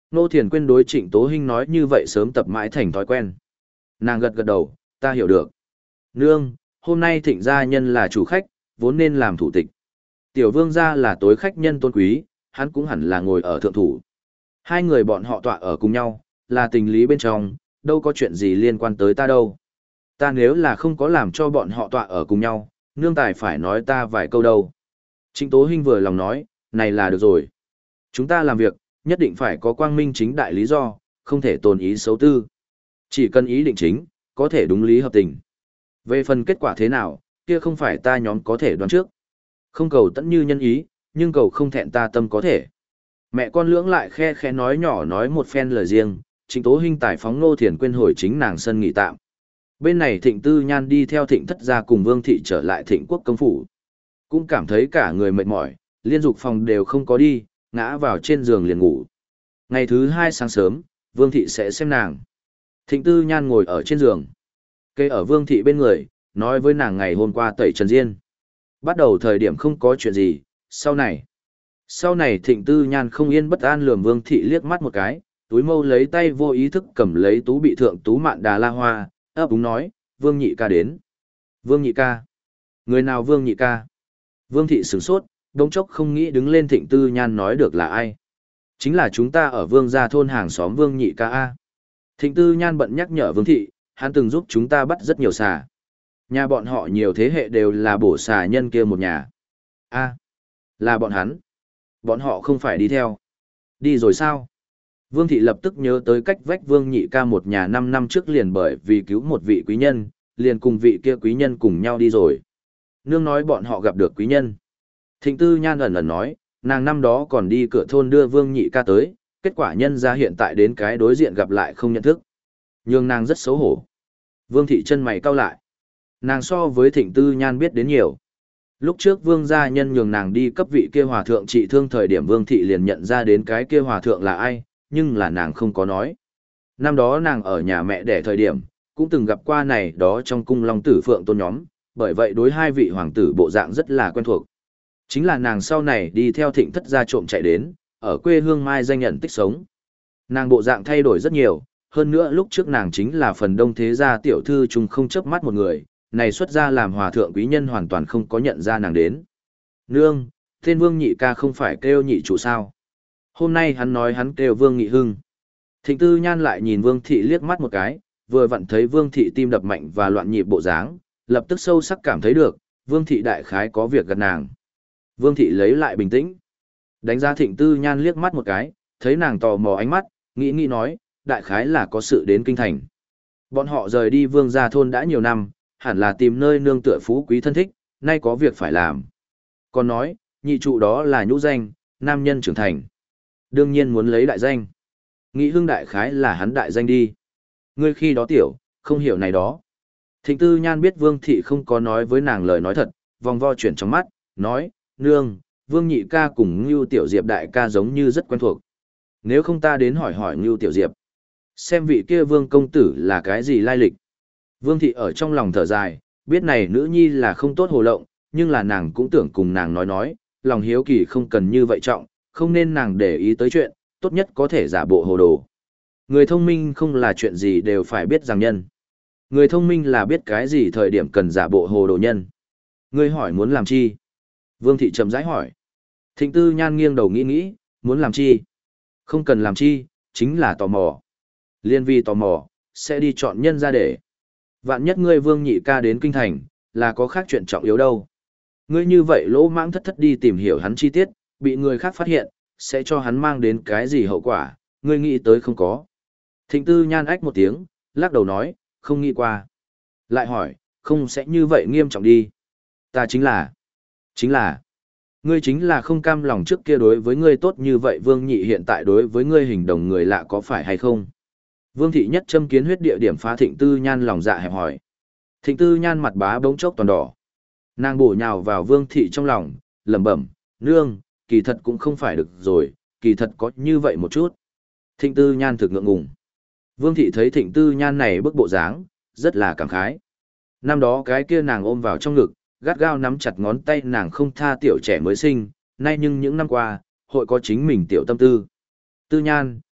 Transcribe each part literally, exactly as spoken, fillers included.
Ngô Thiền Quyên đối Trịnh Tố Hinh nói như vậy sớm tập mãi thành thói quen. Nàng gật gật đầu, ta hiểu được. Nương, hôm nay Thịnh gia nhân là chủ khách, vốn nên làm thủ tịch. Tiểu vương gia là tối khách nhân tôn quý, hắn cũng hẳn là ngồi ở thượng thủ. Hai người bọn họ tọa ở cùng nhau, là tình lý bên trong, đâu có chuyện gì liên quan tới ta đâu. Ta nếu là không có làm cho bọn họ tọa ở cùng nhau, nương tài phải nói ta vài câu đâu. Trịnh Tố Hinh vừa lòng nói, này là được rồi. Chúng ta làm việc, nhất định phải có quang minh chính đại lý do, không thể tồn ý xấu tư. Chỉ cần ý định chính, có thể đúng lý hợp tình. Về phần kết quả thế nào, kia không phải ta nhóm có thể đoán trước. Không cầu tận như nhân ý, nhưng cầu không thẹn ta tâm có thể. Mẹ con lưỡng lại khe khẽ nói nhỏ nói một phen lời riêng, Trịnh Tố Hinh tài phóng Ngô Thiền Quyên hồi chính nàng sân nghỉ tạm. Bên này Thịnh Tư Nhan đi theo Thịnh Thất gia cùng Vương thị trở lại Thịnh Quốc công phủ. Cũng cảm thấy cả người mệt mỏi, liên dục phòng đều không có đi, ngã vào trên giường liền ngủ. Ngày thứ hai sáng sớm, Vương thị sẽ xem nàng. Thịnh Tư Nhan ngồi ở trên giường. Kê ở Vương thị bên người, nói với nàng ngày hôm qua tẩy trần diên. Bắt đầu thời điểm không có chuyện gì, sau này. Sau này Thịnh Tư Nhan không yên bất an lườm Vương thị liếc mắt một cái, túi mâu lấy tay vô ý thức cầm lấy tú bị thượng tú mạn đà la hoa, ấp úng nói, Vương nhị ca đến. Vương nhị ca. Người nào Vương nhị ca? Vương thị sửng sốt, đống chốc không nghĩ đứng lên. Thịnh Tư Nhan nói được là ai? Chính là chúng ta ở Vương gia thôn hàng xóm Vương nhị ca A. Thịnh Tư Nhan bận nhắc nhở Vương thị, hắn từng giúp chúng ta bắt rất nhiều xà. Nhà bọn họ nhiều thế hệ đều là bổ xà nhân kia một nhà. A. Là bọn hắn. Bọn họ không phải đi theo. Đi rồi sao? Vương thị lập tức nhớ tới cách vách Vương nhị ca một nhà năm năm trước liền bởi vì cứu một vị quý nhân, liền cùng vị kia quý nhân cùng nhau đi rồi. Nương nói bọn họ gặp được quý nhân. Thịnh Tư Nhan ẩn ẩn nói, nàng năm đó còn đi cửa thôn đưa Vương nhị ca tới, kết quả nhân ra hiện tại đến cái đối diện gặp lại không nhận thức. Nhưng nàng rất xấu hổ. Vương thị chân mày cau lại. Nàng so với Thịnh Tư Nhan biết đến nhiều. Lúc trước Vương gia nhân nhường nàng đi cấp vị kia hòa thượng trị thương thời điểm Vương thị liền nhận ra đến cái kia hòa thượng là ai, nhưng là nàng không có nói. Năm đó nàng ở nhà mẹ đẻ thời điểm, cũng từng gặp qua này đó trong cung Long Tử Phượng Tôn nhóm, bởi vậy đối hai vị hoàng tử bộ dạng rất là quen thuộc. Chính là nàng sau này đi theo Thịnh Thất gia trộm chạy đến, ở quê hương Mai danh nhận tích sống. Nàng bộ dạng thay đổi rất nhiều, hơn nữa lúc trước nàng chính là phần đông thế gia tiểu thư chung không chớp mắt một người, này xuất ra làm hòa thượng quý nhân hoàn toàn không có nhận ra nàng đến. Nương, tên Vương nhị ca không phải kêu nhị chủ sao? Hôm nay hắn nói hắn kêu Vương Nghị Hưng. Thịnh Tư Nhan lại nhìn Vương thị liếc mắt một cái, vừa vặn thấy Vương thị tim đập mạnh và loạn nhịp bộ dáng, lập tức sâu sắc cảm thấy được, Vương thị đại khái có việc gặp nàng. Vương thị lấy lại bình tĩnh, đánh giá Thịnh Tư Nhan liếc mắt một cái, thấy nàng tò mò ánh mắt, nghĩ nghĩ nói, đại khái là có sự đến kinh thành. Bọn họ rời đi Vương gia thôn đã nhiều năm, hẳn là tìm nơi nương tựa phú quý thân thích, nay có việc phải làm. Còn nói, nhị trụ đó là nhũ danh, nam nhân trưởng thành. Đương nhiên muốn lấy đại danh. Nghĩ Hưng đại khái là hắn đại danh đi. Ngươi khi đó tiểu, không hiểu này đó. Thịnh Tư Nhan biết Vương thị không có nói với nàng lời nói thật, vòng vo chuyển trong mắt, nói, nương, Vương nhị ca cùng Ngưu Tiểu Diệp đại ca giống như rất quen thuộc. Nếu không ta đến hỏi hỏi Ngưu Tiểu Diệp. Xem vị kia Vương công tử là cái gì lai lịch. Vương thị ở trong lòng thở dài, biết này nữ nhi là không tốt hồ lộng, nhưng là nàng cũng tưởng cùng nàng nói nói, lòng hiếu kỳ không cần như vậy trọng, không nên nàng để ý tới chuyện, tốt nhất có thể giả bộ hồ đồ. Người thông minh không là chuyện gì đều phải biết rằng nhân. Người thông minh là biết cái gì thời điểm cần giả bộ hồ đồ nhân. Ngươi hỏi muốn làm chi? Vương thị chậm rãi hỏi. Thịnh Tư Nhan nghiêng đầu nghĩ nghĩ, muốn làm chi? Không cần làm chi, chính là tò mò. Liên vi tò mò, sẽ đi chọn nhân ra để. Vạn nhất ngươi Vương nhị ca đến kinh thành, là có khác chuyện trọng yếu đâu. Ngươi như vậy lỗ mãng thất thất đi tìm hiểu hắn chi tiết, bị người khác phát hiện, sẽ cho hắn mang đến cái gì hậu quả, ngươi nghĩ tới không có. Thịnh Tư Nhan ách một tiếng, lắc đầu nói, không nghĩ qua. Lại hỏi, không sẽ như vậy nghiêm trọng đi. Ta chính là, chính là, ngươi chính là không cam lòng trước kia đối với ngươi tốt như vậy Vương nhị hiện tại đối với ngươi hình đồng người lạ có phải hay không? Vương thị nhất châm kiến huyết địa điểm phá Thịnh Tư Nhan lòng dạ hẹp hỏi. Thịnh Tư Nhan mặt bá bỗng chốc toàn đỏ. Nàng bổ nhào vào Vương thị trong lòng, lẩm bẩm, nương, kỳ thật cũng không phải được rồi, kỳ thật có như vậy một chút. Thịnh Tư Nhan thực ngượng ngùng. Vương thị thấy Thịnh Tư Nhan này bức bộ dáng, rất là cảm khái. Năm đó cái kia nàng ôm vào trong ngực, gắt gao nắm chặt ngón tay nàng không tha tiểu trẻ mới sinh, nay nhưng những năm qua, hội có chính mình tiểu tâm tư. Tư Nhan,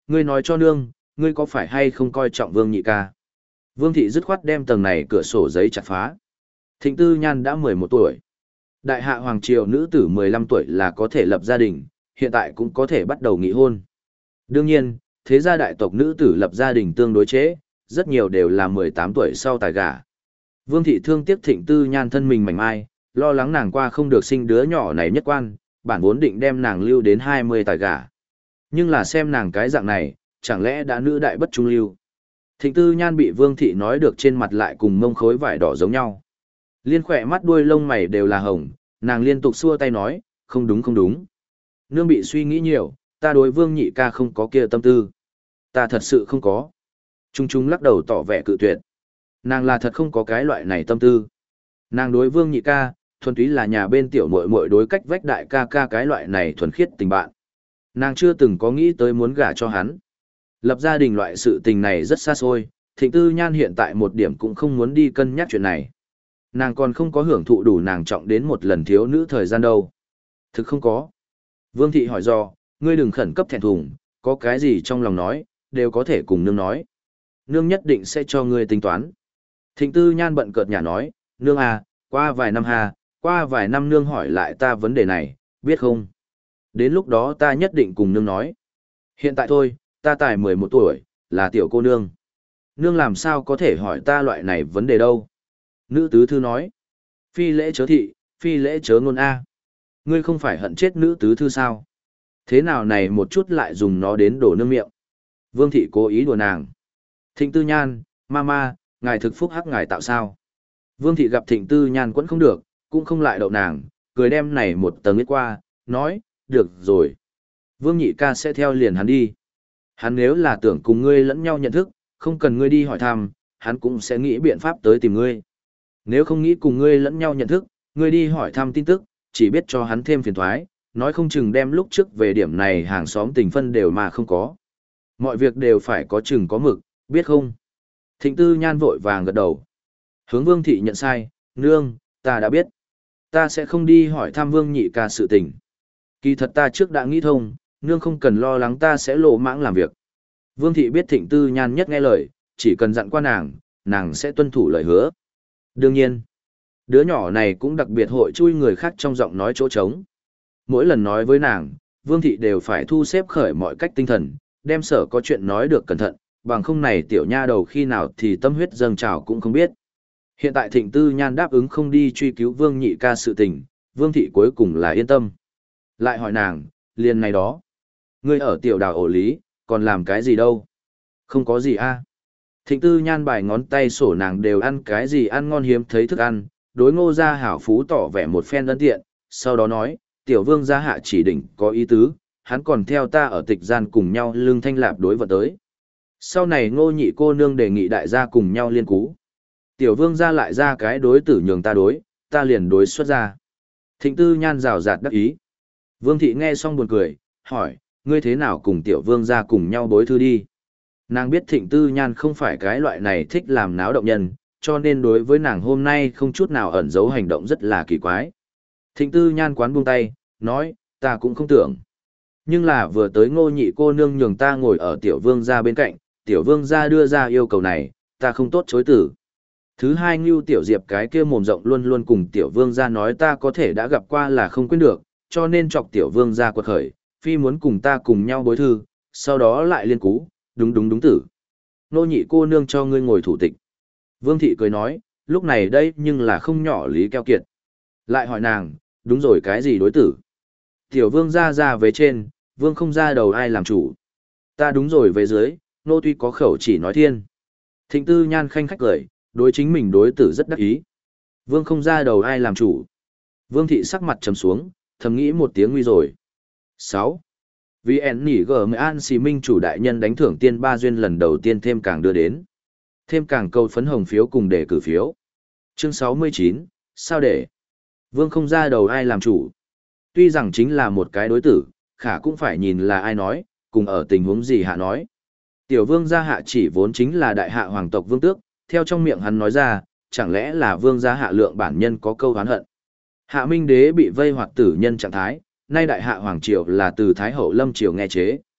Ngươi nói cho nương, ngươi có phải hay không coi trọng Vương nhị ca? Vương thị dứt khoát đem tầng này cửa sổ giấy chặt phá. Thịnh Tư Nhan đã mười một tuổi. Đại hạ hoàng triều nữ tử mười lăm tuổi là có thể lập gia đình, hiện tại cũng có thể bắt đầu nghị hôn. Đương nhiên, thế gia đại tộc nữ tử lập gia đình tương đối chế, rất nhiều đều là mười tám tuổi sau tài gả. Vương thị thương tiếc Thịnh Tư Nhan thân mình mảnh mai, lo lắng nàng qua không được sinh đứa nhỏ này nhất quan, bản vốn định đem nàng lưu đến hai mươi tài gả. Nhưng là xem nàng cái dạng này, chẳng lẽ đã nữ đại bất trung lưu. Thịnh Tư Nhan bị Vương thị nói được trên mặt lại cùng mông khối vải đỏ giống nhau. Liên khỏe mắt đuôi lông mày đều là hồng, nàng liên tục xua tay nói, không đúng không đúng. Nương bị suy nghĩ nhiều, ta đối Vương nhị ca không có kia tâm tư. Ta thật sự không có. Trung Trung lắc đầu tỏ vẻ cự tuyệt. Nàng là thật không có cái loại này tâm tư. Nàng đối Vương nhị ca, thuần túy là nhà bên tiểu muội muội đối cách vách đại ca ca cái loại này thuần khiết tình bạn. Nàng chưa từng có nghĩ tới muốn gả cho hắn. Lập gia đình loại sự tình này rất xa xôi, Thịnh Tư Nhan hiện tại một điểm cũng không muốn đi cân nhắc chuyện này. Nàng còn không có hưởng thụ đủ nàng trọng đến một lần thiếu nữ thời gian đâu. Thực không có. Vương thị hỏi do, ngươi đừng khẩn cấp thẹn thùng, có cái gì trong lòng nói, đều có thể cùng nương nói. Nương nhất định sẽ cho ngươi tính toán. Thịnh Tư Nhan bận cợt nhả nói, nương à, qua vài năm hà, qua vài năm nương hỏi lại ta vấn đề này, biết không? Đến lúc đó ta nhất định cùng nương nói. Hiện tại thôi, ta tài mười một tuổi, là tiểu cô nương. Nương làm sao có thể hỏi ta loại này vấn đề đâu? Nữ tứ thư nói, phi lễ chớ thị, phi lễ chớ ngôn A. Ngươi không phải hận chết nữ tứ thư sao? Thế nào này một chút lại dùng nó đến đổ nương miệng? Vương thị cố ý đùa nàng. Thịnh Tư Nhan, mama, ngài thực phúc hắc ngài tạo sao? Vương thị gặp Thịnh Tư Nhan quẫn không được, cũng không lại đậu nàng, cười đem này một tầng ít qua, nói, được rồi. Vương nhị ca sẽ theo liền hắn đi. Hắn nếu là tưởng cùng ngươi lẫn nhau nhận thức, không cần ngươi đi hỏi thăm, hắn cũng sẽ nghĩ biện pháp tới tìm ngươi. Nếu không nghĩ cùng ngươi lẫn nhau nhận thức, ngươi đi hỏi thăm tin tức, chỉ biết cho hắn thêm phiền toái, nói không chừng đem lúc trước về điểm này hàng xóm tình phân đều mà không có. Mọi việc đều phải có chừng có mực, biết không? Thịnh Tư Nhan vội vàng gật đầu. Hướng Vương thị nhận sai, nương, ta đã biết. Ta sẽ không đi hỏi thăm Vương nhị ca sự tình. Kỳ thật ta trước đã nghĩ thông, nương không cần lo lắng ta sẽ lộ mãng làm việc. Vương thị biết Thịnh Tư Nhan nhất nghe lời, chỉ cần dặn qua nàng, nàng sẽ tuân thủ lời hứa. Đương nhiên, đứa nhỏ này cũng đặc biệt hội chui người khác trong giọng nói chỗ trống. Mỗi lần nói với nàng, Vương thị đều phải thu xếp khởi mọi cách tinh thần, đem sở có chuyện nói được cẩn thận, bằng không này tiểu nha đầu khi nào thì tâm huyết dâng trào cũng không biết. Hiện tại Thịnh Tư Nhan đáp ứng không đi truy cứu Vương nhị ca sự tình, Vương thị cuối cùng là yên tâm. Lại hỏi nàng, liền này đó. Ngươi ở tiểu đào ổ lý, còn làm cái gì đâu? Không có gì a. Thịnh Tư Nhan bài ngón tay sổ nàng đều ăn cái gì ăn ngon hiếm thấy thức ăn, đối Ngô gia hảo phú tỏ vẻ một phen ân tiện, sau đó nói, tiểu vương gia hạ chỉ định có ý tứ, hắn còn theo ta ở tịch gian cùng nhau lương thanh lạp đối vật tới. Sau này Ngô nhị cô nương đề nghị đại gia cùng nhau liên cú. Tiểu vương gia lại ra cái đối tử nhường ta đối, ta liền đối xuất ra. Thịnh Tư Nhan rào rạt đắc ý. Vương thị nghe xong buồn cười, hỏi, ngươi thế nào cùng tiểu vương gia cùng nhau bối thư đi? Nàng biết Thịnh Tư Nhan không phải cái loại này thích làm náo động nhân, cho nên đối với nàng hôm nay không chút nào ẩn giấu hành động rất là kỳ quái. Thịnh Tư Nhan quán buông tay, nói, ta cũng không tưởng. Nhưng là vừa tới Ngô nhị cô nương nhường ta ngồi ở tiểu vương gia bên cạnh, tiểu vương gia đưa ra yêu cầu này, ta không tốt chối từ. Thứ hai Ngưu tiểu diệp cái kia mồm rộng luôn luôn cùng tiểu vương gia nói ta có thể đã gặp qua là không quên được, cho nên chọc tiểu vương gia quật khởi, phi muốn cùng ta cùng nhau bối thư, sau đó lại liên cú, đúng đúng đúng tử. Nô nhị cô nương cho ngươi ngồi thủ tịch. Vương thị cười nói, lúc này đây nhưng là không nhỏ lý keo kiệt. Lại hỏi nàng, đúng rồi cái gì đối tử? Tiểu vương ra ra về trên, vương không ra đầu ai làm chủ. Ta đúng rồi về dưới, nô tuy có khẩu chỉ nói thiên. Thịnh Tư Nhan khanh khách cười, đối chính mình đối tử rất đắc ý. Vương không ra đầu ai làm chủ. Vương thị sắc mặt trầm xuống, thầm nghĩ một tiếng nguy rồi. sáu. Vì ẻn nỉ gờ mới an xì minh chủ đại nhân đánh thưởng tiên ba duyên lần đầu tiên thêm càng đưa đến. Thêm càng câu phấn hồng phiếu cùng để cử phiếu. Chương sáu mươi chín, sao để? Vương không ra đầu ai làm chủ. Tuy rằng chính là một cái đối tử, khả cũng phải nhìn là ai nói, cùng ở tình huống gì hạ nói. Tiểu vương gia hạ chỉ vốn chính là đại hạ hoàng tộc vương tước, theo trong miệng hắn nói ra, chẳng lẽ là vương gia hạ lượng bản nhân có câu oán hận. Hạ Minh đế bị vây hoặc tử nhân trạng thái, nay đại hạ hoàng triều là từ Thái hậu Lâm triều nghe chế.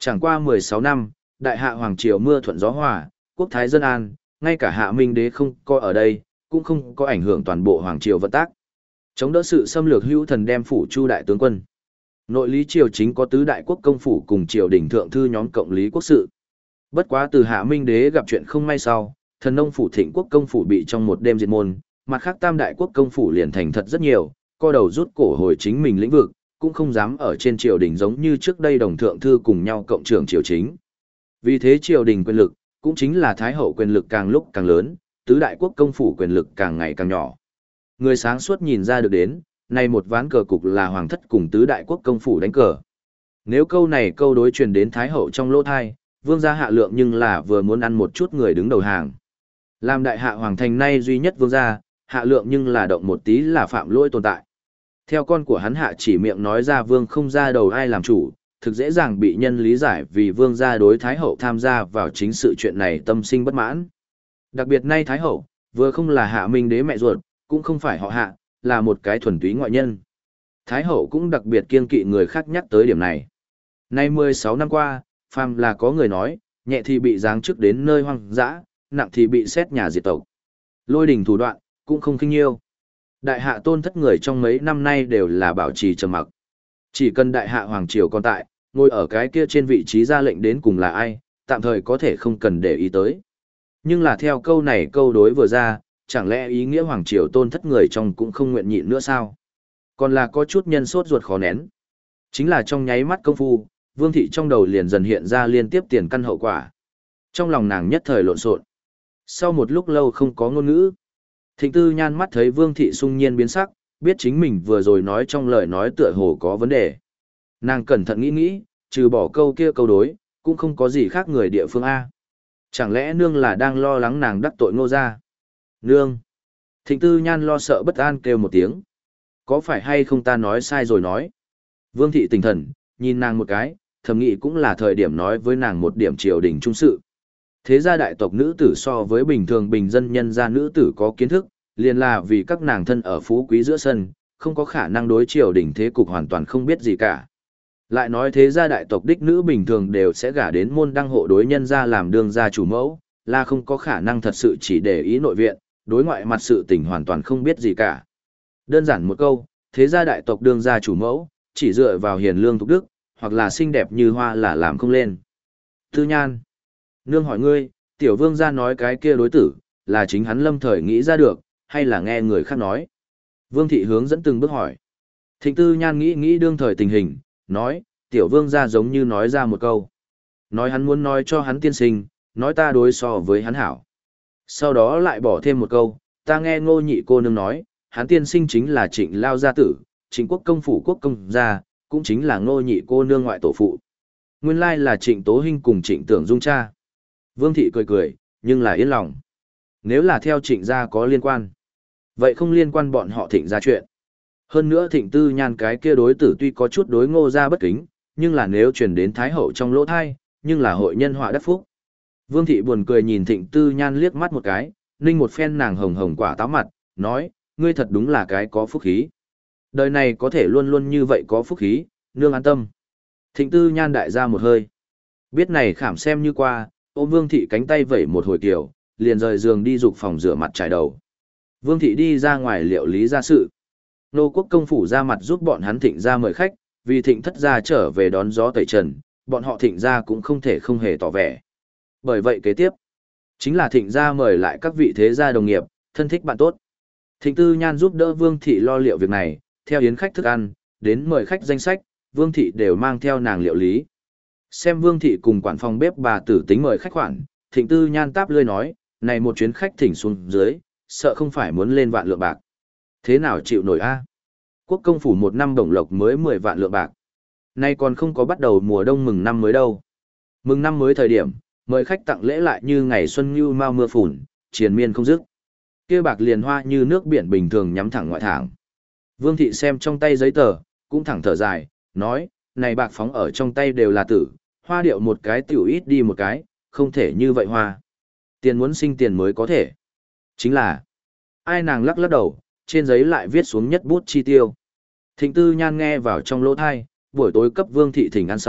Chẳng qua mười sáu năm, đại hạ hoàng triều mưa thuận gió hòa, quốc thái dân an, ngay cả hạ minh đế không có ở đây, cũng không có ảnh hưởng toàn bộ hoàng triều vận tác. Chống đỡ sự xâm lược hữu thần đem phủ chu đại tướng quân. Nội lý triều chính có tứ đại quốc công phủ cùng triều đình thượng thư nhóm cộng lý quốc sự. Bất quá từ hạ minh đế gặp chuyện không may sau, thần nông phủ thịnh quốc công phủ bị trong một đêm diệt môn, mặt khác tam đại quốc công phủ liền thành thật rất nhiều, co đầu rút cổ hồi chính mình lĩnh vực, cũng không dám ở trên triều đình giống như trước đây đồng thượng thư cùng nhau cộng trưởng triều chính. Vì thế triều đình quyền lực, cũng chính là thái hậu quyền lực càng lúc càng lớn, tứ đại quốc công phủ quyền lực càng ngày càng nhỏ. Người sáng suốt nhìn ra được đến, này một ván cờ cục là hoàng thất cùng tứ đại quốc công phủ đánh cờ. Nếu câu này câu đối truyền đến thái hậu trong lỗ thai, vương gia hạ lượng nhưng là vừa muốn ăn một chút người đứng đầu hàng. Làm đại hạ hoàng thành nay duy nhất vương gia, hạ lượng nhưng là động một tí là phạm lỗi tồn tại. Theo con của hắn hạ chỉ miệng nói ra vương không ra đầu ai làm chủ, thực dễ dàng bị nhân lý giải vì vương gia đối thái hậu tham gia vào chính sự chuyện này tâm sinh bất mãn. Đặc biệt nay thái hậu, vừa không là hạ minh đế mẹ ruột, cũng không phải họ hạ, là một cái thuần túy ngoại nhân. Thái hậu cũng đặc biệt kiêng kỵ người khác nhắc tới điểm này. Nay mười sáu năm qua, phàm là có người nói, nhẹ thì bị giáng chức đến nơi hoang dã, nặng thì bị xét nhà diệt tộc. Lôi đình thủ đoạn, cũng không khinh nhiêu. Đại hạ tôn thất người trong mấy năm nay đều là bảo trì trầm mặc. Chỉ cần đại hạ hoàng triều còn tại, ngồi ở cái kia trên vị trí ra lệnh đến cùng là ai, tạm thời có thể không cần để ý tới. Nhưng là theo câu này câu đối vừa ra, chẳng lẽ ý nghĩa hoàng triều tôn thất người trong cũng không nguyện nhịn nữa sao? Còn là có chút nhân sốt ruột khó nén. Chính là trong nháy mắt công phu, vương thị trong đầu liền dần hiện ra liên tiếp tiền căn hậu quả. Trong lòng nàng nhất thời lộn xộn. Sau một lúc lâu không có ngôn ngữ, Thịnh Tư Nhan mắt thấy vương thị sung nhiên biến sắc, biết chính mình vừa rồi nói trong lời nói tựa hồ có vấn đề. Nàng cẩn thận nghĩ nghĩ, trừ bỏ câu kia câu đối, cũng không có gì khác người địa phương A. Chẳng lẽ nương là đang lo lắng nàng đắc tội Ngô gia? Nương! Thịnh Tư Nhan lo sợ bất an kêu một tiếng. Có phải hay không ta nói sai rồi nói? Vương thị tỉnh thần, nhìn nàng một cái, thầm nghĩ cũng là thời điểm nói với nàng một điểm triều đình trung sự. Thế gia đại tộc nữ tử so với bình thường bình dân nhân gia nữ tử có kiến thức, liền là vì các nàng thân ở phú quý giữa sân, không có khả năng đối triều đình thế cục hoàn toàn không biết gì cả. Lại nói thế gia đại tộc đích nữ bình thường đều sẽ gả đến môn đăng hộ đối nhân gia làm đương gia chủ mẫu, là không có khả năng thật sự chỉ để ý nội viện, đối ngoại mặt sự tình hoàn toàn không biết gì cả. Đơn giản một câu, thế gia đại tộc đương gia chủ mẫu, chỉ dựa vào hiền lương thục đức, hoặc là xinh đẹp như hoa là làm không lên. Tư Nhan, nương hỏi ngươi, tiểu vương gia nói cái kia đối tử, là chính hắn lâm thời nghĩ ra được, hay là nghe người khác nói? Vương thị hướng dẫn từng bước hỏi. Thịnh Tư Nhan nghĩ nghĩ đương thời tình hình, nói, tiểu vương gia giống như nói ra một câu. Nói hắn muốn nói cho hắn tiên sinh, nói ta đối so với hắn hảo. Sau đó lại bỏ thêm một câu, ta nghe Ngô nhị cô nương nói, hắn tiên sinh chính là Trịnh Lao gia tử, Trịnh quốc công phủ quốc công gia, cũng chính là Ngô nhị cô nương ngoại tổ phụ. Nguyên lai là Trịnh Tố Hinh cùng Trịnh Tưởng Dung cha. Vương thị cười cười, nhưng là yên lòng. Nếu là theo Trịnh gia có liên quan, vậy không liên quan bọn họ Thịnh gia chuyện. Hơn nữa Thịnh Tư Nhan cái kia đối tử tuy có chút đối Ngô gia bất kính, nhưng là nếu truyền đến Thái hậu trong lỗ thai, nhưng là hội nhân họa đắc phúc. Vương thị buồn cười nhìn Thịnh Tư Nhan liếc mắt một cái, ninh một phen nàng hồng hồng quả táo mặt, nói, ngươi thật đúng là cái có phúc khí. Đời này có thể luôn luôn như vậy có phúc khí, nương an tâm. Thịnh Tư Nhan đại ra một hơi. Biết này khảm xem như qua, ôm Vương thị cánh tay vẩy một hồi kiểu, liền rời giường đi dục phòng rửa mặt trải đầu. Vương thị đi ra ngoài liệu lý ra sự. Nô quốc công phủ ra mặt giúp bọn hắn Thịnh ra mời khách, vì Thịnh thất gia trở về đón gió tẩy trần, bọn họ Thịnh ra cũng không thể không hề tỏ vẻ. Bởi vậy kế tiếp, chính là Thịnh gia mời lại các vị thế gia đồng nghiệp, thân thích bạn tốt. Thịnh Tư Nhan giúp đỡ Vương thị lo liệu việc này, theo yến khách thức ăn, đến mời khách danh sách, Vương thị đều mang theo nàng liệu lý. Xem Vương thị cùng quản phòng bếp bà tử tính mời khách khoản, Thịnh Tư Nhan táp lươi nói, này một chuyến khách thỉnh xuống dưới, sợ không phải muốn lên vạn lượng bạc. Thế nào chịu nổi a? Quốc công phủ một năm bổng lộc mới mười vạn lượng bạc. Nay còn không có bắt đầu mùa đông mừng năm mới đâu. Mừng năm mới thời điểm, mời khách tặng lễ lại như ngày xuân như mau mưa phùn, triền miên không dứt. Kia bạc liền hoa như nước biển bình thường nhắm thẳng ngoại thẳng. Vương thị xem trong tay giấy tờ, cũng thẳng thở dài, nói, này bạc phóng ở trong tay đều là tử, hoa điệu một cái tiểu ít đi một cái, không thể như vậy hoa. Tiền muốn sinh tiền mới có thể. Chính là, ai nàng lắc lắc đầu, trên giấy lại viết xuống nhất bút chi tiêu. Thịnh Tư Nhan nghe vào trong lỗ thai, buổi tối cấp Vương thị thỉnh ăn sau,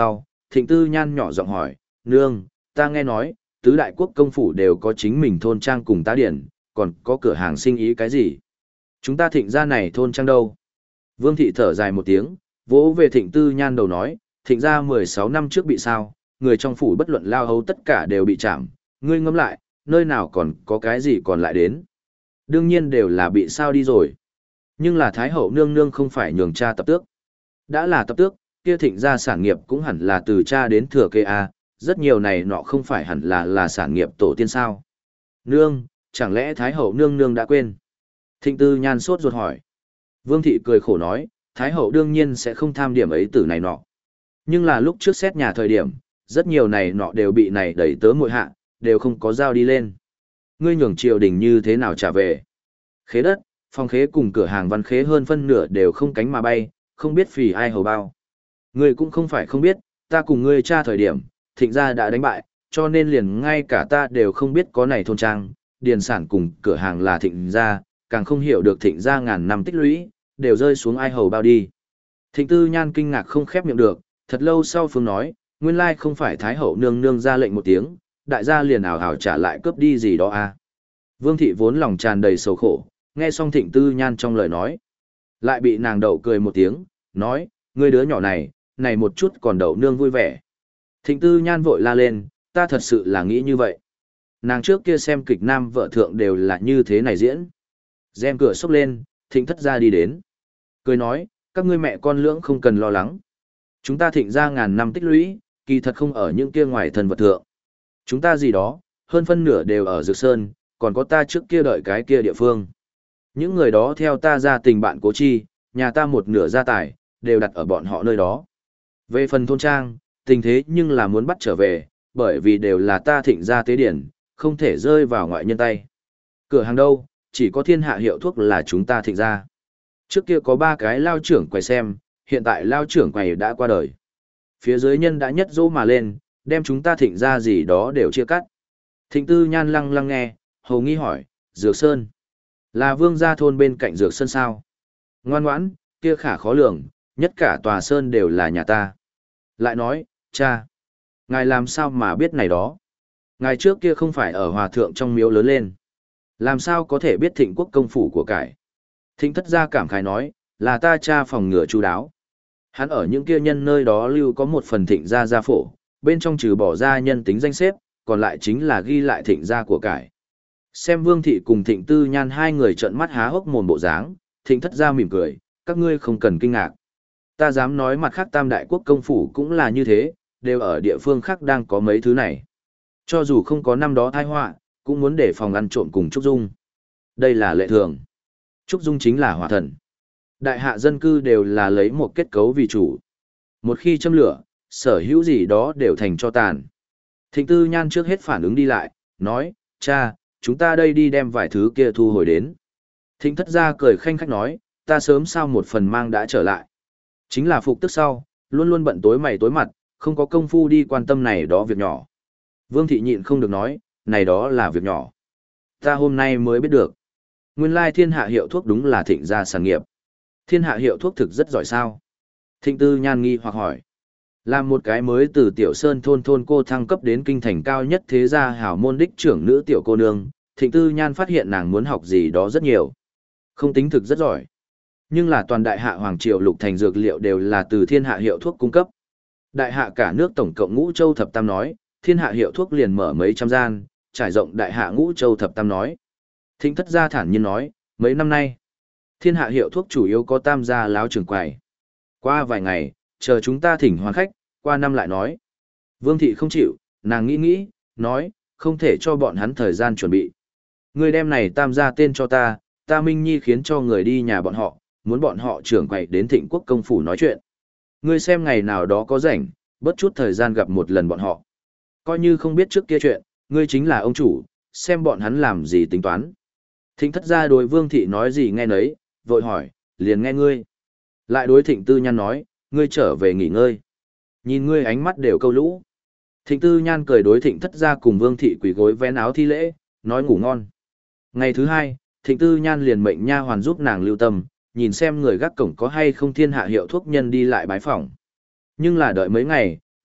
Thịnh Tư Nhan nhỏ giọng hỏi, nương, ta nghe nói, tứ đại quốc công phủ đều có chính mình thôn trang cùng tá điển, còn có cửa hàng sinh ý cái gì? Chúng ta thịnh gia này thôn trang đâu? Vương thị thở dài một tiếng, vỗ về Thịnh Tư Nhan đầu nói, thịnh gia mười sáu năm trước bị sao, người trong phủ bất luận lao hấu tất cả đều bị chạm, ngươi ngẫm lại, nơi nào còn có cái gì còn lại đến. Đương nhiên đều là bị sao đi rồi. Nhưng là Thái hậu nương nương không phải nhường cha tập tước. Đã là tập tước, kia thịnh gia sản nghiệp cũng hẳn là từ cha đến thừa kế A, rất nhiều này nọ không phải hẳn là là sản nghiệp tổ tiên sao. Nương, chẳng lẽ Thái hậu nương nương đã quên? Thịnh Tư Nhan sốt ruột hỏi. Vương thị cười khổ nói, Thái hậu đương nhiên sẽ không tham điểm ấy tử này nọ. Nhưng là lúc trước xét nhà thời điểm, rất nhiều này nọ đều bị này đẩy tớ muội hạ, đều không có giao đi lên. Ngươi nhường triều đình như thế nào trả về? Khế đất, phòng khế cùng cửa hàng văn khế hơn phân nửa đều không cánh mà bay, không biết phì ai hầu bao. Ngươi cũng không phải không biết, ta cùng ngươi tra thời điểm, thịnh gia đã đánh bại, cho nên liền ngay cả ta đều không biết có này thôn trang, điền sản cùng cửa hàng là thịnh gia, càng không hiểu được thịnh gia ngàn năm tích lũy, đều rơi xuống ai hầu bao đi. Thịnh Tư Nhan kinh ngạc không khép miệng được, thật lâu sau phương nói, nguyên lai không phải Thái hậu nương nương ra lệnh một tiếng, đại gia liền ảo ảo trả lại cướp đi gì đó à. Vương thị vốn lòng tràn đầy sầu khổ, nghe xong Thịnh Tư Nhan trong lời nói. Lại bị nàng đậu cười một tiếng, nói, ngươi đứa nhỏ này, này một chút còn đậu nương vui vẻ. Thịnh Tư Nhan vội la lên, ta thật sự là nghĩ như vậy. Nàng trước kia xem kịch nam vợ thượng đều là như thế này diễn. Rèm cửa xốc lên, Thịnh thất gia đi đến. Cười nói, các ngươi mẹ con lưỡng không cần lo lắng. Chúng ta thịnh ra ngàn năm tích lũy, kỳ thật không ở những kia ngoài thần vật thượng. Chúng ta gì đó, hơn phân nửa đều ở Dược Sơn, còn có ta trước kia đợi cái kia địa phương. Những người đó theo ta ra tình bạn cố chi, nhà ta một nửa gia tài, đều đặt ở bọn họ nơi đó. Về phần thôn trang, tình thế nhưng là muốn bắt trở về, bởi vì đều là ta thịnh ra tế điển, không thể rơi vào ngoại nhân tay. Cửa hàng đâu, chỉ có thiên hạ hiệu thuốc là chúng ta thịnh ra. Trước kia có ba cái lao trưởng quầy xem, hiện tại lao trưởng quầy đã qua đời. Phía dưới nhân đã nhất dỗ mà lên, đem chúng ta thịnh ra gì đó đều chia cắt. Thịnh Tư Nhan lăng lăng nghe, hầu nghi hỏi, Dược Sơn. Là vương gia thôn bên cạnh Dược Sơn sao? Ngoan ngoãn, kia khả khó lường, nhất cả tòa Sơn đều là nhà ta. Lại nói, cha, ngài làm sao mà biết này đó? Ngài trước kia không phải ở hòa thượng trong miếu lớn lên. Làm sao có thể biết thịnh quốc công phủ của cải? Thịnh thất gia cảm khái nói, là ta cha phòng ngừa chu đáo. Hắn ở những kia nhân nơi đó lưu có một phần thịnh gia gia phổ, bên trong trừ bỏ ra nhân tính danh xếp, còn lại chính là ghi lại thịnh gia của cải. Xem Vương thị cùng Thịnh Tư Nhan hai người trợn mắt há hốc mồm bộ dáng, Thịnh thất gia mỉm cười, các ngươi không cần kinh ngạc. Ta dám nói mặt khác tam đại quốc công phủ cũng là như thế, đều ở địa phương khác đang có mấy thứ này. Cho dù không có năm đó tai họa, cũng muốn để phòng ăn trộm cùng Trúc Dung. Đây là lệ thường. Trúc Dung chính là hỏa thần. Đại hạ dân cư đều là lấy một kết cấu vì chủ. Một khi châm lửa, sở hữu gì đó đều thành cho tàn. Thịnh Tư Nhan trước hết phản ứng đi lại, nói, cha, chúng ta đây đi đem vài thứ kia thu hồi đến. Thịnh thất gia cười khanh khách nói, ta sớm sao một phần mang đã trở lại. Chính là phục tức sau, luôn luôn bận tối mày tối mặt, không có công phu đi quan tâm này đó việc nhỏ. Vương thị nhịn không được nói, này đó là việc nhỏ. Ta hôm nay mới biết được. Nguyên lai thiên hạ hiệu thuốc đúng là thịnh gia sản nghiệp. Thiên hạ hiệu thuốc thực rất giỏi sao. Thịnh Tư Nhan nghi hoặc hỏi. Làm một cái mới từ tiểu sơn thôn thôn cô thăng cấp đến kinh thành cao nhất thế gia hảo môn đích trưởng nữ tiểu cô nương, Thịnh Tư Nhan phát hiện nàng muốn học gì đó rất nhiều. Không tính thực rất giỏi. Nhưng là toàn đại hạ hoàng triều lục thành dược liệu đều là từ thiên hạ hiệu thuốc cung cấp. Đại hạ cả nước tổng cộng ngũ châu thập tam nói, thiên hạ hiệu thuốc liền mở mấy trăm gian, trải rộng đại hạ ngũ châu thập tam nói. Thịnh thất gia thản nhiên nói, mấy năm nay, thiên hạ hiệu thuốc chủ yếu có tam gia láo trường quầy. Qua vài ngày, chờ chúng ta thỉnh hoàn khách, qua năm lại nói. Vương thị không chịu, nàng nghĩ nghĩ, nói, không thể cho bọn hắn thời gian chuẩn bị. Người đem này tam gia tên cho ta, ta Minh Nhi khiến cho người đi nhà bọn họ, muốn bọn họ trưởng quầy đến thịnh quốc công phủ nói chuyện. Ngươi xem ngày nào đó có rảnh, bớt chút thời gian gặp một lần bọn họ. Coi như không biết trước kia chuyện, ngươi chính là ông chủ, xem bọn hắn làm gì tính toán. Thịnh thất gia đối Vương thị nói gì nghe nấy, vội hỏi, liền nghe ngươi. Lại đối Thịnh Tư Nhan nói, ngươi trở về nghỉ ngơi. Nhìn ngươi ánh mắt đều câu lũ. Thịnh Tư Nhan cười đối Thịnh thất gia cùng Vương thị quỳ gối vén áo thi lễ, nói ngủ ngon. Ngày thứ hai, Thịnh Tư Nhan liền mệnh nha hoàn giúp nàng lưu tâm, nhìn xem người gác cổng có hay không thiên hạ hiệu thuốc nhân đi lại bái phỏng. Nhưng là đợi mấy ngày,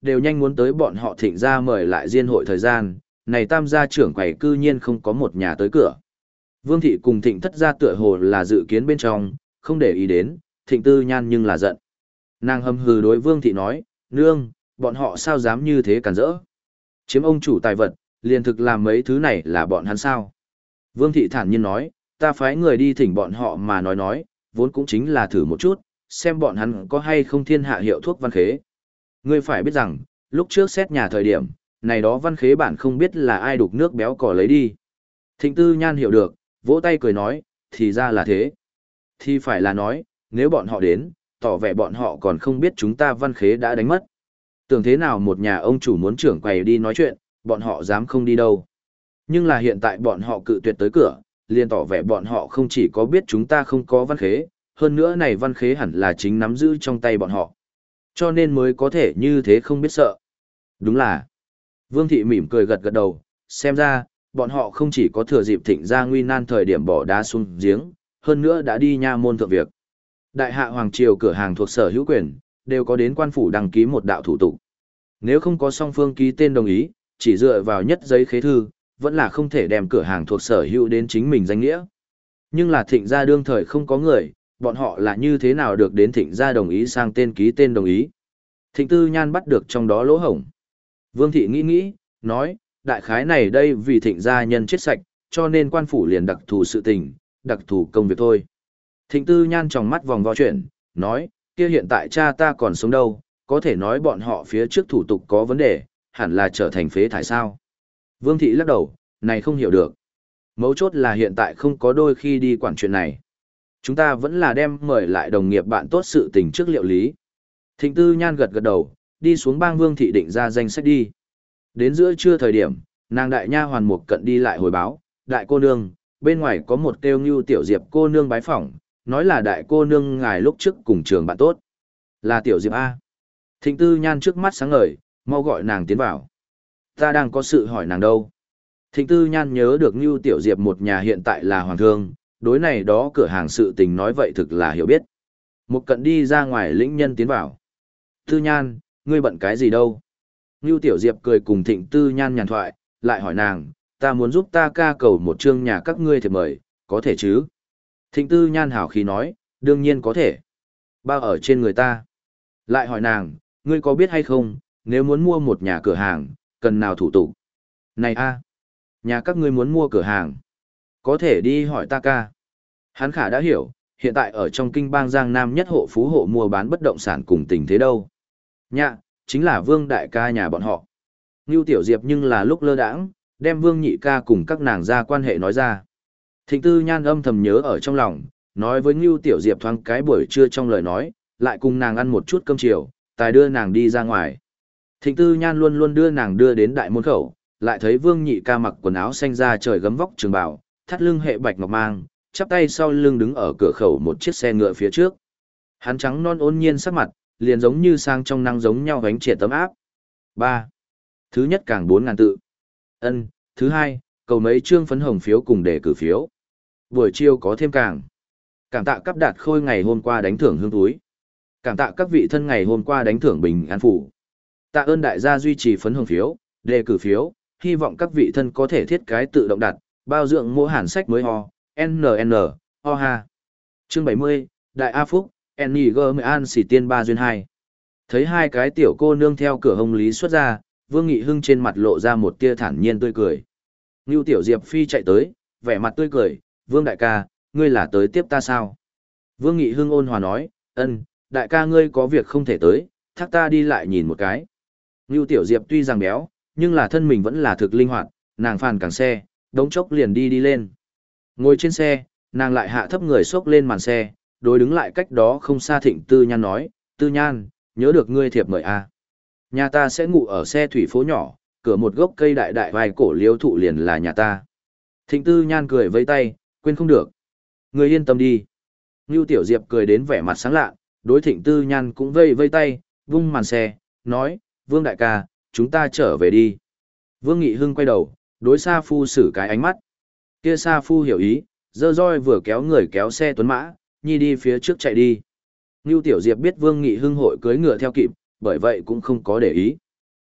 đều nhanh muốn tới bọn họ Thịnh gia mời lại diên hội thời gian, này tam gia trưởng quầy cư nhiên không có một nhà tới cửa. Vương thị cùng Thịnh thất gia tựa hồ là dự kiến bên trong, không để ý đến, Thịnh Tư Nhan nhưng là giận. Nàng hầm hừ đối Vương thị nói, nương, bọn họ sao dám như thế cản rỡ. Chiếm ông chủ tài vật, liền thực làm mấy thứ này là bọn hắn sao. Vương thị thản nhiên nói, ta phái người đi thỉnh bọn họ mà nói nói, vốn cũng chính là thử một chút, xem bọn hắn có hay không thiên hạ hiệu thuốc văn khế. Ngươi phải biết rằng, lúc trước xét nhà thời điểm, này đó văn khế bản không biết là ai đục nước béo cò lấy đi. Thịnh Tư Nhan hiểu được, vỗ tay cười nói, thì ra là thế. Thì phải là nói, nếu bọn họ đến, tỏ vẻ bọn họ còn không biết chúng ta văn khế đã đánh mất. Tưởng thế nào một nhà ông chủ muốn trưởng quầy đi nói chuyện, bọn họ dám không đi đâu. Nhưng là hiện tại bọn họ cự tuyệt tới cửa, liền tỏ vẻ bọn họ không chỉ có biết chúng ta không có văn khế, hơn nữa này văn khế hẳn là chính nắm giữ trong tay bọn họ. Cho nên mới có thể như thế không biết sợ. Đúng là. Vương thị mỉm cười gật gật đầu, xem ra, bọn họ không chỉ có thừa dịp Thịnh gia nguy nan thời điểm bỏ đá xuống giếng, hơn nữa đã đi nha môn thượng việc. Đại hạ hoàng triều cửa hàng thuộc sở hữu quyền, đều có đến quan phủ đăng ký một đạo thủ tục. Nếu không có song phương ký tên đồng ý, chỉ dựa vào nhất giấy khế thư, vẫn là không thể đem cửa hàng thuộc sở hữu đến chính mình danh nghĩa. Nhưng là Thịnh gia đương thời không có người, bọn họ là như thế nào được đến Thịnh gia đồng ý sang tên ký tên đồng ý. Thịnh Tư Nhan bắt được trong đó lỗ hổng. Vương thị nghĩ nghĩ, nói, đại khái này đây vì Thịnh gia nhân chết sạch, cho nên quan phủ liền đặc thù sự tình, đặc thù công việc thôi. Thịnh Tư Nhan tròng mắt vòng vo chuyển, nói, kia hiện tại cha ta còn sống đâu, có thể nói bọn họ phía trước thủ tục có vấn đề, hẳn là trở thành phế thải sao. Vương thị lắc đầu, này không hiểu được. Mấu chốt là hiện tại không có đôi khi đi quản chuyện này. Chúng ta vẫn là đem mời lại đồng nghiệp bạn tốt sự tình trước liệu lý. Thịnh Tư Nhan gật gật đầu, đi xuống bang Vương thị định ra danh sách đi. Đến giữa trưa thời điểm, nàng đại nha hoàn Mục Cận đi lại hồi báo, đại cô nương, bên ngoài có một kêu Ngưu Tiểu Diệp cô nương bái phỏng, nói là đại cô nương ngài lúc trước cùng trường bạn tốt. Là Tiểu Diệp A. Thịnh Tư Nhan trước mắt sáng ngời, mau gọi nàng tiến vào. Ta đang có sự hỏi nàng đâu. Thịnh Tư Nhan nhớ được Ngưu Tiểu Diệp một nhà hiện tại là hoàng thương, đối này đó cửa hàng sự tình nói vậy thực là hiểu biết. Mục Cận đi ra ngoài lĩnh nhân tiến vào. Tư Nhan, ngươi bận cái gì đâu? Ngưu Tiểu Diệp cười cùng Thịnh Tư Nhan nhàn thoại, lại hỏi nàng, ta muốn giúp ta ca cầu một chương nhà các ngươi thiệp mời, có thể chứ? Thịnh Tư Nhan hảo khí nói, đương nhiên có thể. Bao ở trên người ta. Lại hỏi nàng, ngươi có biết hay không, nếu muốn mua một nhà cửa hàng, cần nào thủ tục? Này a, nhà các ngươi muốn mua cửa hàng, có thể đi hỏi ta ca. Hắn khả đã hiểu, hiện tại ở trong kinh bang Giang Nam nhất hộ phú hộ mua bán bất động sản cùng tình thế đâu. Nhạ, chính là Vương đại ca nhà bọn họ. Ngưu Tiểu Diệp nhưng là lúc lơ đãng, đem Vương nhị ca cùng các nàng ra quan hệ nói ra. Thịnh Tư Nhan âm thầm nhớ ở trong lòng, nói với Ngưu Tiểu Diệp thoáng cái buổi trưa trong lời nói, lại cùng nàng ăn một chút cơm chiều, tài đưa nàng đi ra ngoài. Thịnh Tư Nhan luôn luôn đưa nàng đưa đến đại môn khẩu, lại thấy Vương nhị ca mặc quần áo xanh da trời gấm vóc trường bào, thắt lưng hệ bạch ngọc mang, chắp tay sau lưng đứng ở cửa khẩu một chiếc xe ngựa phía trước. Hắn trắng non ôn nhiên sắc mặt, liền giống như sang trong nắng giống nhau gánh triệt tấm áp. ba. Thứ nhất càng bốn ngàn tự. Ân, thứ hai, cầu mấy trương phấn hồng phiếu cùng để cử phiếu. Buổi chiều có thêm càng. Cảm tạ cấp đạt khôi ngày hôm qua đánh thưởng hương túi. Cảm tạ các vị thân ngày hôm qua đánh thưởng bình an phủ. Tạ ơn đại gia duy trì phấn hồng phiếu, đề cử phiếu, hy vọng các vị thân có thể thiết cái tự động đặt, bao dưỡng mỗi hàn sách mới ho, en en, ho ha. Chương bảy mươi, Đại A Phúc, en i giê mới an xỉ tiên ba duyên hai. Thấy hai cái tiểu cô nương theo cửa hồng lý xuất ra, Vương Nghị Hưng trên mặt lộ ra một tia thản nhiên tươi cười. Ngưu Tiểu Diệp phi chạy tới, vẻ mặt tươi cười, Vương đại ca, ngươi là tới tiếp ta sao? Vương Nghị Hưng ôn hòa nói, ân, đại ca ngươi có việc không thể tới, thác ta đi lại nhìn một cái. Ngưu Tiểu Diệp tuy rằng béo, nhưng là thân mình vẫn là thực linh hoạt, nàng phàn càng xe, đống chốc liền đi đi lên. Ngồi trên xe, nàng lại hạ thấp người xốc lên màn xe, đối đứng lại cách đó không xa Thịnh Tư Nhan nói, Tư Nhan, nhớ được ngươi thiệp mời à. Nhà ta sẽ ngủ ở xe thủy phố nhỏ, cửa một gốc cây đại đại vài cổ liễu thụ liền là nhà ta. Thịnh Tư Nhan cười vẫy tay, quên không được. Ngươi yên tâm đi. Ngưu Tiểu Diệp cười đến vẻ mặt sáng lạ, đối Thịnh Tư Nhan cũng vây vây tay, vung màn xe, nói, Vương đại ca, chúng ta trở về đi. Vương Nghị Hưng quay đầu, đối Sa Phu xử cái ánh mắt. Kia Sa Phu hiểu ý, dơ roi vừa kéo người kéo xe tuấn mã, nhi đi phía trước chạy đi. Ngưu Tiểu Diệp biết Vương Nghị Hưng hội cưới ngựa theo kịp, bởi vậy cũng không có để ý.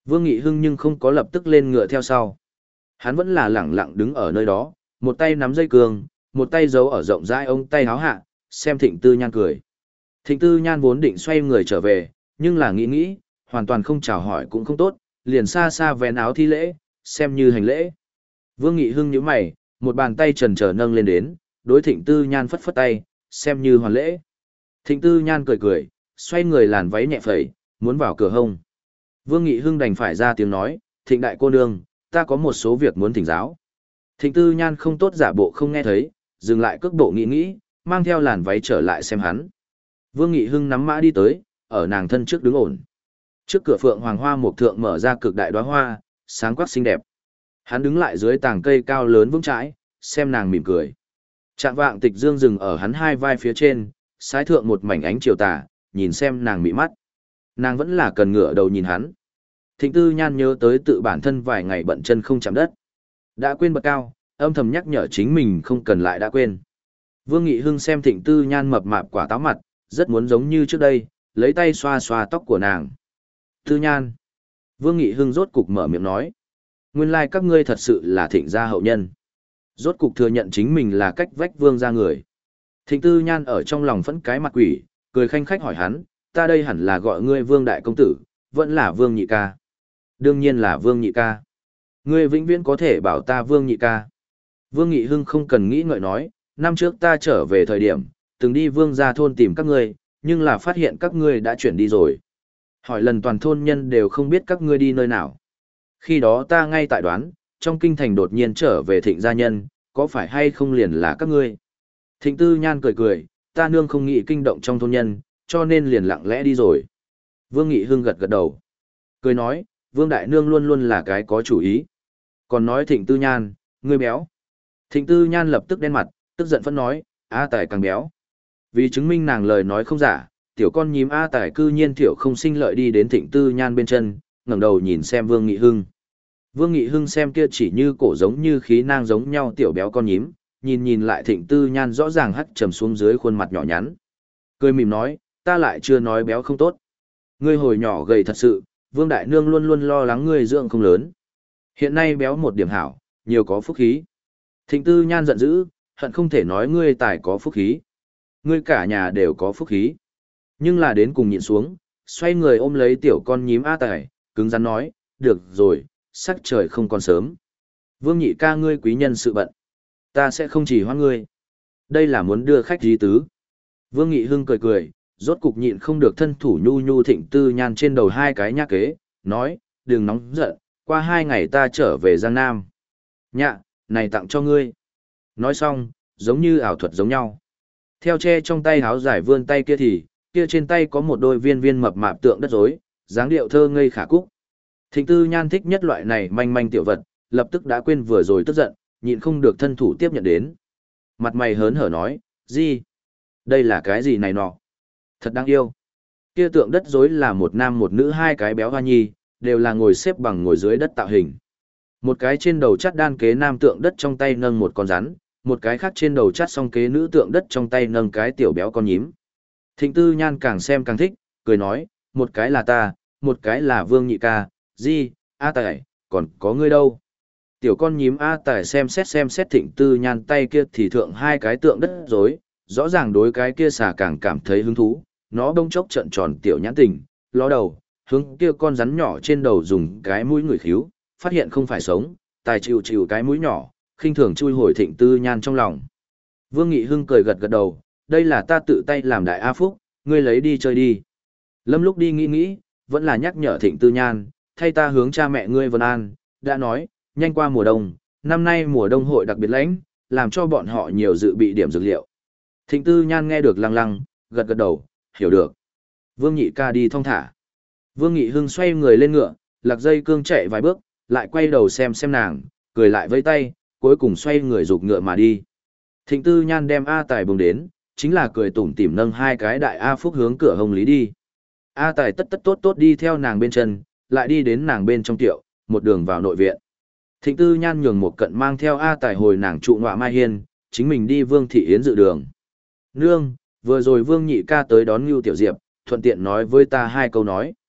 Vương Nghị Hưng nhưng không có lập tức lên ngựa theo sau. Hắn vẫn là lẳng lặng đứng ở nơi đó, một tay nắm dây cương, một tay giấu ở rộng rãi ống tay háo hạ, xem Thịnh Tư Nhan cười. Thịnh Tư Nhan vốn định xoay người trở về, nhưng là nghĩ nghĩ, hoàn toàn không chào hỏi cũng không tốt, liền xa xa vén áo thi lễ, xem như hành lễ. Vương Nghị Hưng nhíu mày, một bàn tay trần trở nâng lên đến, đối Thịnh Tư Nhan phất phất tay, xem như hoàn lễ. Thịnh Tư Nhan cười cười, xoay người làn váy nhẹ phẩy, muốn vào cửa hông. Vương Nghị Hưng đành phải ra tiếng nói, Thịnh đại cô nương, ta có một số việc muốn thỉnh giáo. Thịnh Tư Nhan không tốt giả bộ không nghe thấy, dừng lại cước bộ nghĩ nghĩ, mang theo làn váy trở lại xem hắn. Vương Nghị Hưng nắm mã đi tới, ở nàng thân trước đứng ổn. Trước cửa phượng hoàng hoa mộc thượng mở ra cực đại đóa hoa, sáng quắc xinh đẹp. Hắn đứng lại dưới tàng cây cao lớn vững chãi, xem nàng mỉm cười. Trạng vạng tịch dương dừng ở hắn hai vai phía trên, sái thượng một mảnh ánh chiều tà, nhìn xem nàng mị mắt. Nàng vẫn là cần ngửa đầu nhìn hắn. Thịnh Tư Nhan nhớ tới tự bản thân vài ngày bận chân không chạm đất. Đã quên bậc cao, âm thầm nhắc nhở chính mình không cần lại đã quên. Vương Nghị Hưng xem Thịnh Tư Nhan mập mạp quả táo mặt, rất muốn giống như trước đây, lấy tay xoa xoa tóc của nàng. Tư Nhan. Vương Nghị Hưng rốt cục mở miệng nói. Nguyên lai các ngươi thật sự là Thịnh gia hậu nhân. Rốt cục thừa nhận chính mình là cách vách Vương gia người. Thịnh Tư Nhan ở trong lòng phẫn cái mặt quỷ, cười khanh khách hỏi hắn, ta đây hẳn là gọi ngươi Vương đại công tử, vẫn là Vương nhị ca. Đương nhiên là Vương nhị ca. Ngươi vĩnh viễn có thể bảo ta Vương nhị ca. Vương Nghị Hưng không cần nghĩ ngợi nói, năm trước ta trở về thời điểm, từng đi Vương gia thôn tìm các ngươi, nhưng là phát hiện các ngươi đã chuyển đi rồi. Hỏi lần toàn thôn nhân đều không biết các ngươi đi nơi nào. Khi đó ta ngay tại đoán, trong kinh thành đột nhiên trở về Thịnh gia nhân, có phải hay không liền là các ngươi. Thịnh Tư Nhan cười cười, ta nương không nghĩ kinh động trong thôn nhân, cho nên liền lặng lẽ đi rồi. Vương Nghị Hưng gật gật đầu. Cười nói, Vương Đại Nương luôn luôn là cái có chủ ý. Còn nói Thịnh Tư Nhan, ngươi béo. Thịnh Tư Nhan lập tức đen mặt, tức giận phẫn nói, A Tài càng béo. Vì chứng minh nàng lời nói không giả, tiểu con nhím A Tài cư nhiên tiểu không sinh lợi đi đến Thịnh Tư Nhan bên chân, ngẩng đầu nhìn xem Vương Nghị Hưng. Vương Nghị Hưng xem kia chỉ như cổ giống như khí nang giống nhau tiểu béo con nhím, nhìn nhìn lại Thịnh Tư Nhan rõ ràng hắt trầm xuống dưới khuôn mặt nhỏ nhắn. Cười mỉm nói, ta lại chưa nói béo không tốt. Ngươi hồi nhỏ gầy thật sự, Vương Đại Nương luôn luôn lo lắng ngươi dưỡng không lớn. Hiện nay béo một điểm hảo, nhiều có phúc khí. Thịnh Tư Nhan giận dữ, hận không thể nói ngươi tài có phúc khí. Ngươi cả nhà đều có phúc khí. Nhưng là đến cùng nhịn xuống, xoay người ôm lấy tiểu con nhím A Tài, cứng rắn nói, được rồi, sắc trời không còn sớm. Vương nhị ca ngươi quý nhân sự bận. Ta sẽ không chỉ hoãn ngươi. Đây là muốn đưa khách dí tứ. Vương Nghị Hưng cười cười, rốt cục nhịn không được thân thủ nhu nhu Thịnh Tư Nhan trên đầu hai cái nhác kế, nói, đừng nóng giận, qua hai ngày ta trở về Giang Nam. Nhạ, này tặng cho ngươi. Nói xong, giống như ảo thuật giống nhau. Theo che trong tay háo giải vươn tay kia thì, kia trên tay có một đôi viên viên mập mạp tượng đất rối, dáng điệu thơ ngây khả cúc. Thịnh Tư Nhan thích nhất loại này manh manh tiểu vật, lập tức đã quên vừa rồi tức giận, nhịn không được thân thủ tiếp nhận đến. Mặt mày hớn hở nói, gì? Đây là cái gì này nọ? Thật đáng yêu. Kia tượng đất rối là một nam một nữ hai cái béo hoa nhi, đều là ngồi xếp bằng ngồi dưới đất tạo hình. Một cái trên đầu chắt đan kế nam tượng đất trong tay nâng một con rắn, một cái khác trên đầu chắt song kế nữ tượng đất trong tay nâng cái tiểu béo con nhím. Thịnh Tư Nhan càng xem càng thích, cười nói, một cái là ta, một cái là Vương nhị ca, gì, A Tài, còn có ngươi đâu. Tiểu con nhím A Tài xem xét xem xét Thịnh Tư Nhan tay kia thì thượng hai cái tượng đất rối, rõ ràng đối cái kia xà càng cảm thấy hứng thú, nó bỗng chốc trợn tròn tiểu nhãn tình, ló đầu, hướng kia con rắn nhỏ trên đầu dùng cái mũi người khíu, phát hiện không phải sống, tài chịu chịu cái mũi nhỏ, khinh thường chui hồi Thịnh Tư Nhan trong lòng. Vương Nghị Hưng cười gật gật đầu, đây là ta tự tay làm đại A Phúc, ngươi lấy đi chơi đi. Lâm lúc đi nghĩ nghĩ, vẫn là nhắc nhở Thịnh Tư Nhan, thay ta hướng cha mẹ ngươi vân an, đã nói, nhanh qua mùa đông, năm nay mùa đông hội đặc biệt lạnh, làm cho bọn họ nhiều dự bị điểm dược liệu. Thịnh Tư Nhan nghe được lăng lăng, gật gật đầu, hiểu được. Vương Nhị ca đi thong thả. Vương Nghị Hưng xoay người lên ngựa, lạc dây cương chạy vài bước, lại quay đầu xem xem nàng, cười lại vẫy tay, cuối cùng xoay người rục ngựa mà đi. Thịnh Tư Nhan đem A Tài bồng đến, chính là cười tủm tỉm nâng hai cái đại A Phúc hướng cửa hồng lý đi. A Tài tất tất tốt tốt đi theo nàng bên chân, lại đi đến nàng bên trong tiệu, một đường vào nội viện. Thịnh Tư Nhan nhường một cận mang theo A Tài hồi nàng trụ ngọa Mai Hiên, chính mình đi Vương Thị Yến dự đường. Nương, vừa rồi Vương Nhị ca tới đón Ngưu Tiểu Diệp, thuận tiện nói với ta hai câu nói.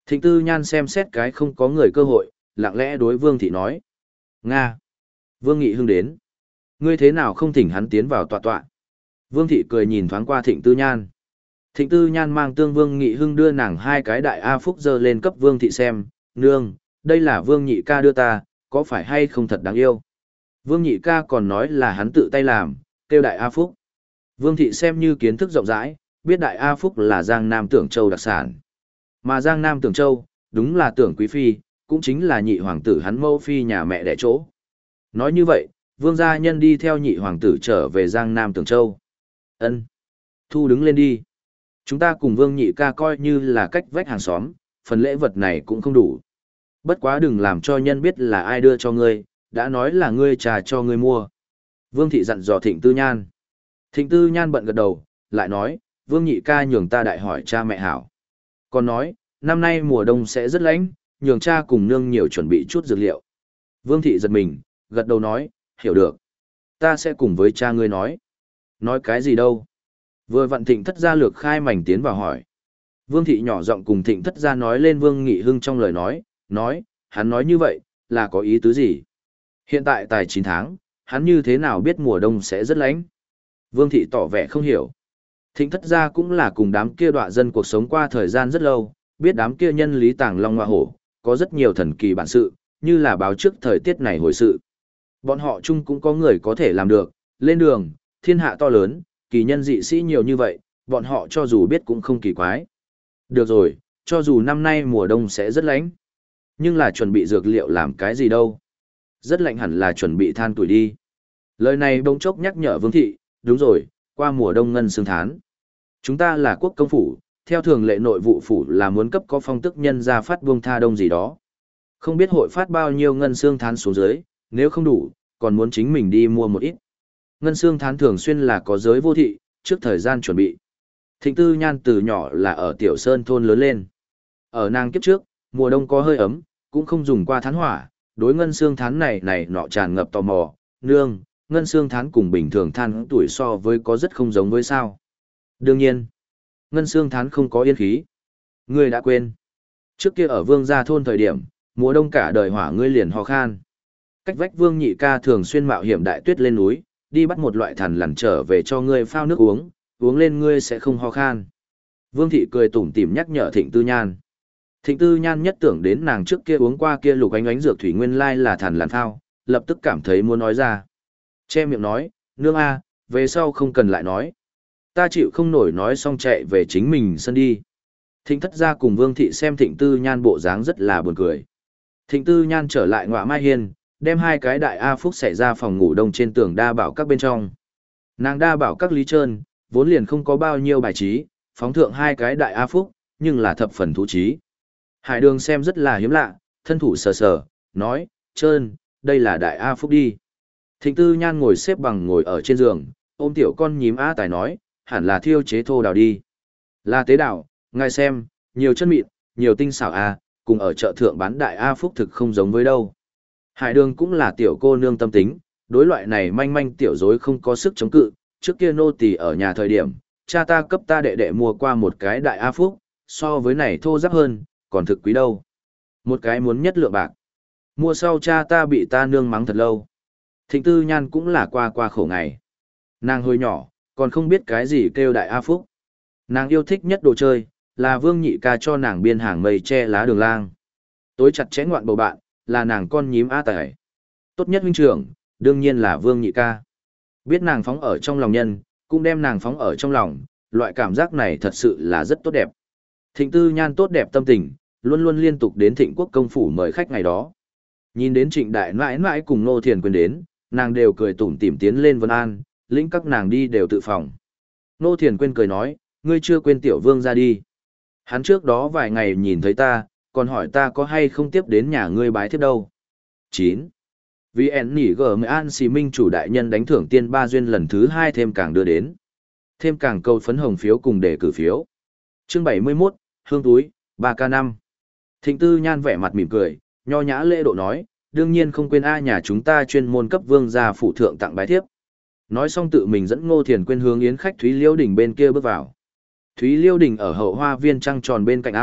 Thịnh Tư Nhan xem xét cái không có người cơ hội, lặng lẽ đối Vương Thị nói. Nga. Vương Nghị Hưng đến. Ngươi thế nào không thỉnh hắn tiến vào tọa tọa? Vương Thị cười nhìn thoáng qua Thịnh Tư Nhan. Thịnh Tư Nhan mang tương Vương Nghị Hưng đưa nàng hai cái đại A Phúc dơ lên cấp Vương Thị xem. Nương, đây là Vương Nhị ca đưa ta, có phải hay không thật đáng yêu? Vương Nhị ca còn nói là hắn tự tay làm, kêu đại A Phúc. Vương Thị xem như kiến thức rộng rãi, biết đại A Phúc là Giang Nam Tưởng Châu đặc sản. Mà Giang Nam Tưởng Châu, đúng là Tưởng Quý Phi, cũng chính là nhị hoàng tử hắn mẫu phi nhà mẹ đẻ chỗ. Nói như vậy, Vương gia nhân đi theo nhị hoàng tử trở về Giang Nam Tưởng Châu. Ân, Thu đứng lên đi. Chúng ta cùng Vương Nhị ca coi như là cách vách hàng xóm, phần lễ vật này cũng không đủ. Bất quá đừng làm cho nhân biết là ai đưa cho ngươi, đã nói là ngươi trà cho ngươi mua. Vương Thị dặn dò Thịnh Tư Nhan. Thịnh Tư Nhan bận gật đầu, lại nói, Vương Nhị ca nhường ta đại hỏi cha mẹ hảo. Còn nói, năm nay mùa đông sẽ rất lạnh, nhường cha cùng nương nhiều chuẩn bị chút dược liệu. Vương Thị giật mình, gật đầu nói, hiểu được. Ta sẽ cùng với cha ngươi nói. Nói cái gì đâu? Vừa vặn Thịnh Thất gia lược khai mảnh tiến vào hỏi. Vương Thị nhỏ giọng cùng Thịnh Thất gia nói lên Vương Nghị Hưng trong lời nói, nói, hắn nói như vậy, là có ý tứ gì? Hiện tại tài chín tháng, hắn như thế nào biết mùa đông sẽ rất lạnh? Vương Thị tỏ vẻ không hiểu. Thịnh Thất gia cũng là cùng đám kia đọa dân cuộc sống qua thời gian rất lâu, biết đám kia nhân lý tàng long hoa hổ, có rất nhiều thần kỳ bản sự, như là báo trước thời tiết này hồi sự. Bọn họ chung cũng có người có thể làm được, lên đường, thiên hạ to lớn, kỳ nhân dị sĩ nhiều như vậy, bọn họ cho dù biết cũng không kỳ quái. Được rồi, cho dù năm nay mùa đông sẽ rất lạnh, nhưng là chuẩn bị dược liệu làm cái gì đâu. Rất lạnh hẳn là chuẩn bị than tuổi đi. Lời này bỗng chốc nhắc nhở Vương Thị, đúng rồi, qua mùa đông ngân xương thán. Chúng ta là quốc công phủ, theo thường lệ nội vụ phủ là muốn cấp có phong tức nhân ra phát buông tha đông gì đó. Không biết hội phát bao nhiêu ngân xương thán xuống dưới, nếu không đủ, còn muốn chính mình đi mua một ít. Ngân xương thán thường xuyên là có giới vô thị, trước thời gian chuẩn bị. Thịnh Tư Nhan từ nhỏ là ở Tiểu Sơn thôn lớn lên. Ở nàng kiếp trước, mùa đông có hơi ấm, cũng không dùng qua thán hỏa, đối ngân xương thán này này nọ tràn ngập tò mò, nương, ngân xương thán cùng bình thường than tuổi so với có rất không giống với sao. Đương nhiên, ngân xương thán không có yên khí. Ngươi đã quên. Trước kia ở Vương gia thôn thời điểm, mùa đông cả đời hỏa ngươi liền ho khan. Cách vách Vương Nhị ca thường xuyên mạo hiểm đại tuyết lên núi, đi bắt một loại thằn lằn trở về cho ngươi phao nước uống, uống lên ngươi sẽ không ho khan. Vương Thị cười tủm tỉm nhắc nhở Thịnh Tư Nhan. Thịnh Tư Nhan nhất tưởng đến nàng trước kia uống qua kia lục ánh ánh dược thủy nguyên lai là thằn lằn phao, lập tức cảm thấy muốn nói ra. Che miệng nói, nương a, về sau không cần lại nói. Ta chịu không nổi nói xong chạy về chính mình sân đi. Thịnh Thất gia cùng Vương Thị xem Thịnh Tư Nhan bộ dáng rất là buồn cười. Thịnh Tư Nhan trở lại ngọa mai hiên, đem hai cái đại A Phúc xảy ra phòng ngủ đông trên tường đa bảo các bên trong. Nàng đa bảo các lý trơn, vốn liền không có bao nhiêu bài trí, phóng thượng hai cái đại A Phúc, nhưng là thập phần thú trí. Hải Đường xem rất là hiếm lạ, thân thủ sờ sờ, nói, trơn, đây là đại A Phúc đi. Thịnh Tư Nhan ngồi xếp bằng ngồi ở trên giường, ôm tiểu con nhím A Tài nói, hẳn là thiêu chế thô đào đi. Là tế đào, ngài xem, nhiều chân mịn, nhiều tinh xảo A, cùng ở chợ thượng bán đại A Phúc thực không giống với đâu. Hải Đường cũng là tiểu cô nương tâm tính, đối loại này manh manh tiểu dối không có sức chống cự, trước kia nô tỳ ở nhà thời điểm, cha ta cấp ta đệ đệ mua qua một cái đại A Phúc, so với này thô ráp hơn, còn thực quý đâu. Một cái muốn nhất lượng bạc. Mua sau cha ta bị ta nương mắng thật lâu. Thịnh Tư Nhan cũng là qua qua khổ ngày. Nàng hồi nhỏ, còn không biết cái gì kêu đại A Phúc. Nàng yêu thích nhất đồ chơi, là Vương Nhị ca cho nàng biên hàng mây che lá đường lang. Tối chặt chẽ ngoạn bầu bạn, là nàng con nhím A Tài. Tốt nhất huynh trưởng, đương nhiên là Vương Nhị ca. Biết nàng phóng ở trong lòng nhân, cũng đem nàng phóng ở trong lòng, loại cảm giác này thật sự là rất tốt đẹp. Thịnh Tư Nhan tốt đẹp tâm tình, luôn luôn liên tục đến Thịnh Quốc công phủ mời khách ngày đó. Nhìn đến Trịnh Đại mãi mãi cùng Nô Thiền Quyên đến, nàng đều cười tủm tỉm tiến lên vân an, lĩnh các nàng đi đều tự phòng. Nô Thiền Quyên cười nói, ngươi chưa quên tiểu vương ra đi. Hắn trước đó vài ngày nhìn thấy ta, còn hỏi ta có hay không tiếp đến nhà ngươi bái thiếp đâu. chín. Vì ẻn nỉ gờ mới an xì minh chủ đại nhân đánh thưởng tiên ba duyên lần thứ hai thêm càng đưa đến. Thêm càng câu phấn hồng phiếu cùng để cử phiếu. Chương bảy mươi mốt, hương túi, ba k năm. Thịnh Tư Nhan vẻ mặt mỉm cười, nho nhã lễ độ nói, đương nhiên không quên a nhà chúng ta chuyên môn cấp vương gia phụ thượng tặng bái thiếp. Nói xong tự mình dẫn Ngô Thiền Quyên hướng yến khách Thúy Liêu Đình bên kia bước vào. Thúy Liêu Đình ở hậu hoa viên trăng tròn bên cạnh ao,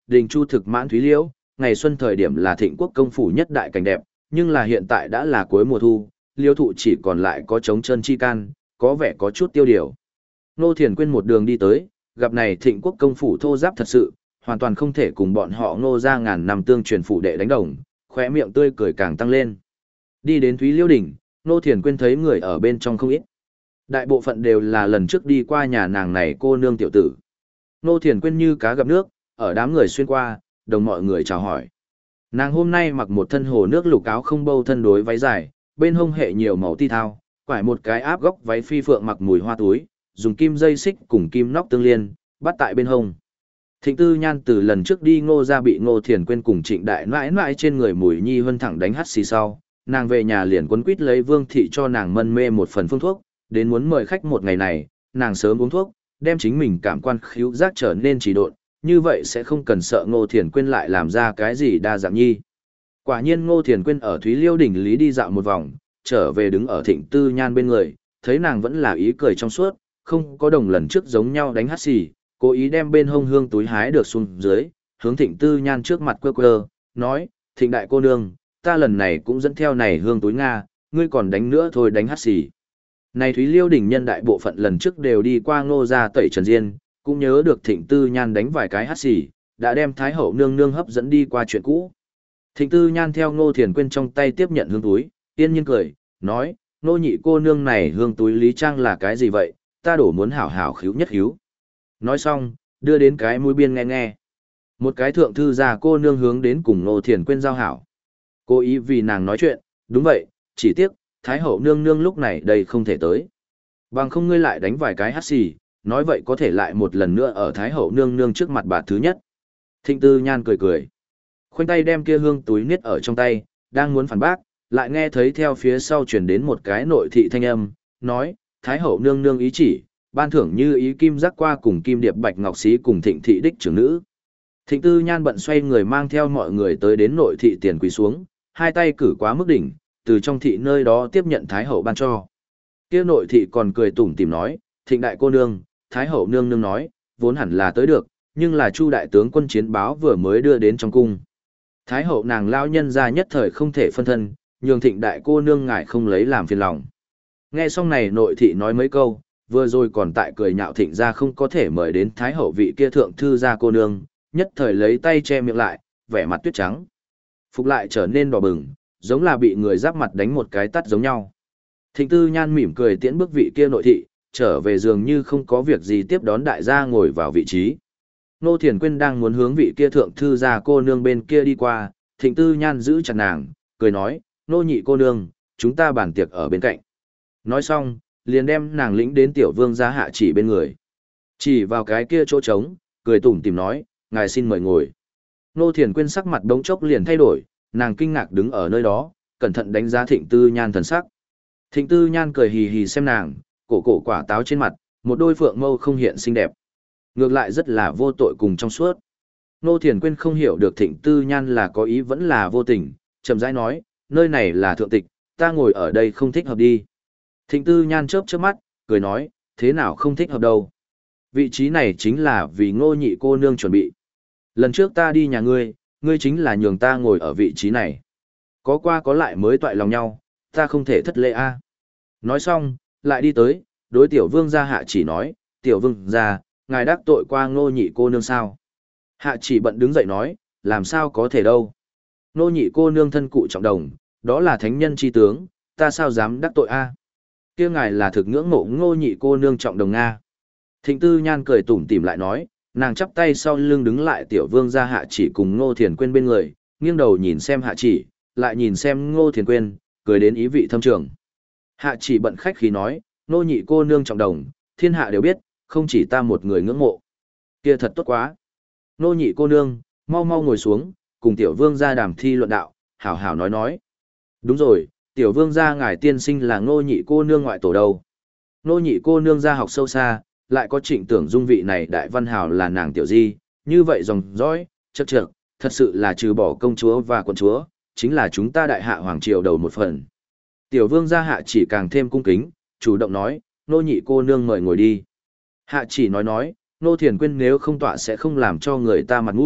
đình chu thực mãn thúy liễu, ngày xuân thời điểm là thịnh quốc công phủ nhất đại cảnh đẹp, nhưng là hiện tại đã là cuối mùa thu, liễu thụ chỉ còn lại có trống trơn chi can, có vẻ có chút tiêu điều. Ngô Thiền Quyên một đường đi tới, gặp này thịnh quốc công phủ thô giáp thật sự, hoàn toàn không thể cùng bọn họ Ngô ra ngàn năm tương truyền phủ đệ đánh đồng, khóe miệng tươi cười càng tăng lên. Đi đến Thúy Liễu đỉnh, Ngô Thiền Quyên thấy người ở bên trong không ít. Đại bộ phận đều là lần trước đi qua nhà nàng này cô nương tiểu tử. Ngô Thiền Quyên như cá gặp nước, ở đám người xuyên qua, đồng mọi người chào hỏi. Nàng hôm nay mặc một thân hồ nước lục áo không bâu thân đối váy dài, bên hông hệ nhiều màu ti thao, quải một cái áp góc váy phi phượng mặc mùi hoa túi, dùng kim dây xích cùng kim nóc tương liên, bắt tại bên hông. Thịnh Tư Nhan từ lần trước đi Ngô ra bị Ngô Thiền Quyên cùng Trịnh Đại Nãi Nãi trên người Mùi Nhi Hân thẳng đánh hắt xì sau, nàng về nhà liền quấn quýt lấy Vương thị cho nàng mân mê một phần phương thuốc, đến muốn mời khách một ngày này, nàng sớm uống thuốc, đem chính mình cảm quan khíu giác trở nên trì độn, như vậy sẽ không cần sợ Ngô Thiền Quyên lại làm ra cái gì đa dạng nhi. Quả nhiên Ngô Thiền Quyên ở Thúy Liêu đỉnh lý đi dạo một vòng, trở về đứng ở Thịnh Tư Nhan bên người, thấy nàng vẫn là ý cười trong suốt, không có đồng lần trước giống nhau đánh hắt xì, cố ý đem bên hông hương túi hái được xuống dưới, hướng Thịnh Tư Nhan trước mặt quơ quơ, nói, Thịnh đại cô nương, ta lần này cũng dẫn theo này hương túi Nga, ngươi còn đánh nữa thôi đánh hắt xì. Này Thúy Liêu đỉnh nhân đại bộ phận lần trước đều đi qua Ngô gia tẩy trần diên, cũng nhớ được Thịnh Tư Nhan đánh vài cái hắt xì, đã đem Thái hậu nương nương hấp dẫn đi qua chuyện cũ. Thịnh Tư Nhan theo Ngô Thiền Quyên trong tay tiếp nhận hương túi, yên nhiên cười, nói, Ngô nhị cô nương này hương túi lý trang là cái gì vậy, ta đổ muốn hảo hảo khíu nhất khíu. Nói xong, đưa đến cái mũi biên nghe nghe. Một cái thượng thư già cô nương hướng đến cùng Ngô Thiền Quyên giao hảo. Cố ý vì nàng nói chuyện, đúng vậy, chỉ tiếc, Thái hậu nương nương lúc này đây không thể tới. Bằng không ngươi lại đánh vài cái hát xì, nói vậy có thể lại một lần nữa ở Thái hậu nương nương trước mặt bà thứ nhất. Thịnh Tư Nhan cười cười. Khoanh tay đem kia hương túi niết ở trong tay, đang muốn phản bác, lại nghe thấy theo phía sau truyền đến một cái nội thị thanh âm, nói, Thái hậu nương nương ý chỉ, ban thưởng như ý kim giác qua cùng kim điệp bạch ngọc xí cùng thịnh thị đích trưởng nữ. Thịnh Tư Nhan bận xoay người mang theo mọi người tới đến nội thị tiền quỳ xuống, hai tay cử quá mức đỉnh, từ trong thị nơi đó tiếp nhận Thái hậu ban cho. Kia nội thị còn cười tủm tỉm nói, Thịnh đại cô nương, Thái hậu nương nương nói, vốn hẳn là tới được, nhưng là Chu đại tướng quân chiến báo vừa mới đưa đến trong cung. Thái hậu nàng lao nhân ra nhất thời không thể phân thân, nhường Thịnh đại cô nương ngại không lấy làm phiền lòng. Nghe xong này nội thị nói mấy câu, vừa rồi còn tại cười nhạo Thịnh ra không có thể mời đến Thái hậu vị kia thượng thư gia cô nương, nhất thời lấy tay che miệng lại, vẻ mặt tuyết trắng. Phục lại trở nên đỏ bừng, giống là bị người giáp mặt đánh một cái tắt giống nhau. Thịnh Tư Nhan mỉm cười tiễn bước vị kia nội thị, trở về giường như không có việc gì tiếp đón đại gia ngồi vào vị trí. Ngô Thiền Quyên đang muốn hướng vị kia thượng thư gia cô nương bên kia đi qua, Thịnh Tư Nhan giữ chặt nàng, cười nói, Ngô nhị cô nương, chúng ta bàn tiệc ở bên cạnh. Nói xong, liền đem nàng lĩnh đến tiểu vương gia Hạ Chỉ bên người. Chỉ vào cái kia chỗ trống, cười tủm tỉm nói, ngài xin mời ngồi. Ngô Thiền Quyên sắc mặt đống chốc liền thay đổi, nàng kinh ngạc đứng ở nơi đó, cẩn thận đánh giá Thịnh Tư Nhan thần sắc. Thịnh Tư Nhan cười hì hì xem nàng, cổ cổ quả táo trên mặt, một đôi phượng mâu không hiện xinh đẹp. Ngược lại rất là vô tội cùng trong suốt. Ngô Thiền Quyên không hiểu được Thịnh Tư Nhan là có ý vẫn là vô tình, chậm rãi nói, nơi này là thượng tịch, ta ngồi ở đây không thích hợp đi. Thịnh Tư Nhan chớp chớp mắt, cười nói, thế nào không thích hợp đâu. Vị trí này chính là vì Ngô nhị cô nương chuẩn bị. Lần trước ta đi nhà ngươi, ngươi chính là nhường ta ngồi ở vị trí này. Có qua có lại mới toại lòng nhau, ta không thể thất lễ a. Nói xong, lại đi tới, đối tiểu vương gia Hạ Chỉ nói, tiểu vương gia, ngài đắc tội qua Ngô nhị cô nương sao? Hạ Chỉ bận đứng dậy nói, làm sao có thể đâu. Ngô nhị cô nương thân cụ trọng đồng, đó là thánh nhân chi tướng, ta sao dám đắc tội a? Kia ngài là thực ngưỡng mộ Ngô nhị cô nương trọng đồng Nga. Thịnh Tư Nhan cười tủm tỉm lại nói, nàng chắp tay sau lưng đứng lại tiểu vương gia Hạ Chỉ cùng Ngô Thiền Quyên bên người, nghiêng đầu nhìn xem Hạ Chỉ, lại nhìn xem Ngô Thiền Quyên, cười đến ý vị thâm trường. Hạ Chỉ bận khách khí nói, Ngô nhị cô nương trọng đồng, thiên hạ đều biết, không chỉ ta một người ngưỡng mộ. Kia thật tốt quá. Ngô nhị cô nương, mau mau ngồi xuống, cùng tiểu vương gia đàm thi luận đạo, hảo hảo nói nói. Đúng rồi, tiểu vương gia ngài tiên sinh là Ngô nhị cô nương ngoại tổ đâu. Ngô nhị cô nương gia học sâu xa, lại có Trịnh Tưởng Dung vị này đại văn hào là nàng tiểu di, như vậy dòng dõi, chất trược, thật sự là trừ bỏ công chúa và quận chúa, chính là chúng ta đại hạ hoàng triều đầu một phần. Tiểu vương gia Hạ Chỉ càng thêm cung kính, chủ động nói, Ngô nhị cô nương mời ngồi đi. Hạ Chỉ nói nói, Ngô Thiền Quyên nếu không tọa sẽ không làm cho người ta mặt mũi,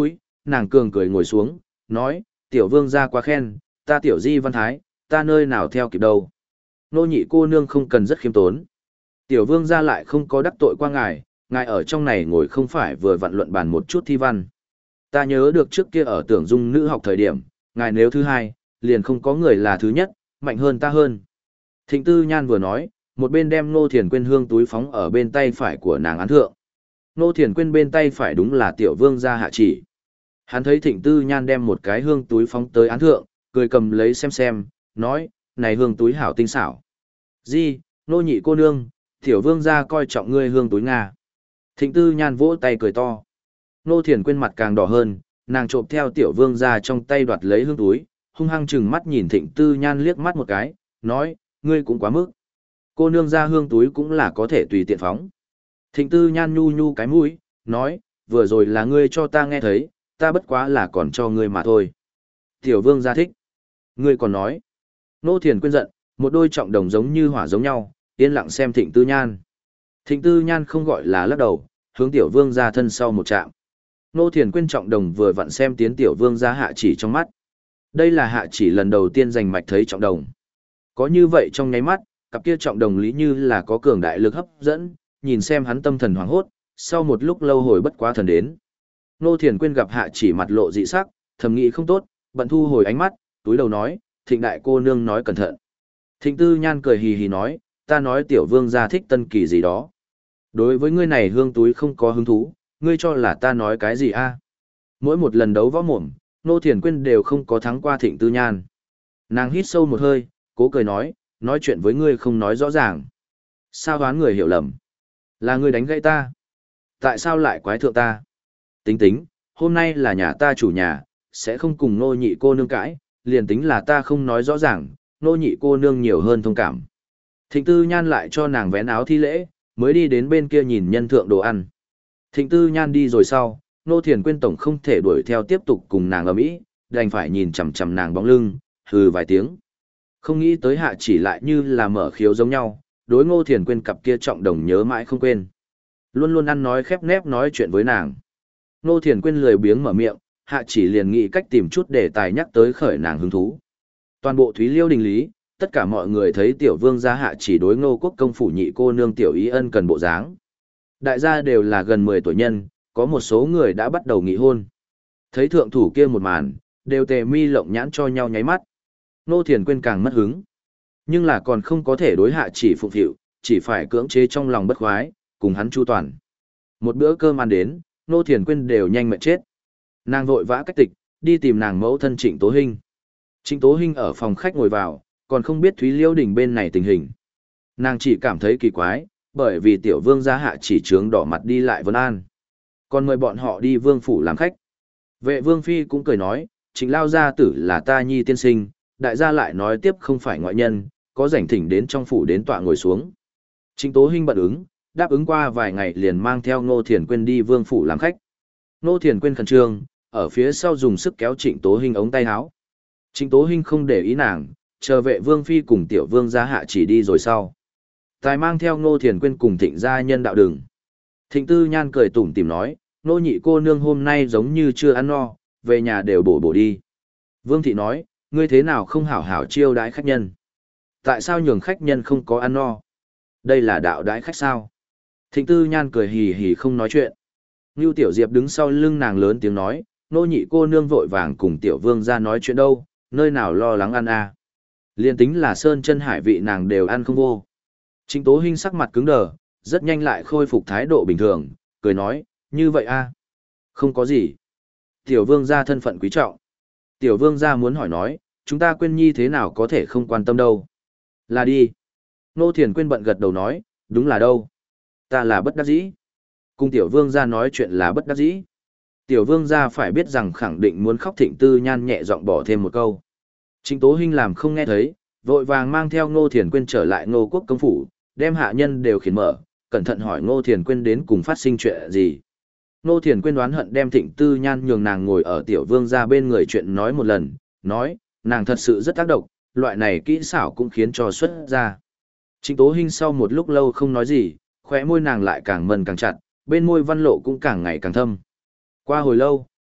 nàng cường cười ngồi xuống, nói, tiểu vương gia quá khen, ta tiểu di văn thái, ta nơi nào theo kịp đâu. Nô nhị cô nương không cần rất khiêm tốn. Tiểu vương gia lại không có đắc tội qua ngài, ngài ở trong này ngồi không phải vừa vặn luận bàn một chút thi văn. Ta nhớ được trước kia ở tưởng dung nữ học thời điểm, ngài nếu thứ hai, liền không có người là thứ nhất, mạnh hơn ta hơn. Thịnh Tư Nhan vừa nói, một bên đem Ngô Thiền Quyên hương túi phóng ở bên tay phải của nàng án thượng. Ngô Thiền Quyên bên tay phải đúng là tiểu vương gia hạ chỉ. Hắn thấy Thịnh Tư Nhan đem một cái hương túi phóng tới án thượng, cười cầm lấy xem xem, nói, này hương túi hảo tinh xảo. Di, nô nhị cô nương, tiểu vương gia coi trọng ngươi hương túi Nga. Thịnh Tư Nhan vỗ tay cười to. Ngô Thiền Quyên mặt càng đỏ hơn, nàng trộm theo tiểu vương gia trong tay đoạt lấy hương túi, hung hăng chừng mắt nhìn Thịnh Tư Nhan liếc mắt một cái, nói, ngươi cũng quá mức. Cô nương ra hương túi cũng là có thể tùy tiện phóng. Thịnh Tư Nhan nhu nhu cái mũi, nói, vừa rồi là ngươi cho ta nghe thấy, ta bất quá là còn cho ngươi mà thôi. Tiểu vương gia thích. Ngươi còn nói. Ngô Thiền Quyên giận, một đôi trọng đồng giống như hỏa giống nhau, yên lặng xem Thịnh Tư Nhan. Thịnh Tư Nhan không gọi là lắc đầu, hướng tiểu vương gia thân sau một trạm. Ngô Thiền Quyên trọng đồng vừa vặn xem tiến tiểu vương gia hạ chỉ trong mắt. Đây là hạ chỉ lần đầu tiên giành mạch thấy trọng đồng. Có như vậy trong nháy mắt, cặp kia trọng đồng lý như là có cường đại lực hấp dẫn, nhìn xem hắn tâm thần hoảng hốt, sau một lúc lâu hồi bất quá thần đến. Ngô Thiền Quyên gặp hạ chỉ mặt lộ dị sắc, thầm nghĩ không tốt, bận thu hồi ánh mắt, túi đầu nói, Thịnh đại cô nương nói cẩn thận. Thịnh Tư Nhan cười hì hì nói, ta nói tiểu vương gia thích tân kỳ gì đó. Đối với ngươi này hương túi không có hứng thú, ngươi cho là ta nói cái gì a? Mỗi một lần đấu võ mồm, Ngô Thiền Quyên đều không có thắng qua Thịnh Tư Nhan. Nàng hít sâu một hơi, cố cười nói, nói chuyện với ngươi không nói rõ ràng. Sao đoán người hiểu lầm? Là ngươi đánh gãy ta. Tại sao lại quái thượng ta? Tính tính, hôm nay là nhà ta chủ nhà, sẽ không cùng nô nhị cô nương cãi, liền tính là ta không nói rõ ràng, nô nhị cô nương nhiều hơn thông cảm. Thịnh Tư Nhan lại cho nàng vén áo thi lễ, mới đi đến bên kia nhìn nhân thượng đồ ăn. Thịnh Tư Nhan đi rồi sau, Ngô Thiền Quyên tổng không thể đuổi theo tiếp tục cùng nàng ở mỹ, đành phải nhìn chằm chằm nàng bóng lưng, hừ vài tiếng. Không nghĩ tới hạ chỉ lại như là mở khiếu giống nhau, đối Ngô Thiền Quyên cặp kia trọng đồng nhớ mãi không quên. Luôn luôn ăn nói khép nép nói chuyện với nàng. Ngô Thiền Quyên lười biếng mở miệng, hạ chỉ liền nghĩ cách tìm chút để tài nhắc tới khởi nàng hứng thú. Toàn bộ Thúy Liêu đình lý, tất cả mọi người thấy tiểu vương gia hạ chỉ đối Ngô Quốc công phủ nhị cô nương tiểu ý ân cần bộ dáng. Đại gia đều là gần mười tuổi nhân, có một số người đã bắt đầu nghị hôn. Thấy thượng thủ kia một màn, đều tề mi lộng nhãn cho nhau nháy mắt. Ngô Thiền Quyên càng mất hứng. Nhưng là còn không có thể đối hạ chỉ phụng phịu, chỉ phải cưỡng chế trong lòng bất khoái, cùng hắn chu toàn. Một bữa cơm ăn đến, Ngô Thiền Quyên đều nhanh mệt chết. Nàng vội vã cách tịch, đi tìm nàng mẫu thân Trịnh Tố Hinh. Trịnh Tố Hinh ở phòng khách ngồi vào, còn không biết Thúy Liêu đình bên này tình hình. Nàng chỉ cảm thấy kỳ quái, bởi vì tiểu vương gia hạ chỉ trướng đỏ mặt đi lại Vân An. Còn mời bọn họ đi vương phủ làm khách. Vệ vương phi cũng cười nói, Trịnh lao gia tử là ta nhi tiên sinh, đại gia lại nói tiếp không phải ngoại nhân, có rảnh thỉnh đến trong phủ đến tọa ngồi xuống. Trịnh Tố Hinh bận ứng, đáp ứng qua vài ngày liền mang theo Ngô Thiền Quyên đi vương phủ làm khách. Ngô Thiền Quyên khẩn trương, ở phía sau dùng sức kéo Trịnh Tố Hinh ống tay áo. Trịnh Tố Hinh không để ý nàng, chờ vệ vương phi cùng tiểu vương gia hạ chỉ đi rồi sau. Tài mang theo Ngô Thiền Quyên cùng Thịnh gia nhân đạo đường. Thịnh Tư Nhan cười tủm tỉm nói, nô nhị cô nương hôm nay giống như chưa ăn no, về nhà đều bổ bổ đi. Vương thị nói, ngươi thế nào không hảo hảo chiêu đãi khách nhân? Tại sao nhường khách nhân không có ăn no? Đây là đạo đãi khách sao? Thịnh Tư Nhan cười hì hì không nói chuyện. Ngưu Tiểu Diệp đứng sau lưng nàng lớn tiếng nói, nô nhị cô nương vội vàng cùng tiểu vương ra nói chuyện đâu, nơi nào lo lắng ăn à. Liên tính là sơn chân hải vị nàng đều ăn không vô. Trịnh Tố Hinh sắc mặt cứng đờ, rất nhanh lại khôi phục thái độ bình thường, cười nói, như vậy a à? Không có gì. Tiểu vương gia thân phận quý trọng. Tiểu vương gia muốn hỏi nói, chúng ta Quyên nhi thế nào có thể không quan tâm đâu. Là đi. Nô Thiền Quyên bận gật đầu nói, đúng là đâu. Ta là bất đắc dĩ. Cùng tiểu vương gia nói chuyện là bất đắc dĩ. Tiểu vương gia phải biết rằng khẳng định muốn khóc. Thịnh Tư Nhan nhẹ giọng bỏ thêm một câu. Trịnh Tố Hinh làm không nghe thấy, vội vàng mang theo Ngô Thiền Quyên trở lại Ngô Quốc công phủ, đem hạ nhân đều khiển mở, cẩn thận hỏi Ngô Thiền Quyên đến cùng phát sinh chuyện gì. Ngô Thiền Quyên đoán hận đem Thịnh Tư Nhan nhường nàng ngồi ở tiểu vương gia bên người chuyện nói một lần, nói, nàng thật sự rất tác động, loại này kỹ xảo cũng khiến cho xuất ra. Trịnh Tố Hinh sau một lúc lâu không nói gì, khóe môi nàng lại càng mần càng chặt, bên môi văn lộ cũng càng ngày càng thâm. Qua hồi lâu,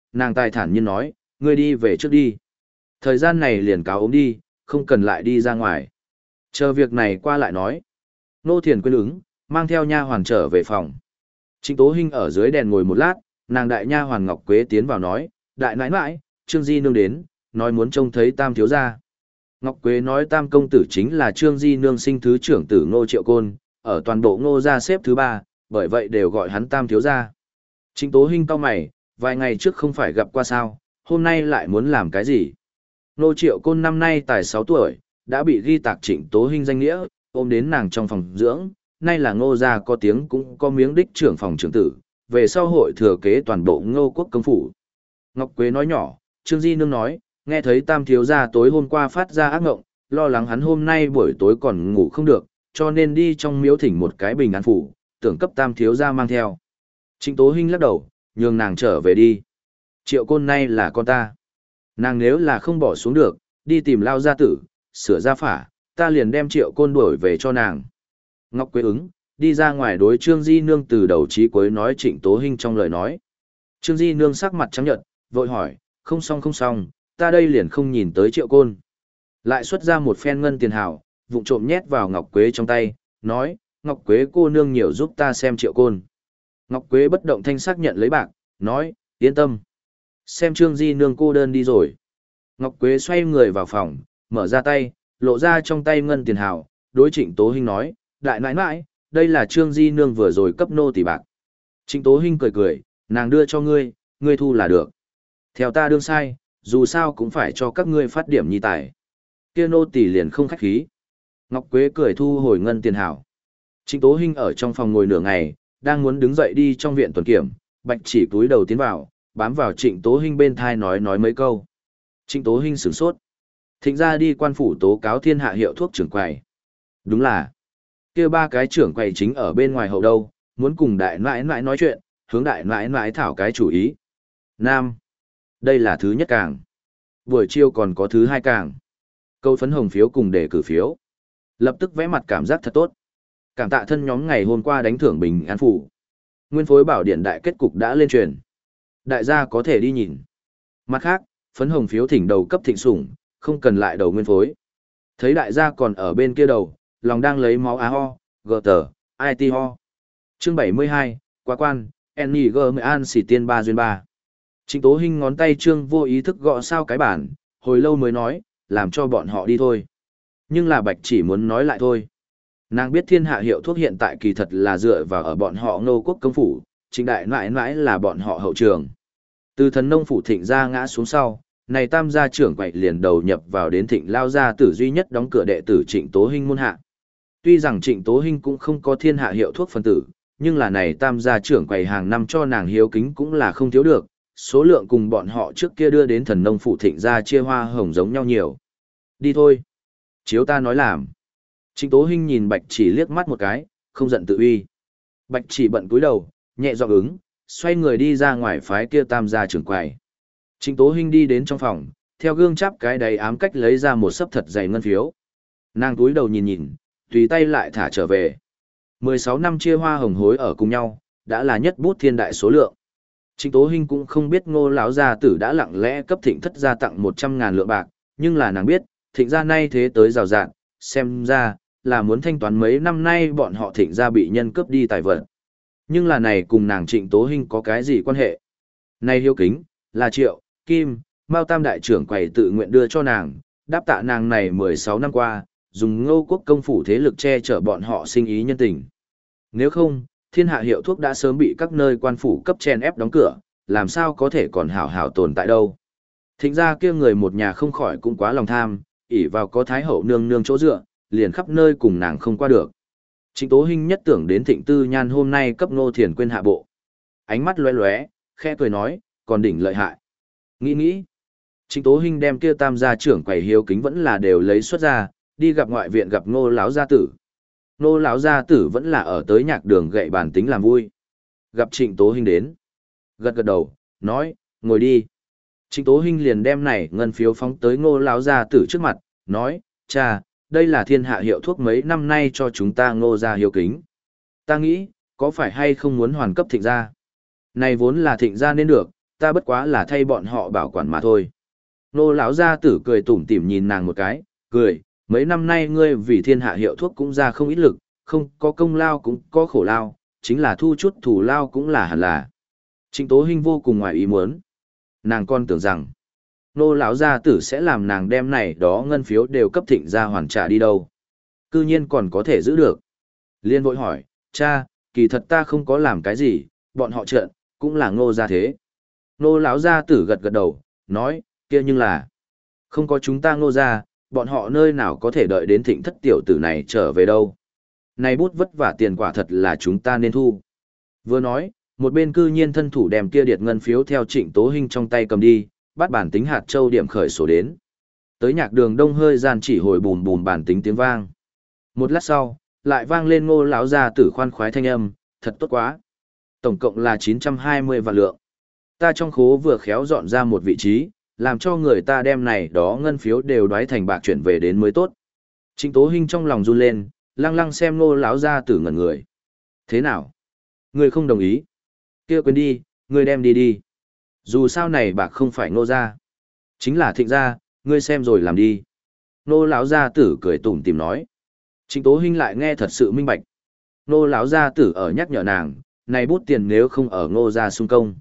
nàng tài thản nhiên nói, ngươi đi về trước đi. Thời gian này liền cáo ốm đi, không cần lại đi ra ngoài. Chờ việc này qua lại nói. Nô Thiền quên ứng, mang theo nha hoàn trở về phòng. Trịnh Tố Hinh ở dưới đèn ngồi một lát, nàng đại nha hoàn Ngọc Quế tiến vào nói, đại nãi nãi, Trương Di Nương đến, nói muốn trông thấy Tam thiếu gia. Ngọc Quế nói Tam công tử chính là Trương Di Nương sinh thứ trưởng tử Ngô Triệu Côn, ở toàn bộ Ngô gia xếp thứ ba, bởi vậy đều gọi hắn Tam thiếu gia. Trịnh Tố Hinh cau mày, vài ngày trước không phải gặp qua sao, hôm nay lại muốn làm cái gì? Ngô Triệu Côn năm nay tài sáu tuổi, đã bị ghi tạc Trịnh Tố Hinh danh nghĩa, ôm đến nàng trong phòng dưỡng, nay là Ngô gia có tiếng cũng có miếng đích trưởng phòng trưởng tử, về sau hội thừa kế toàn bộ Ngô quốc công phủ. Ngọc Quế nói nhỏ, Trương Di Nương nói, nghe thấy Tam thiếu gia tối hôm qua phát ra ác ngộng, lo lắng hắn hôm nay buổi tối còn ngủ không được, cho nên đi trong miếu thỉnh một cái bình an phủ, tưởng cấp Tam thiếu gia mang theo. Trịnh Tố Hinh lắc đầu, nhường nàng trở về đi. Triệu Côn nay là con ta. Nàng nếu là không bỏ xuống được, đi tìm Lao gia tử, sửa gia phả, ta liền đem Triệu Côn đuổi về cho nàng. Ngọc Quế ứng, đi ra ngoài đối Trương Di Nương từ đầu chí cuối nói Trịnh Tố Hinh trong lời nói. Trương Di Nương sắc mặt trắng nhợt, vội hỏi, không xong không xong, ta đây liền không nhìn tới Triệu Côn. Lại xuất ra một phen ngân tiền hào, vụng trộm nhét vào Ngọc Quế trong tay, nói, Ngọc Quế cô nương nhiều giúp ta xem Triệu Côn. Ngọc Quế bất động thanh sắc nhận lấy bạc, nói, yên tâm. Xem Trương Di Nương cô đơn đi rồi. Ngọc Quế xoay người vào phòng, mở ra tay, lộ ra trong tay ngân tiền hào, đối Trịnh Tố Hinh nói, đại nãi nãi, đây là Trương Di Nương vừa rồi cấp nô tỷ bạc. Trịnh Tố Hinh cười cười, nàng đưa cho ngươi, ngươi thu là được. Theo ta đương sai, dù sao cũng phải cho các ngươi phát điểm nhi tài. Kia nô tỷ liền không khách khí. Ngọc Quế cười thu hồi ngân tiền hảo. Trịnh Tố Hinh ở trong phòng ngồi nửa ngày, đang muốn đứng dậy đi trong viện tuần kiểm, Bạch Chỉ túi đầu tiến vào, bám vào Trịnh Tố Hinh bên thai nói nói mấy câu. Trịnh Tố Hinh sửng sốt. Thịnh ra đi quan phủ tố cáo thiên hạ hiệu thuốc trưởng quầy. Đúng là, kia ba cái trưởng quầy chính ở bên ngoài hậu đâu, muốn cùng đại nãi nãi nói chuyện, hướng đại nãi nãi thảo cái chủ ý. Nam, đây là thứ nhất càng. Buổi chiều còn có thứ hai càng. Câu phấn hồng phiếu cùng đề cử phiếu. Lập tức vẽ mặt cảm giác thật tốt. Cảm tạ thân nhóm ngày hôm qua đánh thưởng bình an phủ. Nguyên phối bảo điện đại kết cục đã lên truyền. Đại gia có thể đi nhìn. Mặt khác, phấn hồng phiếu thỉnh đầu cấp thịnh sủng, không cần lại đầu nguyên phối. Thấy đại gia còn ở bên kia đầu, lòng đang lấy máu á ho, gờ tờ, i tê ho. Chương bảy mươi hai, quá quan, N G mới an xỉ tiên ba duyên ba. Trịnh Tố Hinh ngón tay trương vô ý thức gõ sao cái bản, hồi lâu mới nói, làm cho bọn họ đi thôi. Nhưng là Bạch Chỉ muốn nói lại thôi. Nàng biết thiên hạ hiệu thuốc hiện tại kỳ thật là dựa vào ở bọn họ Ngô quốc công phủ, Trịnh đại mãi mãi là bọn họ hậu trường. Từ thần nông phủ Thịnh gia ngã xuống sau, này tam gia trưởng quậy liền đầu nhập vào đến Thịnh lao gia tử duy nhất đóng cửa đệ tử Trịnh Tố Hinh môn hạ. Tuy rằng Trịnh Tố Hinh cũng không có thiên hạ hiệu thuốc phân tử, nhưng là này tam gia trưởng quầy hàng năm cho nàng hiếu kính cũng là không thiếu được, số lượng cùng bọn họ trước kia đưa đến thần nông phủ Thịnh gia chia hoa hồng giống nhau nhiều. Đi thôi. Chiếu ta nói làm. Trịnh Tố Hinh nhìn Bạch Chỉ liếc mắt một cái, không giận tự uy. Bạch Chỉ bận cúi đầu, nhẹ giọng ứng, xoay người đi ra ngoài phái kia tam gia trưởng quầy. Trịnh Tố Hinh đi đến trong phòng, theo gương chắp cái đầy ám cách lấy ra một sấp thật dày ngân phiếu. Nàng cúi đầu nhìn nhìn, tùy tay lại thả trở về. mười sáu năm chia hoa hồng hối ở cùng nhau, đã là nhất bút thiên đại số lượng. Trịnh Tố Hinh cũng không biết Ngô lão gia tử đã lặng lẽ cấp Thịnh thất gia tặng một trăm ngàn lượng bạc, nhưng là nàng biết, Thịnh gia nay thế tới rào rạng, xem ra là muốn thanh toán mấy năm nay bọn họ Thịnh gia bị nhân cướp đi tài vật. Nhưng là này cùng nàng Trịnh Tố Hinh có cái gì quan hệ? Này hiếu kính, là Triệu, Kim, Mao tam đại trưởng quầy tự nguyện đưa cho nàng, đáp tạ nàng này mười sáu năm qua, dùng Ngô quốc công phủ thế lực che chở bọn họ sinh ý nhân tình. Nếu không, thiên hạ hiệu thuốc đã sớm bị các nơi quan phủ cấp chen ép đóng cửa, làm sao có thể còn hảo hảo tồn tại đâu. Thịnh ra kia người một nhà không khỏi cũng quá lòng tham, ỷ vào có thái hậu nương nương chỗ dựa, liền khắp nơi cùng nàng không qua được. Trịnh Tố Hinh nhất tưởng đến Thịnh Tư Nhan hôm nay cấp Ngô Thiền quên hạ bộ. Ánh mắt lóe lóe, khẽ cười nói, còn đỉnh lợi hại. Nghĩ nghĩ, Trịnh Tố Hinh đem kia tam gia trưởng quầy hiếu kính vẫn là đều lấy xuất ra, đi gặp ngoại viện gặp Ngô lão gia tử. Ngô lão gia tử vẫn là ở tới nhạc đường gậy bàn tính làm vui. Gặp Trịnh Tố Hinh đến, gật gật đầu, nói, ngồi đi. Trịnh Tố Hinh liền đem này ngân phiếu phóng tới Ngô lão gia tử trước mặt, nói, cha, đây là thiên hạ hiệu thuốc mấy năm nay cho chúng ta Ngô gia hiếu kính. Ta nghĩ, có phải hay không muốn hoàn cấp Thịnh gia? Này vốn là Thịnh gia nên được, ta bất quá là thay bọn họ bảo quản mà thôi. Nô lão gia tử cười tủm tỉm nhìn nàng một cái, cười, mấy năm nay ngươi vì thiên hạ hiệu thuốc cũng ra không ít lực, không có công lao cũng có khổ lao, chính là thu chút thủ lao cũng là hẳn là. Trịnh Tố Hinh vô cùng ngoài ý muốn. Nàng con tưởng rằng, nô lão gia tử sẽ làm nàng đem này đó ngân phiếu đều cấp Thịnh gia hoàn trả đi đâu. Cư nhiên còn có thể giữ được. Liên vội hỏi, cha, kỳ thật ta không có làm cái gì, bọn họ trợn, cũng là ngô gia thế. Nô lão gia tử gật gật đầu, nói, kia nhưng là, không có chúng ta ngô gia, bọn họ nơi nào có thể đợi đến Thịnh thất tiểu tử này trở về đâu. Này bút vất vả tiền quả thật là chúng ta nên thu. Vừa nói, một bên cư nhiên thân thủ đem kia điệt ngân phiếu theo Trịnh Tố Hinh trong tay cầm đi, bắt bản tính hạt châu điểm khởi sổ đến. Tới nhạc đường đông hơi gian chỉ hồi bùn bùn bản tính tiếng vang. Một lát sau, lại vang lên ngô lão gia tử khoan khoái thanh âm, thật tốt quá. Tổng cộng là chín trăm hai mươi vạn lượng. Ta trong khố vừa khéo dọn ra một vị trí, làm cho người ta đem này đó ngân phiếu đều đoái thành bạc chuyển về đến mới tốt. Trịnh Tố Hinh trong lòng run lên, lăng lăng xem ngô lão gia tử ngẩn người. Thế nào? Ngươi không đồng ý? Kia quên đi, ngươi đem đi đi. Dù sao này bạc không phải ngô gia, chính là Thịnh gia, ngươi xem rồi làm đi. Ngô lão gia tử cười tủm tỉm nói. Trịnh Tố Hinh lại nghe thật sự minh bạch. Ngô lão gia tử ở nhắc nhở nàng, này bút tiền nếu không ở ngô gia xung công,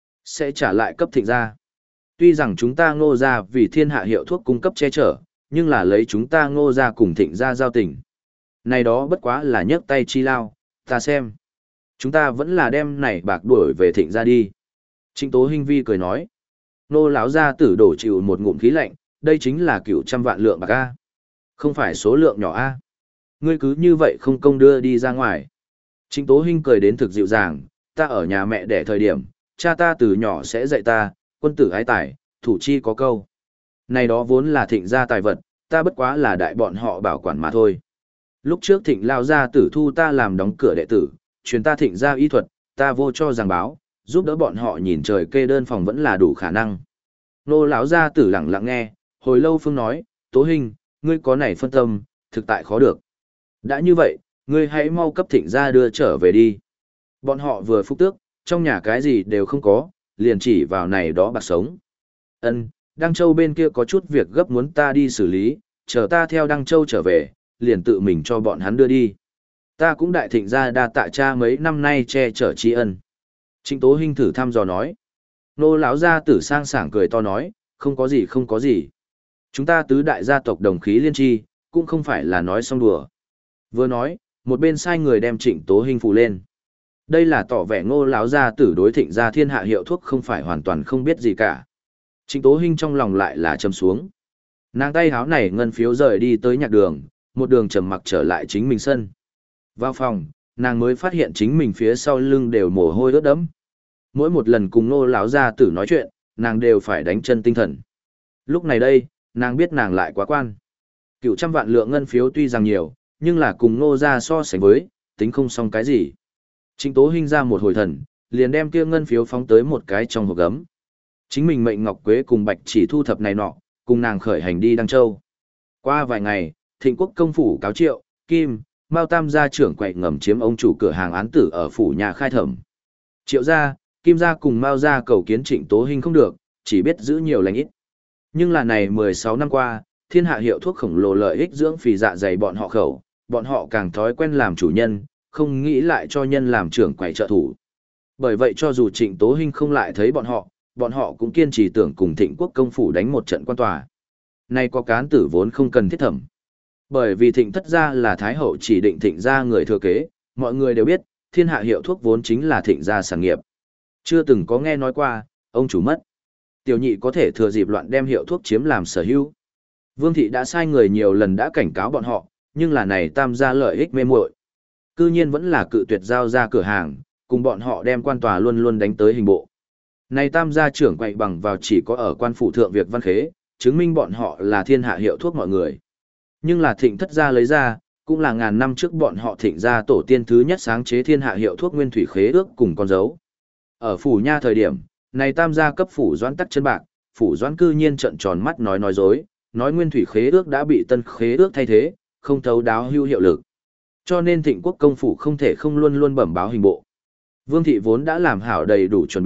sẽ trả lại cấp Thịnh gia. Tuy rằng chúng ta ngô gia vì thiên hạ hiệu thuốc cung cấp che chở, nhưng là lấy chúng ta ngô gia cùng Thịnh gia giao tình. Này đó bất quá là nhấc tay chi lao, ta xem. Chúng ta vẫn là đem này bạc đuổi về Thịnh gia đi. Trịnh Tố Hinh vi cười nói. Nô lão gia tử đổ chịu một ngụm khí lạnh, đây chính là cửu trăm vạn lượng bạc A. Không phải số lượng nhỏ A. Ngươi cứ như vậy không công đưa đi ra ngoài. Trịnh Tố Hinh cười đến thực dịu dàng, ta ở nhà mẹ đẻ thời điểm, cha ta từ nhỏ sẽ dạy ta, quân tử ái tài, thủ chi có câu. Này đó vốn là Thịnh gia tài vật, ta bất quá là đại bọn họ bảo quản mà thôi. Lúc trước Thịnh lao gia tử thu ta làm đóng cửa đệ tử, truyền ta Thịnh gia y thuật, ta vô cho giảng báo, giúp đỡ bọn họ nhìn trời kê đơn phòng vẫn là đủ khả năng. Nô lão gia tử lặng lặng nghe, hồi lâu phương nói, Tố Hinh, ngươi có này phân tâm, thực tại khó được. Đã như vậy, ngươi hãy mau cấp Thịnh gia đưa trở về đi. Bọn họ vừa phúc tước, trong nhà cái gì đều không có, liền chỉ vào này đó bạc sống. Ân, Đăng Châu bên kia có chút việc gấp muốn ta đi xử lý, chờ ta theo Đăng Châu trở về, liền tự mình cho bọn hắn đưa đi. Ta cũng đại Thịnh gia đa tạ cha mấy năm nay che chở tri ân. Trịnh Tố Hinh thử thăm dò nói. Nô lão gia tử sang sảng cười to nói, không có gì không có gì. Chúng ta tứ đại gia tộc đồng khí liên tri, cũng không phải là nói xong đùa. Vừa nói, một bên sai người đem Trịnh Tố Hinh phụ lên. Đây là tỏ vẻ ngô lão gia tử đối Thịnh gia thiên hạ hiệu thuốc không phải hoàn toàn không biết gì cả. Trịnh Tố Hinh trong lòng lại là trầm xuống. Nàng tay háo này ngân phiếu rời đi tới nhạc đường, một đường trầm mặc trở lại chính mình sân. Vào phòng, nàng mới phát hiện chính mình phía sau lưng đều mồ hôi ướt đẫm. Mỗi một lần cùng Ngô lão gia tử nói chuyện, nàng đều phải đánh chân tinh thần. Lúc này đây, nàng biết nàng lại quá quan. Cựu trăm vạn lượng ngân phiếu tuy rằng nhiều, nhưng là cùng Ngô gia so sánh với, tính không xong cái gì. Trịnh Tố Hinh ra một hồi thần, liền đem kia ngân phiếu phóng tới một cái trong hộp gấm. Chính mình mệnh Ngọc Quế cùng Bạch Chỉ thu thập này nọ, cùng nàng khởi hành đi Đăng Châu. Qua vài ngày, Thịnh Quốc công phủ cáo triệu, Kim, Mao Tam gia trưởng quậy ngầm chiếm ông chủ cửa hàng án tử ở phủ nhà khai thẩm. Triệu gia, Kim gia cùng Mao gia cầu kiến Trịnh Tố Hinh không được, chỉ biết giữ nhiều lành ít. Nhưng là này mười sáu năm qua, thiên hạ hiệu thuốc khổng lồ lợi ích dưỡng phì dạ dày bọn họ khẩu, bọn họ càng thói quen làm chủ nhân, không nghĩ lại cho nhân làm trưởng quầy trợ thủ. Bởi vậy cho dù Trịnh Tố Hinh không lại thấy bọn họ, bọn họ cũng kiên trì tưởng cùng Thịnh Quốc công phủ đánh một trận quan tòa. Nay có cán tử vốn không cần thiết thẩm. Bởi vì Thịnh thất gia là Thái hậu chỉ định Thịnh gia người thừa kế, mọi người đều biết, thiên hạ hiệu thuốc vốn chính là Thịnh gia sản nghiệp. Chưa từng có nghe nói qua, ông chủ mất. Tiểu nhị có thể thừa dịp loạn đem hiệu thuốc chiếm làm sở hữu. Vương thị đã sai người nhiều lần đã cảnh cáo bọn họ, nhưng là này tam gia lợi ích mê muội. Cư nhiên vẫn là cự tuyệt giao ra cửa hàng, cùng bọn họ đem quan tòa luôn luôn đánh tới hình bộ. Này tam gia trưởng quậy bằng vào chỉ có ở quan phủ thượng việc văn khế, chứng minh bọn họ là thiên hạ hiệu thuốc mọi người. Nhưng là Thịnh thất gia lấy ra, cũng là ngàn năm trước bọn họ Thịnh gia tổ tiên thứ nhất sáng chế thiên hạ hiệu thuốc nguyên thủy khế ước cùng con dấu. Ở phủ nha thời điểm, này tam gia cấp phủ doãn tắc chân bạc, phủ doãn cư nhiên trợn tròn mắt nói nói dối, nói nguyên thủy khế ước đã bị tân khế ước thay thế, không thấu đáo hữu hiệu lực. Cho nên Thịnh Quốc công phủ không thể không luôn luôn bẩm báo hình bộ. Vương thị vốn đã làm hảo đầy đủ chuẩn bị,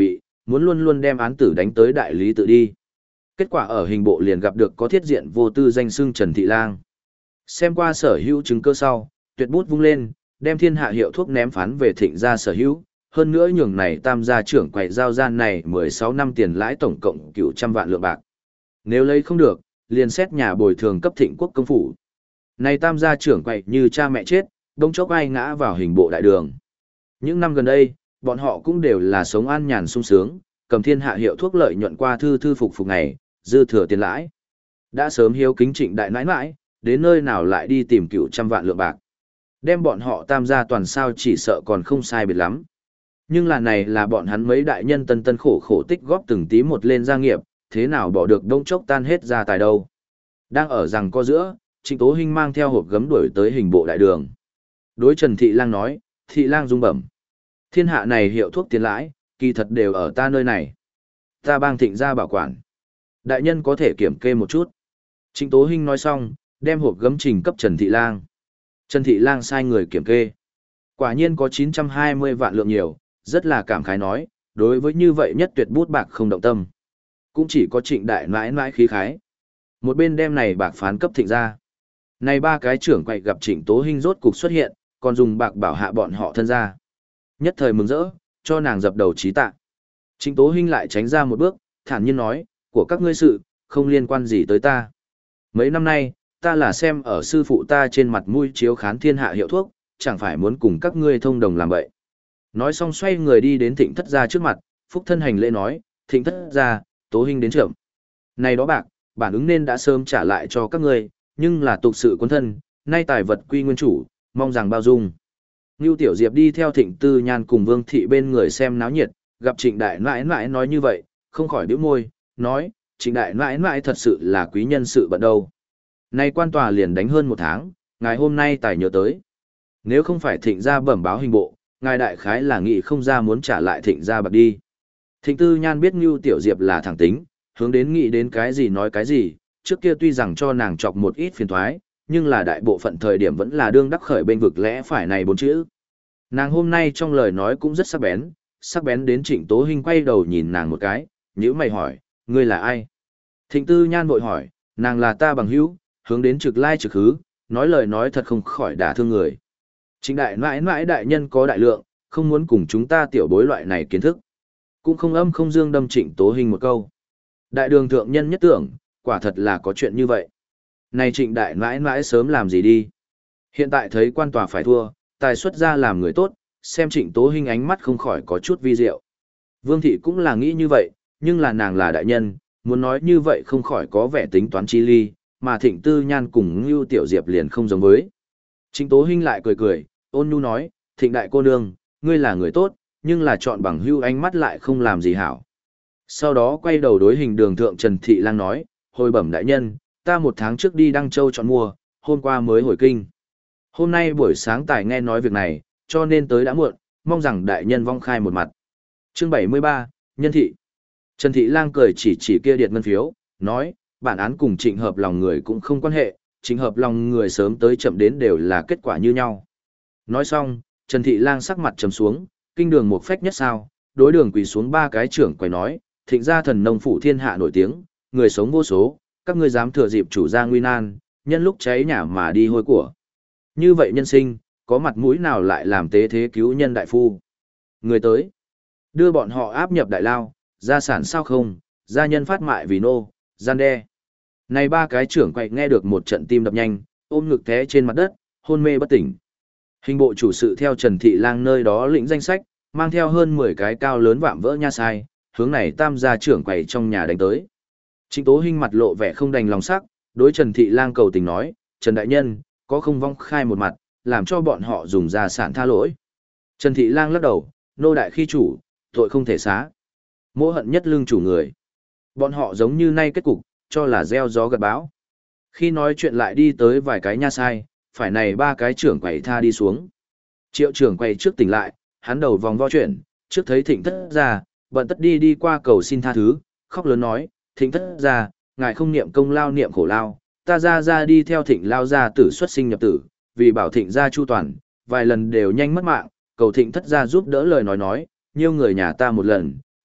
muốn luôn luôn đem án tử đánh tới đại lý tự đi. Kết quả ở hình bộ liền gặp được có thiết diện vô tư danh xưng Trần Thị Lang. Xem qua sở hữu chứng cơ sau, tuyệt bút vung lên, đem thiên hạ hiệu thuốc ném phán về Thịnh gia sở hữu, hơn nữa nhường này tam gia trưởng quầy giao gian này mười sáu năm tiền lãi tổng cộng cửu trăm vạn lượng bạc. Nếu lấy không được, liền xét nhà bồi thường cấp Thịnh quốc công phủ. Này tam gia trưởng quầy như cha mẹ chết, đông chốc ai ngã vào hình bộ đại đường. Những năm gần đây, bọn họ cũng đều là sống an nhàn sung sướng, cầm thiên hạ hiệu thuốc lợi nhuận qua thư thư phục phục ngày, dư thừa tiền lãi. Đã sớm hiếu kính Trịnh đại nãi nãi, đến nơi nào lại đi tìm cửu trăm vạn lượng bạc. Đem bọn họ tam gia toàn sao chỉ sợ còn không sai biệt lắm. Nhưng là này là bọn hắn mấy đại nhân tân tân khổ khổ tích góp từng tí một lên gia nghiệp, thế nào bỏ được đông chốc tan hết gia tài đâu. Đang ở rằng co giữa, Trịnh Tố Hinh mang theo hộp gấm đuổi tới hình bộ đại đường. Đối Trần Thị Lang nói, Thị Lang rung bẩm. Thiên hạ này hiệu thuốc tiền lãi, kỳ thật đều ở ta nơi này. Ta bang Thịnh gia bảo quản. Đại nhân có thể kiểm kê một chút. Trịnh Tố Hinh nói xong, đem hộp gấm trình cấp Trần Thị Lang. Trần Thị Lang sai người kiểm kê. Quả nhiên có chín trăm hai mươi vạn lượng nhiều, rất là cảm khái nói, đối với như vậy nhất tuyệt bút bạc không động tâm. Cũng chỉ có Trịnh đại nãi nãi khí khái. Một bên đem này bạc phán cấp Thịnh gia. Này ba cái trưởng quậy gặp Trịnh Tố Hinh rốt cục xuất hiện, còn dùng bạc bảo hạ bọn họ thân gia. Nhất thời mừng rỡ, cho nàng dập đầu trí tạ. Trịnh Tố Hinh lại tránh ra một bước, thản nhiên nói, của các ngươi sự, không liên quan gì tới ta. Mấy năm nay, ta là xem ở sư phụ ta trên mặt mũi chiếu khán thiên hạ hiệu thuốc, chẳng phải muốn cùng các ngươi thông đồng làm vậy. Nói xong xoay người đi đến Thịnh thất gia trước mặt, phúc thân hành lễ nói, Thịnh thất gia, Tố Hinh đến trưởng. Này đó bạc, bản ứng nên đã sớm trả lại cho các ngươi, nhưng là tục sự quân thân, nay tài vật quy nguyên chủ, mong rằng bao dung. Ngưu Tiểu Diệp đi theo Thịnh Tư Nhan cùng Vương Thị bên người xem náo nhiệt, gặp Trịnh đại nãi nãi nói như vậy, không khỏi bĩu môi, nói, Trịnh đại nãi nãi thật sự là quý nhân sự bận đâu. Nay quan tòa liền đánh hơn một tháng, ngài hôm nay tài nhớ tới. Nếu không phải Thịnh gia bẩm báo hình bộ, ngài đại khái là nghị không ra muốn trả lại Thịnh gia bạc đi. Thịnh Tư Nhan biết Ngưu Tiểu Diệp là thẳng tính, hướng đến nghĩ đến cái gì nói cái gì, trước kia tuy rằng cho nàng chọc một ít phiền toái, nhưng là đại bộ phận thời điểm vẫn là đương đắc khởi bên vực lẽ phải này bốn chữ. Nàng hôm nay trong lời nói cũng rất sắc bén, sắc bén đến Trịnh Tố Hinh quay đầu nhìn nàng một cái, nhíu mày hỏi, ngươi là ai? Thịnh Tư Nhan vội hỏi, nàng là ta bằng hữu, hướng đến trực lai trực hứ, nói lời nói thật không khỏi đả thương người. Trịnh đại mãi mãi đại nhân có đại lượng, không muốn cùng chúng ta tiểu bối loại này kiến thức. Cũng không âm không dương đâm Trịnh Tố Hinh một câu. Đại đường thượng nhân nhất tưởng, quả thật là có chuyện như vậy. Này Trịnh đại mãi mãi sớm làm gì đi? Hiện tại thấy quan tòa phải thua, tài xuất ra làm người tốt, xem Trịnh Tố Hinh ánh mắt không khỏi có chút vi diệu. Vương Thị cũng là nghĩ như vậy, nhưng là nàng là đại nhân, muốn nói như vậy không khỏi có vẻ tính toán chi ly, mà Thịnh Tư Nhan cùng Ngưu Tiểu Diệp liền không giống với. Trịnh Tố Hinh lại cười cười, ôn nhu nói, Thịnh đại cô nương, ngươi là người tốt, nhưng là chọn bằng hưu ánh mắt lại không làm gì hảo. Sau đó quay đầu đối hình đường thượng Trần Thị Lang nói, hồi bẩm đại nhân, ta một tháng trước đi Đăng Châu chọn mua, hôm qua mới hồi kinh. Hôm nay buổi sáng tài nghe nói việc này, cho nên tới đã muộn, mong rằng đại nhân vong khai một mặt. Chương bảy mươi ba, Nhân Thị. Trần Thị Lang cười chỉ chỉ kia điệt ngân phiếu, nói, bản án cùng Trịnh hợp lòng người cũng không quan hệ, Trịnh hợp lòng người sớm tới chậm đến đều là kết quả như nhau. Nói xong, Trần Thị Lang sắc mặt trầm xuống, kinh đường một phách nhất sao, đối đường quỳ xuống ba cái trưởng quầy nói, Thịnh gia thần nông phủ thiên hạ nổi tiếng, người sống vô số, các ngươi dám thừa dịp chủ gia nguy nan, nhân lúc cháy nhà mà đi hôi của. Như vậy nhân sinh, có mặt mũi nào lại làm tế thế cứu nhân đại phu. Người tới, đưa bọn họ áp nhập đại lao, gia sản sao không, gia nhân phát mại vì nô, gian đe. Này ba cái trưởng quậy nghe được một trận tim đập nhanh, ôm ngực té trên mặt đất, hôn mê bất tỉnh. Hình bộ chủ sự theo Trần Thị Lang nơi đó lĩnh danh sách, mang theo hơn mười cái cao lớn vạm vỡ nha sai, hướng này tam gia trưởng quậy trong nhà đánh tới. Trịnh Tố Hinh mặt lộ vẻ không đành lòng sắc, đối Trần Thị Lang cầu tình nói, Trần Đại Nhân, có không vong khai một mặt, làm cho bọn họ dùng gia sản tha lỗi. Trần Thị Lang lắc đầu, nô đại khi chủ, tội không thể xá. Mỗ hận nhất lương chủ người. Bọn họ giống như nay kết cục, cho là gieo gió gặt bão. Khi nói chuyện lại đi tới vài cái nha sai, phải này ba cái trưởng quầy tha đi xuống. Triệu trưởng quầy trước tỉnh lại, hắn đầu vòng vo chuyển, trước thấy Thịnh thất ra, bận tất đi đi qua cầu xin tha thứ, khóc lớn nói, Thịnh thất ra, ngài không niệm công lao niệm khổ lao, ta ra ra đi theo Thịnh lao ra tử xuất sinh nhập tử, vì bảo Thịnh gia chu toàn, vài lần đều nhanh mất mạng, cầu Thịnh thất ra giúp đỡ lời nói nói, nhiều người nhà ta một lần,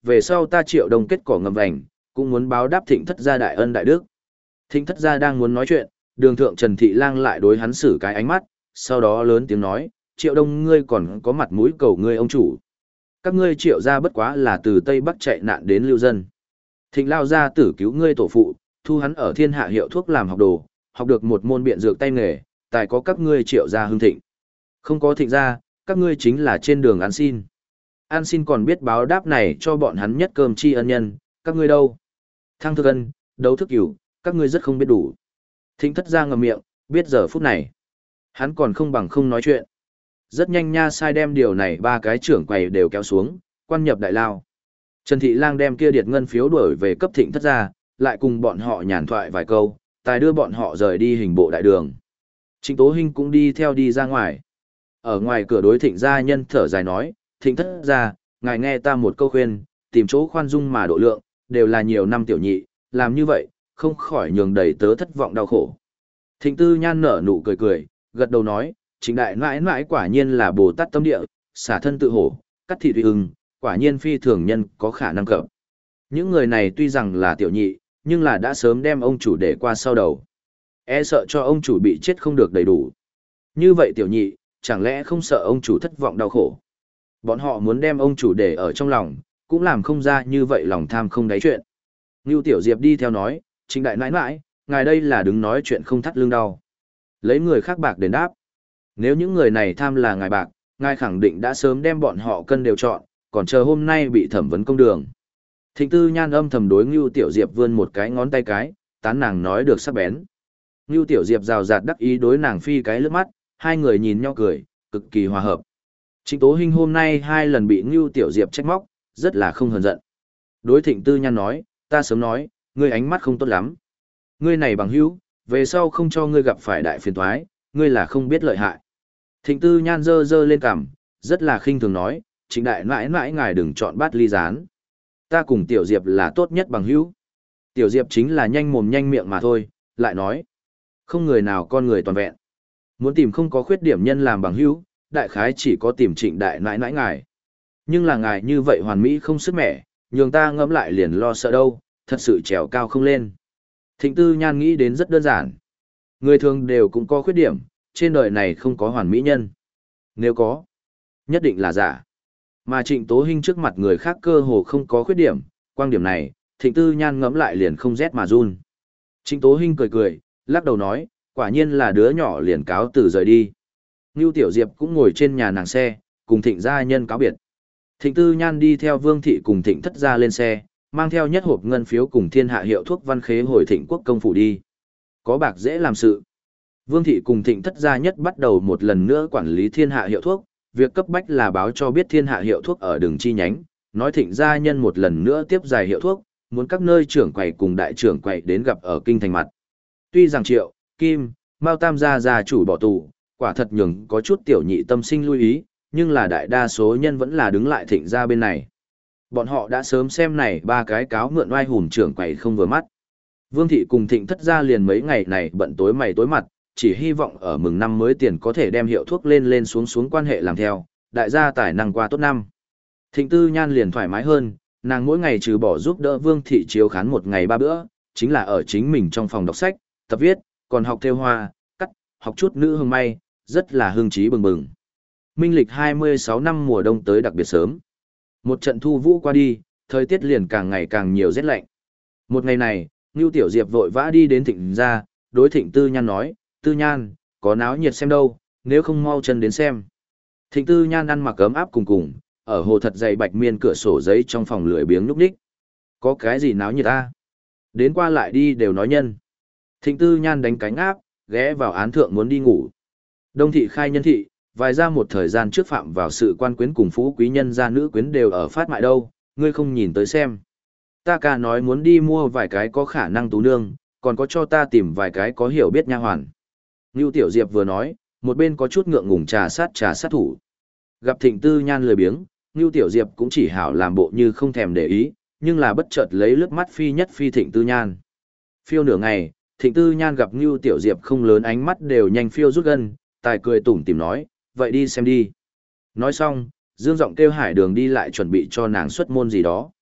về sau ta Triệu Đông kết cỏ ngầm vành, cũng muốn báo đáp Thịnh thất gia đại ân đại đức. Thịnh thất gia đang muốn nói chuyện, đường thượng Trần Thị Lang lại đối hắn xử cái ánh mắt, sau đó lớn tiếng nói, Triệu Đông ngươi còn có mặt mũi cầu ngươi ông chủ. Các ngươi Triệu gia bất quá là từ Tây Bắc chạy nạn đến lưu dân. Thịnh lao gia tử cứu ngươi tổ phụ, thu hắn ở thiên hạ hiệu thuốc làm học đồ, học được một môn biện dược tay nghề, tài có các ngươi Triệu gia hưng thịnh. Không có Thịnh gia, các ngươi chính là trên đường ăn xin. Ăn xin còn biết báo đáp này cho bọn hắn nhất cơm chi ân nhân, các ngươi đâu? Thăng thức ân, đấu thức cửu, các ngươi rất không biết đủ. Thịnh thất gia ngậm miệng, biết giờ phút này. Hắn còn không bằng không nói chuyện. Rất nhanh nha sai đem điều này ba cái trưởng quầy đều kéo xuống, quan nhập đại lao. Trần Thị Lang đem kia điệt ngân phiếu đuổi về cấp thịnh thất gia, lại cùng bọn họ nhàn thoại vài câu, tài đưa bọn họ rời đi hình bộ đại đường. Trịnh Tố Hinh cũng đi theo đi ra ngoài. Ở ngoài cửa đối thịnh gia nhân thở dài nói, thịnh thất gia, ngài nghe ta một câu khuyên, tìm chỗ khoan dung mà độ lượng, đều là nhiều năm tiểu nhị, làm như vậy, không khỏi nhường đầy tớ thất vọng đau khổ. Thịnh Tư Nhan nở nụ cười cười, gật đầu nói, Trịnh đại nãi nãi quả nhiên là Bồ Tát tâm địa, xả thân tự hổ, cắt thị tùy ưng, quả nhiên phi thường nhân có khả năng cập. Những người này tuy rằng là tiểu nhị, nhưng là đã sớm đem ông chủ để qua sau đầu. E sợ cho ông chủ bị chết không được đầy đủ. Như vậy tiểu nhị, chẳng lẽ không sợ ông chủ thất vọng đau khổ. Bọn họ muốn đem ông chủ để ở trong lòng, cũng làm không ra như vậy lòng tham không đáy chuyện. Ngưu Tiểu Diệp đi theo nói, Trịnh đại nãi nãi, ngài đây là đứng nói chuyện không thắt lưng đau. Lấy người khác bạc đền đáp. Nếu những người này tham là ngài bạc, ngài khẳng định đã sớm đem bọn họ cân đều chọn, còn chờ hôm nay bị thẩm vấn công đường. Thịnh Tư Nhan âm thầm đối Ngưu Tiểu Diệp vươn một cái ngón tay cái, tán nàng nói được sắc bén. Ngưu Tiểu Diệp rào rạt đắc ý đối nàng phi cái lướt mắt, hai người nhìn nhau cười, cực kỳ hòa hợp. Trịnh Tố Hinh hôm nay hai lần bị Ngưu Tiểu Diệp trách móc, rất là không hờn giận. Đối Thịnh Tư Nhan nói, ta sớm nói, ngươi ánh mắt không tốt lắm. Ngươi này bằng hữu, về sau không cho ngươi gặp phải đại phiền toái, ngươi là không biết lợi hại. Thịnh Tư Nhan dơ dơ lên cằm, rất là khinh thường nói, Trịnh đại mãi mãi ngài đừng chọn bát ly gián. Ta cùng Tiểu Diệp là tốt nhất bằng hữu. Tiểu Diệp chính là nhanh mồm nhanh miệng mà thôi, lại nói. Không người nào con người toàn vẹn. Muốn tìm không có khuyết điểm nhân làm bằng hữu, đại khái chỉ có tìm Trịnh đại mãi mãi ngài. Nhưng là ngài như vậy hoàn mỹ không sức mẻ, nhường ta ngẫm lại liền lo sợ đâu, thật sự trèo cao không lên. Thịnh Tư Nhan nghĩ đến rất đơn giản. Người thường đều cũng có khuyết điểm, trên đời này không có hoàn mỹ nhân. Nếu có, nhất định là giả. Mà Trịnh Tố Hinh trước mặt người khác cơ hồ không có khuyết điểm, quan điểm này, Thịnh Tư Nhan ngẫm lại liền không rét mà run. Trịnh Tố Hinh cười cười, lắc đầu nói, quả nhiên là đứa nhỏ liền cáo từ rời đi. Ngưu Tiểu Diệp cũng ngồi trên nhà nàng xe, cùng Thịnh gia nhân cáo biệt. Thịnh Tư Nhan đi theo Vương thị cùng Thịnh thất gia lên xe, mang theo nhất hộp ngân phiếu cùng thiên hạ hiệu thuốc văn khế hồi Thịnh quốc công phủ đi. Có bạc dễ làm sự. Vương thị cùng Thịnh thất gia nhất bắt đầu một lần nữa quản lý thiên hạ hiệu thuốc, việc cấp bách là báo cho biết thiên hạ hiệu thuốc ở đường chi nhánh, nói Thịnh gia nhân một lần nữa tiếp dài hiệu thuốc, muốn các nơi trưởng quầy cùng đại trưởng quầy đến gặp ở kinh thành mặt. Tuy rằng Triệu, Kim, Mao Tam gia gia chủ bỏ tù, quả thật nhường có chút tiểu nhị tâm sinh lưu ý, nhưng là đại đa số nhân vẫn là đứng lại Thịnh gia bên này. Bọn họ đã sớm xem này ba cái cáo mượn oai hùng trưởng quầy không vừa mắt. Vương thị cùng Thịnh thất gia liền mấy ngày này bận tối mày tối mặt, chỉ hy vọng ở mừng năm mới tiền có thể đem hiệu thuốc lên lên xuống xuống quan hệ làm theo, đại gia tài năng qua tốt năm. Thịnh Tư Nhan liền thoải mái hơn, nàng mỗi ngày trừ bỏ giúp đỡ Vương thị chiếu khán một ngày ba bữa, chính là ở chính mình trong phòng đọc sách, tập viết, còn học thêu hoa, cắt, học chút nữ hương may, rất là hương trí bừng bừng. Minh lịch hai mươi sáu năm mùa đông tới đặc biệt sớm. Một trận thu vũ qua đi, thời tiết liền càng ngày càng nhiều rét lạnh. Một ngày này, Ngưu Tiểu Diệp vội vã đi đến Thịnh gia, đối Thịnh Tư Nhan nói, Tư Nhan, có náo nhiệt xem đâu, nếu không mau chân đến xem. Thịnh Tư Nhan ăn mặc ấm áp cùng cùng, ở hồ thật dày bạch miên cửa sổ giấy trong phòng lười biếng núp đích. Có cái gì náo nhiệt ta? Đến qua lại đi đều nói nhân. Thịnh Tư Nhan đánh cánh áp, ghé vào án thượng muốn đi ngủ. Đông thị khai nhân thị, vài ra một thời gian trước phạm vào sự quan quyến cùng phú quý nhân gia nữ quyến đều ở phát mại đâu, ngươi không nhìn tới xem. Ta cả nói muốn đi mua vài cái có khả năng tú nương, còn có cho ta tìm vài cái có hiểu biết nha hoàn. Ngưu Tiểu Diệp vừa nói, một bên có chút ngượng ngùng trà sát trà sát thủ. Gặp Thịnh Tư Nhan lười biếng, Ngưu Tiểu Diệp cũng chỉ hảo làm bộ như không thèm để ý, nhưng là bất chợt lấy lướt mắt phi nhất phi Thịnh Tư Nhan. Phiêu nửa ngày, Thịnh Tư Nhan gặp Ngưu Tiểu Diệp không lớn ánh mắt đều nhanh phiêu rút gân, tài cười tủm tỉm nói, vậy đi xem đi. Nói xong, dương giọng kêu Hải Đường đi lại chuẩn bị cho nàng xuất môn gì đó.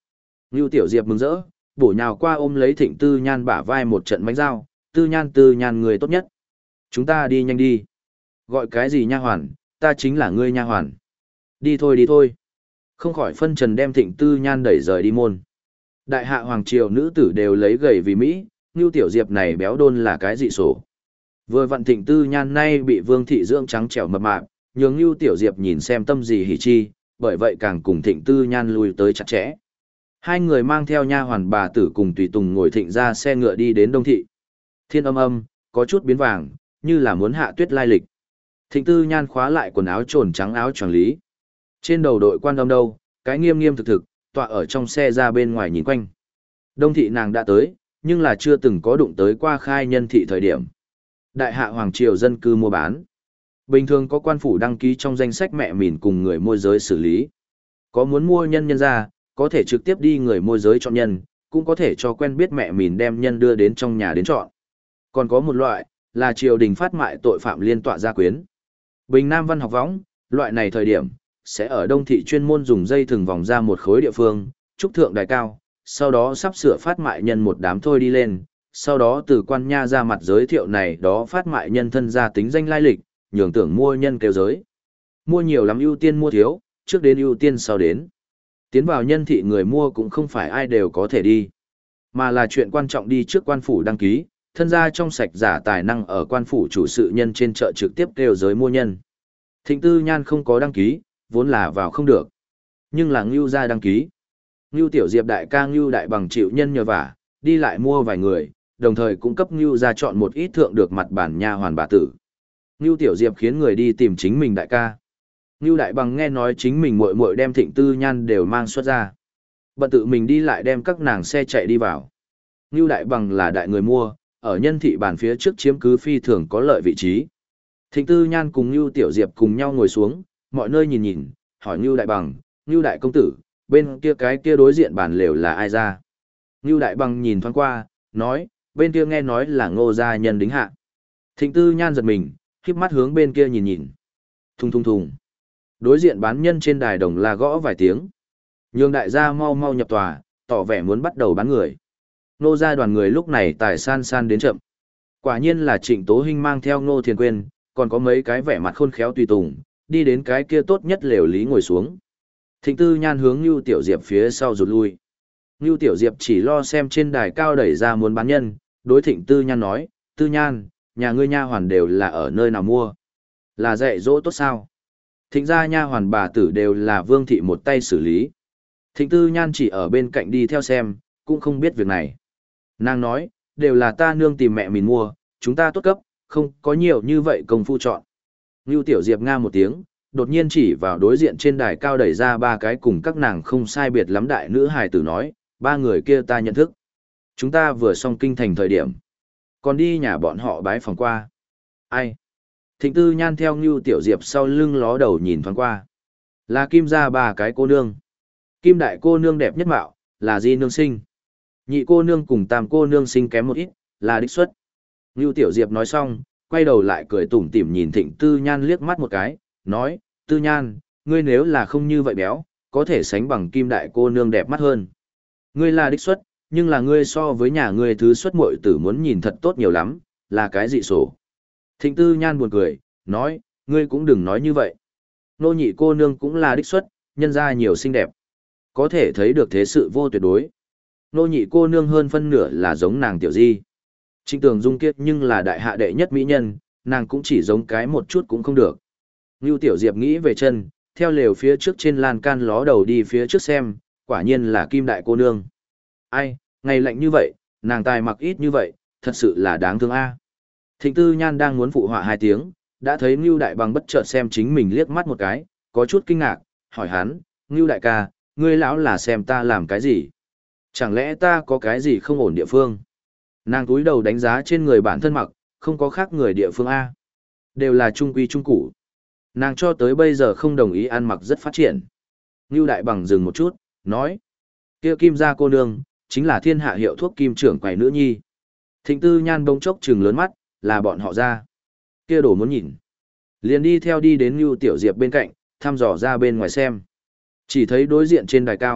Ngưu Tiểu Diệp mừng rỡ, bổ nhào qua ôm lấy Thịnh Tư Nhan bả vai một trận bánh dao, Tư Nhan Tư Nhan người tốt nhất. Chúng ta đi nhanh đi. Gọi cái gì nha hoàn, ta chính là ngươi nha hoàn. Đi thôi đi thôi. Không khỏi phân trần đem Thịnh Tư Nhan đẩy rời đi môn. Đại hạ hoàng triều nữ tử đều lấy gầy vì Mỹ, Ngưu Tiểu Diệp này béo đôn là cái dị sổ. Vừa vặn Thịnh Tư Nhan nay bị Vương thị dưỡng trắng trẻo mập mạp, nhường Ngưu Tiểu Diệp nhìn xem tâm gì hỉ chi, bởi vậy càng cùng Thịnh Tư Nhan lùi tới chặt chẽ. Hai người mang theo nha hoàn bà tử cùng tùy tùng ngồi thịnh ra xe ngựa đi đến Đông thị. Thiên âm âm, có chút biến vàng, như là muốn hạ tuyết lai lịch. Thịnh Tư Nhan khóa lại quần áo trồn trắng áo choàng lý. Trên đầu đội quan đông đâu, cái nghiêm nghiêm thực thực, tọa ở trong xe ra bên ngoài nhìn quanh. Đông thị nàng đã tới, nhưng là chưa từng có đụng tới qua khai nhân thị thời điểm. Đại hạ hoàng triều dân cư mua bán. Bình thường có quan phủ đăng ký trong danh sách mẹ mìn cùng người môi giới xử lý. Có muốn mua nhân nhân ra, có thể trực tiếp đi người môi giới chọn nhân, cũng có thể cho quen biết mẹ mìn đem nhân đưa đến trong nhà đến chọn. Còn có một loại, là triều đình phát mại tội phạm liên tọa gia quyến. Bình Nam văn học võng, loại này thời điểm, sẽ ở Đông thị chuyên môn dùng dây thừng vòng ra một khối địa phương, trúc thượng đài cao, sau đó sắp sửa phát mại nhân một đám thôi đi lên, sau đó từ quan nha ra mặt giới thiệu này đó phát mại nhân thân ra tính danh lai lịch, nhường tưởng mua nhân kêu giới. Mua nhiều lắm ưu tiên mua thiếu, trước đến ưu tiên sau đến. Tiến vào nhân thị người mua cũng không phải ai đều có thể đi, mà là chuyện quan trọng đi trước quan phủ đăng ký, thân gia trong sạch giả tài năng ở quan phủ chủ sự nhân trên chợ trực tiếp kêu giới mua nhân. Thịnh Tư Nhan không có đăng ký, vốn là vào không được. Nhưng là Ngưu gia đăng ký. Ngưu Tiểu Diệp đại ca Ngưu Đại Bằng chịu nhân nhờ vả, đi lại mua vài người, đồng thời cũng cấp Ngưu gia chọn một ít thượng được mặt bản nha hoàn bà tử. Ngưu Tiểu Diệp khiến người đi tìm chính mình đại ca. Ngưu Đại Bằng nghe nói chính mình muội muội đem Thịnh Tư Nhan đều mang xuất ra. Bận tự mình đi lại đem các nàng xe chạy đi vào. Ngưu Đại Bằng là đại người mua, ở nhân thị bàn phía trước chiếm cứ phi thường có lợi vị trí. Thịnh Tư Nhan cùng Ngưu Tiểu Diệp cùng nhau ngồi xuống, mọi nơi nhìn nhìn, hỏi Ngưu Đại Bằng, Ngưu Đại công tử, bên kia cái kia đối diện bàn lều là ai ra? Ngưu Đại Bằng nhìn thoáng qua, nói, bên kia nghe nói là Ngô gia nhân đính hạ. Thịnh Tư Nhan giật mình, khép mắt hướng bên kia nhìn nhìn. Thùng thùng thùng. Đối diện bán nhân trên đài đồng là gõ vài tiếng. Nhường đại gia mau mau nhập tòa, tỏ vẻ muốn bắt đầu bán người. Ngô gia đoàn người lúc này tài san san đến chậm. Quả nhiên là Trịnh Tố Hinh mang theo Ngô Thiền Quyên, còn có mấy cái vẻ mặt khôn khéo tùy tùng, đi đến cái kia tốt nhất lều lý ngồi xuống. Thịnh Tư Nhan hướng Nưu Tiểu Diệp phía sau rụt lui. Nưu Tiểu Diệp chỉ lo xem trên đài cao đẩy ra muốn bán nhân, đối Thịnh Tư Nhan nói, Tư Nhan, nhà ngươi nha hoàn đều là ở nơi nào mua? Là dạy dỗ tốt sao? Thịnh gia nha hoàn bà tử đều là Vương thị một tay xử lý. Thịnh Tư Nhan chỉ ở bên cạnh đi theo xem, cũng không biết việc này. Nàng nói, đều là ta nương tìm mẹ mình mua, chúng ta tốt cấp, không có nhiều như vậy công phu chọn. Ngưu Tiểu Diệp nga một tiếng, đột nhiên chỉ vào đối diện trên đài cao đẩy ra ba cái cùng các nàng không sai biệt lắm đại nữ hài tử nói, ba người kia ta nhận thức. Chúng ta vừa xong kinh thành thời điểm, còn đi nhà bọn họ bái phòng qua. Ai? Thịnh Tư Nhan theo Ngưu Tiểu Diệp sau lưng ló đầu nhìn thoáng qua. Là Kim gia ba cái cô nương. Kim đại cô nương đẹp nhất mạo, là Di nương sinh. Nhị cô nương cùng tam cô nương sinh kém một ít, là đích xuất. Ngưu Tiểu Diệp nói xong, quay đầu lại cười tủm tỉm nhìn Thịnh Tư Nhan liếc mắt một cái, nói, Tư Nhan, ngươi nếu là không như vậy béo, có thể sánh bằng Kim đại cô nương đẹp mắt hơn. Ngươi là đích xuất, nhưng là ngươi so với nhà ngươi thứ xuất muội tử muốn nhìn thật tốt nhiều lắm, là cái dị sổ. Thịnh Tư Nhan buồn cười, nói, ngươi cũng đừng nói như vậy. Nô nhị cô nương cũng là đích xuất, nhân ra nhiều xinh đẹp. Có thể thấy được thế sự vô tuyệt đối. Nô nhị cô nương hơn phân nửa là giống nàng Tiểu Di. Trịnh Tường Dung kiết nhưng là đại hạ đệ nhất mỹ nhân, nàng cũng chỉ giống cái một chút cũng không được. Ngưu Tiểu Diệp nghĩ về chân, theo lều phía trước trên lan can ló đầu đi phía trước xem, quả nhiên là Kim đại cô nương. Ai, ngày lạnh như vậy, nàng tài mặc ít như vậy, thật sự là đáng thương a. Thịnh Tư Nhan đang muốn phụ họa hai tiếng, đã thấy Ngưu Đại Bằng bất chợt xem chính mình liếc mắt một cái, có chút kinh ngạc, hỏi hắn, Ngưu Đại ca, ngươi lão là xem ta làm cái gì? Chẳng lẽ ta có cái gì không ổn địa phương? Nàng túi đầu đánh giá trên người bản thân mặc, không có khác người địa phương A. Đều là trung quy trung củ. Nàng cho tới bây giờ không đồng ý ăn mặc rất phát triển. Ngưu Đại Bằng dừng một chút, nói, kia Kim gia cô nương, chính là thiên hạ hiệu thuốc Kim trưởng quầy nữ nhi. Thịnh Tư Nhan bỗng chốc trừng lớn mắt, là bọn họ ra. Kia đổ muốn nhìn. Liền đi theo đi đến Ngưu Tiểu Diệp bên cạnh, thăm dò ra bên ngoài xem. Chỉ thấy đối diện trên đài cao,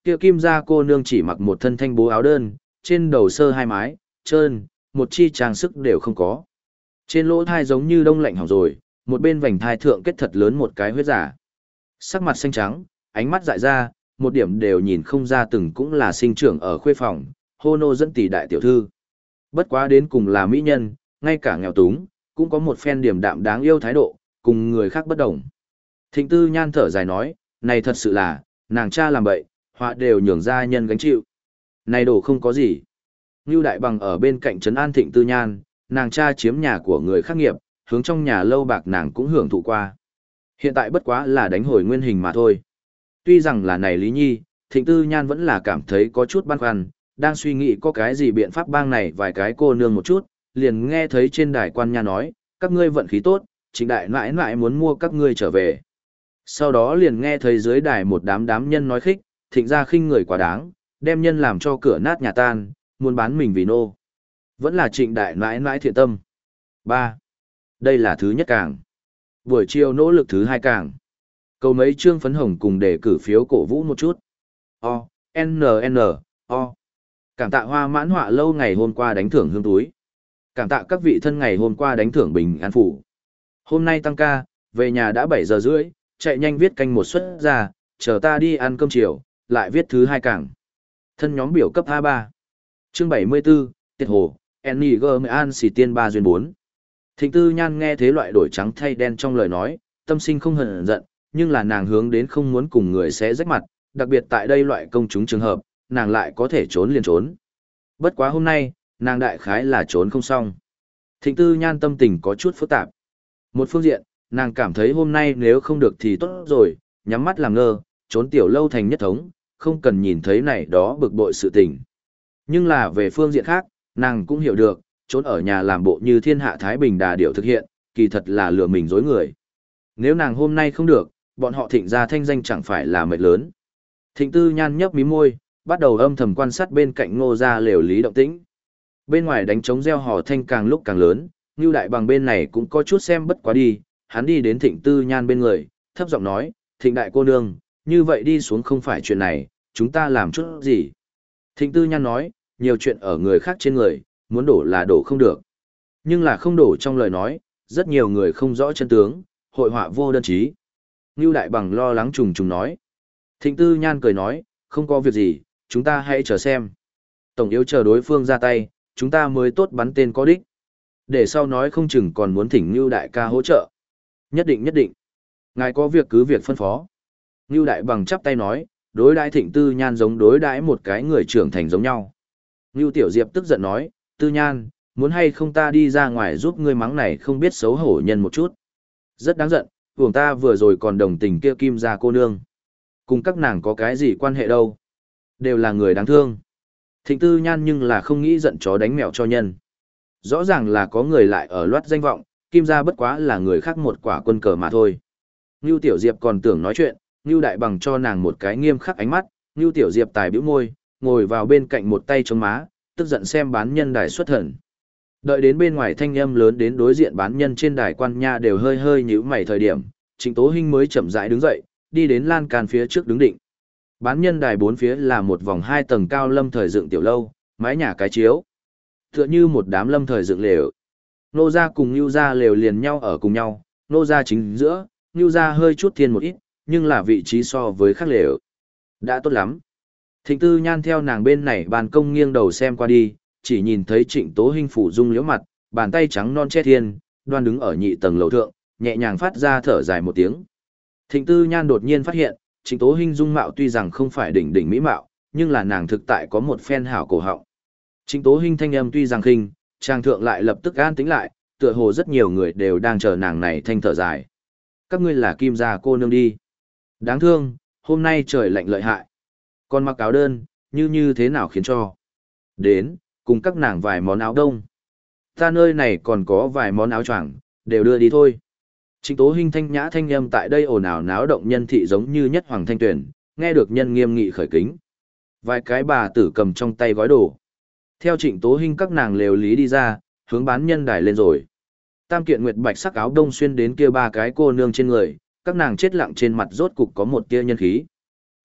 Kia kim gia cô nương chỉ mặc một thân thanh bố áo đơn, trên đầu sơ hai mái, trơn, một chi trang sức đều không có. Trên lỗ thai giống như đông lạnh hỏng rồi, một bên vành thai thượng kết thật lớn một cái huyết giả. Sắc mặt xanh trắng, ánh mắt dại ra, một điểm đều nhìn không ra từng cũng là sinh trưởng ở khuê phòng, hô nô dẫn tỷ đại tiểu thư. Bất quá đến cùng là mỹ nhân, ngay cả nghèo túng, cũng có một phen điểm đạm đáng yêu thái độ, cùng người khác bất đồng. Thịnh Tư Nhan thở dài nói, này thật sự là, nàng cha làm bậy, họa đều nhường ra nhân gánh chịu. Này đổ không có gì. Ngưu Đại Bằng ở bên cạnh trấn an Thịnh Tư Nhan, nàng cha chiếm nhà của người khác nghiệp, hướng trong nhà lâu bạc nàng cũng hưởng thụ qua. Hiện tại bất quá là đánh hồi nguyên hình mà thôi. Tuy rằng là này Lý Nhi, Thịnh Tư Nhan vẫn là cảm thấy có chút băn khoăn, đang suy nghĩ có cái gì biện pháp bang này vài cái cô nương một chút, liền nghe thấy trên đài quan nha nói, các ngươi vận khí tốt, Trịnh đại nãi nãi muốn mua các ngươi trở về. Sau đó liền nghe thấy dưới đài một đám đám nhân nói khích, Thịnh gia khinh người quá đáng, đem nhân làm cho cửa nát nhà tan, muốn bán mình vì nô. Vẫn là Trịnh đại nãi nãi thiện tâm. ba. Đây là thứ nhất càng. Buổi chiều nỗ lực thứ hai càng. Cầu mấy trương phấn hồng cùng để cử phiếu cổ vũ một chút. O, N N, O. Cảm tạ Hoa Mãn Họa lâu ngày hôm qua đánh thưởng hương túi. Cảm tạ các vị thân ngày hôm qua đánh thưởng bình an phủ. Hôm nay tăng ca, về nhà đã bảy giờ rưỡi, chạy nhanh viết canh một suất ra, chờ ta đi ăn cơm chiều, lại viết thứ hai càng. Thân nhóm biểu cấp a ba. Chương bảy mươi tư, Tiệt Hồ, N G M An xì tiên ba duyên bốn. Thịnh Tư Nhan nghe thế loại đổi trắng thay đen trong lời nói, tâm sinh không hờn giận, nhưng là nàng hướng đến không muốn cùng người sẽ rách mặt, đặc biệt tại đây loại công chúng trường hợp, nàng lại có thể trốn liền trốn. Bất quá hôm nay, nàng đại khái là trốn không xong. Thịnh Tư Nhan tâm tình có chút phức tạp. Một phương diện, nàng cảm thấy hôm nay nếu không được thì tốt rồi, nhắm mắt làm ngơ, trốn tiểu lâu thành nhất thống, không cần nhìn thấy này đó bực bội sự tình. Nhưng là về phương diện khác, nàng cũng hiểu được, trốn ở nhà làm bộ như thiên hạ Thái Bình đà điểu thực hiện, kỳ thật là lừa mình dối người. Nếu nàng hôm nay không được, bọn họ Thịnh gia thanh danh chẳng phải là mệt lớn. Thịnh Tư Nhan nhấp mí môi, bắt đầu âm thầm quan sát bên cạnh Ngô gia lều lý động tĩnh. Bên ngoài đánh trống reo hò thanh càng lúc càng lớn, Ngưu Đại Bằng bên này cũng có chút xem bất quá đi, hắn đi đến Thịnh Tư Nhan bên người, thấp giọng nói, Thịnh đại cô nương, như vậy đi xuống không phải chuyện này, chúng ta làm chút gì. Thịnh Tư Nhan nói, nhiều chuyện ở người khác trên người, muốn đổ là đổ không được. Nhưng là không đổ trong lời nói, rất nhiều người không rõ chân tướng, hội họa vô đơn chí. Ngưu Đại Bằng lo lắng trùng trùng nói. Thịnh Tư Nhan cười nói, không có việc gì, chúng ta hãy chờ xem. Tổng yếu chờ đối phương ra tay, chúng ta mới tốt bắn tên có đích. Để sau nói không chừng còn muốn thỉnh Ngưu Đại ca hỗ trợ. Nhất định nhất định. Ngài có việc cứ việc phân phó. Ngưu Đại Bằng chắp tay nói, đối đãi Thịnh Tư Nhan giống đối đãi một cái người trưởng thành giống nhau. Ngưu Tiểu Diệp tức giận nói, Tư Nhan, muốn hay không ta đi ra ngoài giúp ngươi mắng này không biết xấu hổ nhân một chút. Rất đáng giận, vùng ta vừa rồi còn đồng tình kia kim gia cô nương. Cùng các nàng có cái gì quan hệ đâu. Đều là người đáng thương. Thịnh Tư Nhan nhưng là không nghĩ giận chó đánh mèo cho nhân. Rõ ràng là có người lại ở loát danh vọng, kim gia bất quá là người khác một quả quân cờ mà thôi. Ngưu Tiểu Diệp còn tưởng nói chuyện, Ngưu Đại Bằng cho nàng một cái nghiêm khắc ánh mắt, Ngưu Tiểu Diệp tài bĩu môi, ngồi vào bên cạnh một tay chống má, tức giận xem bán nhân đài xuất thần. Đợi đến bên ngoài thanh âm lớn đến đối diện bán nhân trên đài quan nha đều hơi hơi nhíu mày thời điểm, Trịnh Tố Hinh mới chậm rãi đứng dậy, đi đến lan can phía trước đứng định. Bán nhân đài bốn phía là một vòng hai tầng cao lâm thời dựng tiểu lâu, mái nhà cái chiếu. Tựa như một đám lâm thời dựng lều. Nô gia cùng Nưu gia lều liền nhau ở cùng nhau, nô gia chính giữa, Nưu gia hơi chút thiên một ít, nhưng là vị trí so với khác lều. Đã tốt lắm. Thịnh Tư Nhan theo nàng bên này ban công nghiêng đầu xem qua đi, chỉ nhìn thấy Trịnh Tố Hinh phủ dung liễu mặt, bàn tay trắng non che thiên, đoan đứng ở nhị tầng lầu thượng, nhẹ nhàng phát ra thở dài một tiếng. Thịnh Tư Nhan đột nhiên phát hiện, Trịnh Tố Hinh dung mạo tuy rằng không phải đỉnh đỉnh mỹ mạo, nhưng là nàng thực tại có một phen hảo cổ họng. Trịnh Tố Hinh thanh âm tuy rằng khinh, trang thượng lại lập tức an tĩnh lại, tựa hồ rất nhiều người đều đang chờ nàng này thanh thở dài. Các ngươi là kim gia cô nương đi. Đáng thương, hôm nay trời lạnh lợi hại. Còn mặc áo đơn, như như thế nào khiến cho. Đến, cùng các nàng vài món áo đông. Ta nơi này còn có vài món áo choàng, đều đưa đi thôi. Trịnh Tố Hinh thanh nhã thanh âm tại đây ồn ào náo động nhân thị giống như nhất hoàng thanh tuyển, nghe được nhân nghiêm nghị khởi kính. Vài cái bà tử cầm trong tay gói đồ. Theo Trịnh Tố Hinh các nàng lều lý đi ra, hướng bán nhân đài lên rồi. Tam kiện nguyệt bạch sắc áo đông xuyên đến kia ba cái cô nương trên người, các nàng chết lặng trên mặt rốt cục có một tia nhân khí.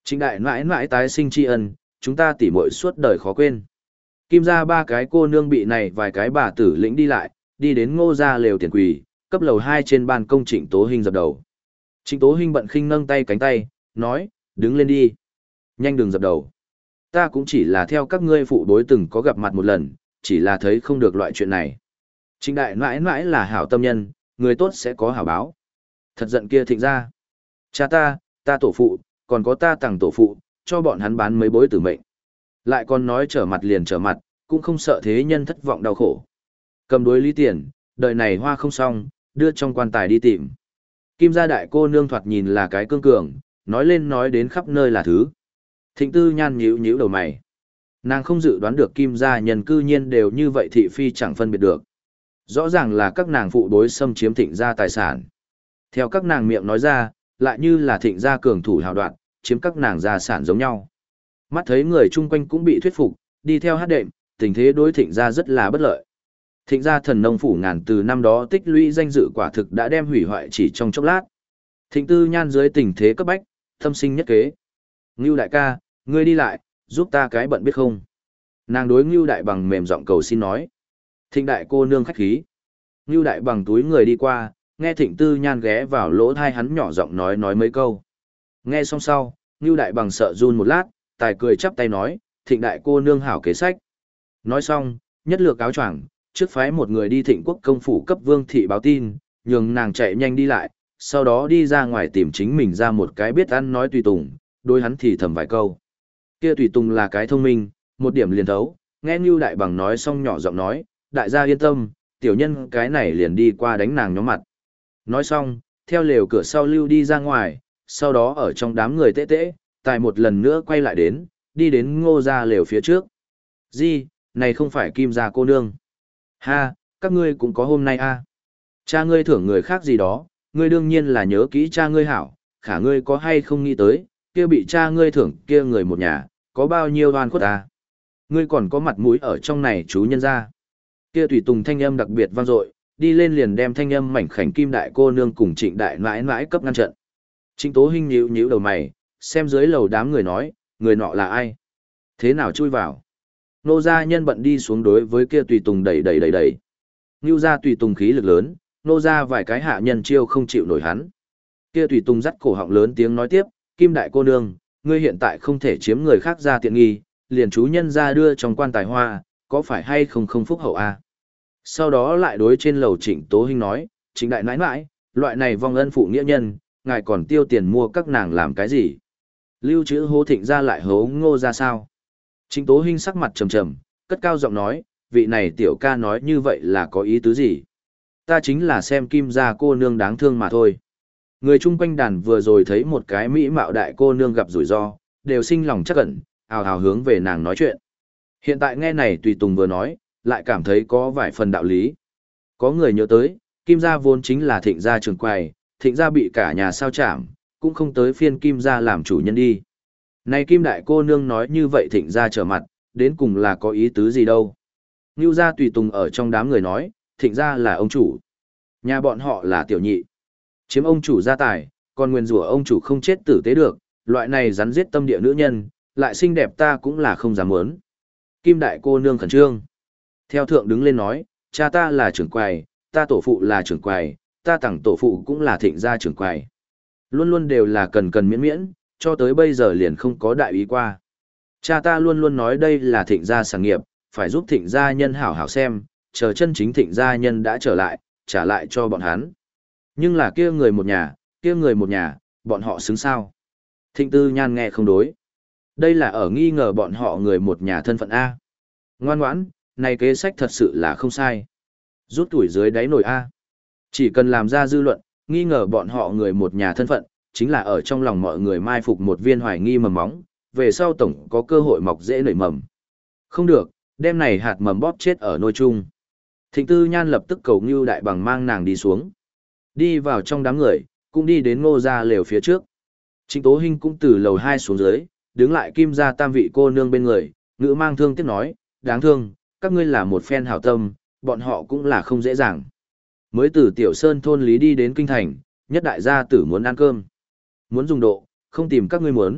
Trịnh đại mãi mãi tái sinh tri ân, chúng ta tỉ muội suốt đời khó quên. Kim ra ba cái cô nương bị này vài cái bà tử lĩnh đi lại, đi đến Ngô gia lều tiền quỳ, cấp lầu hai trên ban công Trịnh Tố Hinh dập đầu. Trịnh Tố Hinh bận khinh nâng tay cánh tay, nói, đứng lên đi. Nhanh đừng dập đầu. Ta cũng chỉ là theo các ngươi phụ đối từng có gặp mặt một lần, chỉ là thấy không được loại chuyện này. Trịnh đại mãi mãi là hảo tâm nhân, người tốt sẽ có hảo báo. Thật giận kia thịnh ra. Cha ta, ta tổ phụ, còn có ta tặng tổ phụ, cho bọn hắn bán mấy bối tử mệnh. Lại còn nói trở mặt liền trở mặt, cũng không sợ thế nhân thất vọng đau khổ. Cầm đối lý tiền, đời này hoa không xong, đưa trong quan tài đi tìm. Kim gia đại cô nương thoạt nhìn là cái cương cường, nói lên nói đến khắp nơi là thứ. Thịnh Tư Nhan nhíu nhíu đầu mày. Nàng không dự đoán được Kim gia nhân cư nhiên đều như vậy thị phi chẳng phân biệt được. Rõ ràng là các nàng phụ đối xâm chiếm Thịnh gia tài sản. Theo các nàng miệng nói ra, lại như là Thịnh gia cường thủ hào đoạn, chiếm các nàng gia sản giống nhau. Mắt thấy người chung quanh cũng bị thuyết phục, đi theo hát đệm, tình thế đối Thịnh gia rất là bất lợi. Thịnh gia thần nông phủ ngàn từ năm đó tích lũy danh dự quả thực đã đem hủy hoại chỉ trong chốc lát. Thịnh Tư Nhan dưới tình thế cấp bách, thâm sinh nhất kế. Ngưu đại ca, ngươi đi lại, giúp ta cái bận biết không? Nàng đối Ngưu đại bằng mềm giọng cầu xin nói. Thịnh đại cô nương khách khí. Ngưu đại bằng túi người đi qua, nghe Thịnh Tư Nhan ghé vào lỗ thai hắn nhỏ giọng nói nói mấy câu. Nghe xong sau, Ngưu đại bằng sợ run một lát, tài cười chắp tay nói, Thịnh đại cô nương hảo kế sách. Nói xong, nhất lược áo choàng, trước phái một người đi Thịnh quốc công phủ cấp vương thị báo tin, nhường nàng chạy nhanh đi lại, sau đó đi ra ngoài tìm chính mình ra một cái biết ăn nói tùy tùng, đôi hắn thì thầm vài câu. Kia tùy tùng là cái thông minh, một điểm liền thấu, nghe Ngưu đại bằng nói xong nhỏ giọng nói, đại gia yên tâm, tiểu nhân cái này liền đi qua đánh nàng nhóm mặt. Nói xong, theo lều cửa sau lưu đi ra ngoài, sau đó ở trong đám người tê tê, tài một lần nữa quay lại đến, đi đến Ngô gia lều phía trước. Di, này không phải Kim gia cô nương. Ha, các ngươi cũng có hôm nay a. À. Cha ngươi thưởng người khác gì đó, ngươi đương nhiên là nhớ kỹ cha ngươi hảo, khả ngươi có hay không nghĩ tới, kia bị cha ngươi thưởng kia người một nhà, có bao nhiêu oan khuất à? Ngươi còn có mặt mũi ở trong này chú nhân ra. Kia tùy tùng thanh âm đặc biệt vang dội, đi lên liền đem thanh âm mảnh khảnh Kim đại cô nương cùng Trịnh đại mãi mãi cấp ngăn trận. Trịnh Tố Hinh nhíu nhíu đầu mày, xem dưới lầu đám người nói, người nọ là ai? Thế nào chui vào? Nô gia nhân bận đi xuống đối với kia tùy tùng đẩy đẩy đẩy đẩy. Nưu gia tùy tùng khí lực lớn, nô gia vài cái hạ nhân chiêu không chịu nổi hắn. Kia tùy tùng dắt cổ họng lớn tiếng nói tiếp, Kim đại cô nương, ngươi hiện tại không thể chiếm người khác ra tiện nghi, liền chú nhân ra đưa trong quan tài hoa, có phải hay không không phúc hậu a? À? Sau đó lại đối trên lầu Trịnh Tố Hinh nói, Trịnh đại nãi nãi, loại này vong ân phụ nghĩa nhân, ngài còn tiêu tiền mua các nàng làm cái gì? Lưu trữ hố Thịnh ra lại hố Ngô ra sao? Trịnh Tố Hinh sắc mặt trầm trầm, cất cao giọng nói, vị này tiểu ca nói như vậy là có ý tứ gì? Ta chính là xem Kim gia cô nương đáng thương mà thôi. Người chung quanh đàn vừa rồi thấy một cái mỹ mạo đại cô nương gặp rủi ro, đều sinh lòng chắc ẩn, ào ào hướng về nàng nói chuyện. Hiện tại nghe này tùy tùng vừa nói, lại cảm thấy có vài phần đạo lý. Có người nhớ tới, Kim gia vốn chính là Thịnh gia trường quầy, Thịnh gia bị cả nhà sao chảm, cũng không tới phiên Kim gia làm chủ nhân đi. Này Kim đại cô nương nói như vậy Thịnh gia trở mặt, đến cùng là có ý tứ gì đâu. Ngưu gia tùy tùng ở trong đám người nói, Thịnh gia là ông chủ. Nhà bọn họ là tiểu nhị. Chiếm ông chủ gia tài, còn nguyên rủa ông chủ không chết tử tế được, loại này rắn giết tâm địa nữ nhân, lại xinh đẹp ta cũng là không dám muốn. Kim đại cô nương khẩn trương. Theo thượng đứng lên nói, cha ta là trưởng quầy, ta tổ phụ là trưởng quầy, ta tặng tổ phụ cũng là Thịnh gia trưởng quầy. Luôn luôn đều là cần cần miễn miễn, cho tới bây giờ liền không có đại ý qua. Cha ta luôn luôn nói đây là Thịnh gia sản nghiệp, phải giúp Thịnh gia nhân hảo hảo xem, chờ chân chính Thịnh gia nhân đã trở lại, trả lại cho bọn hắn. Nhưng là kia người một nhà, kia người một nhà, bọn họ xứng sao? Thịnh Tư Nhan nghe không đối. Đây là ở nghi ngờ bọn họ người một nhà thân phận A. Ngoan ngoãn, này kế sách thật sự là không sai. Rút tuổi dưới đáy nổi A. Chỉ cần làm ra dư luận, nghi ngờ bọn họ người một nhà thân phận, chính là ở trong lòng mọi người mai phục một viên hoài nghi mầm móng, về sau tổng có cơ hội mọc dễ nảy mầm. Không được, đêm này hạt mầm bóp chết ở nôi chung. Thịnh Tư Nhan lập tức cầu Ngưu đại bằng mang nàng đi xuống. Đi vào trong đám người, cũng đi đến Ngô gia lều phía trước. Trịnh Tố Hinh cũng từ lầu hai xuống dưới, đứng lại Kim gia tam vị cô nương bên người, ngữ mang thương tiếc nói, đáng thương, các ngươi là một phen hảo tâm, bọn họ cũng là không dễ dàng. Mới từ Tiểu Sơn thôn lý đi đến kinh thành, nhất đại gia tử muốn ăn cơm. Muốn dùng độ, không tìm các ngươi muốn,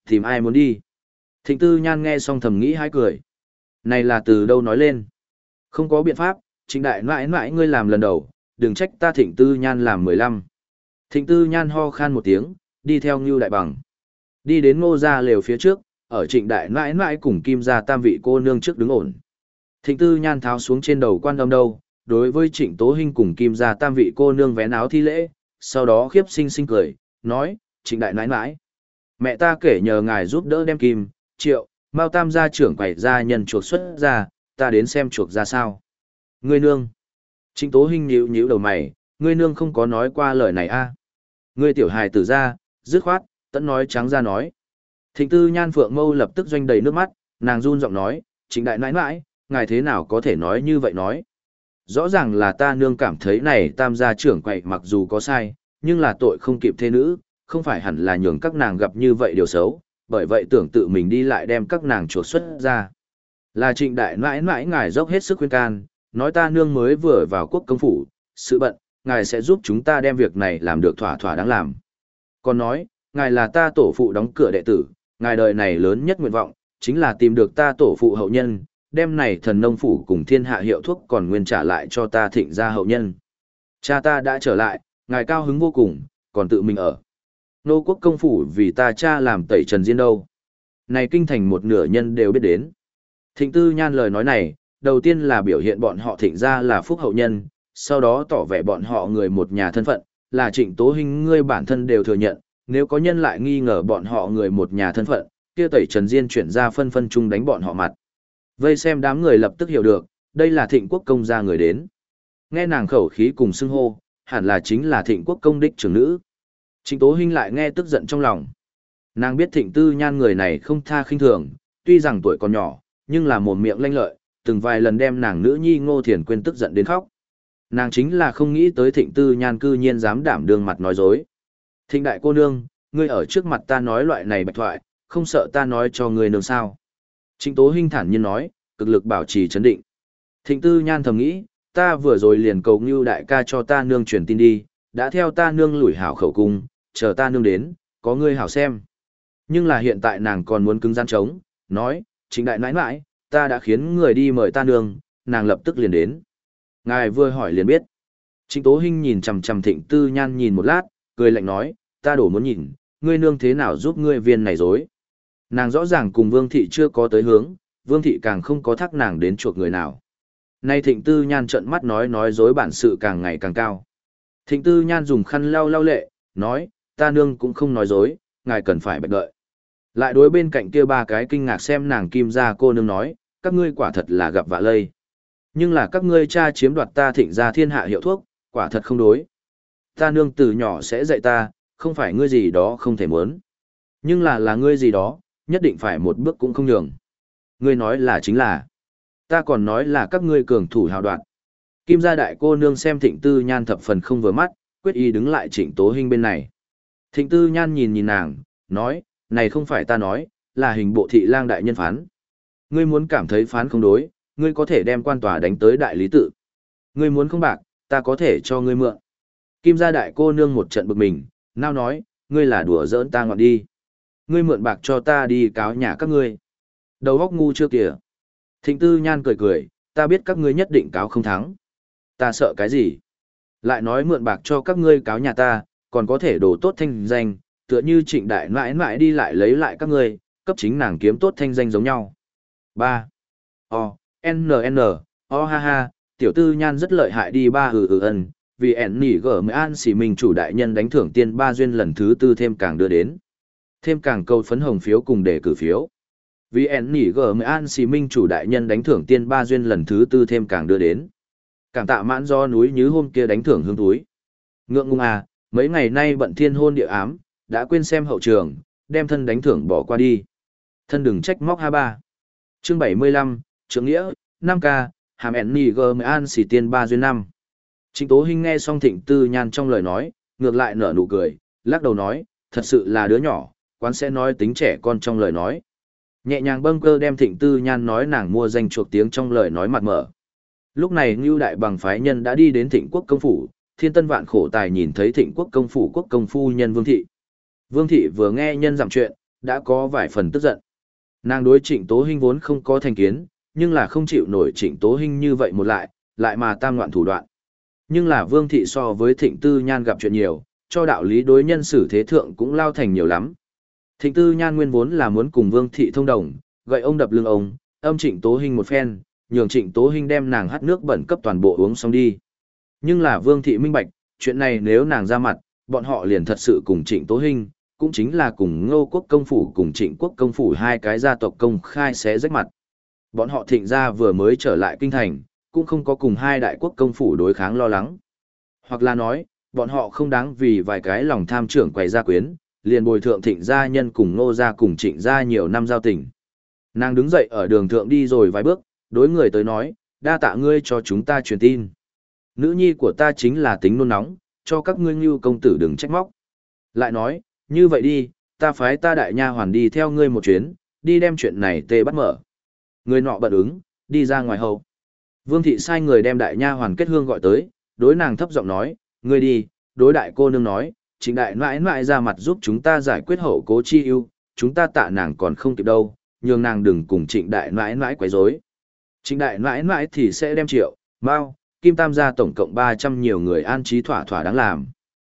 Tìm ai muốn đi? Thịnh Tư Nhan nghe xong thầm nghĩ hái cười. Này là từ đâu nói lên? Không có biện pháp, Trịnh đại nãi nãi ngươi làm lần đầu, đừng trách ta Thịnh Tư Nhan làm mười lăm. Thịnh Tư Nhan ho khan một tiếng, đi theo Ngưu Đại Bằng. Đi đến Ngô gia lều phía trước, ở Trịnh đại nãi nãi cùng Kim gia tam vị cô nương trước đứng ổn. Thịnh Tư Nhan tháo xuống trên đầu quan âm đâu, đối với Trịnh Tố Hinh cùng Kim gia tam vị cô nương vén áo thi lễ, sau đó khiếp sinh sinh cười, nói, Trịnh đại nãi nãi. Mẹ ta kể nhờ ngài giúp đỡ đem Kim, Triệu, Mao tam gia trưởng quầy gia nhân chuộc xuất ra, ta đến xem chuộc ra sao. Ngươi nương. Trịnh Tố Hinh nhíu nhíu đầu mày, ngươi nương không có nói qua lời này a? À? Ngươi tiểu hài tử ra, dứt khoát, tẫn nói trắng ra nói. Thịnh Tư Nhan phượng mâu lập tức doanh đầy nước mắt, nàng run giọng nói, Trịnh đại nãi nãi, ngài thế nào có thể nói như vậy nói. Rõ ràng là ta nương cảm thấy này tam gia trưởng quậy mặc dù có sai, nhưng là tội không kịp thế nữ, không phải hẳn là nhường các nàng gặp như vậy điều xấu, bởi vậy tưởng tự mình đi lại đem các nàng chuột xuất ra. Là Trịnh đại nãi nãi ngài dốc hết sức khuyên can, nói ta nương mới vừa vào quốc công phủ, sự bận, ngài sẽ giúp chúng ta đem việc này làm được thỏa thỏa đáng làm. Còn nói, ngài là ta tổ phụ đóng cửa đệ tử, ngài đời này lớn nhất nguyện vọng, chính là tìm được ta tổ phụ hậu nhân, đem này thần nông phủ cùng thiên hạ hiệu thuốc còn nguyên trả lại cho ta Thịnh gia hậu nhân. Cha ta đã trở lại, ngài cao hứng vô cùng, còn tự mình ở. Nô quốc công phủ vì ta cha làm tẩy trần diên đâu. Này kinh thành một nửa nhân đều biết đến. Thịnh Tư Nhan lời nói này, đầu tiên là biểu hiện bọn họ Thịnh gia là phúc hậu nhân, sau đó tỏ vẻ bọn họ người một nhà thân phận, là Trịnh Tố Hinh ngươi bản thân đều thừa nhận, nếu có nhân lại nghi ngờ bọn họ người một nhà thân phận, kia tẩy trần diên chuyển ra phân phân chung đánh bọn họ mặt. Vây xem đám người lập tức hiểu được, đây là Thịnh quốc công gia người đến. Nghe nàng khẩu khí cùng xưng hô, hẳn là chính là Thịnh quốc công đích trưởng nữ. Trịnh Tố Hinh lại nghe tức giận trong lòng. Nàng biết Thịnh Tư Nhan người này không tha khinh thường, tuy rằng tuổi còn nhỏ, nhưng là mồm miệng lanh lợi, từng vài lần đem nàng nữ nhi Ngô Thiền Quyên tức giận đến khóc. Nàng chính là không nghĩ tới Thịnh Tư Nhan cư nhiên dám đảm đương mặt nói dối. Thịnh đại cô nương, ngươi ở trước mặt ta nói loại này bạch thoại, không sợ ta nói cho ngươi nương sao. Trịnh Tố Hinh thản nhiên nói, cực lực bảo trì trấn định. Thịnh Tư Nhan thầm nghĩ, ta vừa rồi liền cầu Ngưu đại ca cho ta nương truyền tin đi, đã theo ta nương lủi hảo khẩu cung, chờ ta nương đến, có ngươi hảo xem. Nhưng là hiện tại nàng còn muốn cứng rắn chống, nói, Trịnh đại nãi nãi, ta đã khiến người đi mời ta nương, nàng lập tức liền đến. Ngài vừa hỏi liền biết. Trịnh Tố Hinh nhìn chằm chằm Thịnh Tư Nhan nhìn một lát, cười lạnh nói, ta đổ muốn nhìn, ngươi nương thế nào giúp ngươi viên này dối. Nàng rõ ràng cùng Vương Thị chưa có tới hướng, Vương Thị càng không có thắc nàng đến chuộc người nào. Nay Thịnh Tư Nhan trợn mắt nói nói dối bản sự càng ngày càng cao. Thịnh Tư Nhan dùng khăn lau lau lệ, nói, ta nương cũng không nói dối, ngài cần phải bạch đợi. Lại đối bên cạnh kia ba cái kinh ngạc xem nàng Kim gia cô nương nói, các ngươi quả thật là gặp vạ lây. Nhưng là các ngươi cha chiếm đoạt ta Thịnh gia thiên hạ hiệu thuốc, quả thật không đối. Ta nương từ nhỏ sẽ dạy ta, không phải ngươi gì đó không thể muốn. Nhưng là là ngươi gì đó, nhất định phải một bước cũng không nhường. Ngươi nói là chính là. Ta còn nói là các ngươi cường thủ hào đoạn. Kim gia đại cô nương xem Thịnh Tư Nhan thập phần không vừa mắt, quyết ý đứng lại Trịnh Tố Hinh bên này. Thịnh Tư Nhan nhìn nhìn nàng, nói, này không phải ta nói, là hình bộ thị lang đại nhân phán. Ngươi muốn cảm thấy phán không đối, ngươi có thể đem quan tòa đánh tới đại lý tự. Ngươi muốn không bạc, ta có thể cho ngươi mượn. Kim gia đại cô nương một trận bực mình, nao nói, ngươi là đùa giỡn ta ngọn đi. Ngươi mượn bạc cho ta đi cáo nhà các ngươi. Đầu óc ngu chưa kìa. Thịnh Tư Nhan cười cười, ta biết các ngươi nhất định cáo không thắng. Ta sợ cái gì? Lại nói mượn bạc cho các ngươi cáo nhà ta, còn có thể đổ tốt thanh danh, tựa như Trịnh đại mãi mãi đi lại lấy lại các ngươi, cấp chính nàng kiếm tốt thanh danh giống nhau. ba. O, N N, O ha ha, tiểu Tư Nhan rất lợi hại đi ba hừ hừ ân, vì ẻn nỉ gở mới an xỉ mình chủ đại nhân đánh thưởng tiên ba duyên lần thứ tư thêm càng đưa đến. Thêm càng câu phấn hồng phiếu cùng đề cử phiếu. Vì ẻn nỉ gở mới an xỉ minh chủ đại nhân đánh thưởng tiên ba duyên lần thứ tư thêm càng đưa đến. Cảm tạ mãn do núi như hôm kia đánh thưởng hương túi. Ngượng ngùng à, mấy ngày nay bận thiên hôn địa ám, đã quên xem hậu trường, đem thân đánh thưởng bỏ qua đi. Thân đừng trách móc ha ba. Chương bảy mươi lăm, Trượng Nghĩa, năm k, hàm ẻn nỉ gở mới an xỉ tiên ba duyên năm. Trịnh Tố Hinh nghe xong Thịnh Tư Nhan trong lời nói, ngược lại nở nụ cười, lắc đầu nói, thật sự là đứa nhỏ, quán sẽ nói tính trẻ con trong lời nói. Nhẹ nhàng bâng cơ đem Thịnh Tư Nhan nói nàng mua danh chuộc tiếng trong lời nói mặt mở. Lúc này Ngưu Đại Bằng phái nhân đã đi đến Thịnh Quốc công phủ, Thiên Tân vạn khổ tài nhìn thấy Thịnh Quốc công phủ quốc công phu nhân Vương Thị. Vương Thị vừa nghe nhân dặm chuyện, đã có vài phần tức giận. Nàng đối Trịnh Tố Hinh vốn không có thành kiến, nhưng là không chịu nổi Trịnh Tố Hinh như vậy một lại, lại mà tam loạn thủ đoạn. Nhưng là Vương thị so với Thịnh Tư Nhan gặp chuyện nhiều, cho đạo lý đối nhân xử thế thượng cũng lao thành nhiều lắm. Thịnh Tư Nhan nguyên vốn là muốn cùng Vương thị thông đồng, gậy ông đập lưng ông, âm Trịnh Tố Hinh một phen, nhường Trịnh Tố Hinh đem nàng hắt nước bẩn cấp toàn bộ uống xong đi. Nhưng là Vương thị minh bạch, chuyện này nếu nàng ra mặt, bọn họ liền thật sự cùng Trịnh Tố Hinh, cũng chính là cùng Ngô Quốc công phủ cùng Trịnh Quốc công phủ hai cái gia tộc công khai xé rách mặt. Bọn họ Thịnh gia vừa mới trở lại kinh thành, cũng không có cùng hai đại quốc công phủ đối kháng lo lắng. Hoặc là nói, bọn họ không đáng vì vài cái lòng tham trưởng quầy gia quyến, liền bồi thượng Thịnh gia nhân cùng Ngô gia cùng Trịnh gia nhiều năm giao tình. Nàng đứng dậy ở đường thượng đi rồi vài bước, đối người tới nói, đa tạ ngươi cho chúng ta truyền tin. Nữ nhi của ta chính là tính nôn nóng, cho các ngươi như công tử đừng trách móc. Lại nói, như vậy đi, ta phái ta đại nha hoàn đi theo ngươi một chuyến, đi đem chuyện này tê bắt mở. Người nọ bận ứng, đi ra ngoài hầu. Vương thị sai người đem đại nha hoàn Kết Hương gọi tới, đối nàng thấp giọng nói, ngươi đi, đối đại cô nương nói, Trịnh đại nãi nãi ra mặt giúp chúng ta giải quyết hậu cố chi ưu, chúng ta tạ nàng còn không kịp đâu, nhường nàng đừng cùng Trịnh đại nãi nãi quấy rối. Trịnh đại nãi nãi thì sẽ đem triệu, mao, kim tam gia tổng cộng ba trăm nhiều người an trí thỏa thỏa đáng làm.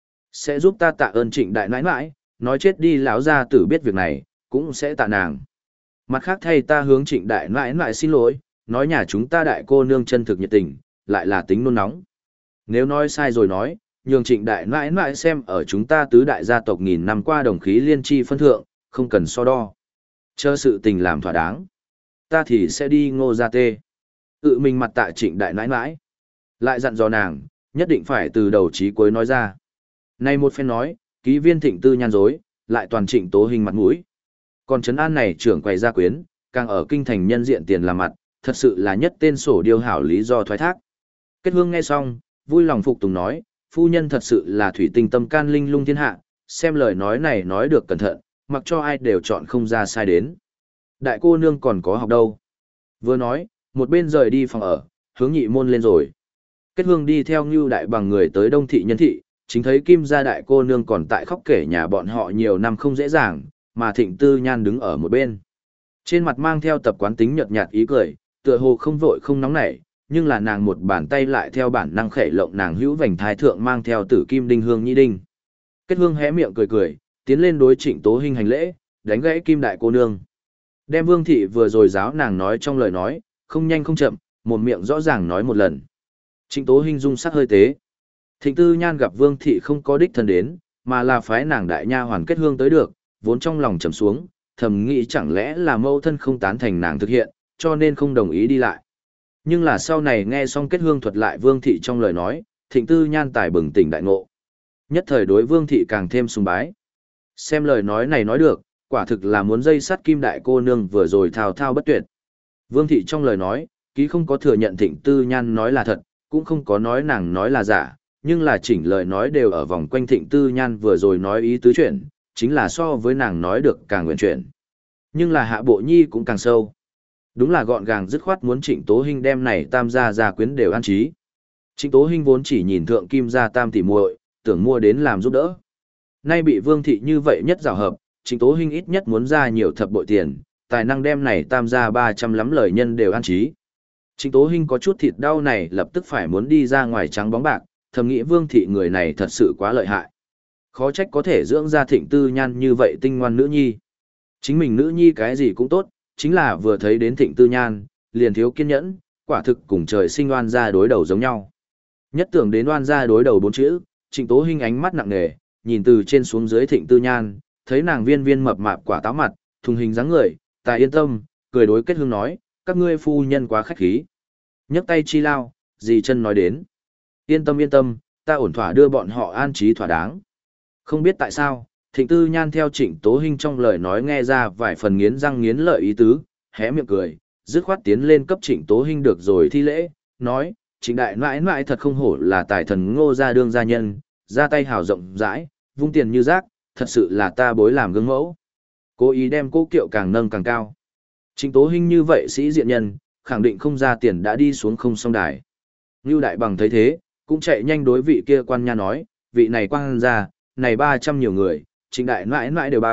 Sẽ giúp ta tạ ơn Trịnh đại nãi nãi, nói chết đi lão gia tử biết việc này, cũng sẽ tạ nàng. Mặt khác thay ta hướng Trịnh đại nãi nãi xin lỗi, nói nhà chúng ta đại cô nương chân thực nhiệt tình, lại là tính nôn nóng. Nếu nói sai rồi nói, nhường Trịnh đại nãi nãi xem ở chúng ta tứ đại gia tộc nghìn năm qua đồng khí liên tri phân thượng, không cần so đo. Chờ sự tình làm thỏa đáng. Ta thì sẽ đi Ngô gia tê. Tự mình mặt tạ Trịnh đại nãi nãi. Lại dặn dò nàng, nhất định phải từ đầu chí cuối nói ra. Này một phen nói, ký viên Thịnh Tư Nhan dối, lại toàn Trịnh Tố Hinh mặt mũi. Còn trấn an này trưởng quầy gia quyến, càng ở kinh thành nhân diện tiền làm mặt, thật sự là nhất tên sổ điêu hảo lý do thoái thác. Kết Hương nghe xong, vui lòng phục tùng nói, phu nhân thật sự là thủy tinh tâm can linh lung thiên hạ, xem lời nói này nói được cẩn thận, mặc cho ai đều chọn không ra sai đến. Đại cô nương còn có học đâu. Vừa nói, một bên rời đi phòng ở, hướng nhị môn lên rồi. Kết Hương đi theo Ngưu Đại Bằng người tới Đông Thị Nhân Thị, chính thấy Kim gia đại cô nương còn tại khóc kể nhà bọn họ nhiều năm không dễ dàng, mà Thịnh Tư Nhan đứng ở một bên. Trên mặt mang theo tập quán tính nhợt nhạt ý cười, tựa hồ không vội không nóng nảy, nhưng là nàng một bàn tay lại theo bản năng khẽ lộng nàng hữu vành thái thượng mang theo tử kim đinh hương nhĩ đinh. Kết Hương hé miệng cười cười, tiến lên đối Trịnh Tố Hinh hành lễ, đánh gãy Kim đại cô nương. Đem Vương thị vừa rồi giáo nàng nói trong lời nói, không nhanh không chậm, một miệng rõ ràng nói một lần. Trịnh Tố Hinh dung sắc hơi tế. Thịnh Tư Nhan gặp Vương thị không có đích thân đến, mà là phái nàng đại nha hoàn Kết Hương tới được, vốn trong lòng trầm xuống, thầm nghĩ chẳng lẽ là mâu thân không tán thành nàng thực hiện, cho nên không đồng ý đi lại. Nhưng là sau này nghe xong Kết Hương thuật lại Vương thị trong lời nói, Thịnh Tư Nhan tài bừng tỉnh đại ngộ. Nhất thời đối Vương thị càng thêm sùng bái. Xem lời nói này nói được, quả thực là muốn dây sắt Kim đại cô nương vừa rồi thao thao bất tuyệt. Vương thị trong lời nói, ký không có thừa nhận Thịnh Tư Nhan nói là thật, cũng không có nói nàng nói là giả, nhưng là chỉnh lời nói đều ở vòng quanh Thịnh Tư Nhan vừa rồi nói ý tứ chuyện, chính là so với nàng nói được càng nguyện chuyển. Nhưng là Hạ Bộ Nhi cũng càng sâu. Đúng là gọn gàng dứt khoát muốn Trịnh Tố Hinh đem này tam gia gia quyến đều an trí. Trịnh Tố Hinh vốn chỉ nhìn thượng Kim gia tam tỷ muội, tưởng mua đến làm giúp đỡ. Nay bị Vương thị như vậy nhất giảo hợp, Trịnh Tố Hinh ít nhất muốn ra nhiều thập bội tiền, tài năng đem này tam gia ba trăm lắm lời nhân đều an trí. Trịnh Tố Hinh có chút thịt đau này lập tức phải muốn đi ra ngoài trắng bóng bạc, thầm nghĩ Vương thị người này thật sự quá lợi hại. Khó trách có thể dưỡng ra Thịnh Tư Nhan như vậy tinh ngoan nữ nhi. Chính mình nữ nhi cái gì cũng tốt, chính là vừa thấy đến Thịnh Tư Nhan, liền thiếu kiên nhẫn, quả thực cùng trời sinh oan gia đối đầu giống nhau. Nhất tưởng đến oan gia đối đầu bốn chữ, Trịnh Tố Hinh ánh mắt nặng nề, nhìn từ trên xuống dưới Thịnh Tư Nhan, thấy nàng viên viên mập mạp quả táo mặt, thùng hình dáng người, tài yên tâm, cười đối Kết Hương nói, các ngươi phu nhân quá khách khí. Nhấc tay chi lao, dì chân nói đến. Yên tâm yên tâm, ta ổn thỏa đưa bọn họ an trí thỏa đáng. Không biết tại sao, Thịnh Tư Nhan theo Trịnh Tố Hinh trong lời nói nghe ra vài phần nghiến răng nghiến lợi ý tứ, hé miệng cười, dứt khoát tiến lên cấp Trịnh Tố Hinh được rồi thi lễ, nói, Trịnh đại nãi nãi thật không hổ là tài thần Ngô gia đương gia nhân, ra tay hào rộng rãi, vung tiền như rác, thật sự là ta bối làm gương mẫu. Cố ý đem cố kiệu càng nâng càng cao. Trịnh Tố Hinh như vậy sĩ diện nhân, khẳng định không ra tiền đã đi xuống không song đài. Ngưu Đại Bằng thấy thế, cũng chạy nhanh đối vị kia quan nha nói, vị này quan gia, này ba trăm nhiều người, Trịnh đại nãi nãi đều bao,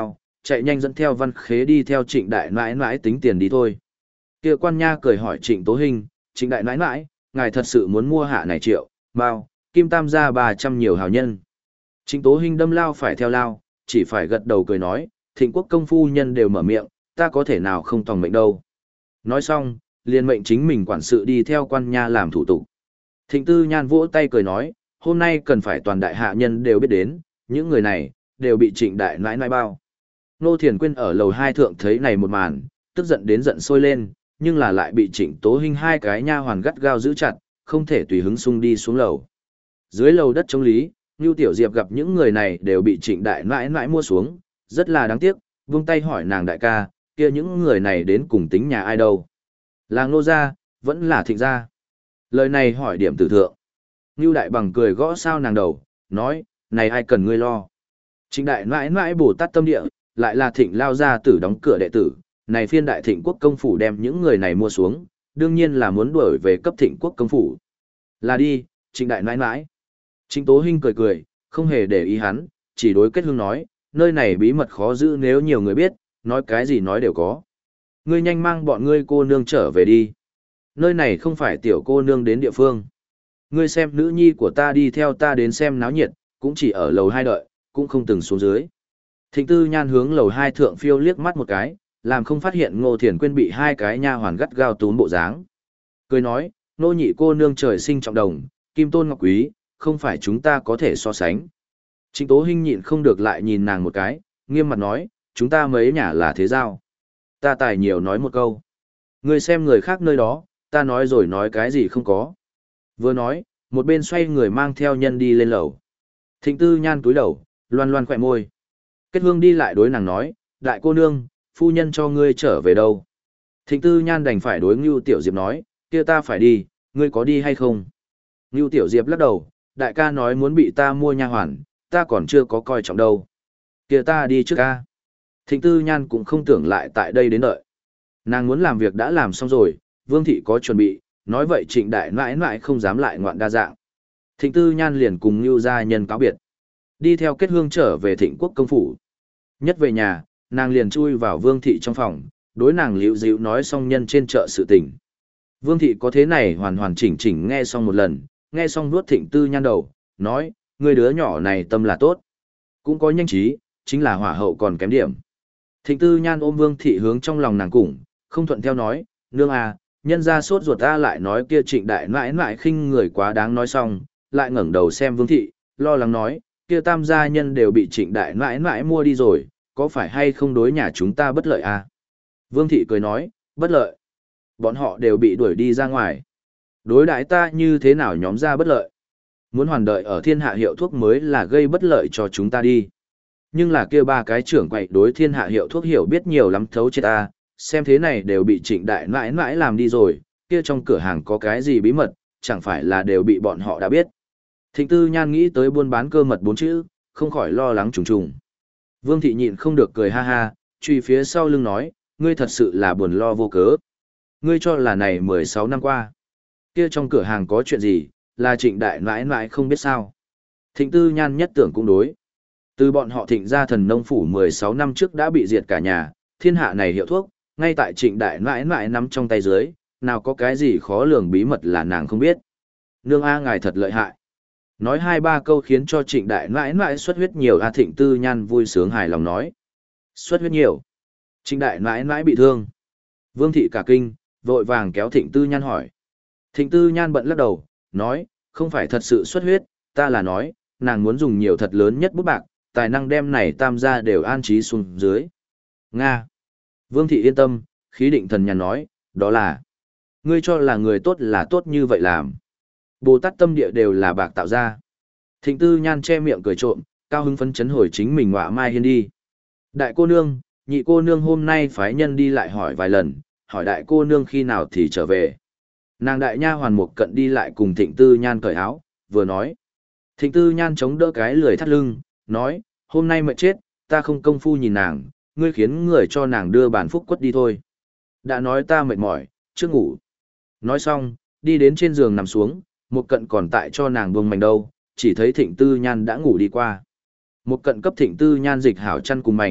chạy nhanh dẫn theo Văn Khế đi theo Trịnh đại nãi nãi tính tiền đi thôi. Kia quan nha cười hỏi Trịnh Tố Hinh, Trịnh đại nãi nãi, ngài thật sự muốn mua hạ này triệu, bao, kim tam gia ba trăm nhiều hào nhân. Trịnh Tố Hinh đâm lao phải theo lao, chỉ phải gật đầu cười nói, Thịnh Quốc công phu nhân đều mở miệng, ta có thể nào không tòng mệnh đâu. Nói xong, liền mệnh chính mình quản sự đi theo quan nha làm thủ tục. Thịnh Tư Nhan vỗ tay cười nói, hôm nay cần phải toàn đại hạ nhân đều biết đến, những người này, đều bị Trịnh đại nãi nãi bao. Nô Thiền Quyên ở lầu hai thượng thấy này một màn, tức giận đến giận sôi lên, nhưng là lại bị Trịnh Tố Hinh hai cái nha hoàn gắt gao giữ chặt, không thể tùy hứng xung đi xuống lầu. Dưới lầu đất trống lý, Ngưu Tiểu Diệp gặp những người này đều bị Trịnh đại nãi nãi mua xuống, rất là đáng tiếc, vung tay hỏi nàng đại ca, kia những người này đến cùng tính nhà ai đâu? Là Ngô gia, vẫn là Thịnh gia. Lời này hỏi điểm tử thượng. Ngưu Đại Bằng cười gõ sao nàng đầu, nói, này ai cần ngươi lo. Trịnh đại nãi nãi Bồ Tát tâm địa, lại là Thịnh lao gia tử đóng cửa đệ tử, này phiên đại Thịnh quốc công phủ đem những người này mua xuống, đương nhiên là muốn đuổi về cấp Thịnh quốc công phủ. Là đi, Trịnh đại nãi nãi. Trịnh Tố Hinh cười cười, không hề để ý hắn, chỉ đối Kết Hương nói, nơi này bí mật khó giữ nếu nhiều người biết, nói cái gì nói đều có. Ngươi nhanh mang bọn ngươi cô nương trở về đi. Nơi này không phải tiểu cô nương đến địa phương. Ngươi xem nữ nhi của ta đi theo ta đến xem náo nhiệt, cũng chỉ ở lầu hai đợi, cũng không từng xuống dưới. Thịnh Tư Nhan hướng lầu hai thượng phiêu liếc mắt một cái, làm không phát hiện Ngô Thiền Quyên bị hai cái nha hoàn gắt gao túm bộ dáng. Cười nói, nô nhị cô nương trời sinh trọng đồng, kim tôn ngọc quý, không phải chúng ta có thể so sánh. Trịnh Tố Hinh nhịn không được lại nhìn nàng một cái, nghiêm mặt nói, chúng ta mấy nhà là thế giao. Ta tài nhiều nói một câu. Ngươi xem người khác nơi đó, ta nói rồi nói cái gì không có. Vừa nói, một bên xoay người mang theo nhân đi lên lầu. Thịnh Tư Nhan cúi đầu, loan loan khỏe môi. Kết Hương đi lại đối nàng nói, đại cô nương, phu nhân cho ngươi trở về đâu. Thịnh Tư Nhan đành phải đối Ngưu Tiểu Diệp nói, kia ta phải đi, ngươi có đi hay không? Ngưu Tiểu Diệp lắc đầu, đại ca nói muốn bị ta mua nha hoàn, ta còn chưa có coi trọng đâu. Kia ta đi trước ca. Thịnh Tư Nhan cũng không tưởng lại tại đây đến đợi. Nàng muốn làm việc đã làm xong rồi, Vương Thị có chuẩn bị, nói vậy Trịnh đại nãi nãi không dám lại ngoạn đa dạng. Thịnh Tư Nhan liền cùng Ngưu gia nhân cáo biệt. Đi theo Kết Hương trở về Thịnh quốc công phủ. Nhất về nhà, nàng liền chui vào Vương Thị trong phòng, đối nàng liễu dịu nói xong nhân trên chợ sự tình. Vương Thị có thế này hoàn hoàn chỉnh chỉnh nghe xong một lần, nghe xong nuốt Thịnh Tư Nhan đầu, nói, người đứa nhỏ này tâm là tốt. Cũng có nhanh trí, chính là hỏa hậu còn kém điểm. Thịnh Tư Nhan ôm Vương Thị hướng trong lòng nàng cùng, không thuận theo nói, nương à, nhân ra sốt ruột ta lại nói kia Trịnh đại nãi nãi khinh người quá đáng nói xong, lại ngẩng đầu xem Vương Thị, lo lắng nói, kia tam gia nhân đều bị Trịnh đại nãi nãi mua đi rồi, có phải hay không đối nhà chúng ta bất lợi à? Vương Thị cười nói, bất lợi. Bọn họ đều bị đuổi đi ra ngoài. Đối đãi ta như thế nào nhóm ra bất lợi? Muốn hoàn đợi ở thiên hạ hiệu thuốc mới là gây bất lợi cho chúng ta đi. Nhưng là kia ba cái trưởng quậy đối thiên hạ hiệu thuốc hiểu biết nhiều lắm thấu chết ta, xem thế này đều bị Trịnh đại nãi nãi làm đi rồi, kia trong cửa hàng có cái gì bí mật, chẳng phải là đều bị bọn họ đã biết. Thịnh Tư Nhan nghĩ tới buôn bán cơ mật bốn chữ, không khỏi lo lắng trùng trùng. Vương Thị nhịn không được cười ha ha, truy phía sau lưng nói, ngươi thật sự là buồn lo vô cớ. Ngươi cho là này mười sáu năm qua. Kia trong cửa hàng có chuyện gì, là Trịnh đại nãi nãi không biết sao. Thịnh Tư Nhan nhất tưởng cũng đối. Từ bọn họ Thịnh gia thần nông phủ mười sáu năm trước đã bị diệt cả nhà, thiên hạ này hiệu thuốc, ngay tại Trịnh đại nãi nãi nắm trong tay dưới, nào có cái gì khó lường bí mật là nàng không biết. Nương A ngài thật lợi hại. Nói hai ba câu khiến cho Trịnh đại nãi nãi xuất huyết nhiều. A Thịnh Tư Nhan vui sướng hài lòng nói. Xuất huyết nhiều. Trịnh đại nãi nãi bị thương. Vương Thị cả kinh, vội vàng kéo Thịnh Tư Nhan hỏi. Thịnh Tư Nhan bận lắc đầu, nói, không phải thật sự xuất huyết, ta là nói, nàng muốn dùng nhiều thật lớn nhất bút bạc, tài năng đem này tam gia đều an trí xuống dưới. Nga. Vương Thị yên tâm, khí định thần nhàn nói, đó là, ngươi cho là người tốt là tốt như vậy làm. Bồ Tát tâm địa đều là bạc tạo ra. Thịnh Tư Nhan che miệng cười trộm, cao hứng phấn chấn hồi chính mình ngọa mai hiên đi. Đại cô nương, nhị cô nương hôm nay phái nhân đi lại hỏi vài lần, hỏi đại cô nương khi nào thì trở về. Nàng đại nha hoàn Mục Cận đi lại cùng Thịnh Tư Nhan cởi áo, vừa nói. Thịnh Tư Nhan chống đỡ cái lười thắt lưng, nói, hôm nay mệt chết, ta không công phu nhìn nàng, ngươi khiến người cho nàng đưa bàn phúc quất đi thôi. Đã nói ta mệt mỏi, trước ngủ. Nói xong, đi đến trên giường nằm xuống, Mục Cận còn tại cho nàng buông mành đâu, chỉ thấy Thịnh Tư Nhan đã ngủ đi qua. Mục Cận cấp Thịnh Tư Nhan dịch hảo chăn cùng mành,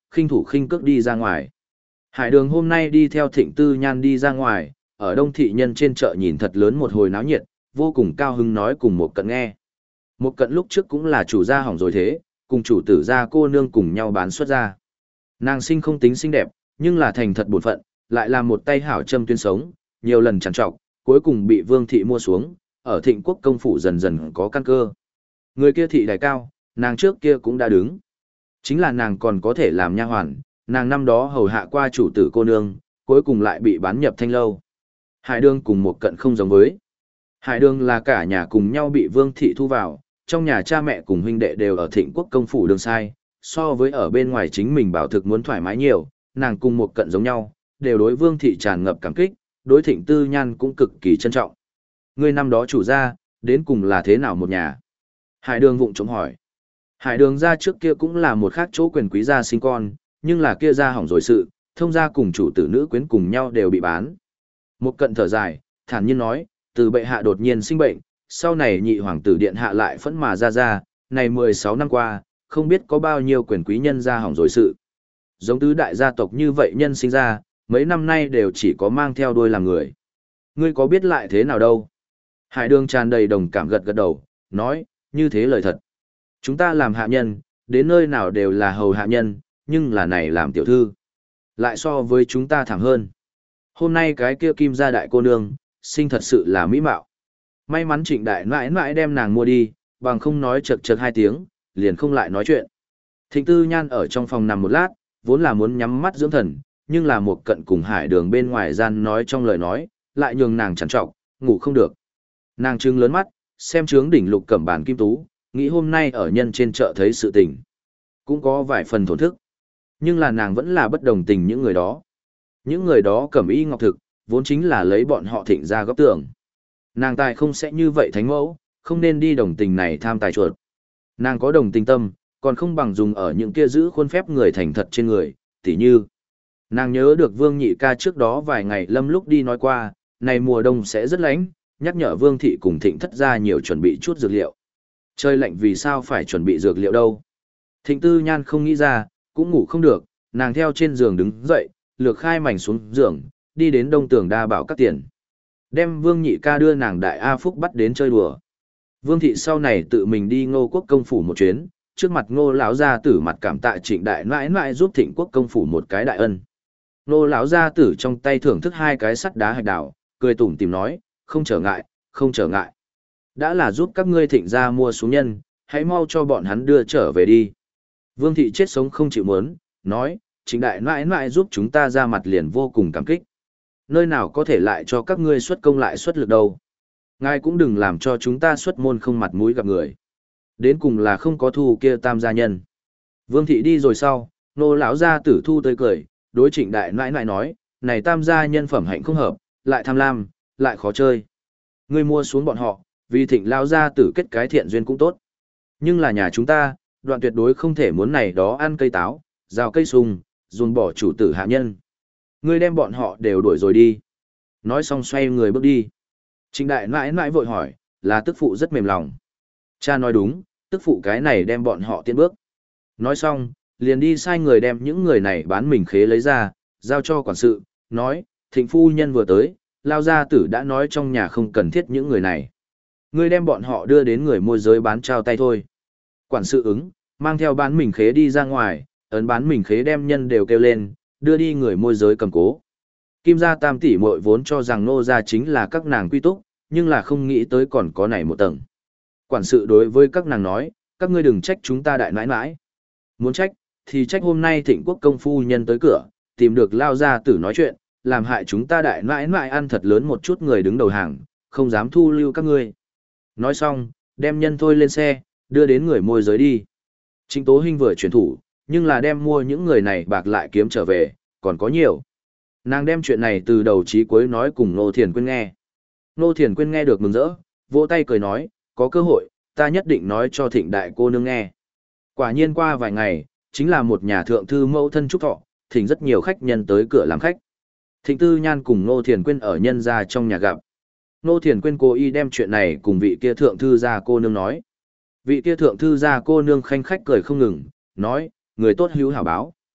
khinh thủ khinh cước đi ra ngoài. Hải Đường hôm nay đi theo Thịnh Tư Nhan đi ra ngoài, ở Đông Thị Nhân trên chợ nhìn thật lớn một hồi náo nhiệt, vô cùng cao hứng nói cùng một cận nghe. Một cận lúc trước cũng là chủ gia hỏng rồi thế, cùng chủ tử gia cô nương cùng nhau bán xuất ra. Nàng sinh không tính xinh đẹp, nhưng là thành thật bổn phận, lại là một tay hảo châm tuyên sống, nhiều lần trằn trọc, cuối cùng bị Vương Thị mua xuống, ở Thịnh Quốc công phủ dần dần có căn cơ. Người kia thị đài cao, nàng trước kia cũng đã đứng. Chính là nàng còn có thể làm nha hoàn, nàng năm đó hầu hạ qua chủ tử cô nương, cuối cùng lại bị bán nhập Thanh Lâu. Hải Đường cùng một cận không giống với. Hải Đường là cả nhà cùng nhau bị Vương Thị thu vào, trong nhà cha mẹ cùng huynh đệ đều ở Thịnh Quốc công phủ đường sai, so với ở bên ngoài chính mình bảo thực muốn thoải mái nhiều, nàng cùng một cận giống nhau, đều đối Vương Thị tràn ngập cảm kích, đối Thịnh Tư Nhan cũng cực kỳ trân trọng. Người năm đó chủ gia, đến cùng là thế nào một nhà? Hải Đường vụng trộm hỏi. Hải Đường gia trước kia cũng là một khác chỗ quyền quý gia sinh con, nhưng là kia gia hỏng rồi sự, thông gia cùng chủ tử nữ quyến cùng nhau đều bị bán. Một cận thở dài, thản nhiên nói, từ bệ hạ đột nhiên sinh bệnh, sau này nhị hoàng tử điện hạ lại phẫn mà ra ra, này mười sáu năm qua, không biết có bao nhiêu quyền quý nhân gia hỏng rồi sự. Giống tứ đại gia tộc như vậy nhân sinh ra, mấy năm nay đều chỉ có mang theo đuôi làm người. Ngươi có biết lại thế nào đâu? Hải Đường tràn đầy đồng cảm gật gật đầu, nói, như thế lời thật. Chúng ta làm hạ nhân, đến nơi nào đều là hầu hạ nhân, nhưng là này làm tiểu thư. Lại so với chúng ta thảm hơn. Hôm nay cái kia kim gia đại cô nương, sinh thật sự là mỹ mạo. May mắn Trịnh đại mãi mãi đem nàng mua đi, bằng không nói chật chật hai tiếng, liền không lại nói chuyện. Thịnh Tư Nhan ở trong phòng nằm một lát, vốn là muốn nhắm mắt dưỡng thần, nhưng là một cận cùng Hải Đường bên ngoài gian nói trong lời nói, lại nhường nàng chằn trọc, ngủ không được. Nàng trưng lớn mắt, xem trướng đỉnh lục cẩm bàn kim tú, nghĩ hôm nay ở nhân trên chợ thấy sự tình. Cũng có vài phần thổn thức. Nhưng là nàng vẫn là bất đồng tình những người đó. Những người đó cẩm y ngọc thực, vốn chính là lấy bọn họ Thịnh ra góc tưởng. Nàng tài không sẽ như vậy thánh mẫu, không nên đi đồng tình này tham tài chuột. Nàng có đồng tình tâm, còn không bằng dùng ở những kia giữ khuôn phép người thành thật trên người, tỉ như. Nàng nhớ được Vương Nhị ca trước đó vài ngày lâm lúc đi nói qua, này mùa đông sẽ rất lạnh, nhắc nhở Vương Thị cùng Thịnh thất ra nhiều chuẩn bị chút dược liệu. Trời lạnh vì sao phải chuẩn bị dược liệu đâu? Thịnh Tư Nhan không nghĩ ra, cũng ngủ không được, nàng theo trên giường đứng dậy, lược khai mảnh xuống giường, đi đến đông tường đa bảo các tiền. Đem Vương Nhị ca đưa nàng đại A Phúc bắt đến chơi đùa. Vương Thị sau này tự mình đi Ngô Quốc công phủ một chuyến, trước mặt Ngô lão gia tử mặt cảm tạ Trịnh đại mãi mãi giúp Thịnh Quốc công phủ một cái đại ân. Ngô lão gia tử trong tay thưởng thức hai cái sắt đá hạch đào, cười tủm tỉm nói, không trở ngại, không trở ngại. Đã là giúp các ngươi Thịnh gia mua xuống nhân, hãy mau cho bọn hắn đưa trở về đi. Vương Thị chết sống không chịu muốn, nói, Trịnh đại mãi mãi giúp chúng ta ra mặt liền vô cùng cảm kích. Nơi nào có thể lại cho các ngươi xuất công lại xuất lực đâu. Ngài cũng đừng làm cho chúng ta xuất môn không mặt mũi gặp người. Đến cùng là không có thu kia tam gia nhân. Vương Thị đi rồi sau, nô lão gia tử thu tới cười, đối Trịnh đại nãi nãi nói, này tam gia nhân phẩm hạnh không hợp, lại tham lam, lại khó chơi. Ngươi mua xuống bọn họ, vì Thịnh lão gia tử kết cái thiện duyên cũng tốt. Nhưng là nhà chúng ta, đoạn tuyệt đối không thể muốn này đó ăn cây táo, rào cây sung, dồn bỏ chủ tử hạ nhân. Ngươi đem bọn họ đều đuổi rồi đi. Nói xong xoay người bước đi. Trịnh đại nãi nãi vội hỏi, là tức phụ rất mềm lòng. Cha nói đúng, tức phụ cái này đem bọn họ tiến bước. Nói xong, liền đi sai người đem những người này bán mình khế lấy ra, giao cho quản sự, nói, Thịnh phu nhân vừa tới, lao gia tử đã nói trong nhà không cần thiết những người này. Ngươi đem bọn họ đưa đến người môi giới bán trao tay thôi. Quản sự ứng, mang theo bán mình khế đi ra ngoài, ấn bán mình khế đem nhân đều kêu lên, đưa đi người môi giới cầm cố. Kim gia tam tỷ muội vốn cho rằng nô gia chính là các nàng quy túc, nhưng là không nghĩ tới còn có này một tầng. Quản sự đối với các nàng nói, các ngươi đừng trách chúng ta đại nãi nãi. Muốn trách, thì trách hôm nay Thịnh Quốc công phu nhân tới cửa, tìm được lao gia tử nói chuyện, làm hại chúng ta đại nãi nãi ăn thật lớn một chút người đứng đầu hàng, không dám thu lưu các ngươi. Nói xong, đem nhân thôi lên xe, đưa đến người môi giới đi. Trịnh Tố Hinh vừa chuyển thủ, nhưng là đem mua những người này bạc lại kiếm trở về, còn có nhiều. Nàng đem chuyện này từ đầu chí cuối nói cùng Nô Thiền Quyên nghe. Nô Thiền Quyên nghe được mừng rỡ, vỗ tay cười nói, có cơ hội, ta nhất định nói cho Thịnh đại cô nương nghe. Quả nhiên qua vài ngày, chính là một nhà thượng thư mẫu thân chúc thọ, thỉnh rất nhiều khách nhân tới cửa làm khách. Thịnh Tư Nhan cùng Nô Thiền Quyên ở nhân gia trong nhà gặp. Nô Thiền Quyên cố ý đem chuyện này cùng vị kia thượng thư gia cô nương nói. Vị kia thượng thư gia cô nương khanh khách cười không ngừng, nói, người tốt hữu hảo báo.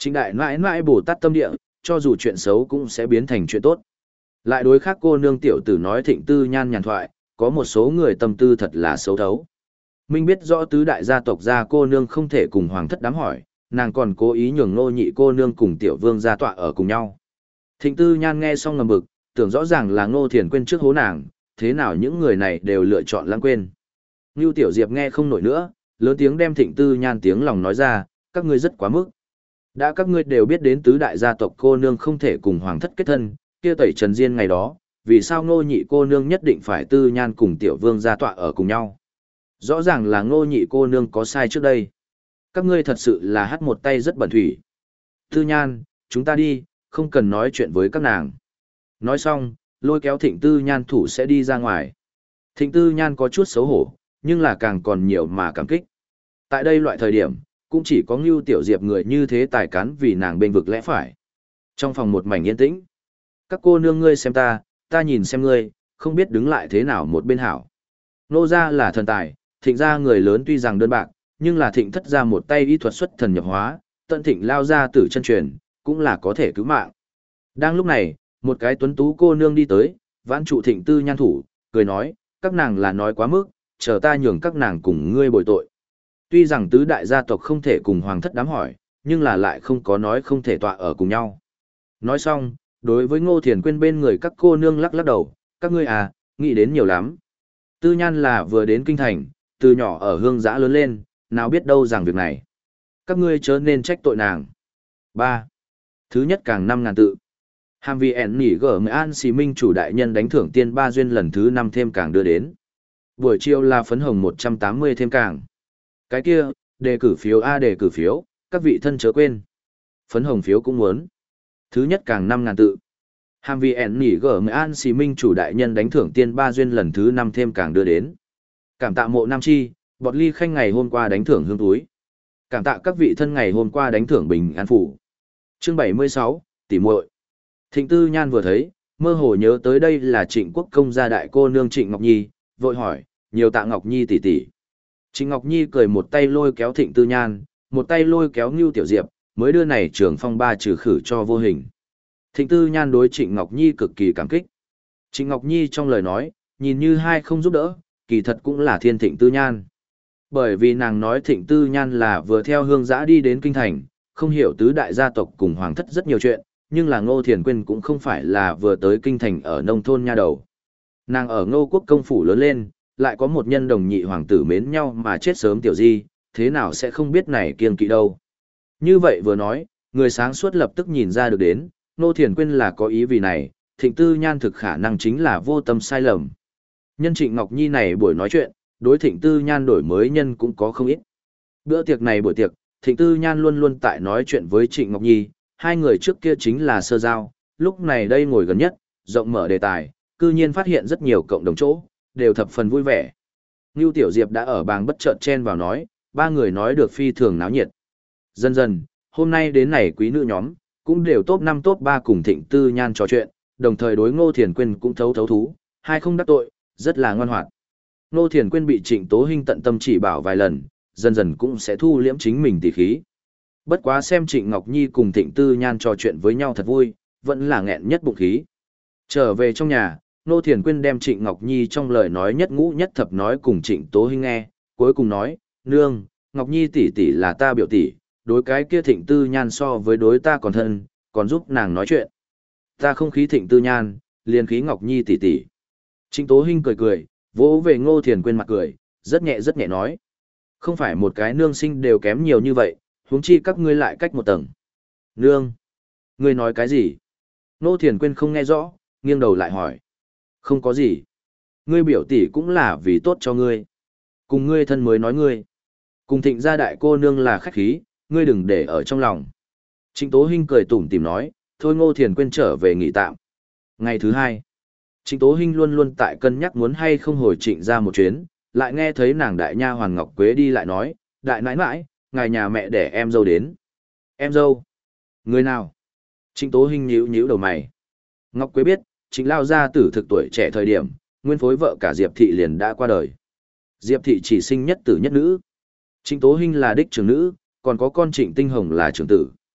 Trịnh đại nãi nãi Bồ Tát tâm địa, cho dù chuyện xấu cũng sẽ biến thành chuyện tốt. Lại đối khác cô nương tiểu tử nói Thịnh Tư Nhan nhàn thoại, có một số người tâm tư thật là xấu thấu. Minh biết rõ tứ đại gia tộc gia cô nương không thể cùng hoàng thất đám hỏi, nàng còn cố ý nhường Ngô nhị cô nương cùng tiểu vương gia tọa ở cùng nhau. Thịnh Tư Nhan nghe xong ngầm bực, tưởng rõ ràng là Ngô Thiền quên trước hố nàng, thế nào những người này đều lựa chọn lãng quên. Ngưu Tiểu Diệp nghe không nổi nữa, lớn tiếng đem Thịnh Tư Nhan tiếng lòng nói ra, các ngươi rất quá mức. Đã các ngươi đều biết đến tứ đại gia tộc cô nương không thể cùng hoàng thất kết thân, kia tẩy trần diên ngày đó, vì sao Ngô nhị cô nương nhất định phải Tư Nhan cùng tiểu vương gia tọa ở cùng nhau? Rõ ràng là Ngô nhị cô nương có sai trước đây. Các ngươi thật sự là hát một tay rất bẩn thủy. Tư Nhan, chúng ta đi, không cần nói chuyện với các nàng. Nói xong, lôi kéo Thịnh Tư Nhan thủ sẽ đi ra ngoài. Thịnh Tư Nhan có chút xấu hổ, nhưng là càng còn nhiều mà cảm kích. Tại đây loại thời điểm, cũng chỉ có Ngưu Tiểu Diệp người như thế tài cán vì nàng bên vực lẽ phải. Trong phòng một mảnh yên tĩnh, các cô nương ngươi xem ta, ta nhìn xem ngươi, không biết đứng lại thế nào một bên hảo. Nô gia là thần tài, Thịnh gia người lớn tuy rằng đơn bạc, nhưng là Thịnh thất gia một tay y thuật xuất thần nhập hóa, tận Thịnh lao ra tử chân truyền, cũng là có thể cứu mạng. Đang lúc này, một cái tuấn tú cô nương đi tới, vãn trụ Thịnh Tư Nhan thủ, cười nói, các nàng là nói quá mức, chờ ta nhường các nàng cùng ngươi bồi tội. Tuy rằng tứ đại gia tộc không thể cùng hoàng thất đám hỏi, nhưng là lại không có nói không thể tọa ở cùng nhau. Nói xong, đối với Ngô Thiền Quyên bên người các cô nương lắc lắc đầu, các ngươi à, nghĩ đến nhiều lắm. Tư Nhan là vừa đến kinh thành, từ nhỏ ở hương giã lớn lên, nào biết đâu rằng việc này. Các ngươi chớ nên trách tội nàng. ba. Thứ nhất càng năm ngàn tự. Hàm vì ẻn nỉ gở mới an xì minh chủ đại nhân đánh thưởng tiên ba duyên lần thứ năm thêm càng đưa đến. Buổi chiều là phấn hồng một trăm tám mươi thêm càng. Cái kia, đề cử phiếu A đề cử phiếu, các vị thân chớ quên. Phấn hồng phiếu cũng muốn. Thứ nhất càng năm ngàn tự. Hàm vì ẻn nỉ gở mới an xì minh chủ đại nhân đánh thưởng tiên ba duyên lần thứ năm thêm càng đưa đến. Cảm tạ mộ nam chi, bọt ly khanh ngày hôm qua đánh thưởng hương túi. Cảm tạ các vị thân ngày hôm qua đánh thưởng bình an phủ. Chương bảy mươi sáu, tỉ muội. Thịnh Tư Nhan vừa thấy, mơ hồ nhớ tới đây là Trịnh Quốc công gia đại cô nương Trịnh Ngọc Nhi, vội hỏi, nhiều tạ Ngọc Nhi tỷ tỷ. Trịnh Ngọc Nhi cười một tay lôi kéo Thịnh Tư Nhan, một tay lôi kéo Ngưu Tiểu Diệp, mới đưa này trường phong ba trừ khử cho vô hình. Thịnh Tư Nhan đối Trịnh Ngọc Nhi cực kỳ cảm kích. Trịnh Ngọc Nhi trong lời nói, nhìn như hai không giúp đỡ, kỳ thật cũng là thiên Thịnh Tư Nhan. Bởi vì nàng nói Thịnh Tư Nhan là vừa theo hương giã đi đến kinh thành, không hiểu tứ đại gia tộc cùng hoàng thất rất nhiều chuyện, nhưng là Ngô Thiền Quyên cũng không phải là vừa tới kinh thành ở nông thôn nha đầu. Nàng ở Ngô Quốc công phủ lớn lên, lại có một nhân đồng nhị hoàng tử mến nhau mà chết sớm tiểu di, thế nào sẽ không biết này kiêng kỵ đâu. Như vậy vừa nói, người sáng suốt lập tức nhìn ra được đến, Ngô Thiền Quyên là có ý vì này, Thịnh Tư Nhan thực khả năng chính là vô tâm sai lầm. Nhân Trịnh Ngọc Nhi này buổi nói chuyện, đối Thịnh Tư Nhan đổi mới nhân cũng có không ít. Bữa tiệc này buổi tiệc, Thịnh Tư Nhan luôn luôn tại nói chuyện với Trịnh Ngọc Nhi, hai người trước kia chính là sơ giao, lúc này đây ngồi gần nhất, rộng mở đề tài, cư nhiên phát hiện rất nhiều cộng đồng chỗ, đều thập phần vui vẻ. Ngưu Tiểu Diệp đã ở bàng bất chợt chen vào nói, ba người nói được phi thường náo nhiệt. Dần dần, hôm nay đến này quý nữ nhóm, cũng đều top năm top ba cùng Thịnh Tư Nhan trò chuyện, đồng thời đối Ngô Thiền Quyên cũng thấu thấu thú, hai không đắc tội, rất là ngoan hoạt. Ngô Thiền Quyên bị Trịnh Tố Hinh tận tâm chỉ bảo vài lần, dần dần cũng sẽ thu liễm chính mình tỉ khí. Bất quá xem Trịnh Ngọc Nhi cùng Thịnh Tư Nhan trò chuyện với nhau thật vui, vẫn là nghẹn nhất bụng khí. Trở về trong nhà, Ngô Thiền Quyên đem Trịnh Ngọc Nhi trong lời nói nhất ngũ nhất thập nói cùng Trịnh Tố Hinh nghe, cuối cùng nói, nương, Ngọc Nhi tỷ tỷ là ta biểu tỷ, đối cái kia Thịnh Tư Nhan so với đối ta còn thân, còn giúp nàng nói chuyện. Ta không khí Thịnh Tư Nhan, liền khí Ngọc Nhi tỷ tỷ. Trịnh Tố Hinh cười cười, vỗ về Ngô Thiền Quyên mặt cười, rất nhẹ rất nhẹ nói. Không phải một cái nương sinh đều kém nhiều như vậy, huống chi các ngươi lại cách một tầng. Nương! Ngươi nói cái gì? Ngô Thiền Quyên không nghe rõ, nghiêng đầu lại hỏi. Không có gì. Ngươi biểu tỷ cũng là vì tốt cho ngươi. Cùng ngươi thân mới nói ngươi. Cùng Thịnh gia đại cô nương là khách khí, ngươi đừng để ở trong lòng. Trịnh Tố Hinh cười tủm tỉm nói, thôi Ngô Thiền Quyên trở về nghỉ tạm. Ngày thứ hai, Trịnh Tố Hinh luôn luôn tại cân nhắc muốn hay không hồi Trịnh ra một chuyến, lại nghe thấy nàng đại nha Hoàng Ngọc Quế đi lại nói, đại nãi nãi, ngài nhà mẹ để em dâu đến. Em dâu? Người nào? Trịnh Tố Hinh nhíu nhíu đầu mày. Ngọc Quế biết, Trịnh lao gia tử thực tuổi trẻ thời điểm, nguyên phối vợ cả Diệp Thị liền đã qua đời. Diệp Thị chỉ sinh nhất tử nhất nữ. Trịnh Tố Hinh là đích trưởng nữ, còn có con Trịnh Tinh Hồng là trưởng tử.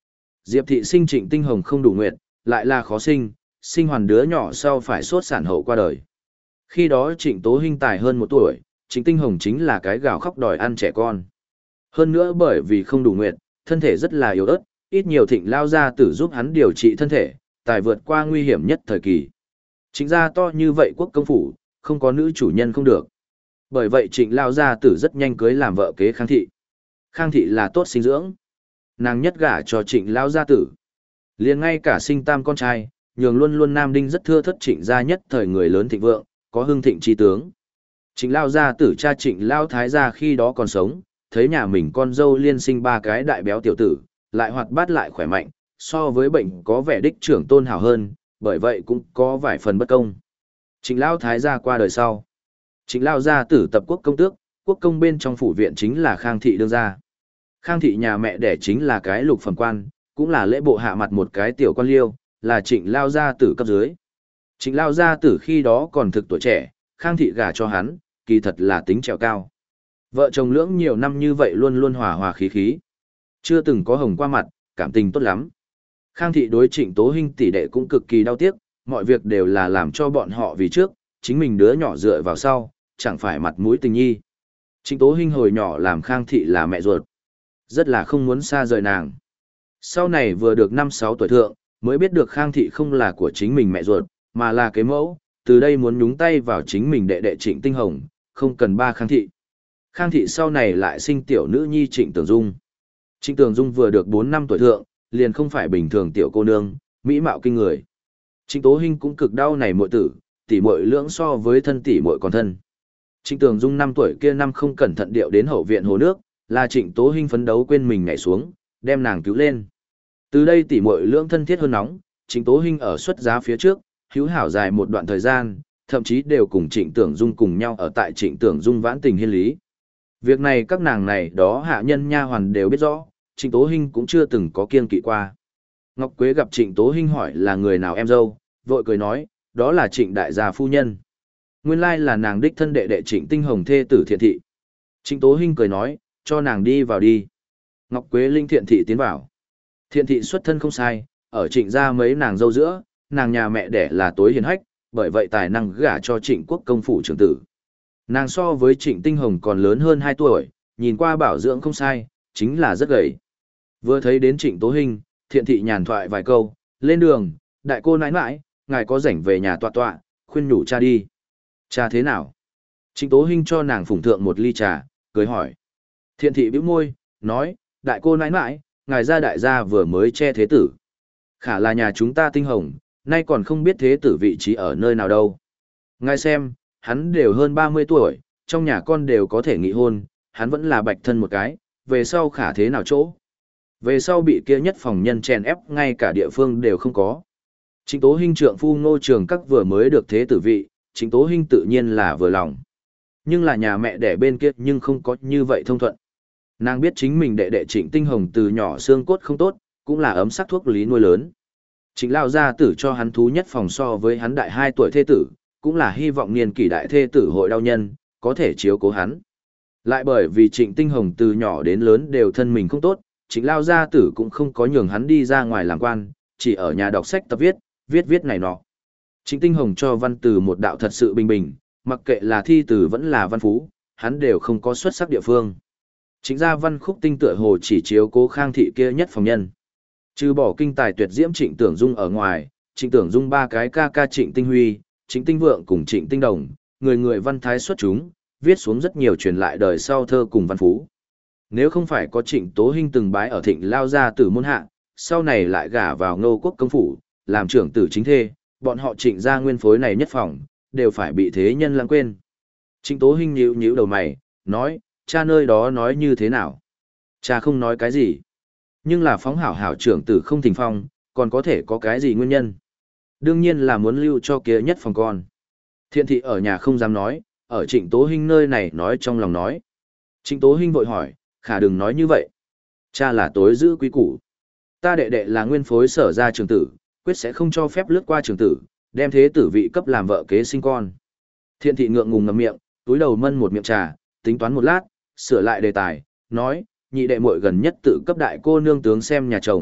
Diệp thị sinh Trịnh Tinh Hồng không đủ nguyệt, lại là khó sinh, sinh hoàn đứa nhỏ sau phải sốt sản hậu qua đời. Khi đó Trịnh Tố Hinh tài hơn một tuổi, Trịnh Tinh Hồng chính là cái gào khóc đòi ăn trẻ con. Hơn nữa bởi vì không đủ nguyệt, thân thể rất là yếu ớt, ít nhiều Thịnh lao gia tử giúp hắn điều trị thân thể, tài vượt qua nguy hiểm nhất thời kỳ. Chính gia to như vậy quốc công phủ, không có nữ chủ nhân không được. Bởi vậy Trịnh lao gia tử rất nhanh cưới làm vợ kế Khang thị. Khang thị là tốt sinh dưỡng, nàng nhất gả cho Trịnh lao gia tử. Liền ngay cả sinh tam con trai, nhường luôn luôn nam đinh rất thưa thất Trịnh gia nhất thời người lớn thịnh vượng, có hưng thịnh chi tướng. Trịnh lao gia tử cha Trịnh lao thái gia khi đó còn sống, thấy nhà mình con dâu liên sinh ba cái đại béo tiểu tử, lại hoạt bát lại khỏe mạnh, so với bệnh có vẻ đích trưởng tôn hảo hơn, bởi vậy cũng có vài phần bất công. Trịnh lao thái gia qua đời sau, Trịnh lao gia tử tập quốc công tước, quốc công bên trong phủ viện chính là Khang thị đương gia. Khang thị nhà mẹ đẻ chính là cái lục phẩm quan, cũng là lễ bộ hạ mặt một cái tiểu quan liêu, là Trịnh lao gia tử cấp dưới. Trịnh lao gia tử khi đó còn thực tuổi trẻ, Khang thị gả cho hắn, kỳ thật là tính trèo cao. Vợ chồng lưỡng nhiều năm như vậy luôn luôn hòa hòa khí khí. Chưa từng có hồng qua mặt, cảm tình tốt lắm. Khang thị đối Trịnh Tố Hinh tỷ đệ cũng cực kỳ đau tiếc, mọi việc đều là làm cho bọn họ vì trước, chính mình đứa nhỏ dựa vào sau, chẳng phải mặt mũi tình nhi. Trịnh Tố Hinh hồi nhỏ làm Khang thị là mẹ ruột, rất là không muốn xa rời nàng. Sau này vừa được năm sáu tuổi thượng, mới biết được Khang thị không là của chính mình mẹ ruột, mà là cái mẫu, từ đây muốn nhúng tay vào chính mình đệ đệ Trịnh Tinh Hồng, không cần ba Khang thị. Khang thị sau này lại sinh tiểu nữ nhi Trịnh Tường Dung. Trịnh Tường Dung vừa được bốn năm tuổi thượng, liền không phải bình thường tiểu cô nương, mỹ mạo kinh người. Trịnh Tố Hinh cũng cực đau này muội tử, tỷ muội lưỡng so với thân tỷ muội còn thân. Trịnh Tường Dung năm tuổi kia năm không cẩn thận điệu đến hậu viện hồ nước, là Trịnh Tố Hinh phấn đấu quên mình nhảy xuống, đem nàng cứu lên. Từ đây tỷ muội lưỡng thân thiết hơn nóng, Trịnh Tố Hinh ở xuất giá phía trước, hữu hảo dài một đoạn thời gian, thậm chí đều cùng Trịnh Tưởng Dung cùng nhau ở tại Trịnh Tưởng Dung vãn tình hiên lý. Việc này các nàng này đó hạ nhân nha hoàn đều biết rõ, Trịnh Tố Hinh cũng chưa từng có kiêng kỵ qua. Ngọc Quế gặp Trịnh Tố Hinh hỏi là người nào em dâu, vội cười nói, đó là Trịnh đại gia phu nhân. Nguyên lai là nàng đích thân đệ đệ Trịnh Tinh Hồng thê tử Thiện thị. Trịnh Tố Hinh cười nói, cho nàng đi vào đi. Ngọc Quế linh Thiện thị tiến vào. Thiện thị xuất thân không sai, ở Trịnh gia mấy nàng dâu giữa, nàng nhà mẹ đẻ là tối hiền hách, bởi vậy tài năng gả cho Trịnh Quốc công phủ trưởng tử. Nàng so với Trịnh Tinh Hồng còn lớn hơn hai tuổi, nhìn qua bảo dưỡng không sai, chính là rất gầy. Vừa thấy đến Trịnh Tố Hinh, Thiện thị nhàn thoại vài câu, lên đường, đại cô nãi nãi, ngài có rảnh về nhà tọa tọa, khuyên nhủ cha đi. Cha thế nào? Trịnh Tố Hinh cho nàng phụng thượng một ly trà, cười hỏi. Thiện thị bĩu môi, nói, đại cô nãi nãi, ngài gia đại gia vừa mới che thế tử. Khả là nhà chúng ta Tinh Hồng, nay còn không biết thế tử vị trí ở nơi nào đâu. Ngài xem, hắn đều hơn ba mươi tuổi, trong nhà con đều có thể nghị hôn, hắn vẫn là bạch thân một cái, về sau khả thế nào chỗ. Về sau bị kia nhất phòng nhân chèn ép ngay cả địa phương đều không có. Trịnh Tố Hinh trượng phu Ngô Trường Các vừa mới được thế tử vị, Trịnh Tố Hinh tự nhiên là vừa lòng. Nhưng là nhà mẹ đẻ bên kia nhưng không có như vậy thông thuận. Nàng biết chính mình đệ đệ Trịnh Tinh Hồng từ nhỏ xương cốt không tốt, cũng là ấm sắc thuốc lý nuôi lớn. Trịnh lao gia tử cho hắn thú nhất phòng so với hắn đại hai tuổi thê tử, cũng là hy vọng niên kỷ đại thê tử hội đau nhân, có thể chiếu cố hắn. Lại bởi vì Trịnh Tinh Hồng từ nhỏ đến lớn đều thân mình không tốt, Trịnh lao gia tử cũng không có nhường hắn đi ra ngoài làm quan, chỉ ở nhà đọc sách tập viết, viết viết này nọ. Trịnh Tinh Hồng cho văn từ một đạo thật sự bình bình, mặc kệ là thi từ vẫn là văn phú, hắn đều không có xuất sắc địa phương. Chính ra văn khúc tinh tựa hồ chỉ chiếu cố Khang thị kia nhất phòng nhân. Trừ bỏ kinh tài tuyệt diễm Trịnh Tưởng Dung ở ngoài, Trịnh Tưởng Dung ba cái ca ca Trịnh Tinh Huy, Trịnh Tinh Vượng cùng Trịnh Tinh Đồng, người người văn thái xuất chúng, viết xuống rất nhiều truyền lại đời sau thơ cùng văn phú. Nếu không phải có Trịnh Tố Hinh từng bái ở Thịnh lao gia tử môn hạ, sau này lại gả vào Ngô Quốc công phủ, làm trưởng tử chính thê, bọn họ Trịnh gia nguyên phối này nhất phòng, đều phải bị thế nhân lãng quên. Trịnh Tố Hinh nhíu nhíu đầu mày, nói, cha nơi đó nói như thế nào? Cha không nói cái gì. Nhưng là phóng hảo hảo trưởng tử không thỉnh phong, còn có thể có cái gì nguyên nhân? Đương nhiên là muốn lưu cho kia nhất phòng con. Thiện thị ở nhà không dám nói, ở Trịnh Tố Hinh nơi này nói trong lòng nói. Trịnh Tố Hinh vội hỏi, khả đừng nói như vậy. Cha là tối giữ quý củ. Ta đệ đệ là nguyên phối sở ra trưởng tử, quyết sẽ không cho phép lướt qua trưởng tử, đem thế tử vị cấp làm vợ kế sinh con. Thiện thị ngượng ngùng ngậm miệng, túi đầu mân một miệng trà, tính toán một lát, sửa lại đề tài, nói, nhị đệ muội gần nhất tự cấp đại cô nương tướng xem nhà chồng,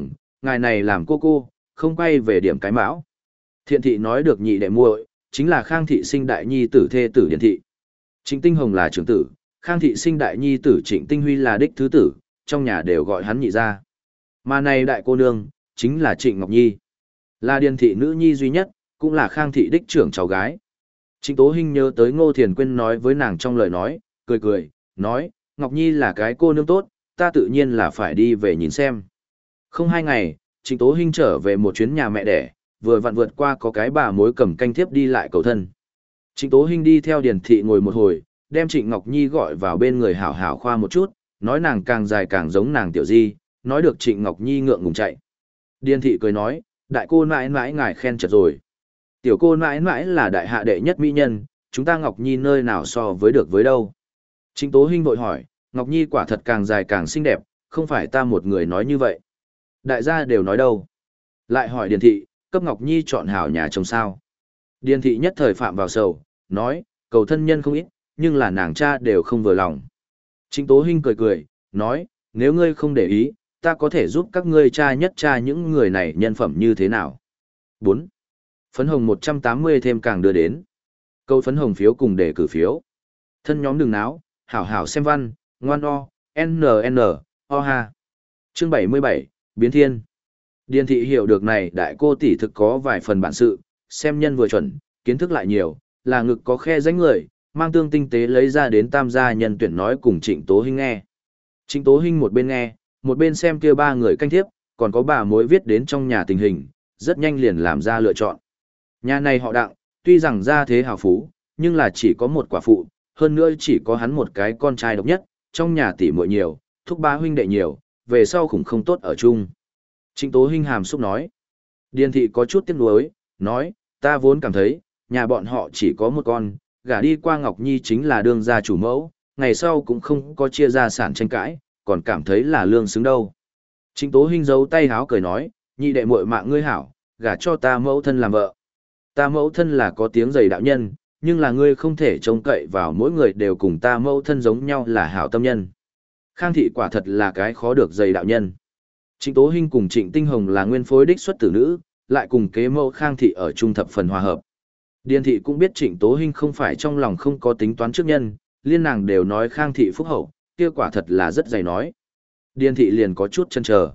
ngài này làm cô cô, không quay về điểm cái mão. Thiện thị nói được nhị đệ muội, chính là Khang thị sinh đại nhi tử thê tử Điền thị. Trịnh Tinh Hồng là trưởng tử, Khang thị sinh đại nhi tử Trịnh Tinh Huy là đích thứ tử, trong nhà đều gọi hắn nhị gia. Mà này đại cô nương, chính là Trịnh Ngọc Nhi. Là Điền thị nữ nhi duy nhất, cũng là Khang thị đích trưởng cháu gái. Trịnh Tố Hinh nhớ tới Ngô Thiền Quyên nói với nàng trong lời nói, cười cười, nói, Ngọc Nhi là cái cô nương tốt, ta tự nhiên là phải đi về nhìn xem. Không hai ngày, Trịnh Tố Hinh trở về một chuyến nhà mẹ đẻ, vừa vặn vượt qua có cái bà mối cầm canh thiếp đi lại cầu thân. Trịnh Tố Hinh đi theo Điền thị ngồi một hồi, đem Trịnh Ngọc Nhi gọi vào bên người hảo hảo khoa một chút, nói nàng càng dài càng giống nàng tiểu di, nói được Trịnh Ngọc Nhi ngượng ngùng chạy. Điền thị cười nói, đại cô nãi nãi ngài khen chật rồi. Tiểu cô nãi nãi là đại hạ đệ nhất mỹ nhân, chúng ta Ngọc Nhi nơi nào so với được với đâu. Trịnh Tố Hinh vội hỏi, Ngọc Nhi quả thật càng dài càng xinh đẹp, không phải ta một người nói như vậy. Đại gia đều nói đâu. Lại hỏi Điền thị, cấp Ngọc Nhi chọn hảo nhà chồng sao. Điền thị nhất thời phạm vào sầu, nói, cầu thân nhân không ít, nhưng là nàng cha đều không vừa lòng. Trịnh Tố Hinh cười cười, nói, nếu ngươi không để ý, ta có thể giúp các ngươi cha nhất cha những người này nhân phẩm như thế nào. bốn. Phấn hồng một trăm tám mươi thêm càng đưa đến. Câu phấn hồng phiếu cùng để cử phiếu. Thân nhóm đừng náo, hảo hảo xem văn, ngoan o, n n, o ha. Chương bảy mươi bảy, Biến Thiên. Điền thị hiểu được này đại cô tỷ thực có vài phần bản sự, xem nhân vừa chuẩn, kiến thức lại nhiều, là ngực có khe rãnh người, mang tương tinh tế lấy ra đến tam gia nhân tuyển nói cùng Trịnh Tố Hinh nghe. Trịnh Tố Hinh một bên nghe, một bên xem kia ba người canh thiếp, còn có bà mối viết đến trong nhà tình hình, rất nhanh liền làm ra lựa chọn. Nhà này họ Đặng, tuy rằng gia thế hào phú, nhưng là chỉ có một quả phụ, hơn nữa chỉ có hắn một cái con trai độc nhất, trong nhà tỷ muội nhiều, thúc ba huynh đệ nhiều, về sau cũng không tốt ở chung. Trịnh Tố Hinh hàm xúc nói. Điền thị có chút tiếc nuối, nói, ta vốn cảm thấy, nhà bọn họ chỉ có một con, gả đi qua Ngọc Nhi chính là đương gia chủ mẫu, ngày sau cũng không có chia gia sản tranh cãi, còn cảm thấy là lương xứng đâu. Trịnh Tố Hinh giấu tay háo cười nói, nhị đệ muội mạng ngươi hảo, gả cho ta mẫu thân làm vợ. Ta mẫu thân là có tiếng dày đạo nhân, nhưng là ngươi không thể trông cậy vào mỗi người đều cùng ta mẫu thân giống nhau là hảo tâm nhân. Khang thị quả thật là cái khó được dày đạo nhân. Trịnh Tố Hinh cùng Trịnh Tinh Hồng là nguyên phối đích xuất tử nữ, lại cùng kế mẫu Khang thị ở trung thập phần hòa hợp. Điền thị cũng biết Trịnh Tố Hinh không phải trong lòng không có tính toán trước nhân, liên nàng đều nói Khang thị phúc hậu, kia quả thật là rất dày nói. Điền thị liền có chút chần chờ.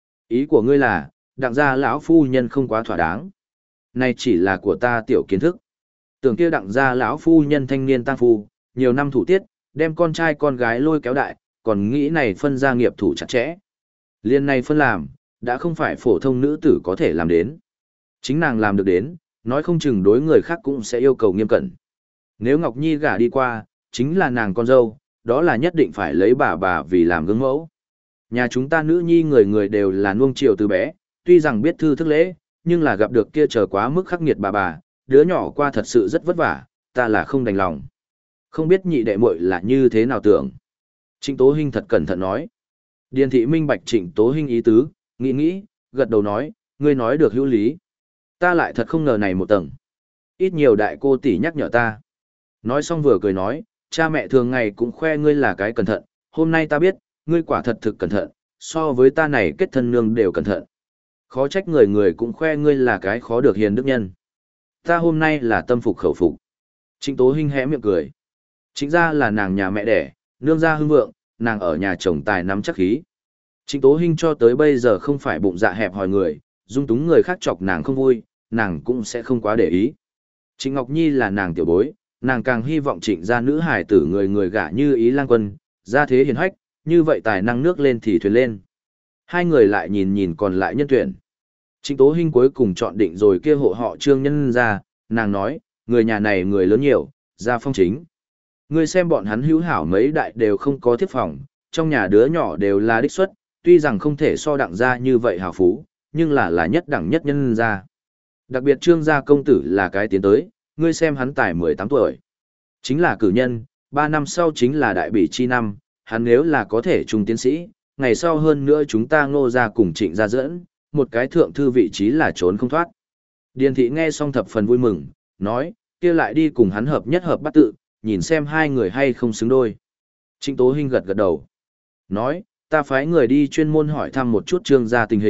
Ý của ngươi là, đặng gia lão phu nhân không quá thỏa đáng. Này chỉ là của ta tiểu kiến thức. Tưởng kia đặng gia lão phu nhân thanh niên tang phu, nhiều năm thủ tiết, đem con trai con gái lôi kéo đại, còn nghĩ này phân gia nghiệp thủ chặt chẽ. Liên này phân làm, đã không phải phổ thông nữ tử có thể làm đến. Chính nàng làm được đến, nói không chừng đối người khác cũng sẽ yêu cầu nghiêm cẩn. Nếu Ngọc Nhi gả đi qua, chính là nàng con dâu, đó là nhất định phải lấy bà bà vì làm gương mẫu. Nhà chúng ta nữ nhi người người đều là nuông chiều từ bé, tuy rằng biết thư thức lễ, nhưng là gặp được kia chờ quá mức khắc nghiệt bà bà, đứa nhỏ qua thật sự rất vất vả, ta là không đành lòng. Không biết nhị đệ muội là như thế nào tưởng. Trịnh Tố Hinh thật cẩn thận nói. Điền thị minh bạch Trịnh Tố Hinh ý tứ, nghĩ nghĩ, gật đầu nói, ngươi nói được hữu lý. Ta lại thật không ngờ này một tầng. Ít nhiều đại cô tỷ nhắc nhở ta. Nói xong vừa cười nói, cha mẹ thường ngày cũng khoe ngươi là cái cẩn thận, hôm nay ta biết, ngươi quả thật thực cẩn thận, so với ta này kết thân nương đều cẩn thận. Khó trách người người cũng khoe ngươi là cái khó được hiền đức nhân. Ta hôm nay là tâm phục khẩu phục. Trịnh Tố Hinh hé miệng cười. Chính ra là nàng nhà mẹ đẻ, nương gia hưng vượng, nàng ở nhà chồng tài nắm chắc khí. Trịnh Tố Hinh cho tới bây giờ không phải bụng dạ hẹp hòi người, dung túng người khác chọc nàng không vui, nàng cũng sẽ không quá để ý. Trịnh Ngọc Nhi là nàng tiểu bối, nàng càng hy vọng Trịnh gia nữ hài tử người người gả như Ý Lang Quân, gia thế hiền hách, như vậy tài năng nước lên thì thuyền lên. Hai người lại nhìn nhìn còn lại nhân tuyển. Trịnh Tố Hinh cuối cùng chọn định rồi kia hộ họ Trương nhân ra, nàng nói, người nhà này người lớn nhiều, gia phong chính. Ngươi xem bọn hắn hữu hảo mấy đại đều không có thiếp phòng, trong nhà đứa nhỏ đều là đích xuất, tuy rằng không thể so đặng gia như vậy hào phú, nhưng là là nhất đẳng nhất nhân gia. Đặc biệt Trương gia công tử là cái tiến tới, ngươi xem hắn tài mười tám tuổi. Chính là cử nhân, ba năm sau chính là đại bỉ chi năm, hắn nếu là có thể trung tiến sĩ, ngày sau hơn nữa chúng ta Ngô gia cùng Trịnh gia dẫn, một cái thượng thư vị trí là trốn không thoát. Điền thị nghe xong thập phần vui mừng, nói, kia lại đi cùng hắn hợp nhất hợp bắt tự, nhìn xem hai người hay không xứng đôi. Trịnh Tố Hinh gật gật đầu. Nói, ta phái người đi chuyên môn hỏi thăm một chút Trương gia tình hình,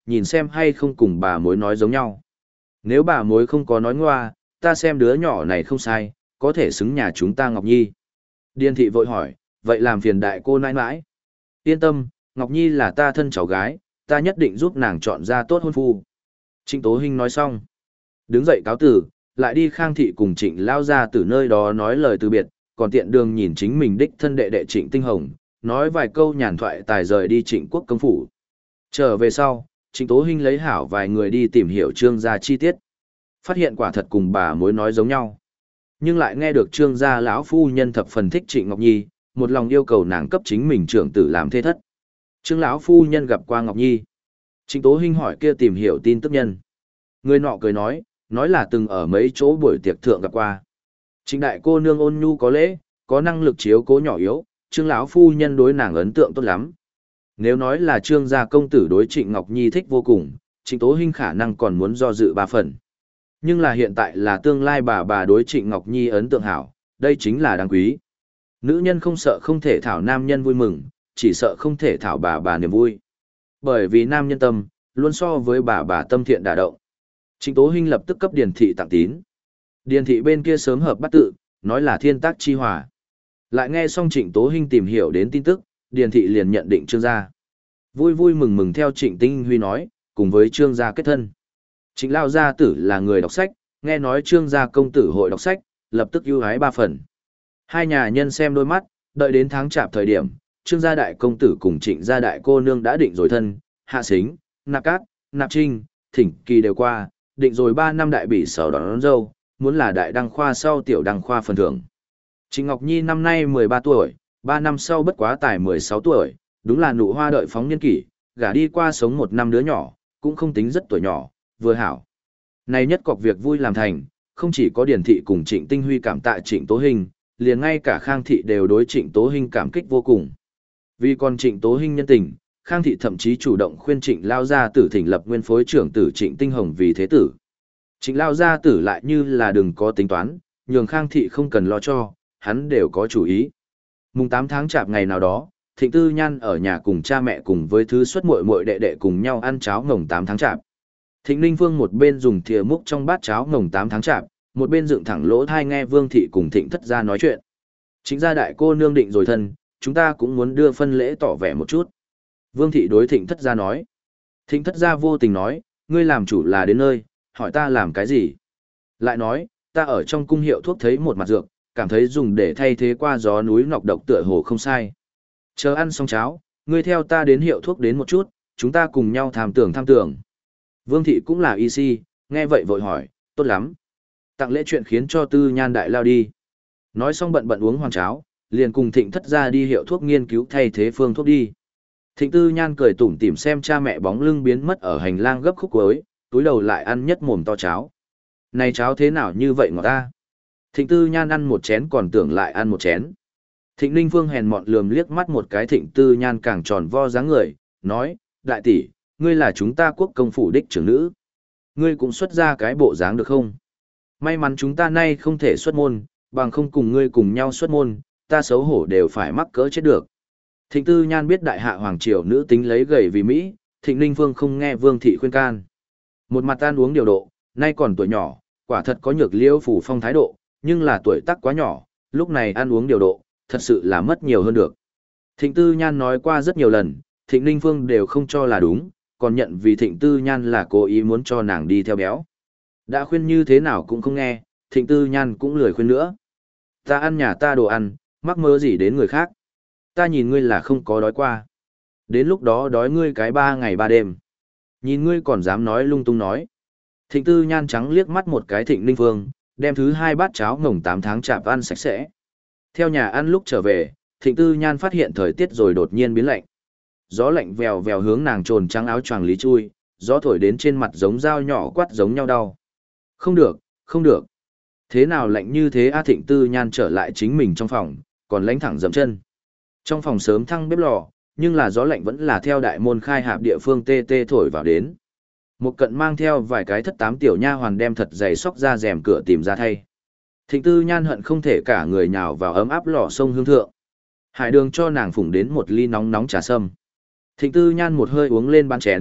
nhìn xem hay không cùng bà mối nói giống nhau. Nếu bà mối không có nói ngoa, ta xem đứa nhỏ này không sai, có thể xứng nhà chúng ta Ngọc Nhi. Điền thị vội hỏi, vậy làm phiền đại cô nãi nãi. Yên tâm, Ngọc Nhi là ta thân cháu gái, ta nhất định giúp nàng chọn ra tốt hôn phu. Trịnh Tố Hinh nói xong. Đứng dậy cáo tử, lại đi Khang thị cùng Trịnh lao ra từ nơi đó nói lời từ biệt, còn tiện đường nhìn chính mình đích thân đệ đệ Trịnh Tinh Hồng, nói vài câu nhàn thoại tài rời đi Trịnh quốc công phủ. Trở về sau, Trịnh Tố Hinh lấy hảo vài người đi tìm hiểu Trương gia chi tiết. Phát hiện quả thật cùng bà mối nói giống nhau. Nhưng lại nghe được Trương gia lão phu nhân thập phần thích Trịnh Ngọc Nhi, một lòng yêu cầu nàng cấp chính mình trưởng tử làm thê thất. Trương lão phu nhân gặp qua Ngọc Nhi. Trịnh Tố Hinh hỏi kia tìm hiểu tin tức nhân. Người nọ cười nói, nói là từng ở mấy chỗ buổi tiệc thượng gặp qua. Trịnh đại cô nương ôn nhu có lễ, có năng lực chiếu cố nhỏ yếu, Trương lão phu nhân đối nàng ấn tượng tốt lắm. Nếu nói là Trương gia công tử đối Trịnh Ngọc Nhi thích vô cùng, Trịnh Tố Hinh khả năng còn muốn do dự ba phần. Nhưng là hiện tại là tương lai bà bà đối Trịnh Ngọc Nhi ấn tượng hảo, đây chính là đáng quý. Nữ nhân không sợ không thể thảo nam nhân vui mừng, chỉ sợ không thể thảo bà bà niềm vui. Bởi vì nam nhân tâm, luôn so với bà bà tâm thiện đả động. Trịnh Tố Hinh lập tức cấp Điền thị tặng tín. Điền thị bên kia sớm hợp bắt tự, nói là thiên tác chi hòa. Lại nghe xong Trịnh Tố Hinh tìm hiểu đến tin tức, Điền thị liền nhận định Trương gia. Vui vui mừng mừng theo Trịnh Tinh Huy nói, cùng với Trương gia kết thân. Trịnh lao gia tử là người đọc sách, nghe nói Trương gia công tử hội đọc sách, lập tức ưu ái ba phần. Hai nhà nhân xem đôi mắt, đợi đến tháng chạp thời điểm, Trương gia đại công tử cùng Trịnh gia đại cô nương đã định rồi thân, hạ xính, nạp cát, nạp trinh, thỉnh kỳ đều qua, định rồi ba năm đại bỉ sở đón, đón dâu, muốn là đại đăng khoa sau tiểu đăng khoa phần thưởng. Trịnh Ngọc Nhi năm nay mười ba tuổi, ba năm sau bất quá tài mười sáu tuổi, đúng là nụ hoa đợi phóng niên kỷ, gả đi qua sống một năm đứa nhỏ, cũng không tính rất tuổi nhỏ, vừa hảo. Này nhất cọc việc vui làm thành, không chỉ có Điền thị cùng Trịnh Tinh Huy cảm tạ Trịnh Tố Hinh, liền ngay cả Khang thị đều đối Trịnh Tố Hinh cảm kích vô cùng. Vì còn Trịnh Tố Hinh nhân tình, Khang thị thậm chí chủ động khuyên Trịnh lao gia tử thỉnh lập nguyên phối trưởng tử Trịnh Tinh Hồng vì thế tử. Trịnh lao gia tử lại như là đừng có tính toán, nhường Khang thị không cần lo cho, hắn đều có chủ ý. Mùng tám tháng chạp ngày nào đó, Thịnh Tư Nhan ở nhà cùng cha mẹ cùng với thứ xuất muội muội đệ đệ cùng nhau ăn cháo ngồng tám tháng chạp. Thịnh Ninh Vương một bên dùng thìa múc trong bát cháo ngồng tám tháng chạp, một bên dựng thẳng lỗ thai nghe Vương thị cùng Thịnh thất gia nói chuyện. Chính gia đại cô nương định rồi thân, chúng ta cũng muốn đưa phân lễ tỏ vẻ một chút. Vương thị đối Thịnh thất gia nói. Thịnh thất gia vô tình nói, ngươi làm chủ là đến nơi, hỏi ta làm cái gì? Lại nói, ta ở trong cung hiệu thuốc thấy một mặt dược, cảm thấy dùng để thay thế qua gió núi nọc độc tựa hồ không sai. Chờ ăn xong cháo, ngươi theo ta đến hiệu thuốc đến một chút, chúng ta cùng nhau tham tưởng tham tưởng. Vương thị cũng là y si, nghe vậy vội hỏi, tốt lắm. Tặng lễ chuyện khiến cho Tư Nhan đại lao đi. Nói xong bận bận uống hoàng cháo, liền cùng Thịnh thất gia đi hiệu thuốc nghiên cứu thay thế phương thuốc đi. Thịnh Tư Nhan cười tủm tỉm xem cha mẹ bóng lưng biến mất ở hành lang gấp khúc cuối, túi đầu lại ăn nhất mồm to cháo. Này cháo thế nào như vậy ngọt ta? Thịnh Tư Nhan ăn một chén còn tưởng lại ăn một chén. Thịnh Ninh Phương hèn mọn lườm liếc mắt một cái Thịnh Tư Nhan càng tròn vo dáng người, nói, đại tỷ, ngươi là chúng ta quốc công phủ đích trưởng nữ. Ngươi cũng xuất ra cái bộ dáng được không? May mắn chúng ta nay không thể xuất môn, bằng không cùng ngươi cùng nhau xuất môn, ta xấu hổ đều phải mắc cỡ chết được. Thịnh Tư Nhan biết đại hạ hoàng triều nữ tính lấy gầy vì Mỹ, Thịnh Ninh Phương không nghe Vương thị khuyên can. Một mặt tan uống điều độ, nay còn tuổi nhỏ, quả thật có nhược liêu phủ phong thái độ, nhưng là tuổi tác quá nhỏ, lúc này ăn uống điều độ, thật sự là mất nhiều hơn được. Thịnh Tư Nhan nói qua rất nhiều lần, Thịnh Ninh Phương đều không cho là đúng, còn nhận vì Thịnh Tư Nhan là cố ý muốn cho nàng đi theo béo. Đã khuyên như thế nào cũng không nghe, Thịnh Tư Nhan cũng lười khuyên nữa. Ta ăn nhà ta đồ ăn, mắc mơ gì đến người khác. Ta nhìn ngươi là không có đói qua. Đến lúc đó đói ngươi cái ba ngày ba đêm. Nhìn ngươi còn dám nói lung tung nói. Thịnh Tư Nhan trắng liếc mắt một cái Thịnh Ninh Phương, đem thứ hai bát cháo ngồng tám tháng chạp ăn sạch sẽ. Theo nhà ăn lúc trở về, Thịnh Tư Nhan phát hiện thời tiết rồi đột nhiên biến lạnh. Gió lạnh vèo vèo hướng nàng trồn trắng áo choàng lý chui, gió thổi đến trên mặt giống dao nhỏ quát giống nhau đau. Không được, không được. Thế nào lạnh như thế A Thịnh Tư Nhan trở lại chính mình trong phòng, còn lánh thẳng dậm chân. Trong phòng sớm thăng bếp lò, nhưng là gió lạnh vẫn là theo đại môn khai hạp địa phương tê tê thổi vào đến. Một cận mang theo vài cái thất tám tiểu nha hoàn đem thật dày xóc ra rèm cửa tìm ra thay. Thịnh Tư Nhan hận không thể cả người nhào vào ấm áp lò sông hương thượng. Hải Đường cho nàng phủng đến một ly nóng nóng trà sâm. Thịnh Tư Nhan một hơi uống lên ban chén,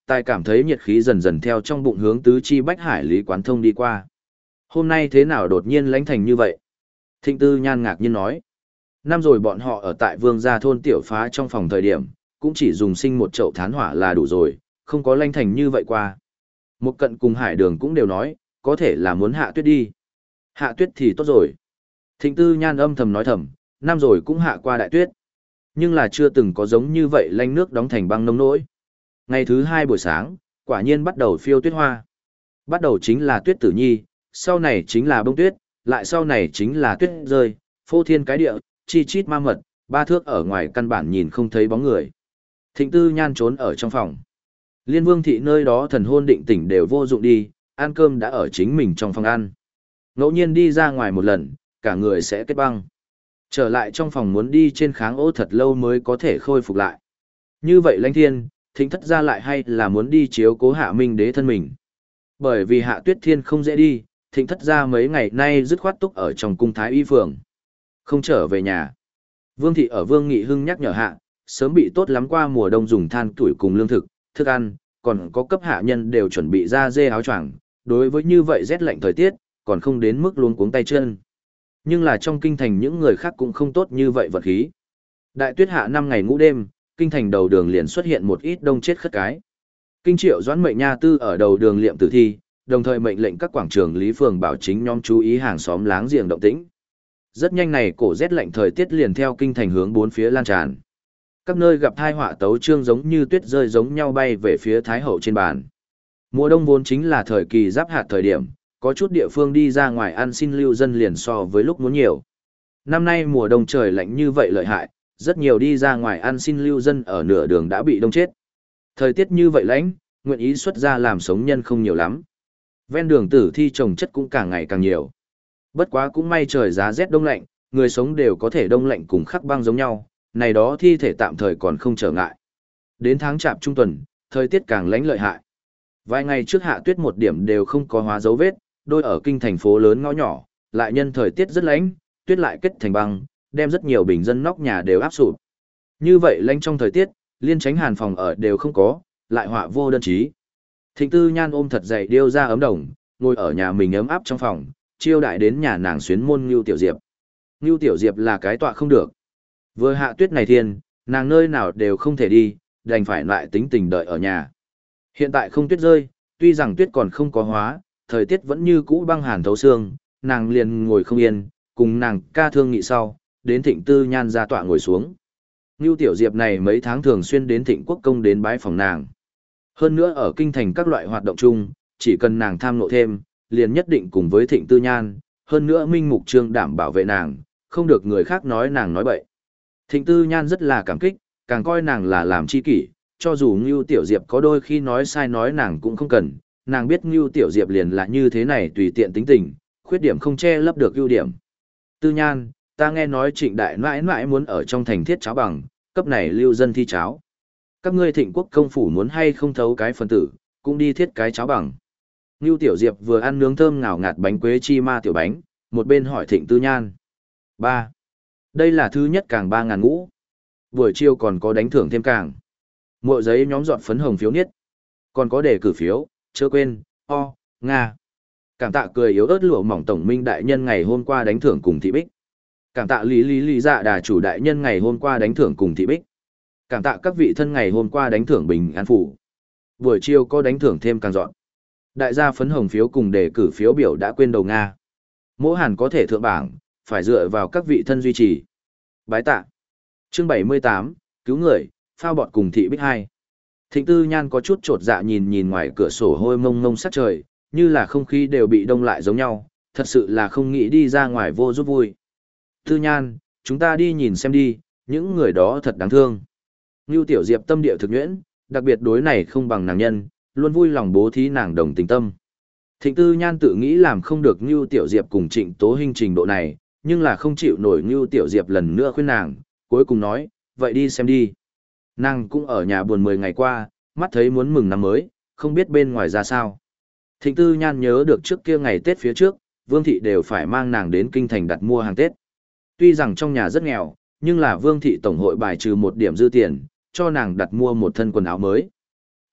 Tài cảm thấy nhiệt khí dần dần theo trong bụng hướng tứ chi bách hải lý quán thông đi qua. Hôm nay thế nào đột nhiên lánh thành như vậy? Thịnh Tư Nhan ngạc nhiên nói. Năm rồi bọn họ ở tại Vương Gia thôn tiểu phá trong phòng thời điểm, cũng chỉ dùng sinh một chậu thán hỏa là đủ rồi, không có lanh thành như vậy qua. Một cận cùng Hải Đường cũng đều nói, có thể là muốn hạ tuyết đi. Hạ tuyết thì tốt rồi. Thịnh Tư Nhan âm thầm nói thầm, năm rồi cũng hạ qua đại tuyết. Nhưng là chưa từng có giống như vậy lanh nước đóng thành băng nông nỗi. Ngày thứ hai buổi sáng, quả nhiên bắt đầu phiêu tuyết hoa. Bắt đầu chính là tuyết tử nhi, sau này chính là bông tuyết, lại sau này chính là tuyết rơi, phô thiên cái địa, chi chít ma mật, ba thước ở ngoài căn bản nhìn không thấy bóng người. Thịnh Tư Nhan trốn ở trong phòng. Liên Vương thị nơi đó thần hôn định tỉnh đều vô dụng đi, ăn cơm đã ở chính mình trong phòng ăn. Ngẫu nhiên đi ra ngoài một lần, cả người sẽ kết băng. Trở lại trong phòng muốn đi trên kháng ố thật lâu mới có thể khôi phục lại. Như vậy lãnh thiên, Thịnh thất ra lại hay là muốn đi chiếu cố Hạ Minh đế thân mình. Bởi vì Hạ Tuyết Thiên không dễ đi, Thịnh thất ra mấy ngày nay dứt khoát túc ở trong cung thái y phường. Không trở về nhà. Vương thị ở Vương Nghị Hưng nhắc nhở hạ, sớm bị tốt lắm qua mùa đông dùng than tuổi cùng lương thực, thức ăn, còn có cấp hạ nhân đều chuẩn bị ra dê áo choàng. Đối với như vậy rét lạnh thời tiết, còn không đến mức luống cuống tay chân. Nhưng là trong kinh thành những người khác cũng không tốt như vậy vật khí. Đại tuyết hạ năm ngày ngũ đêm, kinh thành đầu đường liền xuất hiện một ít đông chết khất cái. Kinh Triệu Doãn mệnh nha tư ở đầu đường liệm tử thi, đồng thời mệnh lệnh các quảng trường lý phường bảo chính nhóm chú ý hàng xóm láng giềng động tĩnh. Rất nhanh này cổ rét lạnh thời tiết liền theo kinh thành hướng bốn phía lan tràn. Các nơi gặp tai họa tấu chương giống như tuyết rơi giống nhau bay về phía thái hậu trên bàn. Mùa đông vốn chính là thời kỳ giáp hạt thời điểm, có chút địa phương đi ra ngoài ăn xin lưu dân liền so với lúc muốn nhiều. Năm nay mùa đông trời lạnh như vậy lợi hại, rất nhiều đi ra ngoài ăn xin lưu dân ở nửa đường đã bị đông chết. Thời tiết như vậy lạnh, nguyện ý xuất ra làm sống nhân không nhiều lắm. Ven đường tử thi trồng chất cũng càng ngày càng nhiều. Bất quá cũng may trời giá rét đông lạnh, người sống đều có thể đông lạnh cùng khắc băng giống nhau, này đó thi thể tạm thời còn không trở ngại. Đến tháng chạp trung tuần, thời tiết càng lạnh lợi hại. Vài ngày trước hạ tuyết một điểm đều không có hóa dấu vết, đôi ở kinh thành phố lớn ngõ nhỏ, lại nhân thời tiết rất lạnh, tuyết lại kết thành băng, đem rất nhiều bình dân nóc nhà đều áp sụp. Như vậy lạnh trong thời tiết, liên tránh hàn phòng ở đều không có, lại họa vô đơn chí. Thịnh Tư Nhan ôm thật dày điêu ra ấm đồng, ngồi ở nhà mình ấm áp trong phòng, chiêu đại đến nhà nàng xuyến môn Ngưu Tiểu Diệp. Ngưu Tiểu Diệp là cái tọa không được. Vừa hạ tuyết này thiên, nàng nơi nào đều không thể đi, đành phải lại tính tình đợi ở nhà. Hiện tại không tuyết rơi, tuy rằng tuyết còn không có hóa, thời tiết vẫn như cũ băng hàn thấu xương, nàng liền ngồi không yên, cùng nàng ca thương nghị sau, đến Thịnh Tư Nhan ra tọa ngồi xuống. Ngưu Tiểu Diệp này mấy tháng thường xuyên đến Thịnh Quốc công đến bái phòng nàng. Hơn nữa ở kinh thành các loại hoạt động chung, chỉ cần nàng tham nộ thêm, liền nhất định cùng với Thịnh Tư Nhan, hơn nữa Minh Mục Trương đảm bảo vệ nàng, không được người khác nói nàng nói bậy. Thịnh Tư Nhan rất là cảm kích, càng coi nàng là làm chi kỷ, cho dù Ngưu Tiểu Diệp có đôi khi nói sai nói nàng cũng không cần, nàng biết Ngưu Tiểu Diệp liền là như thế này tùy tiện tính tình, khuyết điểm không che lấp được ưu điểm. Tư Nhan, ta nghe nói Trịnh đại nãi nãi muốn ở trong thành thiết cháo bằng, cấp này lưu dân thi cháo. Các ngươi Thịnh Quốc công phủ muốn hay không thấu cái phân tử, cũng đi thiết cái cháo bằng. Ngưu Tiểu Diệp vừa ăn nướng thơm ngào ngạt bánh quế chi ma tiểu bánh, một bên hỏi Thịnh Tư Nhan. Ba, đây là thứ nhất càng ba ngàn ngũ. Buổi chiều còn có đánh thưởng thêm càng. Mộ giấy nhóm dọn phấn hồng phiếu niết. Còn có đề cử phiếu, chớ quên, o, Nga. Cảm tạ cười yếu ớt lụa mỏng tổng minh đại nhân ngày hôm qua đánh thưởng cùng thị bích. Cảm tạ lý lý lý dạ đà chủ đại nhân ngày hôm qua đánh thưởng cùng thị bích. Cảm tạ các vị thân ngày hôm qua đánh thưởng bình an phủ. Buổi chiều có đánh thưởng thêm càng dọn. Đại gia phấn hồng phiếu cùng đề cử phiếu biểu đã quên đầu Nga. Mỗi hàn có thể thượng bảng, phải dựa vào các vị thân duy trì. Bái tạ. Chương bảy mươi tám, cứu người, phao bọt cùng thị bích hai. Thịnh Tư Nhan có chút trột dạ nhìn nhìn ngoài cửa sổ hôi mông mông sắc trời, như là không khí đều bị đông lại giống nhau, thật sự là không nghĩ đi ra ngoài vô giúp vui. Tư Nhan, chúng ta đi nhìn xem đi, những người đó thật đáng thương. Ngưu Tiểu Diệp tâm địa thực nhuyễn, đặc biệt đối này không bằng nàng nhân, luôn vui lòng bố thí nàng đồng tình tâm. Thịnh Tư Nhan tự nghĩ làm không được Ngưu Tiểu Diệp cùng Trịnh Tố Hinh trình độ này, nhưng là không chịu nổi Ngưu Tiểu Diệp lần nữa khuyên nàng, cuối cùng nói, vậy đi xem đi. Nàng cũng ở nhà buồn mười ngày qua, mắt thấy muốn mừng năm mới, không biết bên ngoài ra sao. Thịnh Tư Nhan nhớ được trước kia ngày Tết phía trước, Vương Thị đều phải mang nàng đến kinh thành đặt mua hàng Tết. Tuy rằng trong nhà rất nghèo, nhưng là Vương Thị Tổng hội bài trừ một điểm dư tiền, cho nàng đặt mua một thân quần áo mới.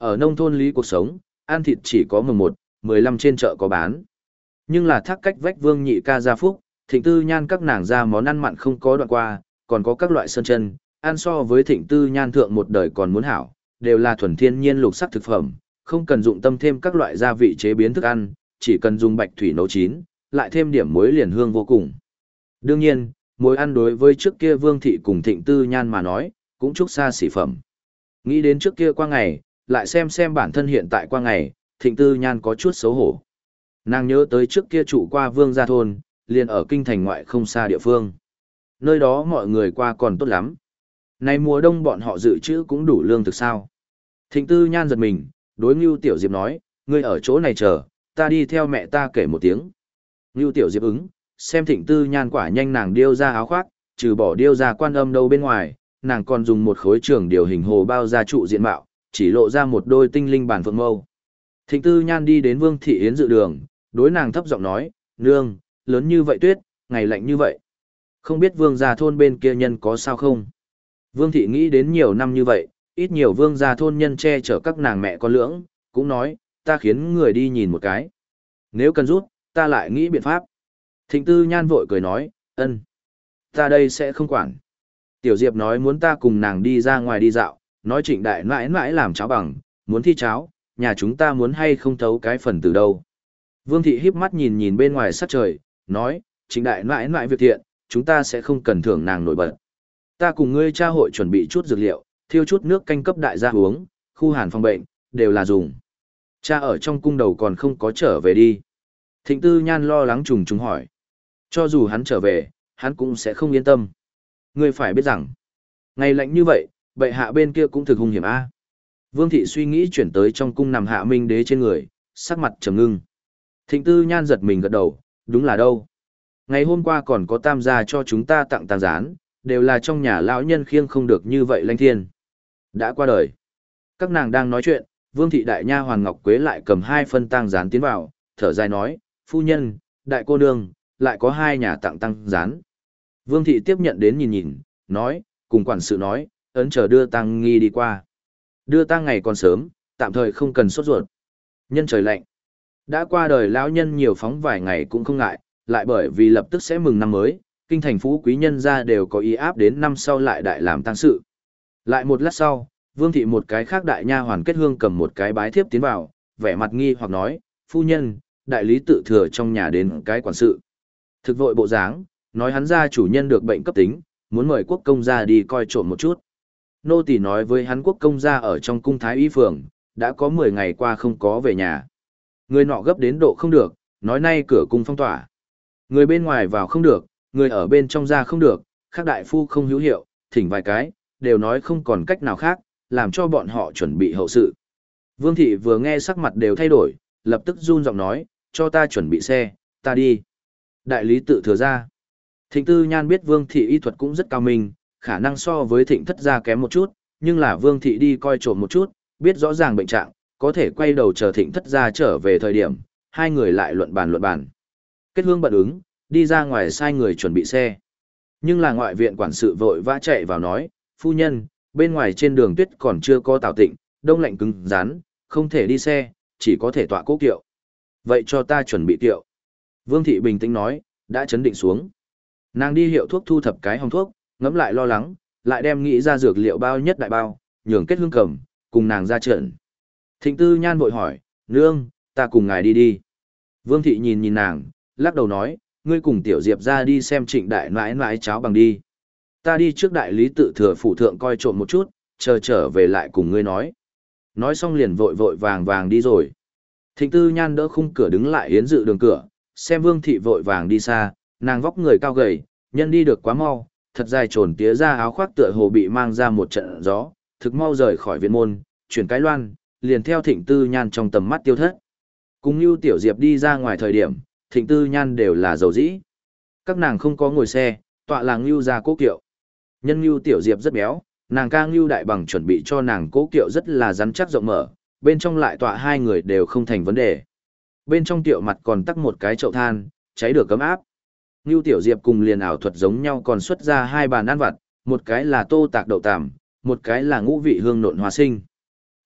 Ở nông thôn lý cuộc sống, ăn thịt chỉ có mồng một, mười lăm trên chợ có bán. Nhưng là thác cách vách Vương Nhị ca gia phúc, Thịnh Tư Nhan các nàng ra món ăn mặn không có đoạn qua, còn có các loại sơn chân, ăn so với Thịnh Tư Nhan thượng một đời còn muốn hảo, đều là thuần thiên nhiên lục sắc thực phẩm, không cần dụng tâm thêm các loại gia vị chế biến thức ăn, chỉ cần dùng bạch thủy nấu chín, lại thêm điểm muối liền hương vô cùng. Đương nhiên, muối ăn đối với trước kia Vương Thị cùng Thịnh Tư Nhan mà nói, cũng chúc xa xỉ phẩm. Nghĩ đến trước kia qua ngày, lại xem xem bản thân hiện tại qua ngày, Thịnh Tư Nhan có chút xấu hổ. Nàng nhớ tới trước kia trụ qua Vương gia thôn, liền ở kinh thành ngoại không xa địa phương. Nơi đó mọi người qua còn tốt lắm. Nay mùa đông bọn họ dự trữ cũng đủ lương thực sao. Thịnh Tư Nhan giật mình, đối Ngưu Tiểu Diệp nói, ngươi ở chỗ này chờ, ta đi theo mẹ ta kể một tiếng. Ngưu Tiểu Diệp ứng, xem Thịnh Tư Nhan quả nhanh nàng điêu ra áo khoác, trừ bỏ điêu ra quan âm đâu bên ngoài, nàng còn dùng một khối trường điều hình hồ bao ra trụ diện mạo, chỉ lộ ra một đôi tinh linh bản phượng mâu. Thịnh Tư Nhan đi đến Vương Thị Yến dự đường, đối nàng thấp giọng nói, nương, lớn như vậy tuyết, ngày lạnh như vậy. Không biết Vương gia thôn bên kia nhân có sao không? Vương Thị nghĩ đến nhiều năm như vậy, ít nhiều Vương gia thôn nhân che chở các nàng mẹ con lưỡng, cũng nói, ta khiến người đi nhìn một cái. Nếu cần rút, ta lại nghĩ biện pháp. Thịnh Tư Nhan vội cười nói, ân, ta đây sẽ không quản. Tiểu Diệp nói muốn ta cùng nàng đi ra ngoài đi dạo, nói Trịnh đại mãi mãi làm cháo bằng, muốn thi cháo, nhà chúng ta muốn hay không thấu cái phần từ đâu. Vương Thị híp mắt nhìn nhìn bên ngoài sắc trời, nói, Trịnh đại mãi mãi việc thiện, chúng ta sẽ không cần thưởng nàng nổi bật. Ta cùng ngươi cha hội chuẩn bị chút dược liệu, thiêu chút nước canh cấp đại gia uống, khu hàn phòng bệnh, đều là dùng. Cha ở trong cung đầu còn không có trở về đi. Thịnh Tư Nhan lo lắng trùng trùng hỏi. Cho dù hắn trở về, hắn cũng sẽ không yên tâm. Ngươi phải biết rằng, ngày lạnh như vậy, bệ hạ bên kia cũng thực hung hiểm a. Vương Thị suy nghĩ chuyển tới trong cung nằm Hạ Minh Đế trên người, sắc mặt trầm ngưng. Thịnh Tư Nhan giật mình gật đầu, đúng là đâu. Ngày hôm qua còn có tam gia cho chúng ta tặng tàng gián, đều là trong nhà lão nhân khiêng không được như vậy lanh thiên. Đã qua đời. Các nàng đang nói chuyện, Vương Thị đại nha Hoàn Ngọc Quế lại cầm hai phân tang gián tiến vào, thở dài nói, phu nhân, đại cô nương, lại có hai nhà tặng tang gián. Vương Thị tiếp nhận đến nhìn nhìn, nói, cùng quản sự nói, ấn chờ đưa tang nghi đi qua. Đưa tang ngày còn sớm, tạm thời không cần sốt ruột. Nhân trời lạnh. Đã qua đời lão nhân nhiều phóng vài ngày cũng không ngại, lại bởi vì lập tức sẽ mừng năm mới, kinh thành phú quý nhân gia đều có ý áp đến năm sau lại đại làm tang sự. Lại một lát sau, Vương Thị một cái khác đại nha hoàn kết hương cầm một cái bái thiếp tiến vào, vẻ mặt nghi hoặc nói, phu nhân, đại lý tự thừa trong nhà đến cái quản sự. Thực vội bộ dáng, nói hắn gia chủ nhân được bệnh cấp tính, muốn mời quốc công gia đi coi trộm một chút. Nô tỳ nói với hắn quốc công gia ở trong cung thái y phường, đã có mười ngày qua không có về nhà. Người nọ gấp đến độ không được, nói nay cửa cung phong tỏa. Người bên ngoài vào không được, người ở bên trong ra không được, khác đại phu không hữu hiệu, thỉnh vài cái, đều nói không còn cách nào khác, làm cho bọn họ chuẩn bị hậu sự. Vương Thị vừa nghe sắc mặt đều thay đổi, lập tức run giọng nói, cho ta chuẩn bị xe, ta đi. Đại lý tự thừa ra. Thịnh Tư Nhan biết Vương Thị y thuật cũng rất cao minh, khả năng so với Thịnh Thất gia kém một chút, nhưng là Vương Thị đi coi trộm một chút, biết rõ ràng bệnh trạng, có thể quay đầu chờ Thịnh Thất gia trở về thời điểm, hai người lại luận bàn luận bàn. Kết hương bận ứng, đi ra ngoài sai người chuẩn bị xe. Nhưng là ngoại viện quản sự vội vã chạy vào nói, phu nhân, bên ngoài trên đường tuyết còn chưa có tảo tịnh, đông lạnh cứng rắn, không thể đi xe, chỉ có thể tọa cố kiệu. Vậy cho ta chuẩn bị kiệu. Vương Thị bình tĩnh nói, đã chấn định xuống. Nàng đi hiệu thuốc thu thập cái hòm thuốc, ngẫm lại lo lắng, lại đem nghĩ ra dược liệu bao nhất đại bao, nhường kết hương cầm, cùng nàng ra trận. Thịnh Tư Nhan vội hỏi, nương, ta cùng ngài đi đi. Vương Thị nhìn nhìn nàng, lắc đầu nói, ngươi cùng Tiểu Diệp ra đi xem Trịnh đại nãi nãi cháo bằng đi. Ta đi trước đại lý tự thừa phủ thượng coi trộm một chút, chờ trở về lại cùng ngươi nói. Nói xong liền vội vội vàng vàng đi rồi. Thịnh Tư Nhan đỡ khung cửa đứng lại yến dự đường cửa, xem Vương Thị vội vàng đi xa, nàng vóc người cao gầy, nhân đi được quá mau, thật dài trồn tía ra áo khoác tựa hồ bị mang ra một trận gió, thực mau rời khỏi viện môn, chuyển cái loan, liền theo Thịnh Tư Nhan trong tầm mắt tiêu thất. Cùng Nưu Tiểu Diệp đi ra ngoài thời điểm, Thịnh Tư Nhan đều là dầu dĩ. Các nàng không có ngồi xe, tọa làng Nưu ra cố kiệu. Nhân Nưu Tiểu Diệp rất béo, nàng ca Nưu Đại Bằng chuẩn bị cho nàng cố kiệu rất là rắn chắc rộng mở, bên trong lại tọa hai người đều không thành vấn đề. Bên trong tiệu mặt còn tắc một cái chậu than, cháy được cấm áp. Nưu Tiểu Diệp cùng liền ảo thuật giống nhau còn xuất ra hai bàn ăn vặt, một cái là tô tạc đậu tằm, một cái là ngũ vị hương nộn hoa sinh.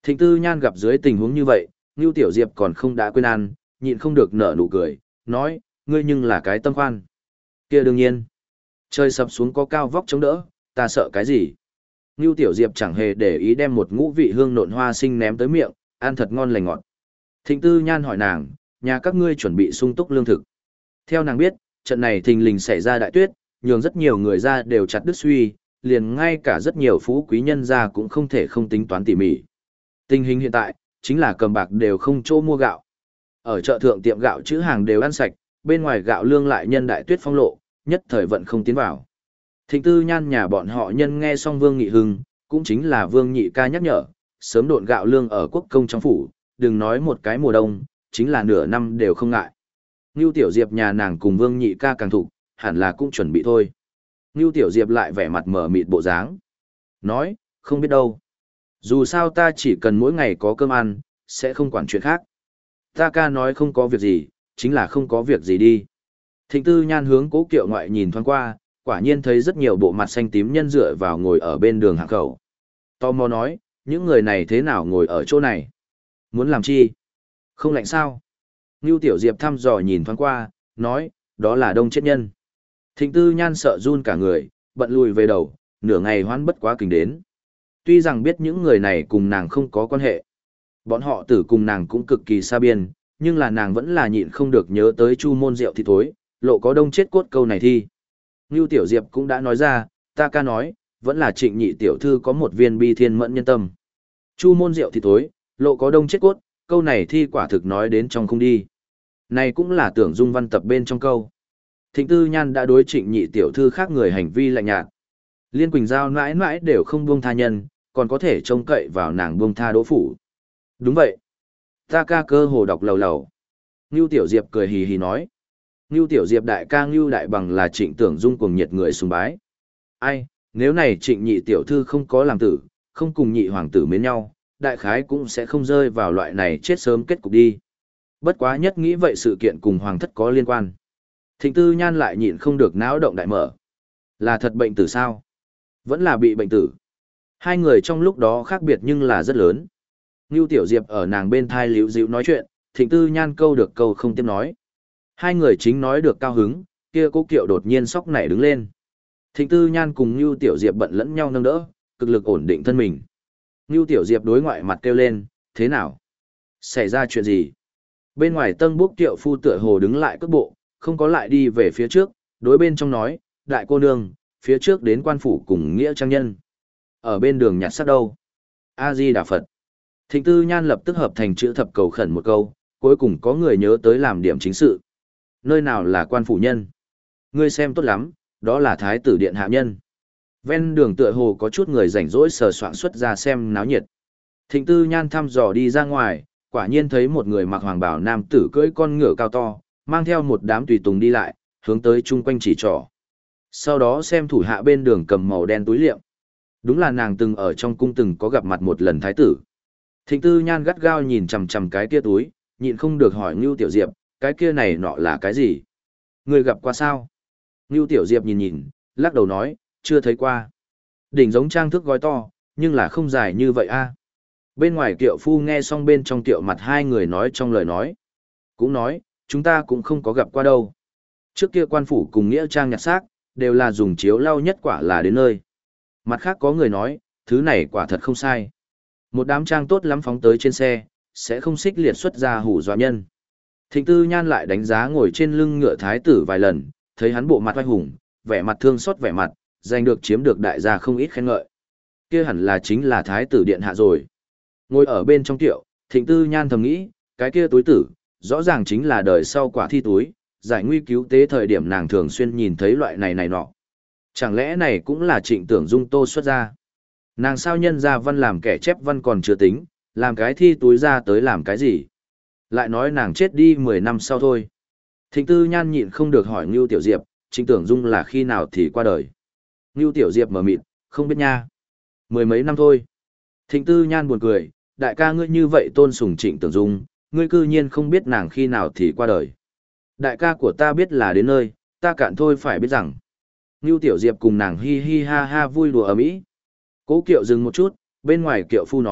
Thịnh Tư Nhan gặp dưới tình huống như vậy, Ngưu Tiểu Diệp còn không đã quên ăn, nhịn không được nở nụ cười, nói, ngươi nhưng là cái tâm khoan. Kia đương nhiên. Trời sập xuống có cao vóc chống đỡ, ta sợ cái gì? Ngưu Tiểu Diệp chẳng hề để ý đem một ngũ vị hương nộn hoa sinh ném tới miệng, ăn thật ngon lành ngọt. Thịnh Tư Nhan hỏi nàng, nhà các ngươi chuẩn bị sung túc lương thực. Theo nàng biết, trận này thình lình xảy ra đại tuyết, nhường rất nhiều người ra đều chặt đứt suy, liền ngay cả rất nhiều phú quý nhân ra cũng không thể không tính toán tỉ mỉ. Tình hình hiện tại, chính là cầm bạc đều không chỗ mua gạo. Ở chợ thượng tiệm gạo chữ hàng đều ăn sạch, bên ngoài gạo lương lại nhân đại tuyết phong lộ, nhất thời vận không tiến vào. Thịnh Tư Nhan nhà bọn họ nhân nghe xong Vương Nghị Hưng, cũng chính là Vương Nhị ca nhắc nhở, sớm độn gạo lương ở quốc công trong phủ, đừng nói một cái mùa đông, chính là nửa năm đều không ngại. Ngưu Tiểu Diệp nhà nàng cùng Vương Nhị ca càng thục, hẳn là cũng chuẩn bị thôi. Ngưu Tiểu Diệp lại vẻ mặt mở mịt bộ dáng. Nói, không biết đâu. Dù sao ta chỉ cần mỗi ngày có cơm ăn, sẽ không quản chuyện khác. Ta ca nói không có việc gì, chính là không có việc gì đi. Thịnh Tư Nhan hướng Cố Kiệu ngoại nhìn thoáng qua, quả nhiên thấy rất nhiều bộ mặt xanh tím nhân dựa vào ngồi ở bên đường hàng khẩu. Tò mò nói, những người này thế nào ngồi ở chỗ này? Muốn làm chi? Không lạnh sao? Ngưu Tiểu Diệp thăm dò nhìn thoáng qua, nói, đó là đông chết nhân. Thịnh Tư Nhan sợ run cả người, bận lùi về đầu, nửa ngày hoan bất quá kính đến. Tuy rằng biết những người này cùng nàng không có quan hệ. Bọn họ tử cùng nàng cũng cực kỳ xa biên, nhưng là nàng vẫn là nhịn không được nhớ tới chu môn rượu thì thối, lộ có đông chết cốt câu này thi. Ngưu Tiểu Diệp cũng đã nói ra, ta ca nói, vẫn là trịnh nhị tiểu thư có một viên bi thiên mẫn nhân tâm. Chu môn rượu thì thối, lộ có đông chết cốt, câu này thi quả thực nói đến trong không đi. Này cũng là tưởng dung văn tập bên trong câu. Thịnh Tư Nhan đã đối trịnh nhị tiểu thư khác người hành vi lạnh nhạt. Liên Quỳnh Giao mãi mãi đều không buông tha nhân, còn có thể trông cậy vào nàng buông tha đỗ phủ. Đúng vậy. Ta ca cơ hồ đọc lầu lầu. Ngưu Tiểu Diệp cười hì hì nói. Ngưu Tiểu Diệp đại ca Ngưu Đại Bằng là trịnh tưởng dung cùng nhiệt người sùng bái. Ai, nếu này trịnh nhị tiểu thư không có làm tử, không cùng nhị hoàng tử mến nhau, đại khái cũng sẽ không rơi vào loại này chết sớm kết cục đi. Bất quá nhất nghĩ vậy sự kiện cùng hoàng thất có liên quan. Thịnh Tư Nhan lại nhịn không được náo động đại mở. Là thật bệnh tử sao? Vẫn là bị bệnh tử. Hai người trong lúc đó khác biệt nhưng là rất lớn. Ngưu Tiểu Diệp ở nàng bên thai liễu dịu nói chuyện, Thịnh Tư Nhan câu được câu không tiếp nói. Hai người chính nói được cao hứng, kia Cố Kiệu đột nhiên sóc nảy đứng lên. Thịnh Tư Nhan cùng Ngưu Tiểu Diệp bận lẫn nhau nâng đỡ, cực lực ổn định thân mình. Ngưu Tiểu Diệp đối ngoại mặt kêu lên, thế nào? Xảy ra chuyện gì? Bên ngoài Tân Bốc Kiệu phu tựa hồ đứng lại cước bộ, không có lại đi về phía trước, đối bên trong nói, đại cô nương, phía trước đến quan phủ cùng nghĩa trang nhân. Ở bên đường nhặt xác đâu? A-di Đà Phật. Thịnh Tư Nhan lập tức hợp thành chữ thập cầu khẩn một câu, cuối cùng có người nhớ tới làm điểm chính sự. Nơi nào là quan phủ nhân? Ngươi xem tốt lắm, đó là thái tử điện hạ nhân. Ven đường tựa hồ có chút người rảnh rỗi sờ soạng xuất ra xem náo nhiệt. Thịnh Tư Nhan thăm dò đi ra ngoài, quả nhiên thấy một người mặc hoàng bào nam tử cưỡi con ngựa cao to, mang theo một đám tùy tùng đi lại, hướng tới chung quanh chỉ trỏ. Sau đó xem thủ hạ bên đường cầm màu đen túi liệm. Đúng là nàng từng ở trong cung từng có gặp mặt một lần thái tử. Thịnh Tư Nhan gắt gao nhìn chằm chằm cái kia túi, nhịn không được hỏi Ngưu Tiểu Diệp, cái kia này nọ là cái gì? Người gặp qua sao? Ngưu Tiểu Diệp nhìn nhìn, lắc đầu nói, chưa thấy qua. Đỉnh giống trang thức gói to, nhưng là không dài như vậy a. Bên ngoài Kiệu phu nghe xong bên trong Kiệu mặt hai người nói trong lời nói. Cũng nói, chúng ta cũng không có gặp qua đâu. Trước kia quan phủ cùng nghĩa trang nhặt xác, đều là dùng chiếu lau nhất quả là đến nơi. Mặt khác có người nói, thứ này quả thật không sai. Một đám trang tốt lắm phóng tới trên xe, sẽ không xích liệt xuất ra hủ dọa nhân. Thịnh Tư Nhan lại đánh giá ngồi trên lưng ngựa thái tử vài lần, thấy hắn bộ mặt oai hùng, vẻ mặt thương xót vẻ mặt, giành được chiếm được đại gia không ít khen ngợi. Kia hẳn là chính là thái tử điện hạ rồi. Ngồi ở bên trong Kiệu, Thịnh Tư Nhan thầm nghĩ, cái kia túi tử, rõ ràng chính là đời sau quả thi túi, giải nguy cứu tế thời điểm nàng thường xuyên nhìn thấy loại này này nọ. Chẳng lẽ này cũng là Trịnh Tưởng Dung tô xuất ra? Nàng sao nhân ra văn làm kẻ chép văn còn chưa tính, làm cái thi túi ra tới làm cái gì? Lại nói nàng chết đi mười năm sau thôi. Thịnh Tư Nhan nhịn không được hỏi Ngưu Tiểu Diệp, Trịnh Tưởng Dung là khi nào thì qua đời. Ngưu Tiểu Diệp mở mịt, không biết nha. Mười mấy năm thôi. Thịnh Tư Nhan buồn cười, đại ca ngươi như vậy tôn sùng Trịnh Tưởng Dung, ngươi cư nhiên không biết nàng khi nào thì qua đời. Đại ca của ta biết là đến nơi, ta cạn thôi phải biết rằng. Ngưu Tiểu Diệp cùng nàng hi hi ha ha vui đùa ầm ĩ. Cố Kiệu dừng một chút, bên ngoài Kiệu phu nói,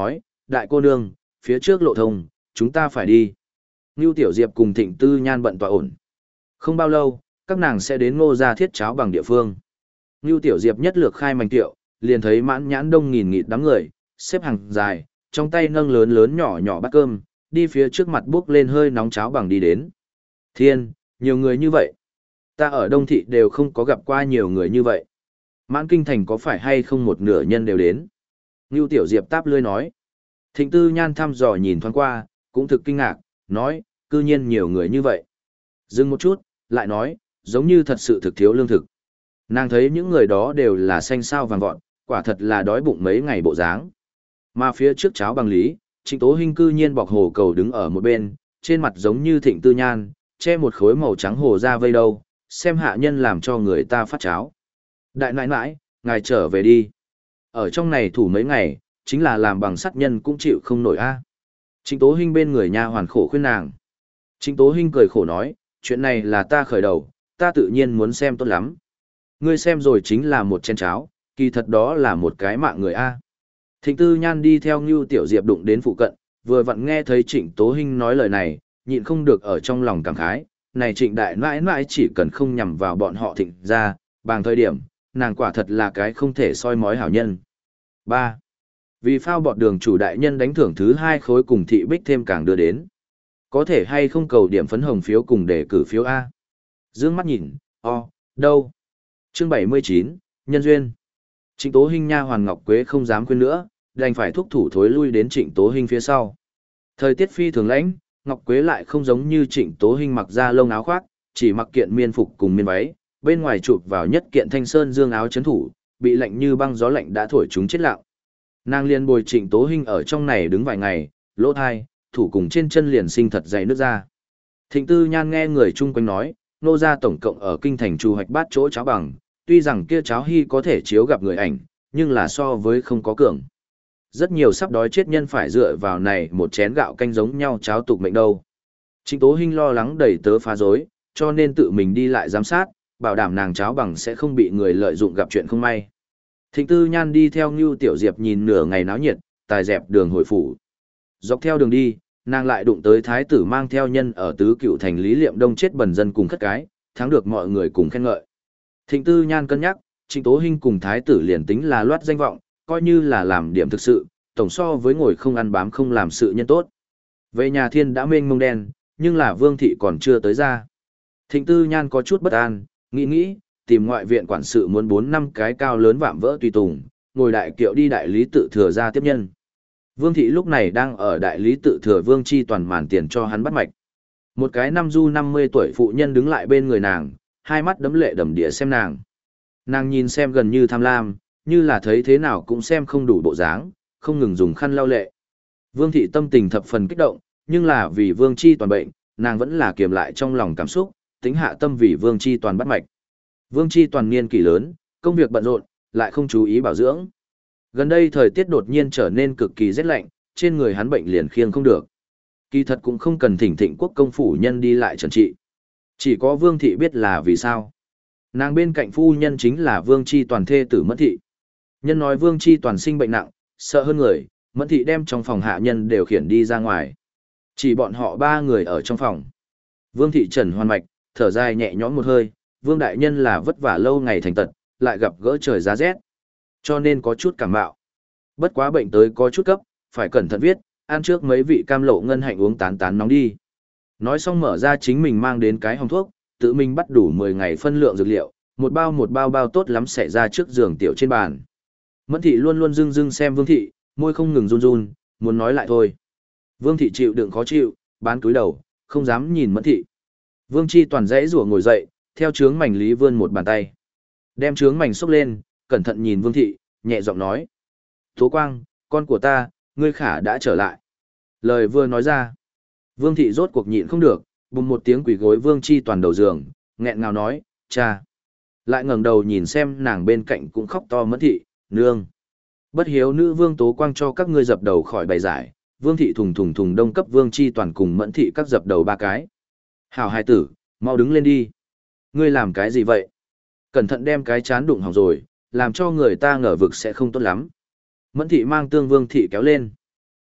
đại cô nương, phía trước lộ thông, chúng ta phải đi. Ngưu Tiểu Diệp cùng Thịnh Tư Nhan bận tọa ổn. Không bao lâu, các nàng sẽ đến Ngô gia thiết cháo bằng địa phương. Ngưu Tiểu Diệp nhất lược khai mảnh tiệu, liền thấy mãn nhãn đông nghìn nghịt đám người, xếp hàng dài, trong tay nâng lớn lớn nhỏ nhỏ bát cơm, đi phía trước mặt bước lên hơi nóng cháo bằng đi đến. Thiên, nhiều người như vậy. Ta ở Đông Thị đều không có gặp qua nhiều người như vậy. Mãn Kinh Thành có phải hay không một nửa nhân đều đến? Ngưu Tiểu Diệp táp lươi nói. Thịnh Tư Nhan thăm dò nhìn thoáng qua, cũng thực kinh ngạc, nói, cư nhiên nhiều người như vậy. Dừng một chút, lại nói, giống như thật sự thực thiếu lương thực. Nàng thấy những người đó đều là xanh sao vàng vọt, quả thật là đói bụng mấy ngày bộ dáng. Mà phía trước cháo bằng lý, Trịnh Tố Hinh cư nhiên bọc hồ cầu đứng ở một bên, trên mặt giống như Thịnh Tư Nhan, che một khối màu trắng hồ ra vây đâu, xem hạ nhân làm cho người ta phát cháo. Đại nãi nãi, ngài trở về đi. Ở trong này thủ mấy ngày, chính là làm bằng sắt nhân cũng chịu không nổi a. Trịnh Tố Hinh bên người nha hoàn khổ khuyên nàng. Trịnh Tố Hinh cười khổ nói, chuyện này là ta khởi đầu, ta tự nhiên muốn xem tốt lắm. Ngươi xem rồi chính là một chén cháo, kỳ thật đó là một cái mạng người a. Thịnh Tư Nhan đi theo Ngưu Tiểu Diệp đụng đến phụ cận, vừa vặn nghe thấy Trịnh Tố Hinh nói lời này, nhịn không được ở trong lòng cảm khái, này Trịnh đại nãi nãi chỉ cần không nhằm vào bọn họ Thịnh ra, bằng thời điểm, nàng quả thật là cái không thể soi mói hảo nhân. ba. Vì phao bọt đường chủ đại nhân đánh thưởng thứ hai khối cùng thị bích thêm càng đưa đến. Có thể hay không cầu điểm phấn hồng phiếu cùng để cử phiếu A. Dương mắt nhìn, o, đâu. Chương bảy mươi chín, Nhân Duyên. Trịnh Tố Hinh nha hoàn Ngọc Quế không dám khuyên nữa, đành phải thúc thủ thối lui đến Trịnh Tố Hinh phía sau. Thời tiết phi thường lạnh, Ngọc Quế lại không giống như Trịnh Tố Hinh mặc da lông áo khoác, chỉ mặc kiện miên phục cùng miên váy, bên ngoài chụp vào nhất kiện thanh sơn dương áo chấn thủ, bị lạnh như băng gió lạnh đã thổi chúng chết lặng. Nàng liền bồi Trịnh Tố Hinh ở trong này đứng vài ngày, lỗ thai, thủ cùng trên chân liền sinh thật dày nước ra. Thịnh Tư Nhan nghe người chung quanh nói, nô gia tổng cộng ở kinh thành trù hoạch bát chỗ cháo bằng, tuy rằng kia cháo hy có thể chiếu gặp người ảnh, nhưng là so với không có cường. Rất nhiều sắp đói chết nhân phải dựa vào này một chén gạo canh giống nhau cháo tục mệnh đâu. Trịnh Tố Hinh lo lắng đẩy tớ phá rối, cho nên tự mình đi lại giám sát, bảo đảm nàng cháo bằng sẽ không bị người lợi dụng gặp chuyện không may. Thịnh Tư Nhan đi theo Ngưu Tiểu Diệp nhìn nửa ngày náo nhiệt, tài dẹp đường hồi phủ. Dọc theo đường đi, nàng lại đụng tới thái tử mang theo nhân ở tứ cựu thành Lý Liệm Đông chết bần dân cùng khất cái, thắng được mọi người cùng khen ngợi. Thịnh Tư Nhan cân nhắc, Trịnh Tố Hinh cùng thái tử liền tính là loát danh vọng, coi như là làm điểm thực sự, tổng so với ngồi không ăn bám không làm sự nhân tốt. Về nhà thiên đã mênh mông đen, nhưng là Vương thị còn chưa tới ra. Thịnh Tư Nhan có chút bất an, nghĩ nghĩ, tìm ngoại viện quản sự muốn bốn năm cái cao lớn vạm vỡ tùy tùng, ngồi đại kiệu đi đại lý tự thừa ra tiếp nhân. Vương thị lúc này đang ở đại lý tự thừa Vương Chi Toàn màn tiền cho hắn bắt mạch. Một cái năm du năm mươi tuổi phụ nhân đứng lại bên người nàng, hai mắt đấm lệ đầm địa xem nàng. Nàng nhìn xem gần như tham lam, như là thấy thế nào cũng xem không đủ bộ dáng, không ngừng dùng khăn lau lệ. Vương thị tâm tình thập phần kích động, nhưng là vì Vương Chi Toàn bệnh, nàng vẫn là kiềm lại trong lòng cảm xúc, tính hạ tâm vì Vương Chi Toàn bắt mạch. Vương Chi Toàn niên kỷ lớn, công việc bận rộn, lại không chú ý bảo dưỡng. Gần đây thời tiết đột nhiên trở nên cực kỳ rét lạnh, trên người hắn bệnh liền khiêng không được. Kỳ thật cũng không cần thỉnh thịnh quốc công phủ nhân đi lại trần trị. Chỉ có Vương thị biết là vì sao. Nàng bên cạnh phu nhân chính là Vương Chi Toàn thê tử Mẫn thị. Nhân nói Vương Chi Toàn sinh bệnh nặng, sợ hơn người, Mẫn thị đem trong phòng hạ nhân đều khiển đi ra ngoài. Chỉ bọn họ ba người ở trong phòng. Vương thị trần hoàn mạch, thở dài nhẹ nhõm một hơi, Vương đại nhân là vất vả lâu ngày thành tật, lại gặp gỡ trời giá rét, cho nên có chút cảm mạo. Bất quá bệnh tới có chút cấp, phải cẩn thận viết, ăn trước mấy vị cam lộ ngân hạnh uống tán tán nóng đi. Nói xong mở ra chính mình mang đến cái hòm thuốc, tự mình bắt đủ mười ngày phân lượng dược liệu, một bao một bao bao tốt lắm xẻ ra trước giường tiểu trên bàn. Mẫn thị luôn luôn dưng dưng xem Vương thị, môi không ngừng run run, muốn nói lại thôi. Vương thị chịu đựng khó chịu, bán cúi đầu, không dám nhìn Mẫn thị. Vương Chi Toàn dãy rủa ngồi dậy, theo chướng mảnh lý vươn một bàn tay. Đem chướng mảnh xốc lên, cẩn thận nhìn Vương thị, nhẹ giọng nói. Tố Quang, con của ta, ngươi khả đã trở lại. Lời vừa nói ra. Vương thị rốt cuộc nhịn không được, bùng một tiếng quỷ gối Vương Chi Toàn đầu giường, nghẹn ngào nói, cha. Lại ngẩng đầu nhìn xem nàng bên cạnh cũng khóc to Mẫn thị, nương. Bất hiếu nữ Vương Tố Quang cho các ngươi dập đầu khỏi bài giải, Vương thị thùng thùng thùng đông cấp Vương Chi Toàn cùng Mẫn thị các dập đầu ba cái. Hảo hài tử, mau đứng lên đi. Ngươi làm cái gì vậy? Cẩn thận đem cái chán đụng hỏng rồi, làm cho người ta ngờ vực sẽ không tốt lắm. Mẫn thị mang tương Vương thị kéo lên.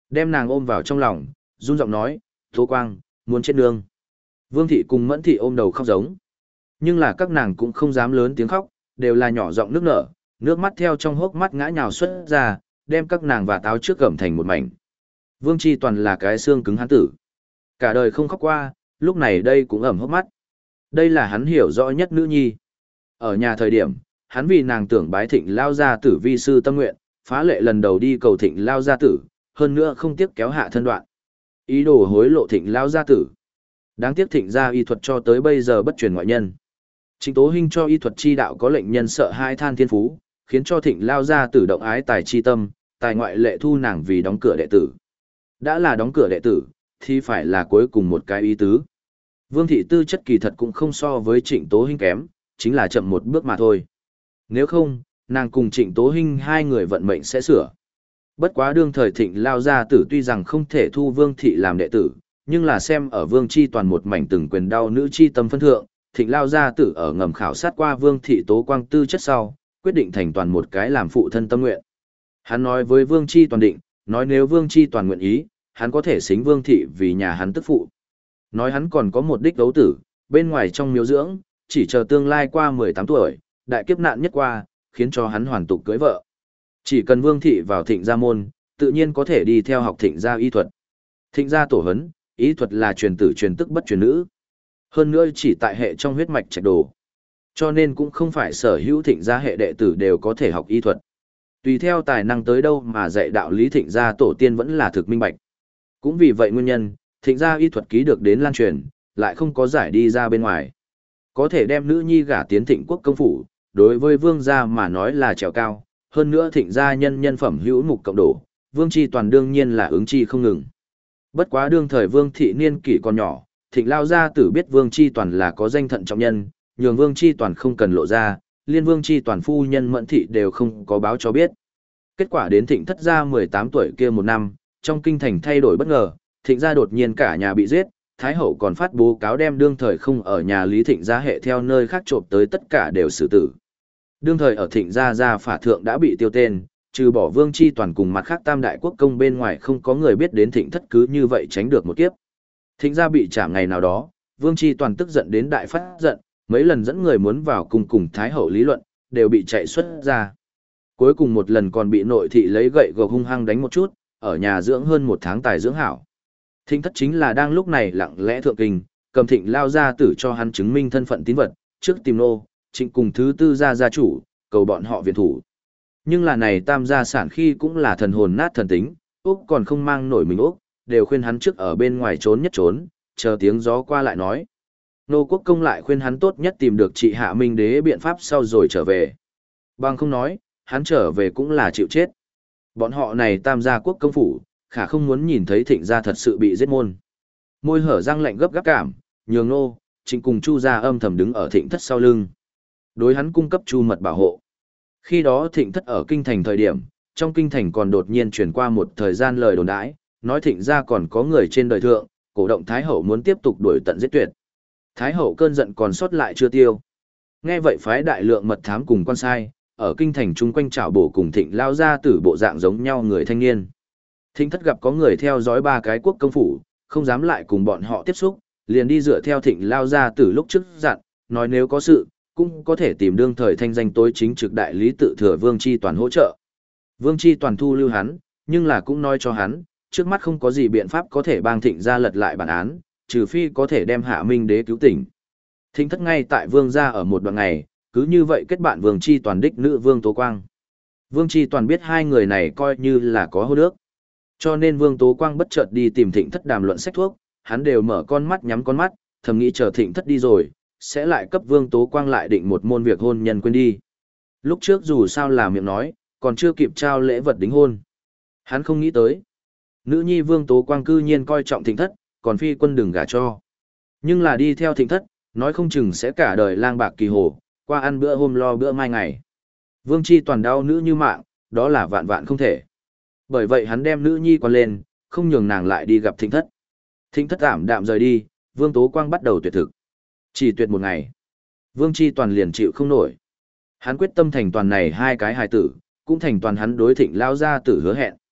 Đem nàng ôm vào trong lòng, run giọng nói, Tố Quang, muốn chết nương. Vương thị cùng Mẫn thị ôm đầu khóc giống. Nhưng là các nàng cũng không dám lớn tiếng khóc, đều là nhỏ giọng nước nở, nước mắt theo trong hốc mắt ngã nhào xuất ra, đem các nàng và táo trước gầm thành một mảnh. Vương Chi Toàn là cái xương cứng hán tử. Cả đời không khóc qua, lúc này đây cũng ẩm hốc mắt. Đây là hắn hiểu rõ nhất nữ nhi. Ở nhà thời điểm, hắn vì nàng tưởng bái thịnh lao gia tử vi sư tâm nguyện, phá lệ lần đầu đi cầu thịnh lao gia tử, hơn nữa không tiếc kéo hạ thân đoạn. Ý đồ hối lộ thịnh lao gia tử. Đáng tiếc thịnh gia y thuật cho tới bây giờ bất truyền ngoại nhân. Trịnh Tố Hinh cho y thuật chi đạo có lệnh nhân sợ hai than thiên phú, khiến cho thịnh lao gia tử động ái tài chi tâm, tài ngoại lệ thu nàng vì đóng cửa đệ tử. Đã là đóng cửa đệ tử, thì phải là cuối cùng một cái ý tứ. Vương thị tư chất kỳ thật cũng không so với Trịnh Tố Hinh kém, chính là chậm một bước mà thôi. Nếu không, nàng cùng Trịnh Tố Hinh hai người vận mệnh sẽ sửa. Bất quá đương thời thịnh lao gia tử tuy rằng không thể thu Vương thị làm đệ tử, nhưng là xem ở Vương Chi Toàn một mảnh từng quyền đau nữ chi tâm phân thượng, thịnh lao gia tử ở ngầm khảo sát qua Vương thị Tố Quang tư chất sau, quyết định thành toàn một cái làm phụ thân tâm nguyện. Hắn nói với Vương Chi Toàn định, nói nếu Vương Chi Toàn nguyện ý, hắn có thể xính Vương thị vì nhà hắn tức phụ. Nói hắn còn có một đích đấu tử, bên ngoài trong miếu dưỡng, chỉ chờ tương lai qua mười tám tuổi, đại kiếp nạn nhất qua, khiến cho hắn hoàn tục cưới vợ. Chỉ cần Vương thị vào thịnh gia môn, tự nhiên có thể đi theo học thịnh gia y thuật. Thịnh gia tổ hấn, y thuật là truyền tử truyền tức bất truyền nữ. Hơn nữa chỉ tại hệ trong huyết mạch trạch đồ. Cho nên cũng không phải sở hữu thịnh gia hệ đệ tử đều có thể học y thuật. Tùy theo tài năng tới đâu mà dạy đạo lý thịnh gia tổ tiên vẫn là thực minh bạch. Cũng vì vậy nguyên nhân, thịnh gia y thuật ký được đến lan truyền, lại không có giải đi ra bên ngoài. Có thể đem nữ nhi gả tiến thịnh quốc công phủ, đối với vương gia mà nói là trèo cao, hơn nữa thịnh gia nhân nhân phẩm hữu mục cộng đổ, Vương Chi Toàn đương nhiên là ứng chi không ngừng. Bất quá đương thời Vương thị niên kỷ còn nhỏ, thịnh lao gia tử biết Vương Chi Toàn là có danh thận trọng nhân, nhường Vương Chi Toàn không cần lộ ra, liên Vương Chi Toàn phu nhân Mẫn thị đều không có báo cho biết. Kết quả đến thịnh thất gia mười tám tuổi kia một năm, trong kinh thành thay đổi bất ngờ, thịnh gia đột nhiên cả nhà bị giết, Thái hậu còn phát bố cáo đem đương thời không ở nhà Lý Thịnh gia hệ theo nơi khác trộm tới tất cả đều xử tử. Đương thời ở Thịnh gia gia phả thượng đã bị tiêu tên, trừ bỏ Vương Chi Toàn cùng mặt khác tam đại quốc công bên ngoài không có người biết đến Thịnh thất cứ như vậy tránh được một kiếp. Thịnh gia bị trả ngày nào đó, Vương Chi Toàn tức giận đến đại phát giận, mấy lần dẫn người muốn vào cùng cùng Thái hậu lý luận, đều bị chạy xuất ra. Cuối cùng một lần còn bị nội thị lấy gậy gộc hung hăng đánh một chút, ở nhà dưỡng hơn một tháng tài dưỡng hảo. Thịnh thất chính là đang lúc này lặng lẽ thượng kinh, cầm thịnh lao gia tử cho hắn chứng minh thân phận tín vật, trước tìm nô, trịnh cùng thứ tư gia gia chủ, cầu bọn họ viện thủ. Nhưng là này tam gia sản khi cũng là thần hồn nát thần tính, Úc còn không mang nổi mình Úc, đều khuyên hắn trước ở bên ngoài trốn nhất trốn, chờ tiếng gió qua lại nói. Nô quốc công lại khuyên hắn tốt nhất tìm được trị hạ minh đế biện pháp sau rồi trở về. Bằng không nói, hắn trở về cũng là chịu chết. Bọn họ này tam gia quốc công phủ, khả không muốn nhìn thấy thịnh gia thật sự bị giết môn. Môi hở răng lạnh gấp gáp cảm, nhường nô, trịnh cùng chu gia âm thầm đứng ở thịnh thất sau lưng. Đối hắn cung cấp chu mật bảo hộ. Khi đó thịnh thất ở kinh thành thời điểm, trong kinh thành còn đột nhiên truyền qua một thời gian lời đồn đãi, nói thịnh gia còn có người trên đời thượng, cổ động Thái hậu muốn tiếp tục đuổi tận giết tuyệt. Thái hậu cơn giận còn sót lại chưa tiêu. Nghe vậy phái đại lượng mật thám cùng quan sai, ở kinh thành chung quanh trảo bổ cùng thịnh lao ra tử bộ dạng giống nhau người thanh niên. Thịnh thất gặp có người theo dõi ba cái quốc công phủ, không dám lại cùng bọn họ tiếp xúc, liền đi dựa theo thịnh lao ra tử lúc trước dặn, nói nếu có sự, cũng có thể tìm đương thời thanh danh tối chính trực đại lý tự thừa Vương Chi Toàn hỗ trợ. Vương Chi Toàn thu lưu hắn, nhưng là cũng nói cho hắn, trước mắt không có gì biện pháp có thể bang thịnh gia lật lại bản án, trừ phi có thể đem hạ minh đế cứu tỉnh. Thịnh thất ngay tại Vương gia ở một đoạn ngày, cứ như vậy kết bạn Vương Chi Toàn đích nữ Vương Tố Quang. Vương Chi Toàn biết hai người này coi như là có hôn ước. Cho nên Vương Tố Quang bất chợt đi tìm thịnh thất đàm luận sách thuốc, hắn đều mở con mắt nhắm con mắt, thầm nghĩ chờ thịnh thất đi rồi, sẽ lại cấp Vương Tố Quang lại định một môn việc hôn nhân quên đi. Lúc trước dù sao là miệng nói, còn chưa kịp trao lễ vật đính hôn. Hắn không nghĩ tới. Nữ nhi Vương Tố Quang cư nhiên coi trọng thịnh thất, còn phi quân đừng gả cho. Nhưng là đi theo thịnh thất, nói không chừng sẽ cả đời lang bạc kỳ hồ, qua ăn bữa hôm lo bữa mai ngày. Vương Chi Toàn đau nữ như mạng, đó là vạn vạn không thể. Bởi vậy hắn đem nữ nhi quan lên, không nhường nàng lại đi gặp thịnh thất. Thịnh thất ảm đạm rời đi, Vương Tố Quang bắt đầu tuyệt thực. Chỉ tuyệt một ngày, Vương Chi Toàn liền chịu không nổi. Hắn quyết tâm thành toàn này hai cái hài tử, cũng thành toàn hắn đối thịnh lao gia tử hứa hẹn.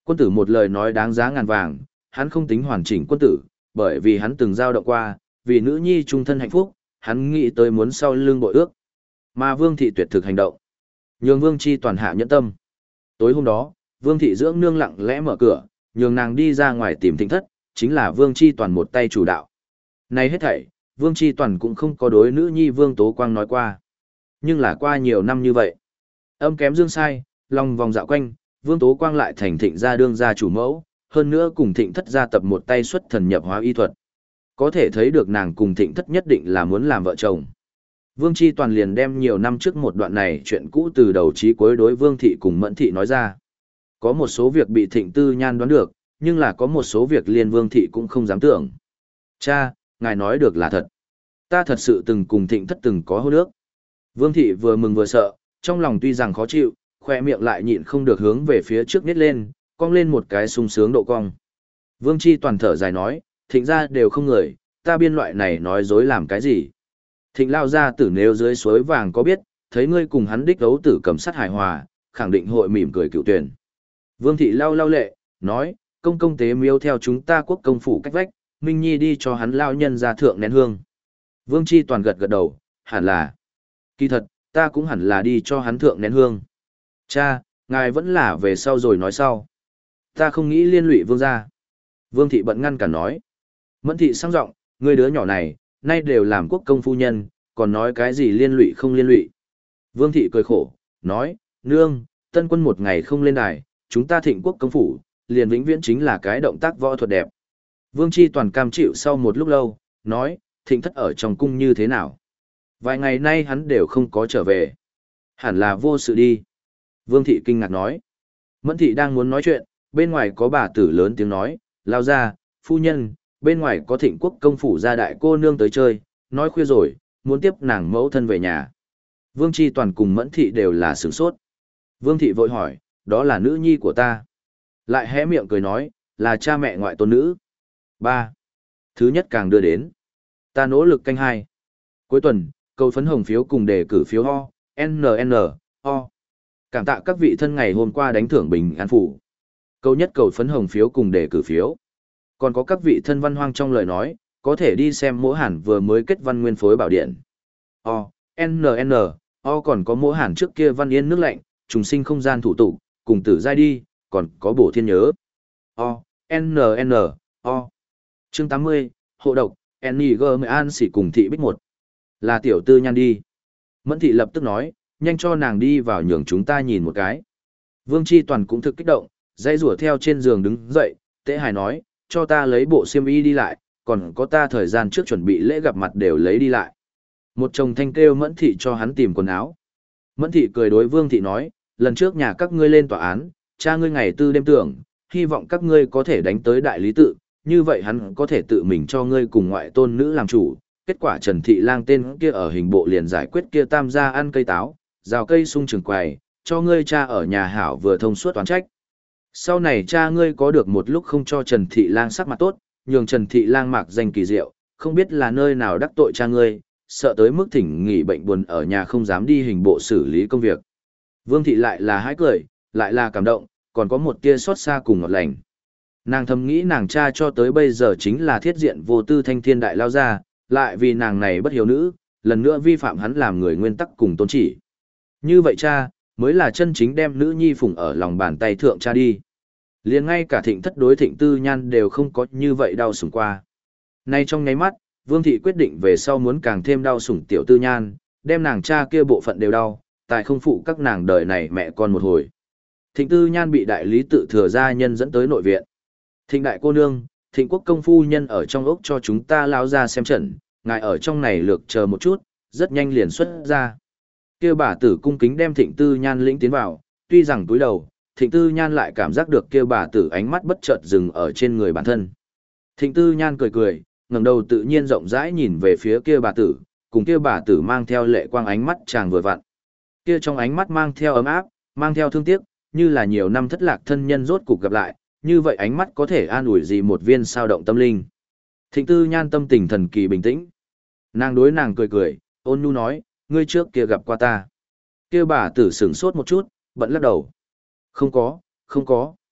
Quân tử một lời nói đáng giá ngàn vàng, hắn không tính hoàn chỉnh quân tử, bởi vì hắn từng giao động qua, vì nữ nhi trung thân hạnh phúc, hắn nghĩ tới muốn sau lưng bội ước. Mà Vương thị tuyệt thực hành động, nhường Vương Chi toàn hạ nhẫn tâm. Tối hôm đó, Vương thị dưỡng nương lặng lẽ mở cửa, nhường nàng đi ra ngoài tìm Thịnh Thất, chính là Vương Chi toàn một tay chủ đạo. Này hết thảy, Vương Chi toàn cũng không có đối nữ nhi Vương Tố Quang nói qua. Nhưng là qua nhiều năm như vậy, âm kém dương sai, lòng vòng dạo quanh, Vương Tố Quang lại thành Thịnh gia đương gia chủ mẫu, hơn nữa cùng Thịnh Thất gia tập một tay xuất thần nhập hóa y thuật. Có thể thấy được nàng cùng Thịnh Thất nhất định là muốn làm vợ chồng. Vương Chi toàn liền đem nhiều năm trước một đoạn này chuyện cũ từ đầu chí cuối đối Vương thị cùng Mẫn thị nói ra. Có một số việc bị Thịnh Tư Nhan đoán được, nhưng là có một số việc liên Vương thị cũng không dám tưởng. Cha, ngài nói được là thật. Ta thật sự từng cùng Thịnh Thất từng có hôn ước. Vương thị vừa mừng vừa sợ, trong lòng tuy rằng khó chịu, khoe miệng lại nhịn không được hướng về phía trước nít lên, cong lên một cái sung sướng độ cong. Vương Chi toàn thở dài nói, Thịnh gia đều không người, ta biên loại này nói dối làm cái gì. Thịnh lao gia tử nếu dưới suối vàng có biết, thấy ngươi cùng hắn đích đấu tử cầm sát hài hòa, khẳng định hội mỉm cười cựu tuyển. Vương thị lau lau lệ, nói, công công tế miếu theo chúng ta quốc công phủ cách vách, Minh Nhi đi cho hắn lao nhân ra thượng nén hương. Vương Chi toàn gật gật đầu, hẳn là. Kỳ thật, ta cũng hẳn là đi cho hắn thượng nén hương. Cha, ngài vẫn là về sau rồi nói sau. Ta không nghĩ liên lụy vương gia. Vương thị bận ngăn cả nói. Mẫn thị sang giọng, ngươi đứa nhỏ này, nay đều làm quốc công phu nhân, còn nói cái gì liên lụy không liên lụy. Vương thị cười khổ, nói, nương, tân quân một ngày không lên đài, chúng ta thịnh quốc công phủ, liền vĩnh viễn chính là cái động tác võ thuật đẹp. Vương Chi toàn cam chịu sau một lúc lâu, nói, thịnh thất ở trong cung như thế nào. Vài ngày nay hắn đều không có trở về. Hẳn là vô sự đi. Vương thị kinh ngạc nói. Mẫn thị đang muốn nói chuyện, bên ngoài có bà tử lớn tiếng nói, lao ra, phu nhân, bên ngoài có thịnh quốc công phủ gia đại cô nương tới chơi, nói khuya rồi, muốn tiếp nàng mẫu thân về nhà. Vương Chi toàn cùng Mẫn thị đều là sửng sốt. Vương thị vội hỏi, đó là nữ nhi của ta. Lại hé miệng cười nói, là cha mẹ ngoại tôn nữ. Ba. Thứ nhất càng đưa đến. Ta nỗ lực canh hai. Cuối tuần, cầu phấn hồng phiếu cùng đề cử phiếu ho, en en ho. Cảm tạ các vị thân ngày hôm qua đánh thưởng bình an phủ. Câu nhất cầu phấn hồng phiếu cùng đề cử phiếu. Còn có các vị thân văn hoang trong lời nói, có thể đi xem Mỗ Hàn vừa mới kết văn nguyên phối bảo điện. O, N N, O còn có Mỗ Hàn trước kia văn yên nước lạnh, trùng sinh không gian thủ tục, cùng tử giai đi, còn có bổ thiên nhớ. O, N N, O. Chương tám mươi, hộ độc, N I G M An xỉ cùng thị bích một. Là tiểu tư nhan đi. Mẫn thị lập tức nói, nhanh cho nàng đi vào nhường chúng ta nhìn một cái. Vương Chi toàn cũng thực kích động, dây rủa theo trên giường đứng dậy, Tế Hải nói, cho ta lấy bộ xiêm y đi lại, còn có ta thời gian trước chuẩn bị lễ gặp mặt đều lấy đi lại. Một chồng thanh kêu Mẫn thị cho hắn tìm quần áo. Mẫn thị cười đối Vương thị nói, lần trước nhà các ngươi lên tòa án, cha ngươi ngày tư đêm tưởng, hy vọng các ngươi có thể đánh tới đại lý tự, như vậy hắn có thể tự mình cho ngươi cùng ngoại tôn nữ làm chủ. Kết quả Trần Thị Lang tên kia ở hình bộ liền giải quyết kia tam gia ăn cây táo, rào cây sung trường quầy, cho ngươi cha ở nhà hảo vừa thông suốt toán trách. Sau này cha ngươi có được một lúc không cho Trần Thị Lang sắc mặt tốt, nhường Trần Thị Lang mạc danh kỳ diệu, không biết là nơi nào đắc tội cha ngươi, sợ tới mức thỉnh nghỉ bệnh buồn ở nhà không dám đi hình bộ xử lý công việc. Vương Thị lại là hái cười, lại là cảm động, còn có một tia xót xa cùng ngọt lành. Nàng thầm nghĩ nàng cha cho tới bây giờ chính là thiết diện vô tư thanh thiên đại lao ra, lại vì nàng này bất hiếu nữ, lần nữa vi phạm hắn làm người nguyên tắc cùng tôn chỉ. Như vậy cha, mới là chân chính đem nữ nhi phụng ở lòng bàn tay thượng cha đi. Liền ngay cả thịnh thất đối thịnh tư nhan đều không có như vậy đau sủng qua. Nay trong nháy mắt, Vương Thị quyết định về sau muốn càng thêm đau sủng tiểu tư nhan, đem nàng cha kia bộ phận đều đau, tại không phụ các nàng đời này mẹ con một hồi. Thịnh tư nhan bị đại lý tự thừa gia nhân dẫn tới nội viện. Thịnh đại cô nương, thịnh quốc công phu nhân ở trong ốc cho chúng ta lao ra xem trận, ngài ở trong này lược chờ một chút, rất nhanh liền xuất ra. Kêu bà tử cung kính đem thịnh tư nhan lĩnh tiến vào, tuy rằng túi đầu, thịnh tư nhan lại cảm giác được kêu bà tử ánh mắt bất chợt dừng ở trên người bản thân. Thịnh tư nhan cười cười, ngẩng đầu tự nhiên rộng rãi nhìn về phía kia bà tử, cùng kia bà tử mang theo lệ quang ánh mắt chàng vừa vặn. Kia trong ánh mắt mang theo ấm áp, mang theo thương tiếc, như là nhiều năm thất lạc thân nhân rốt cục gặp lại, như vậy ánh mắt có thể an ủi gì một viên sao động tâm linh. Thịnh tư nhan tâm tình thần kỳ bình tĩnh. Nàng đối nàng cười cười, ôn nhu nói, ngươi trước kia gặp qua ta. Kia bà tử sửng sốt một chút, bận lắc đầu. Không có, không có.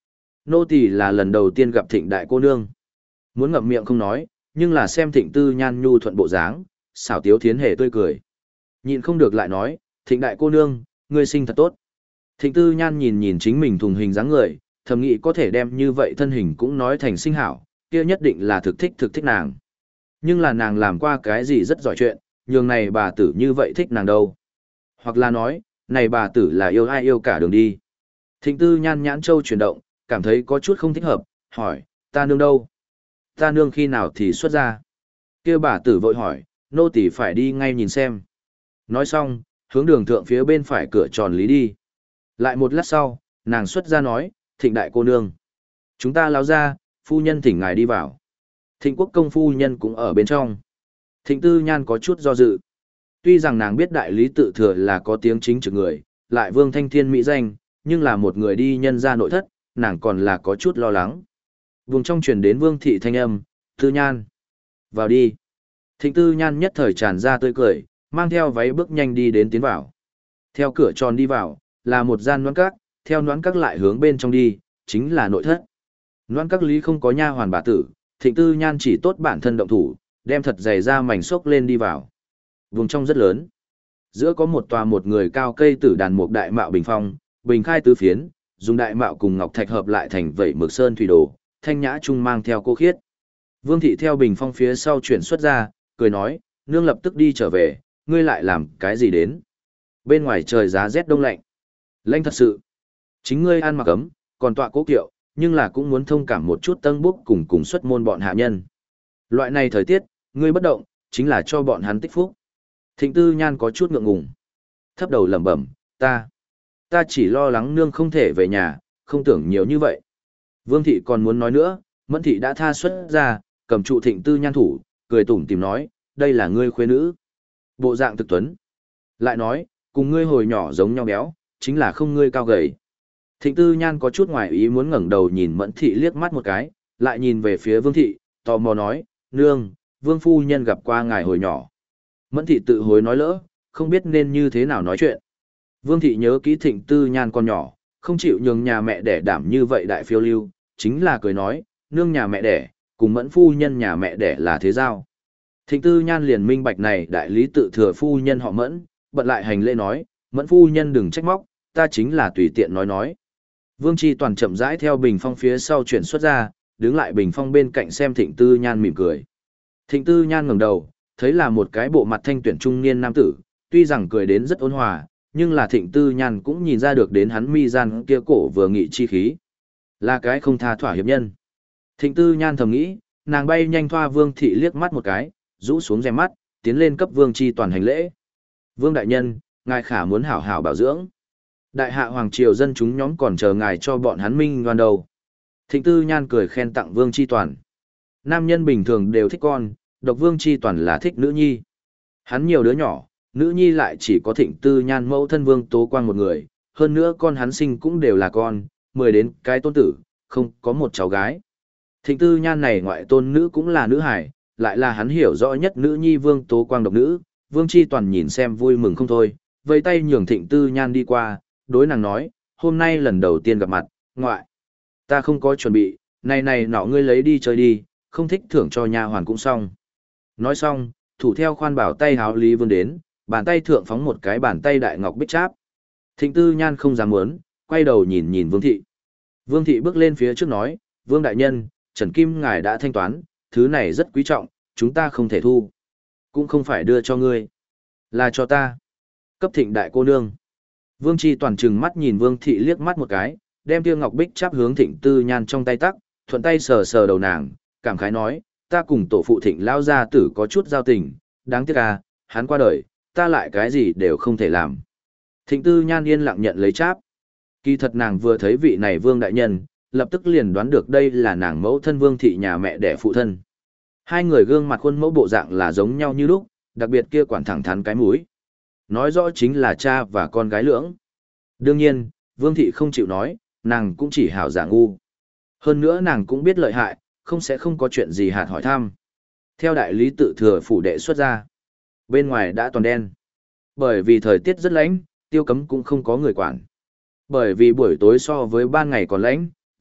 nô tỳ là lần đầu tiên gặp Thịnh đại cô nương. Muốn ngậm miệng không nói, nhưng là xem Thịnh Tư Nhan nhu thuận bộ dáng, xảo tiếu thiến hề tươi cười. Nhịn không được lại nói, Thịnh đại cô nương, ngươi sinh thật tốt. Thịnh Tư Nhan nhìn nhìn chính mình thùng hình dáng người, thầm nghĩ có thể đem như vậy thân hình cũng nói thành sinh hảo, kia nhất định là thực thích thực thích nàng. Nhưng là nàng làm qua cái gì rất giỏi chuyện, nhường này bà tử như vậy thích nàng đâu. Hoặc là nói, này bà tử là yêu ai yêu cả đường đi. Thịnh Tư Nhan nhãn châu chuyển động, cảm thấy có chút không thích hợp, hỏi, ta nương đâu? Ta nương khi nào thì xuất ra? Kia bà tử vội hỏi, nô tỳ phải đi ngay nhìn xem. Nói xong, hướng đường thượng phía bên phải cửa tròn lý đi. Lại một lát sau, nàng xuất ra nói, Thịnh đại cô nương. Chúng ta láo ra, phu nhân thỉnh ngài đi vào. Thịnh quốc công phu nhân cũng ở bên trong. Thịnh Tư Nhan có chút do dự. Tuy rằng nàng biết đại lý tự thừa là có tiếng chính trực người, lại vương thanh thiên mỹ danh, nhưng là một người đi nhân ra nội thất, nàng còn là có chút lo lắng. Vùng trong truyền đến vương thị thanh âm, Tư Nhan. Vào đi. Thịnh Tư Nhan nhất thời tràn ra tươi cười, mang theo váy bước nhanh đi đến tiến vào. Theo cửa tròn đi vào, là một gian noãn các, theo noãn các lại hướng bên trong đi, chính là nội thất. Noãn các lý không có nha hoàn bà tử, Thịnh Tư Nhan chỉ tốt bản thân động thủ, đem thật dày ra mảnh xốc lên đi vào. Vùng trong rất lớn. Giữa có một tòa một người cao cây tử đàn mục đại mạo bình phong, bình khai tứ phiến, dùng đại mạo cùng ngọc thạch hợp lại thành vẩy mực sơn thủy đồ, thanh nhã trung mang theo cô khiết. Vương thị theo bình phong phía sau chuyển xuất ra, cười nói, nương lập tức đi trở về, ngươi lại làm cái gì đến? Bên ngoài trời giá rét đông lạnh. Lạnh thật sự. Chính ngươi ăn mặc ấm, còn tọa cố kiệu, nhưng là cũng muốn thông cảm một chút tân búc cùng cùng xuất môn bọn hạ nhân. Loại này thời tiết, ngươi bất động, chính là cho bọn hắn tích phúc. Thịnh Tư Nhan có chút ngượng ngùng. Thấp đầu lẩm bẩm, ta, ta chỉ lo lắng nương không thể về nhà, không tưởng nhiều như vậy. Vương thị còn muốn nói nữa, Mẫn thị đã tha xuất ra, cầm trụ Thịnh Tư Nhan thủ, cười tủm tìm nói, đây là ngươi khuê nữ. Bộ dạng thực tuấn. Lại nói, cùng ngươi hồi nhỏ giống nhau béo, chính là không ngươi cao gầy. Thịnh Tư Nhan có chút ngoài ý muốn ngẩng đầu nhìn Mẫn thị liếc mắt một cái, lại nhìn về phía Vương thị, tò mò nói, nương, Vương phu nhân gặp qua ngài hồi nhỏ. Mẫn thị tự hối nói lỡ, không biết nên như thế nào nói chuyện. Vương thị nhớ kỹ Thịnh Tư Nhan con nhỏ, không chịu nhường nhà mẹ đẻ đảm như vậy đại phiêu lưu, chính là cười nói, nương nhà mẹ đẻ, cùng Mẫn phu nhân nhà mẹ đẻ là thế giao. Thịnh Tư Nhan liền minh bạch này đại lý tự thừa phu nhân họ Mẫn, bận lại hành lễ nói, Mẫn phu nhân đừng trách móc, ta chính là tùy tiện nói nói. Vương Chi Toàn chậm rãi theo bình phong phía sau chuyển xuất ra, đứng lại bình phong bên cạnh xem Thịnh Tư Nhan mỉm cười. Thịnh Tư Nhan ngẩng đầu, thấy là một cái bộ mặt thanh tuyển trung niên nam tử, tuy rằng cười đến rất ôn hòa, nhưng là Thịnh Tư Nhan cũng nhìn ra được đến hắn mi gian kia cổ vừa nghị chi khí. Là cái không tha thỏa hiệp nhân. Thịnh Tư Nhan thầm nghĩ, nàng bay nhanh thoa Vương thị liếc mắt một cái, rũ xuống rèm mắt, tiến lên cấp Vương Chi Toàn hành lễ. Vương đại nhân, ngài khả muốn hảo hảo bảo dưỡng. Đại hạ hoàng triều dân chúng nhóm còn chờ ngài cho bọn hắn minh ngoan đầu. Thịnh Tư Nhan cười khen tặng Vương Chi Toàn. Nam nhân bình thường đều thích con, độc Vương Chi Toàn là thích nữ nhi. Hắn nhiều đứa nhỏ, nữ nhi lại chỉ có Thịnh Tư Nhan mẫu thân Vương Tố Quang một người, hơn nữa con hắn sinh cũng đều là con, mười đến cái tôn tử, không có một cháu gái. Thịnh Tư Nhan này ngoại tôn nữ cũng là nữ hải, lại là hắn hiểu rõ nhất nữ nhi Vương Tố Quang độc nữ, Vương Chi Toàn nhìn xem vui mừng không thôi, vẫy tay nhường Thịnh Tư Nhan đi qua, đối nàng nói, hôm nay lần đầu tiên gặp mặt, ngoại. Ta không có chuẩn bị, này này nọ ngươi lấy đi chơi đi, không thích thưởng cho nha hoàn cũng xong. Nói xong, thủ theo khoan bảo tay háo lý vươn đến, bàn tay thượng phóng một cái bàn tay đại ngọc bích cháp. Thịnh Tư Nhan không dám muốn, quay đầu nhìn nhìn Vương Thị. Vương Thị bước lên phía trước nói, Vương Đại Nhân, Trần Kim ngài đã thanh toán, thứ này rất quý trọng, chúng ta không thể thu. Cũng không phải đưa cho ngươi, là cho ta. Cấp Thịnh Đại cô nương. Vương Chi Toàn trừng mắt nhìn Vương Thị liếc mắt một cái, đem tiêu ngọc bích chắp hướng Thịnh Tư Nhan trong tay tắc, thuận tay sờ sờ đầu nàng, cảm khái nói, ta cùng tổ phụ Thịnh lao gia tử có chút giao tình, đáng tiếc à, hắn qua đời, ta lại cái gì đều không thể làm. Thịnh Tư Nhan yên lặng nhận lấy cháp. Kỳ thật nàng vừa thấy vị này Vương đại nhân, lập tức liền đoán được đây là nàng mẫu thân Vương Thị nhà mẹ đẻ phụ thân. Hai người gương mặt khuôn mẫu bộ dạng là giống nhau như lúc, đặc biệt kia quản thẳng thắn cái mũi. Nói rõ chính là cha và con gái lưỡng. Đương nhiên, Vương Thị không chịu nói, nàng cũng chỉ hảo giả ngu. Hơn nữa nàng cũng biết lợi hại, không sẽ không có chuyện gì hạt hỏi thăm. Theo đại lý tự thừa phủ đệ xuất ra. Bên ngoài đã toàn đen. Bởi vì thời tiết rất lạnh, tiêu cấm cũng không có người quản. Bởi vì buổi tối so với ban ngày còn lạnh,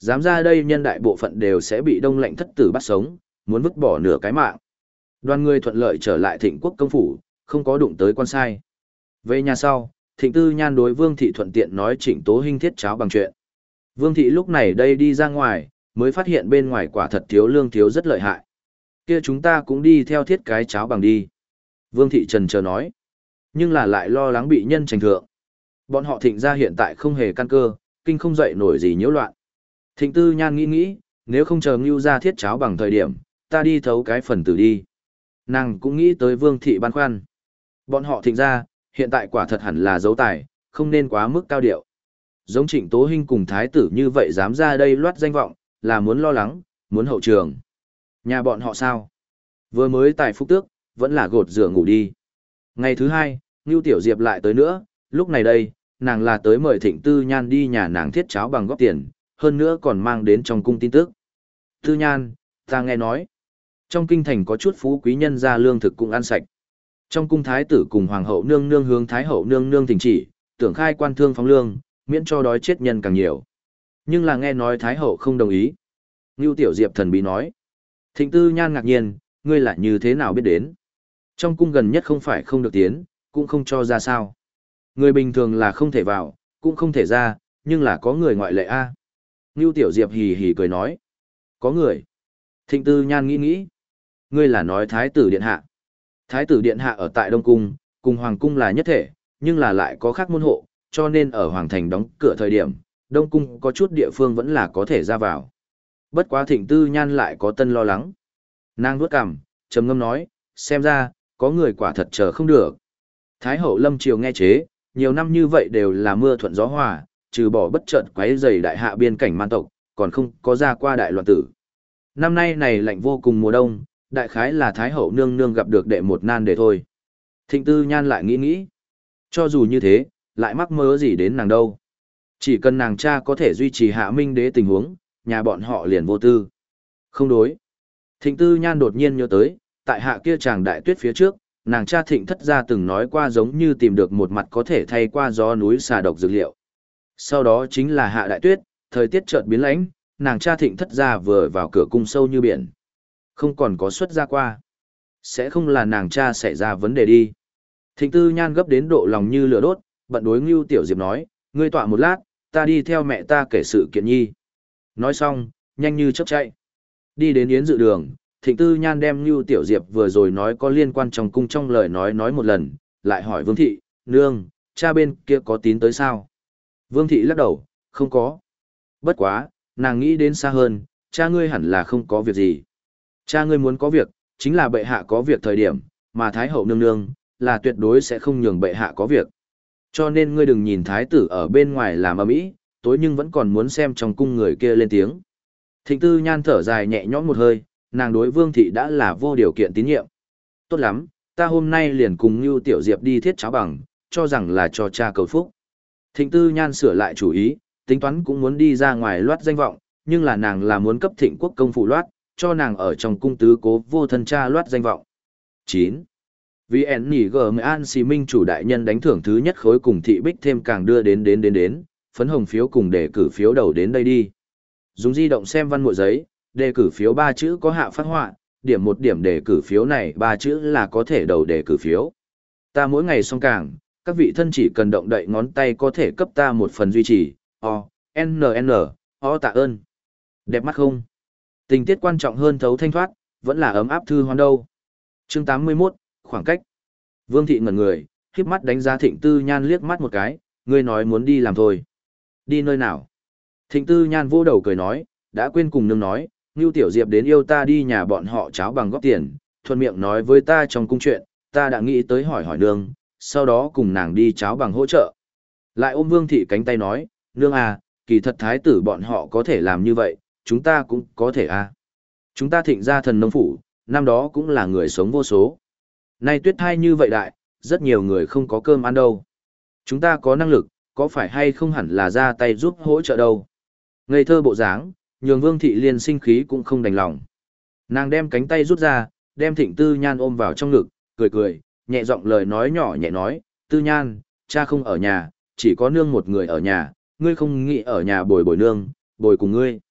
Dám ra đây nhân đại bộ phận đều sẽ bị đông lạnh thất tử bắt sống, muốn vứt bỏ nửa cái mạng. Đoàn người thuận lợi trở lại Thịnh Quốc công phủ, không có đụng tới quan sai. Về nhà sau, Thịnh Tư Nhan đối Vương Thị thuận tiện nói Trịnh Tố Hinh thiết cháo bằng chuyện. Vương Thị lúc này đây đi ra ngoài, mới phát hiện bên ngoài quả thật thiếu lương thiếu rất lợi hại. Kia chúng ta cũng đi theo thiết cái cháo bằng đi. Vương Thị trần chờ nói, nhưng là lại lo lắng bị nhân tranh thượng. Bọn họ Thịnh gia hiện tại không hề căn cơ, kinh không dậy nổi gì nhiễu loạn. Thịnh Tư Nhan nghĩ nghĩ, nếu không chờ Ngưu gia thiết cháo bằng thời điểm, ta đi thấu cái phần tử đi. Nàng cũng nghĩ tới Vương Thị băn khoăn. Bọn họ Thịnh gia, hiện tại quả thật hẳn là dấu tài, không nên quá mức cao điệu. Giống Trịnh Tố Hinh cùng thái tử như vậy dám ra đây loát danh vọng, là muốn lo lắng, muốn hậu trường. Nhà bọn họ sao? Vừa mới tại phúc tước, vẫn là gột rửa ngủ đi. Ngày thứ hai, Ngưu Tiểu Diệp lại tới nữa, lúc này đây, nàng là tới mời Thịnh Tư Nhan đi nhà nàng thiết cháo bằng góp tiền, hơn nữa còn mang đến trong cung tin tức. Tư Nhan, ta nghe nói, trong kinh thành có chút phú quý nhân ra lương thực cũng ăn sạch. Trong cung thái tử cùng hoàng hậu nương nương hướng thái hậu nương nương thỉnh chỉ, tưởng khai quan thương phóng lương, miễn cho đói chết nhân càng nhiều. Nhưng là nghe nói thái hậu không đồng ý. Ngưu Tiểu Diệp thần bí nói. Thịnh Tư Nhan ngạc nhiên, ngươi là như thế nào biết đến? Trong cung gần nhất không phải không được tiến, cũng không cho ra sao. Người bình thường là không thể vào, cũng không thể ra, nhưng là có người ngoại lệ a. À? Ngưu Tiểu Diệp hì hì cười nói. Có người. Thịnh Tư Nhan nghĩ nghĩ. Ngươi là nói thái tử điện hạ. Thái tử điện hạ ở tại Đông Cung, cùng Hoàng Cung là nhất thể, nhưng là lại có khác môn hộ, cho nên ở Hoàng Thành đóng cửa thời điểm, Đông Cung có chút địa phương vẫn là có thể ra vào. Bất quá Thịnh Tư Nhan lại có tân lo lắng. Nàng vuốt cằm, trầm ngâm nói, xem ra, có người quả thật chờ không được. Thái hậu lâm triều nghe chế, nhiều năm như vậy đều là mưa thuận gió hòa, trừ bỏ bất chợt quấy rầy đại hạ biên cảnh man tộc, còn không có ra qua đại loạn tử. Năm nay này lạnh vô cùng mùa đông, đại khái là Thái hậu nương nương gặp được đệ một nan để thôi. Thịnh Tư Nhan lại nghĩ nghĩ. Cho dù như thế, lại mắc mớ gì đến nàng đâu. Chỉ cần nàng cha có thể duy trì hạ minh đế tình huống, nhà bọn họ liền vô tư. Không đối. Thịnh Tư Nhan đột nhiên nhớ tới, tại hạ kia chàng đại tuyết phía trước, nàng cha Thịnh thất gia từng nói qua giống như tìm được một mặt có thể thay qua gió núi xà độc dược liệu. Sau đó chính là hạ đại tuyết, thời tiết chợt biến lãnh, nàng cha Thịnh thất gia vừa vào cửa cung sâu như biển. Không còn có xuất ra qua. Sẽ không là nàng cha xảy ra vấn đề đi. Thịnh Tư Nhan gấp đến độ lòng như lửa đốt, bận đối Ngưu Tiểu Diệp nói, ngươi tọa một lát, ta đi theo mẹ ta kể sự kiện nhi. Nói xong, nhanh như chớp chạy. Đi đến yến dự đường, Thịnh Tư Nhan đem Ngưu Tiểu Diệp vừa rồi nói có liên quan trong cung trong lời nói nói một lần, lại hỏi Vương Thị, nương, cha bên kia có tín tới sao? Vương Thị lắc đầu, không có. Bất quá, nàng nghĩ đến xa hơn, cha ngươi hẳn là không có việc gì. Cha ngươi muốn có việc, chính là bệ hạ có việc thời điểm, mà Thái hậu nương nương, là tuyệt đối sẽ không nhường bệ hạ có việc. Cho nên ngươi đừng nhìn thái tử ở bên ngoài làm ầm ĩ, tối nhưng vẫn còn muốn xem trong cung người kia lên tiếng. Thịnh Tư Nhan thở dài nhẹ nhõm một hơi, nàng đối Vương Thị đã là vô điều kiện tín nhiệm. Tốt lắm, ta hôm nay liền cùng Ngưu Tiểu Diệp đi thiết cháo bằng, cho rằng là cho cha cầu phúc. Thịnh Tư Nhan sửa lại chủ ý, tính toán cũng muốn đi ra ngoài loát danh vọng, nhưng là nàng là muốn cấp Thịnh Quốc công phủ loát, cho nàng ở trong cung tứ cố vô thân cha loát danh vọng. chín. Vì ẻn nỉ gờ mới an xì minh chủ đại nhân đánh thưởng thứ nhất khối cùng thị bích thêm càng đưa đến đến đến đến, phấn hồng phiếu cùng đề cử phiếu đầu đến đây đi. Dùng di động xem văn mội giấy, đề cử phiếu ba chữ có hạ phát họa, điểm một điểm đề cử phiếu này ba chữ là có thể đầu đề cử phiếu. Ta mỗi ngày xong càng, các vị thân chỉ cần động đậy ngón tay có thể cấp ta một phần duy trì, o, n n, o tạ ơn. Đẹp mắt không? Tình tiết quan trọng hơn thấu thanh thoát, vẫn là ấm áp thư hoan đâu. Chương tám mươi mốt, khoảng cách. Vương Thị ngẩn người, khiếp mắt đánh giá Thịnh Tư Nhan liếc mắt một cái, ngươi nói muốn đi làm thôi. Đi nơi nào? Thịnh Tư Nhan vô đầu cười nói, đã quên cùng nương nói, Ngưu Tiểu Diệp đến yêu ta đi nhà bọn họ cháo bằng góp tiền, thuận miệng nói với ta trong cung chuyện, ta đã nghĩ tới hỏi hỏi nương, sau đó cùng nàng đi cháo bằng hỗ trợ. Lại ôm Vương Thị cánh tay nói, nương à, kỳ thật thái tử bọn họ có thể làm như vậy, chúng ta cũng có thể à. Chúng ta Thịnh gia thần nông phủ, năm đó cũng là người sống vô số. Nay tuyết thai như vậy đại, rất nhiều người không có cơm ăn đâu. Chúng ta có năng lực, có phải hay không hẳn là ra tay giúp hỗ trợ đâu. Ngây thơ bộ dáng, nhường Vương Thị liên sinh khí cũng không đành lòng. Nàng đem cánh tay rút ra, đem Thịnh Tư Nhan ôm vào trong ngực, cười cười, nhẹ giọng lời nói nhỏ nhẹ nói, Tư Nhan, cha không ở nhà, chỉ có nương một người ở nhà, ngươi không nghĩ ở nhà bồi bồi nương, bồi cùng ngươi.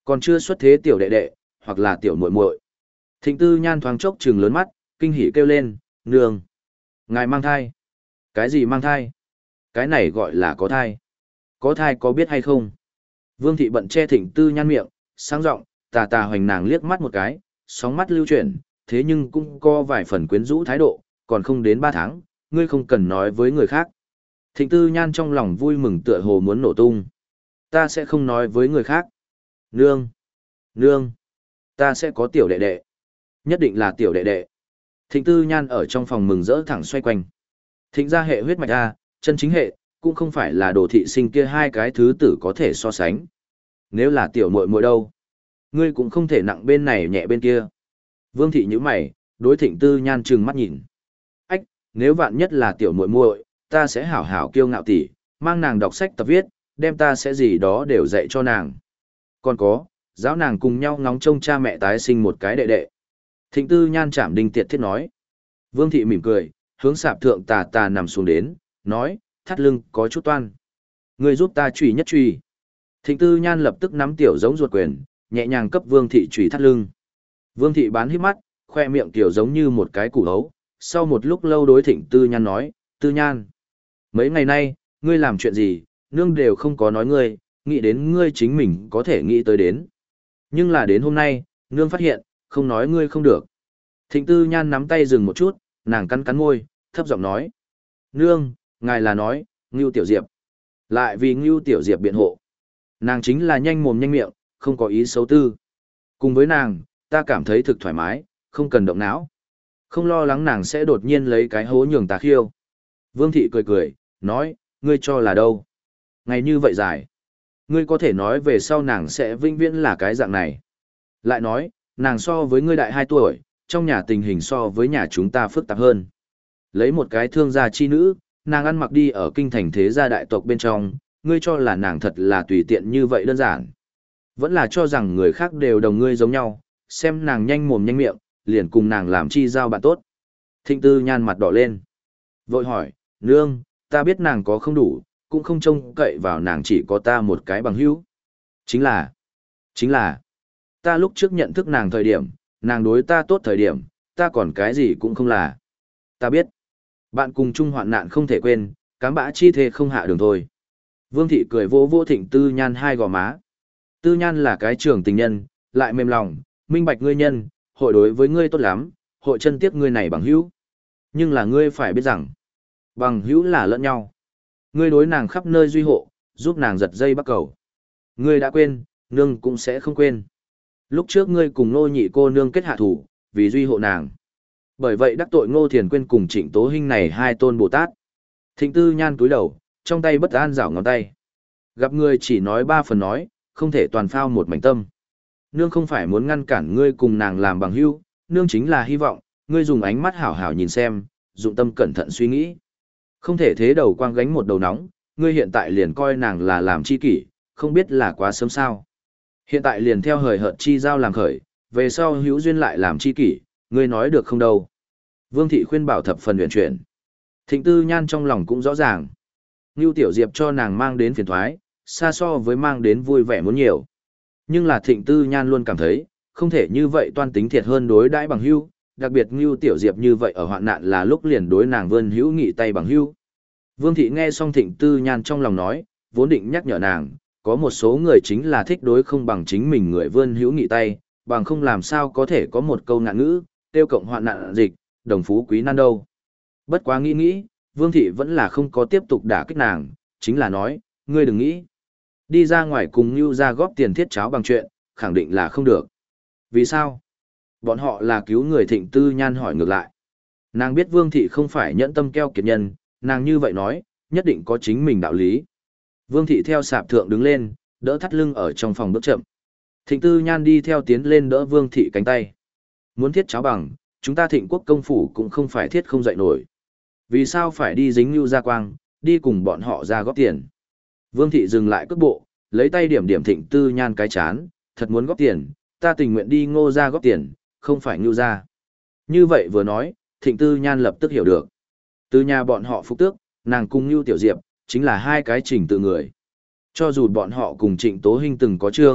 Còn chưa xuất thế tiểu đệ đệ, hoặc là tiểu muội muội. Thịnh Tư Nhan thoáng chốc trừng lớn mắt, kinh hỉ kêu lên, nương. Ngài mang thai. Cái gì mang thai? Cái này gọi là có thai. Có thai có biết hay không? Vương thị bận che Thịnh Tư Nhan miệng, sáng giọng, tà tà hoành nàng liếc mắt một cái, sóng mắt lưu chuyển, thế nhưng cũng có vài phần quyến rũ thái độ, còn không đến ba tháng, ngươi không cần nói với người khác. Thịnh Tư Nhan trong lòng vui mừng tựa hồ muốn nổ tung. Ta sẽ không nói với người khác. Nương! Nương! Ta sẽ có tiểu đệ đệ. Nhất định là tiểu đệ đệ. Thịnh Tư Nhan ở trong phòng mừng rỡ thẳng xoay quanh. Thịnh gia hệ huyết mạch A, chân chính hệ, cũng không phải là đồ thị sinh kia hai cái thứ tử có thể so sánh. Nếu là tiểu muội muội đâu? Ngươi cũng không thể nặng bên này nhẹ bên kia. Vương thị nhíu mày, đối Thịnh Tư Nhan trừng mắt nhìn. Ách, nếu vạn nhất là tiểu muội muội, ta sẽ hảo hảo kiêu ngạo tỉ, mang nàng đọc sách tập viết, đem ta sẽ gì đó đều dạy cho nàng. Còn có, giáo nàng cùng nhau ngóng trông cha mẹ tái sinh một cái đệ đệ. Thịnh Tư Nhan chạm đinh tiệt thiết nói. Vương thị mỉm cười, hướng sạp thượng tà tà nằm xuống đến, nói, thắt lưng có chút toan. Ngươi giúp ta chùy nhất chùy. Thịnh Tư Nhan lập tức nắm tiểu giống ruột quyền, nhẹ nhàng cấp Vương thị chùy thắt lưng. Vương thị bán híp mắt, khoe miệng kiểu giống như một cái củ hấu. Sau một lúc lâu đối Thịnh Tư Nhan nói, Tư Nhan, mấy ngày nay, ngươi làm chuyện gì, nương đều không có nói ngươi, nghĩ đến ngươi chính mình có thể nghĩ tới đến. Nhưng là đến hôm nay, nương phát hiện, không nói ngươi không được. Thịnh Tư Nhan nắm tay dừng một chút, nàng cắn cắn môi, thấp giọng nói. Nương, ngài là nói, Ngưu Tiểu Diệp. Lại vì Ngưu Tiểu Diệp biện hộ. Nàng chính là nhanh mồm nhanh miệng, không có ý xấu tư. Cùng với nàng, ta cảm thấy thực thoải mái, không cần động não. Không lo lắng nàng sẽ đột nhiên lấy cái hố nhường ta khiêu. Vương thị cười cười, nói, ngươi cho là đâu? Ngày như vậy dài. Ngươi có thể nói về sau nàng sẽ vĩnh viễn là cái dạng này. Lại nói, nàng so với ngươi đại hai tuổi, trong nhà tình hình so với nhà chúng ta phức tạp hơn. Lấy một cái thương gia chi nữ, nàng ăn mặc đi ở kinh thành thế gia đại tộc bên trong, ngươi cho là nàng thật là tùy tiện như vậy đơn giản. Vẫn là cho rằng người khác đều đồng ngươi giống nhau, xem nàng nhanh mồm nhanh miệng, liền cùng nàng làm chi giao bạn tốt. Thịnh Tư Nhan mặt đỏ lên. Vội hỏi, nương, ta biết nàng có không đủ, cũng không trông cậy vào nàng chỉ có ta một cái bằng hữu. Chính là, chính là, ta lúc trước nhận thức nàng thời điểm, nàng đối ta tốt thời điểm, ta còn cái gì cũng không là. Ta biết, bạn cùng chung hoạn nạn không thể quên, cám bã chi thề không hạ đường thôi. Vương thị cười vỗ vỗ Thịnh Tư Nhan hai gò má. Tư Nhan là cái trường tình nhân, lại mềm lòng, minh bạch ngươi nhân, hội đối với ngươi tốt lắm, hội chân tiếc ngươi này bằng hữu. Nhưng là ngươi phải biết rằng, bằng hữu là lẫn nhau. Ngươi đối nàng khắp nơi duy hộ, giúp nàng giật dây bắt cầu. Ngươi đã quên, nương cũng sẽ không quên. Lúc trước ngươi cùng Ngô Nhị cô nương kết hạ thủ, vì duy hộ nàng. Bởi vậy đắc tội Ngô Thiền Quyên cùng Trịnh Tố Hinh này hai tôn Bồ Tát. Thịnh Tư Nhan cúi đầu, trong tay bất an rảo ngón tay. Gặp ngươi chỉ nói ba phần nói, không thể toàn phao một mảnh tâm. Nương không phải muốn ngăn cản ngươi cùng nàng làm bằng hữu, nương chính là hy vọng, ngươi dùng ánh mắt hảo hảo nhìn xem, dụng tâm cẩn thận suy nghĩ. Không thể thế đầu quang gánh một đầu nóng, ngươi hiện tại liền coi nàng là làm chi kỷ, không biết là quá sớm sao. Hiện tại liền theo hời hợt chi giao làm khởi, về sau hữu duyên lại làm chi kỷ, ngươi nói được không đâu. Vương thị khuyên bảo thập phần huyền chuyển. Thịnh Tư Nhan trong lòng cũng rõ ràng. Ngưu Tiểu Diệp cho nàng mang đến phiền thoái, xa so với mang đến vui vẻ muốn nhiều. Nhưng là Thịnh Tư Nhan luôn cảm thấy, không thể như vậy toan tính thiệt hơn đối đãi bằng hữu, đặc biệt Ngưu Tiểu Diệp như vậy ở hoạn nạn là lúc liền đối nàng vươn hữu nghị tay bằng hữu. Vương thị nghe xong Thịnh Tư Nhan trong lòng nói, vốn định nhắc nhở nàng, có một số người chính là thích đối không bằng chính mình người vươn hữu nghị tay, bằng không làm sao có thể có một câu ngạn ngữ, tiêu cộng hoạn nạn dịch, đồng phú quý nan đâu. Bất quá nghĩ nghĩ, Vương thị vẫn là không có tiếp tục đả kích nàng, chính là nói, ngươi đừng nghĩ. Đi ra ngoài cùng Ngưu ra góp tiền thiết cháo bằng chuyện, khẳng định là không được. Vì sao? Bọn họ là cứu người. Thịnh Tư Nhan hỏi ngược lại. Nàng biết Vương thị không phải nhẫn tâm keo kiệt nhân, nàng như vậy nói, nhất định có chính mình đạo lý. Vương thị theo sạp thượng đứng lên, đỡ thắt lưng ở trong phòng bước chậm. Thịnh Tư Nhan đi theo tiến lên đỡ Vương thị cánh tay. Muốn thiết cháo bằng, chúng ta Thịnh quốc công phủ cũng không phải thiết không dậy nổi. Vì sao phải đi dính Ngưu Gia Quang, đi cùng bọn họ ra góp tiền? Vương thị dừng lại cước bộ, lấy tay điểm điểm Thịnh Tư Nhan cái chán, thật muốn góp tiền, ta tình nguyện đi Ngô gia góp tiền, không phải Ngưu gia. Như vậy vừa nói, Thịnh Tư Nhan lập tức hiểu được. Từ nhà bọn họ Phúc Tước, nàng cùng Ngưu Tiểu Diệp, chính là hai cái trình tự người. Cho dù bọn họ cùng Trịnh Tố Hinh từng có trương,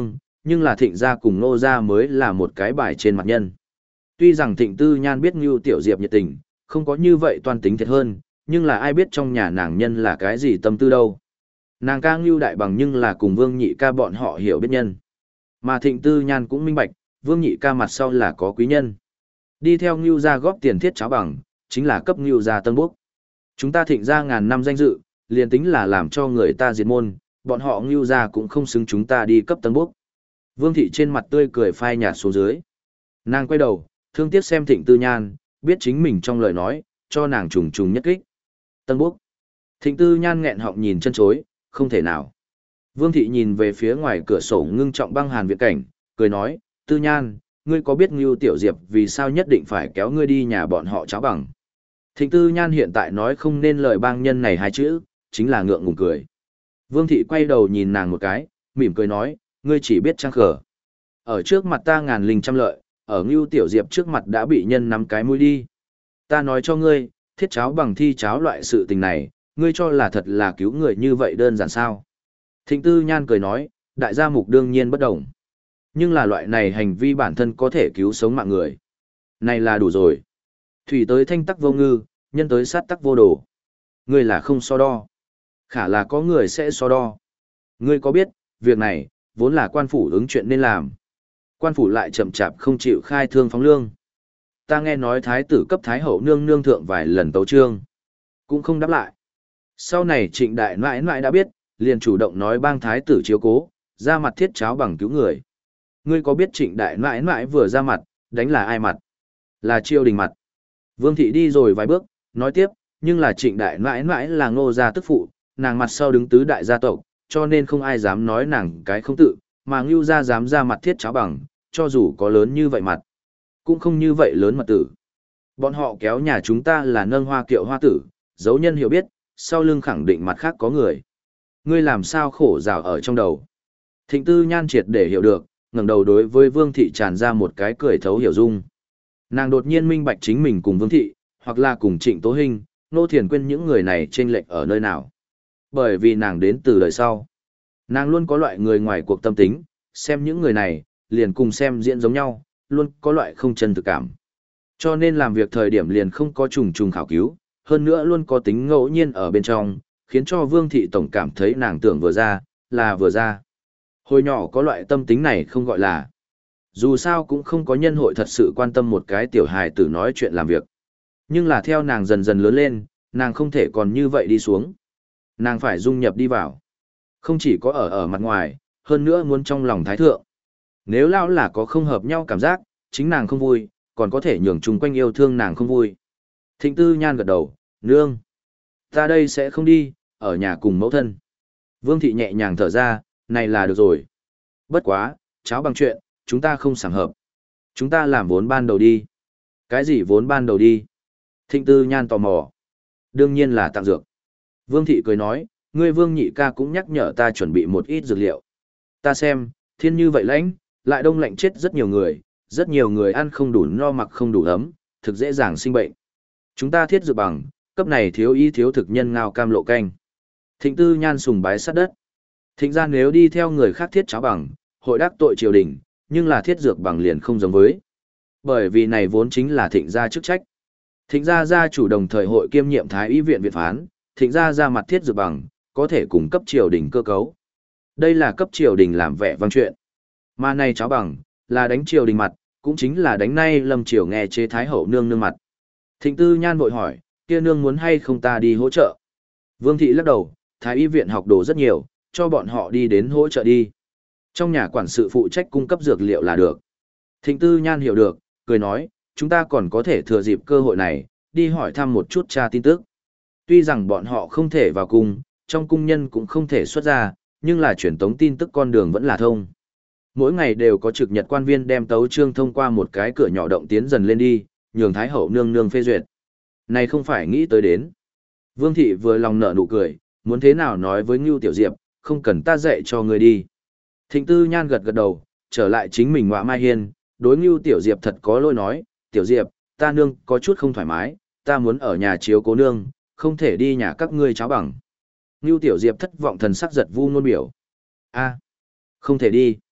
nhưng là Thịnh gia cùng Ngô gia mới là một cái bài trên mặt nhân. Tuy rằng Thịnh Tư Nhan biết Ngưu Tiểu Diệp nhiệt tình, không có như vậy toan tính thiệt hơn, nhưng là ai biết trong nhà nàng nhân là cái gì tâm tư đâu. Nàng ca Ngưu Đại Bằng nhưng là cùng Vương Nhị ca bọn họ hiểu biết nhân. Mà Thịnh Tư Nhan cũng minh bạch, Vương Nhị ca mặt sau là có quý nhân. Đi theo Ngưu gia góp tiền thiết cháo bằng, chính là cấp Ngưu gia tân bốc. Chúng ta Thịnh gia ngàn năm danh dự, liền tính là làm cho người ta diệt môn, bọn họ Ngưu gia cũng không xứng chúng ta đi cấp tân bốc. Vương thị trên mặt tươi cười phai nhạt xuống dưới. Nàng quay đầu, thương tiếc xem Thịnh Tư Nhan, biết chính mình trong lời nói, cho nàng trùng trùng nhất kích. Tân bốc. Thịnh Tư Nhan nghẹn họng nhìn chân chối, không thể nào. Vương thị nhìn về phía ngoài cửa sổ ngưng trọng băng hàn viện cảnh, cười nói, Tư Nhan, ngươi có biết Ngưu Tiểu Diệp vì sao nhất định phải kéo ngươi đi nhà bọn họ cháo bằng. Thịnh Tư Nhan hiện tại nói không nên lời bang nhân này hai chữ, chính là ngượng ngùng cười. Vương thị quay đầu nhìn nàng một cái, mỉm cười nói, ngươi chỉ biết trang khở. Ở trước mặt ta ngàn linh trăm lợi, ở Ngưu Tiểu Diệp trước mặt đã bị nhân nắm cái mũi đi. Ta nói cho ngươi, thiết cháo bằng thi cháo loại sự tình này, ngươi cho là thật là cứu người như vậy đơn giản sao. Thịnh Tư Nhan cười nói, đại gia mục đương nhiên bất đồng. Nhưng là loại này hành vi bản thân có thể cứu sống mạng người. Này là đủ rồi. Thủy tới thanh tắc vô ngư, nhân tới sát tắc vô đồ. Ngươi là không so đo. Khả là có người sẽ so đo. Ngươi có biết, việc này, vốn là quan phủ ứng chuyện nên làm. Quan phủ lại chậm chạp không chịu khai thương phóng lương. Ta nghe nói thái tử cấp thái hậu nương nương thượng vài lần tấu trương. Cũng không đáp lại. Sau này trịnh đại nãi nãi đã biết, liền chủ động nói bang thái tử chiếu cố, ra mặt thiết cháo bằng cứu người. Ngươi có biết trịnh đại nãi nãi vừa ra mặt, đánh là ai mặt? Là triều đình mặt. Vương thị đi rồi vài bước, nói tiếp, nhưng là trịnh đại nãi nãi là Ngô gia tức phụ, nàng mặt sau đứng tứ đại gia tộc, cho nên không ai dám nói nàng cái không tự, mà Ngưu gia dám ra mặt thiết cháo bằng, cho dù có lớn như vậy mặt, cũng không như vậy lớn mật tử. Bọn họ kéo nhà chúng ta là nâng hoa kiệu hoa tử, dấu nhân hiểu biết, sau lưng khẳng định mặt khác có người. Ngươi làm sao khổ rào ở trong đầu. Thịnh Tư Nhan triệt để hiểu được, ngẩng đầu đối với Vương thị tràn ra một cái cười thấu hiểu dung. Nàng đột nhiên minh bạch chính mình cùng Vương thị, hoặc là cùng Trịnh Tố Hinh, Nô Thiền Quyên những người này chênh lệch ở nơi nào. Bởi vì nàng đến từ đời sau. Nàng luôn có loại người ngoài cuộc tâm tính, xem những người này, liền cùng xem diễn giống nhau, luôn có loại không chân thực cảm. Cho nên làm việc thời điểm liền không có trùng trùng khảo cứu, hơn nữa luôn có tính ngẫu nhiên ở bên trong, khiến cho Vương thị tổng cảm thấy nàng tưởng vừa ra, là vừa ra. Hồi nhỏ có loại tâm tính này không gọi là. Dù sao cũng không có nhân hội thật sự quan tâm một cái tiểu hài tử nói chuyện làm việc. Nhưng là theo nàng dần dần lớn lên, nàng không thể còn như vậy đi xuống. Nàng phải dung nhập đi vào. Không chỉ có ở ở mặt ngoài, hơn nữa muốn trong lòng thái thượng. Nếu lão là có không hợp nhau cảm giác, chính nàng không vui, còn có thể nhường chung quanh yêu thương nàng không vui. Thịnh Tư Nhan gật đầu, nương. Ta đây sẽ không đi, ở nhà cùng mẫu thân. Vương thị nhẹ nhàng thở ra, này là được rồi. Bất quá, cháo bằng chuyện, chúng ta không sảng hợp. Chúng ta làm vốn ban đầu đi. Cái gì vốn ban đầu đi? Thịnh Tư Nhan tò mò. Đương nhiên là tặng dược. Vương thị cười nói, ngươi Vương nhị ca cũng nhắc nhở ta chuẩn bị một ít dược liệu. Ta xem, thiên như vậy lãnh, lại đông lạnh chết rất nhiều người, rất nhiều người ăn không đủ no mặc không đủ ấm, thực dễ dàng sinh bệnh. Chúng ta thiết dược bằng, cấp này thiếu y thiếu thực nhân ngao cam lộ canh. Thịnh Tư Nhan sùng bái sát đất. Thịnh ra nếu đi theo người khác thiết cháo bằng, hội đắc tội triều đình, nhưng là thiết dược bằng liền không giống với. Bởi vì này vốn chính là thịnh gia chức trách. Thịnh gia gia chủ đồng thời hội kiêm nhiệm thái y viện viện phán, thịnh gia ra mặt thiết dược bằng, có thể cung cấp triều đình cơ cấu. Đây là cấp triều đình làm vẻ vang chuyện. Mà này cháo bằng, là đánh triều đình mặt, cũng chính là đánh nay lâm triều nghe chế thái hậu nương nương mặt. Thịnh Tư Nhan vội hỏi, kia nương muốn hay không ta đi hỗ trợ? Vương thị lắc đầu, thái y viện học đồ rất nhiều, cho bọn họ đi đến hỗ trợ đi. Trong nhà quản sự phụ trách cung cấp dược liệu là được. Thịnh Tư Nhan hiểu được, cười nói, chúng ta còn có thể thừa dịp cơ hội này, đi hỏi thăm một chút tra tin tức. Tuy rằng bọn họ không thể vào cung, trong cung nhân cũng không thể xuất ra, nhưng là truyền tống tin tức con đường vẫn là thông. Mỗi ngày đều có trực nhật quan viên đem tấu chương thông qua một cái cửa nhỏ động tiến dần lên đi, nhường thái hậu nương nương phê duyệt. Này không phải nghĩ tới đến. Vương thị vừa lòng nở nụ cười, muốn thế nào nói với Ngưu Tiểu Diệp, không cần ta dạy cho người đi. Thịnh Tư Nhan gật gật đầu, trở lại chính mình ngọa mai hiên, đối Ngưu Tiểu Diệp thật có lỗi nói, Tiểu Diệp, ta nương có chút không thoải mái, ta muốn ở nhà chiếu cố nương, không thể đi nhà các ngươi cháo bằng. Ngưu Tiểu Diệp thất vọng thần sắc giật vu nôn biểu. A, không thể đi.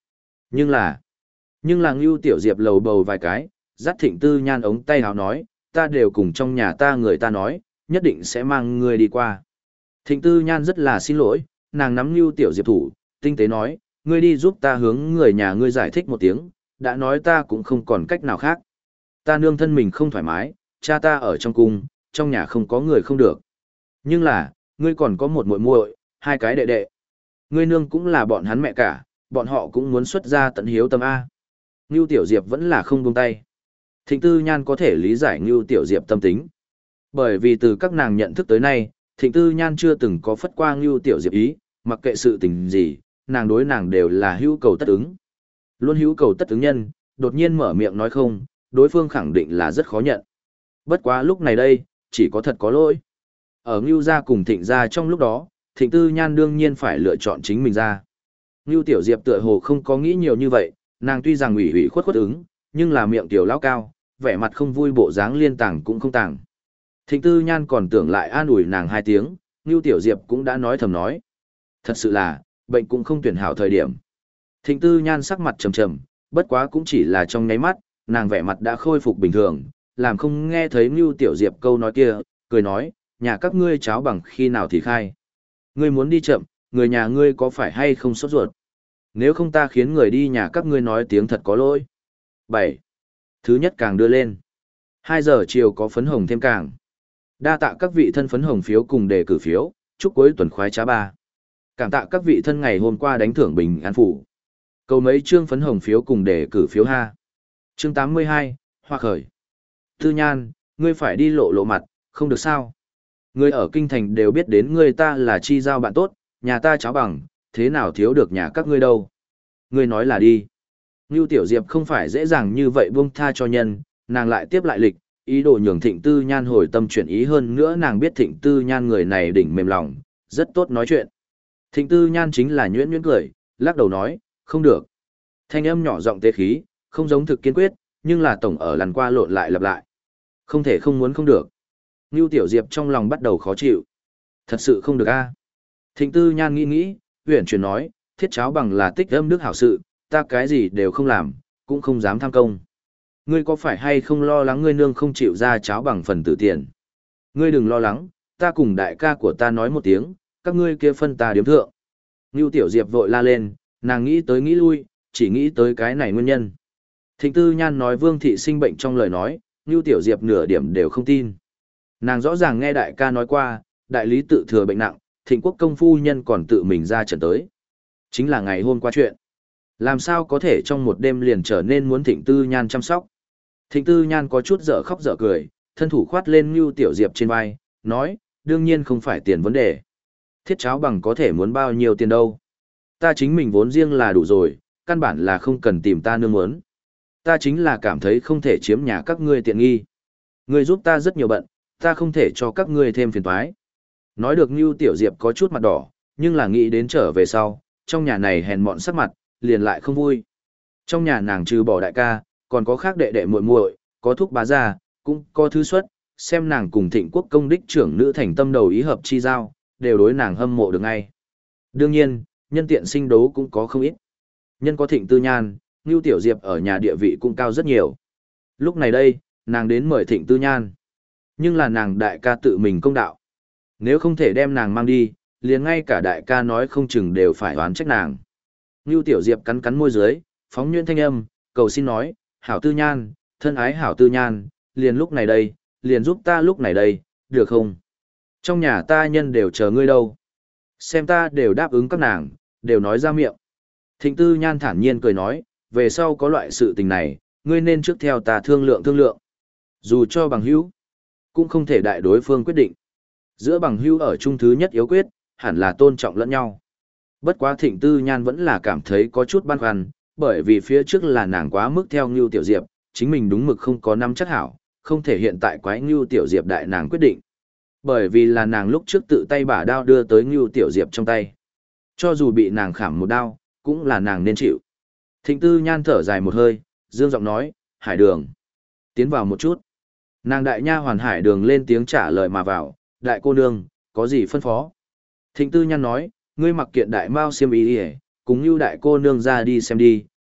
Nhưng là, nhưng là Ngưu Tiểu Diệp lầu bầu vài cái, dắt Thịnh Tư Nhan ống tay áo nói, ta đều cùng trong nhà ta người ta nói, nhất định sẽ mang ngươi đi qua. Thịnh Tư Nhan rất là xin lỗi, nàng nắm Ngưu Tiểu Diệp thủ, tinh tế nói, ngươi đi giúp ta hướng người nhà ngươi giải thích một tiếng, đã nói ta cũng không còn cách nào khác. Ta nương thân mình không thoải mái, cha ta ở trong cung, trong nhà không có người không được. Nhưng là, ngươi còn có một muội muội, hai cái đệ đệ. Ngươi nương cũng là bọn hắn mẹ cả, bọn họ cũng muốn xuất ra tận hiếu tâm A. Ngưu Tiểu Diệp vẫn là không buông tay. Thịnh Tư Nhan có thể lý giải Ngưu Tiểu Diệp tâm tính. Bởi vì từ các nàng nhận thức tới nay, Thịnh Tư Nhan chưa từng có phất qua Ngưu Tiểu Diệp ý, mặc kệ sự tình gì, nàng đối nàng đều là hữu cầu tất ứng. Luôn hữu cầu tất ứng nhân, đột nhiên mở miệng nói không, đối phương khẳng định là rất khó nhận. Bất quá lúc này đây, chỉ có thật có lỗi. Ở Ngưu gia cùng Thịnh gia trong lúc đó, Thịnh Tư Nhan đương nhiên phải lựa chọn chính mình ra. Ngưu Tiểu Diệp tựa hồ không có nghĩ nhiều như vậy, nàng tuy rằng ủy ủy khuất khuất ứng, nhưng là miệng tiểu lão cao, vẻ mặt không vui bộ dáng liên tàng cũng không tàng. Thịnh Tư Nhan còn tưởng lại an ủi nàng hai tiếng, Ngưu Tiểu Diệp cũng đã nói thầm nói. Thật sự là, bệnh cũng không tuyển hảo thời điểm. Thịnh Tư Nhan sắc mặt trầm trầm, bất quá cũng chỉ là trong nháy mắt, nàng vẻ mặt đã khôi phục bình thường, làm không nghe thấy Ngưu Tiểu Diệp câu nói kia, cười nói, nhà các ngươi cháo bằng khi nào thì khai. Ngươi muốn đi chậm, người nhà ngươi có phải hay không sốt ruột? Nếu không ta khiến người đi nhà các ngươi nói tiếng thật có lỗi. bảy. Thứ nhất càng đưa lên. hai giờ chiều có phấn hồng thêm càng. Đa tạ các vị thân phấn hồng phiếu cùng đề cử phiếu, chúc cuối tuần khoái trá ba. Cảm tạ các vị thân ngày hôm qua đánh thưởng bình an phủ. Cầu mấy chương phấn hồng phiếu cùng đề cử phiếu ha. Chương tám mươi hai, Hoa khởi. Tư Nhan, ngươi phải đi lộ lộ mặt, không được sao? Ngươi ở kinh thành đều biết đến ngươi ta là chi giao bạn tốt, nhà ta cháo bằng, thế nào thiếu được nhà các ngươi đâu? Ngươi nói là đi. Ngưu Tiểu Diệp không phải dễ dàng như vậy buông tha cho nhân, nàng lại tiếp lại lịch, ý đồ nhường Thịnh Tư Nhan hồi tâm chuyển ý hơn nữa nàng biết Thịnh Tư Nhan người này đỉnh mềm lòng, rất tốt nói chuyện. Thịnh Tư Nhan chính là nhuyễn nhuyễn cười, lắc đầu nói, không được. Thanh âm nhỏ giọng tế khí, không giống thực kiên quyết, nhưng là tổng ở lần qua lộn lại lặp lại. Không thể không muốn không được. Ngưu Tiểu Diệp trong lòng bắt đầu khó chịu. Thật sự không được a. Thịnh Tư Nhan nghĩ nghĩ, huyền chuyển nói, thiết cháo bằng là tích âm đức hảo sự, ta cái gì đều không làm, cũng không dám tham công. Ngươi có phải hay không lo lắng ngươi nương không chịu ra cháo bằng phần tử tiền? Ngươi đừng lo lắng, ta cùng đại ca của ta nói một tiếng, các ngươi kia phân ta điếm thượng. Ngưu Tiểu Diệp vội la lên, nàng nghĩ tới nghĩ lui, chỉ nghĩ tới cái này nguyên nhân. Thịnh Tư Nhan nói Vương thị sinh bệnh trong lời nói, Ngưu Tiểu Diệp nửa điểm đều không tin. Nàng rõ ràng nghe đại ca nói qua, đại lý tự thừa bệnh nặng, Thịnh Quốc công phu nhân còn tự mình ra trận tới. Chính là ngày hôm qua chuyện. Làm sao có thể trong một đêm liền trở nên muốn Thịnh Tư Nhan chăm sóc. Thịnh Tư Nhan có chút dở khóc dở cười, thân thủ khoát lên Ngưu Tiểu Diệp trên vai, nói, đương nhiên không phải tiền vấn đề. Thiết cháo bằng có thể muốn bao nhiêu tiền đâu. Ta chính mình vốn riêng là đủ rồi, căn bản là không cần tìm ta nương muốn. Ta chính là cảm thấy không thể chiếm nhà các ngươi tiện nghi. Ngươi giúp ta rất nhiều bận, ta không thể cho các ngươi thêm phiền toái. Nói được Ngưu Tiểu Diệp có chút mặt đỏ, nhưng là nghĩ đến trở về sau, trong nhà này hèn mọn sắc mặt, liền lại không vui. Trong nhà nàng trừ bỏ đại ca, còn có khác đệ đệ muội muội, có thúc bá gia, cũng có thứ xuất, xem nàng cùng Thịnh Quốc công đích trưởng nữ thành tâm đầu ý hợp chi giao, đều đối nàng hâm mộ được ngay. Đương nhiên, nhân tiện sinh đố cũng có không ít. Nhân có Thịnh Tư Nhan, Ngưu Tiểu Diệp ở nhà địa vị cũng cao rất nhiều. Lúc này đây, nàng đến mời Thịnh Tư Nhan. Nhưng là nàng đại ca tự mình công đạo. Nếu không thể đem nàng mang đi, liền ngay cả đại ca nói không chừng đều phải oán trách nàng. Ngưu Tiểu Diệp cắn cắn môi dưới, phóng nhuyễn thanh âm, cầu xin nói, hảo Tư Nhan, thân ái hảo Tư Nhan, liền lúc này đây, liền giúp ta lúc này đây, được không? Trong nhà ta nhân đều chờ ngươi đâu. Xem ta đều đáp ứng các nàng, đều nói ra miệng. Thịnh Tư Nhan thản nhiên cười nói, về sau có loại sự tình này, ngươi nên trước theo ta thương lượng thương lượng. Dù cho bằng hữu, cũng không thể đại đối phương quyết định. Giữa bằng hữu ở chung thứ nhất yếu quyết, hẳn là tôn trọng lẫn nhau. Bất quá Thịnh Tư Nhan vẫn là cảm thấy có chút băn khoăn, bởi vì phía trước là nàng quá mức theo Ngưu Tiểu Diệp, chính mình đúng mực không có nắm chắc hảo, không thể hiện tại quái Ngưu Tiểu Diệp đại nàng quyết định. Bởi vì là nàng lúc trước tự tay bả đao đưa tới Ngưu Tiểu Diệp trong tay. Cho dù bị nàng khảm một đao, cũng là nàng nên chịu. Thịnh Tư Nhan thở dài một hơi, dương giọng nói, Hải Đường. Tiến vào một chút. Nàng đại nha hoàn Hải Đường lên tiếng trả lời mà vào, đại cô nương, có gì phân phó? Thịnh Tư Nhan nói, ngươi mặc kiện đại mao xiêm y đi cùng như đại cô nương ra đi xem đi,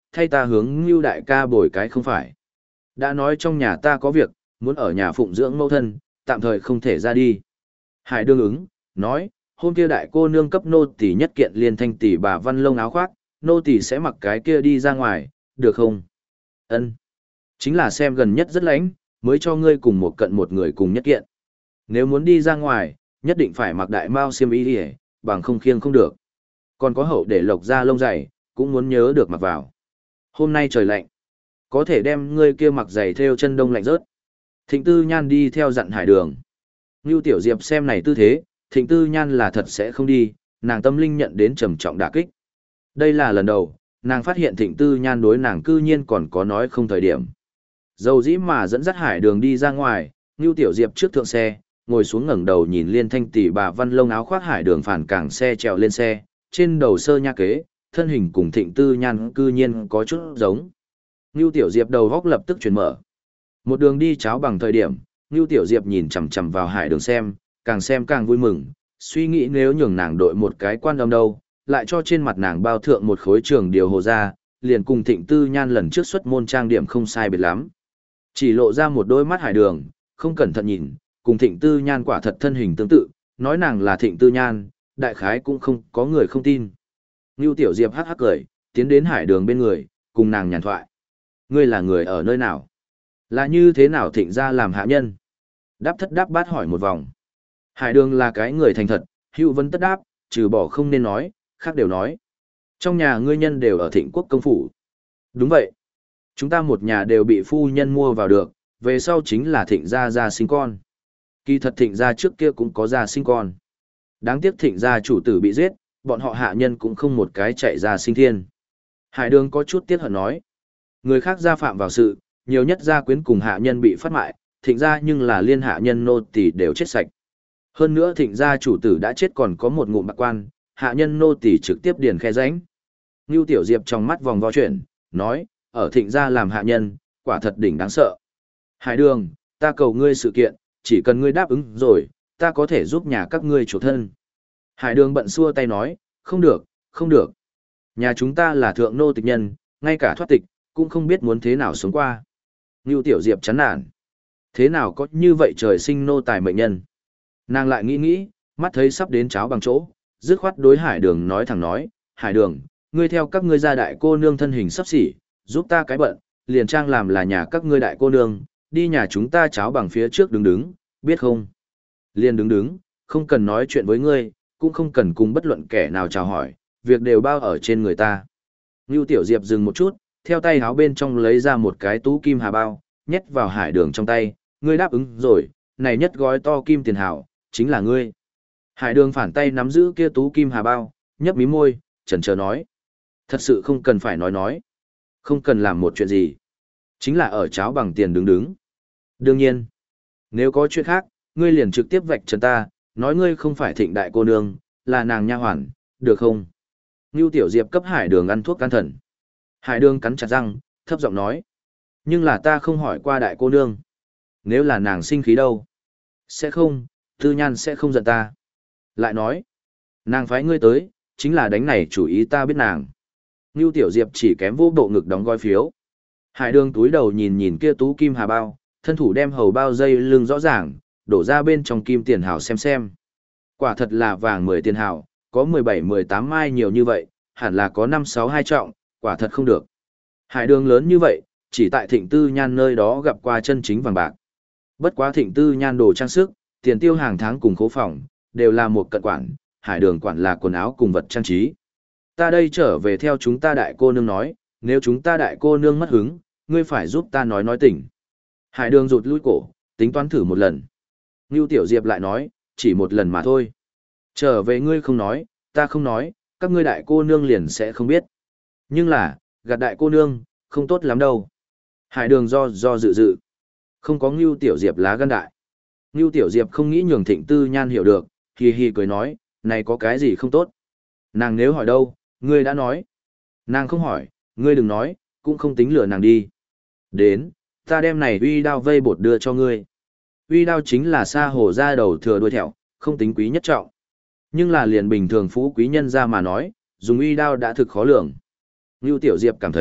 thay ta hướng Ngưu đại ca bồi cái không phải. Đã nói trong nhà ta có việc, muốn ở nhà phụng dưỡng mẫu thân, tạm thời không thể ra đi. Hải đương ứng, nói, hôm kia đại cô nương cấp nô tỳ nhất kiện liên thanh tỷ bà văn lông áo khoác, nô tỳ sẽ mặc cái kia đi ra ngoài, được không? Ân, chính là xem gần nhất rất lạnh, mới cho ngươi cùng một cận một người cùng nhất kiện. Nếu muốn đi ra ngoài, nhất định phải mặc đại mao xiêm y đi, bằng không khiêng không được. Còn có hậu để lộc ra lông dày, cũng muốn nhớ được mặc vào. Hôm nay trời lạnh, có thể đem ngươi kia mặc giày theo chân đông lạnh rớt. Thịnh Tư Nhan đi theo dặn Hải Đường. Ngưu Tiểu Diệp xem này tư thế, Thịnh Tư Nhan là thật sẽ không đi, nàng tâm linh nhận đến trầm trọng đả kích. Đây là lần đầu, nàng phát hiện Thịnh Tư Nhan đối nàng cư nhiên còn có nói không thời điểm. Dầu dĩ mà dẫn dắt Hải Đường đi ra ngoài, Ngưu Tiểu Diệp trước thượng xe, ngồi xuống ngẩng đầu nhìn liên thanh tỷ bà văn lông áo khoác Hải Đường phản cảng xe trèo lên xe, trên đầu sơ nha kế, thân hình cùng Thịnh Tư Nhan cư nhiên có chút giống. Ngưu Tiểu Diệp đầu góc lập tức chuyển mở. Một đường đi cháo bằng thời điểm, Ngưu Tiểu Diệp nhìn chằm chằm vào Hải Đường xem, càng xem càng vui mừng, suy nghĩ nếu nhường nàng đội một cái quan âm đâu, lại cho trên mặt nàng bao thượng một khối trường điều hồ ra, liền cùng Thịnh Tư Nhan lần trước xuất môn trang điểm không sai biệt lắm. Chỉ lộ ra một đôi mắt Hải Đường, không cẩn thận nhìn, cùng Thịnh Tư Nhan quả thật thân hình tương tự, nói nàng là Thịnh Tư Nhan, đại khái cũng không có người không tin. Ngưu Tiểu Diệp hắc hắc cười, tiến đến Hải Đường bên người, cùng nàng nhàn thoại. Ngươi là người ở nơi nào? Là như thế nào Thịnh gia làm hạ nhân? Đáp thất đáp bát hỏi một vòng. Hải Đường là cái người thành thật, hữu vấn tất đáp, trừ bỏ không nên nói, khác đều nói. Trong nhà ngươi nhân đều ở Thịnh quốc công phủ. Đúng vậy. Chúng ta một nhà đều bị phu nhân mua vào được, về sau chính là Thịnh gia gia sinh con. Kỳ thật Thịnh gia trước kia cũng có gia sinh con. Đáng tiếc Thịnh gia chủ tử bị giết, bọn họ hạ nhân cũng không một cái chạy ra sinh thiên. Hải Đường có chút tiếc hận nói. Người khác gia phạm vào sự, nhiều nhất gia quyến cùng hạ nhân bị phát mại, Thịnh gia nhưng là liên hạ nhân nô tỳ đều chết sạch. Hơn nữa Thịnh gia chủ tử đã chết còn có một ngụm bạc quan, hạ nhân nô tỳ trực tiếp điền khe rãnh. Ngưu Tiểu Diệp trong mắt vòng vo chuyển, nói, ở Thịnh gia làm hạ nhân, quả thật đỉnh đáng sợ. Hải Đường, ta cầu ngươi sự kiện, chỉ cần ngươi đáp ứng rồi, ta có thể giúp nhà các ngươi chủ thân. Hải Đường bận xua tay nói, không được, không được. Nhà chúng ta là thượng nô tịch nhân, ngay cả thoát tịch, cũng không biết muốn thế nào sống qua. Ngưu Tiểu Diệp chán nản. Thế nào có như vậy trời sinh nô tài mệnh nhân? Nàng lại nghĩ nghĩ, mắt thấy sắp đến cháo bằng chỗ, dứt khoát đối Hải Đường nói thẳng nói, Hải Đường, ngươi theo các ngươi gia đại cô nương thân hình sắp xỉ, giúp ta cái bận, liền trang làm là nhà các ngươi đại cô nương, đi nhà chúng ta cháo bằng phía trước đứng đứng, biết không? Liền đứng đứng, không cần nói chuyện với ngươi, cũng không cần cùng bất luận kẻ nào chào hỏi, việc đều bao ở trên người ta. Ngưu Tiểu Diệp dừng một chút, theo tay háo bên trong lấy ra một cái tú kim hà bao, nhét vào Hải Đường trong tay, ngươi đáp ứng rồi, này nhất gói to kim tiền hảo, chính là ngươi. Hải Đường phản tay nắm giữ kia tú kim hà bao, nhấp mí môi, chần chờ nói. Thật sự không cần phải nói nói. Không cần làm một chuyện gì. Chính là ở cháo bằng tiền đứng đứng. Đương nhiên, nếu có chuyện khác, ngươi liền trực tiếp vạch trần ta, nói ngươi không phải Thịnh đại cô nương, là nàng nha hoàn, được không? Ngưu Tiểu Diệp cấp Hải Đường ăn thuốc can thần. Hải Đường cắn chặt răng, thấp giọng nói. Nhưng là ta không hỏi qua đại cô nương. Nếu là nàng sinh khí đâu? Sẽ không, Tư Nhan sẽ không giận ta. Lại nói, nàng phái ngươi tới, chính là đánh này chủ ý ta biết nàng. Ngưu Tiểu Diệp chỉ kém vô bộ ngực đóng gói phiếu. Hải Đường túi đầu nhìn nhìn kia tú kim hà bao, thân thủ đem hầu bao dây lưng rõ ràng, đổ ra bên trong kim tiền hào xem xem. Quả thật là vàng mười tiền hào, có mười bảy mười tám mai nhiều như vậy, hẳn là có năm sáu hai trọng, quả thật không được. Hải Đường lớn như vậy, chỉ tại Thịnh Tư Nhan nơi đó gặp qua chân chính vàng bạc. Bất quá Thịnh Tư Nhan đồ trang sức, tiền tiêu hàng tháng cùng khố phòng, đều là một cận quản, Hải Đường quản là quần áo cùng vật trang trí. Ta đây trở về theo chúng ta đại cô nương nói, nếu chúng ta đại cô nương mất hứng, ngươi phải giúp ta nói nói tỉnh. Hải Đường rụt lui cổ, tính toán thử một lần. Ngưu Tiểu Diệp lại nói, chỉ một lần mà thôi. Trở về ngươi không nói, ta không nói, các ngươi đại cô nương liền sẽ không biết. Nhưng là, gạt đại cô nương, không tốt lắm đâu. Hải Đường do do dự dự. Không có Ngưu Tiểu Diệp lá gan đại. Ngưu Tiểu Diệp không nghĩ nhường Thịnh Tư Nhan hiểu được, hì hì cười nói, này có cái gì không tốt. Nàng nếu hỏi đâu, ngươi đã nói. Nàng không hỏi, ngươi đừng nói, cũng không tính lừa nàng đi. Đến, ta đem này uy đao vây bột đưa cho ngươi. Uy đao chính là sa hổ ra đầu thừa đuôi thẹo, không tính quý nhất trọng. Nhưng là liền bình thường phú quý nhân ra mà nói, dùng uy đao đã thực khó lường. Ngưu Tiểu Diệp cảm thấy,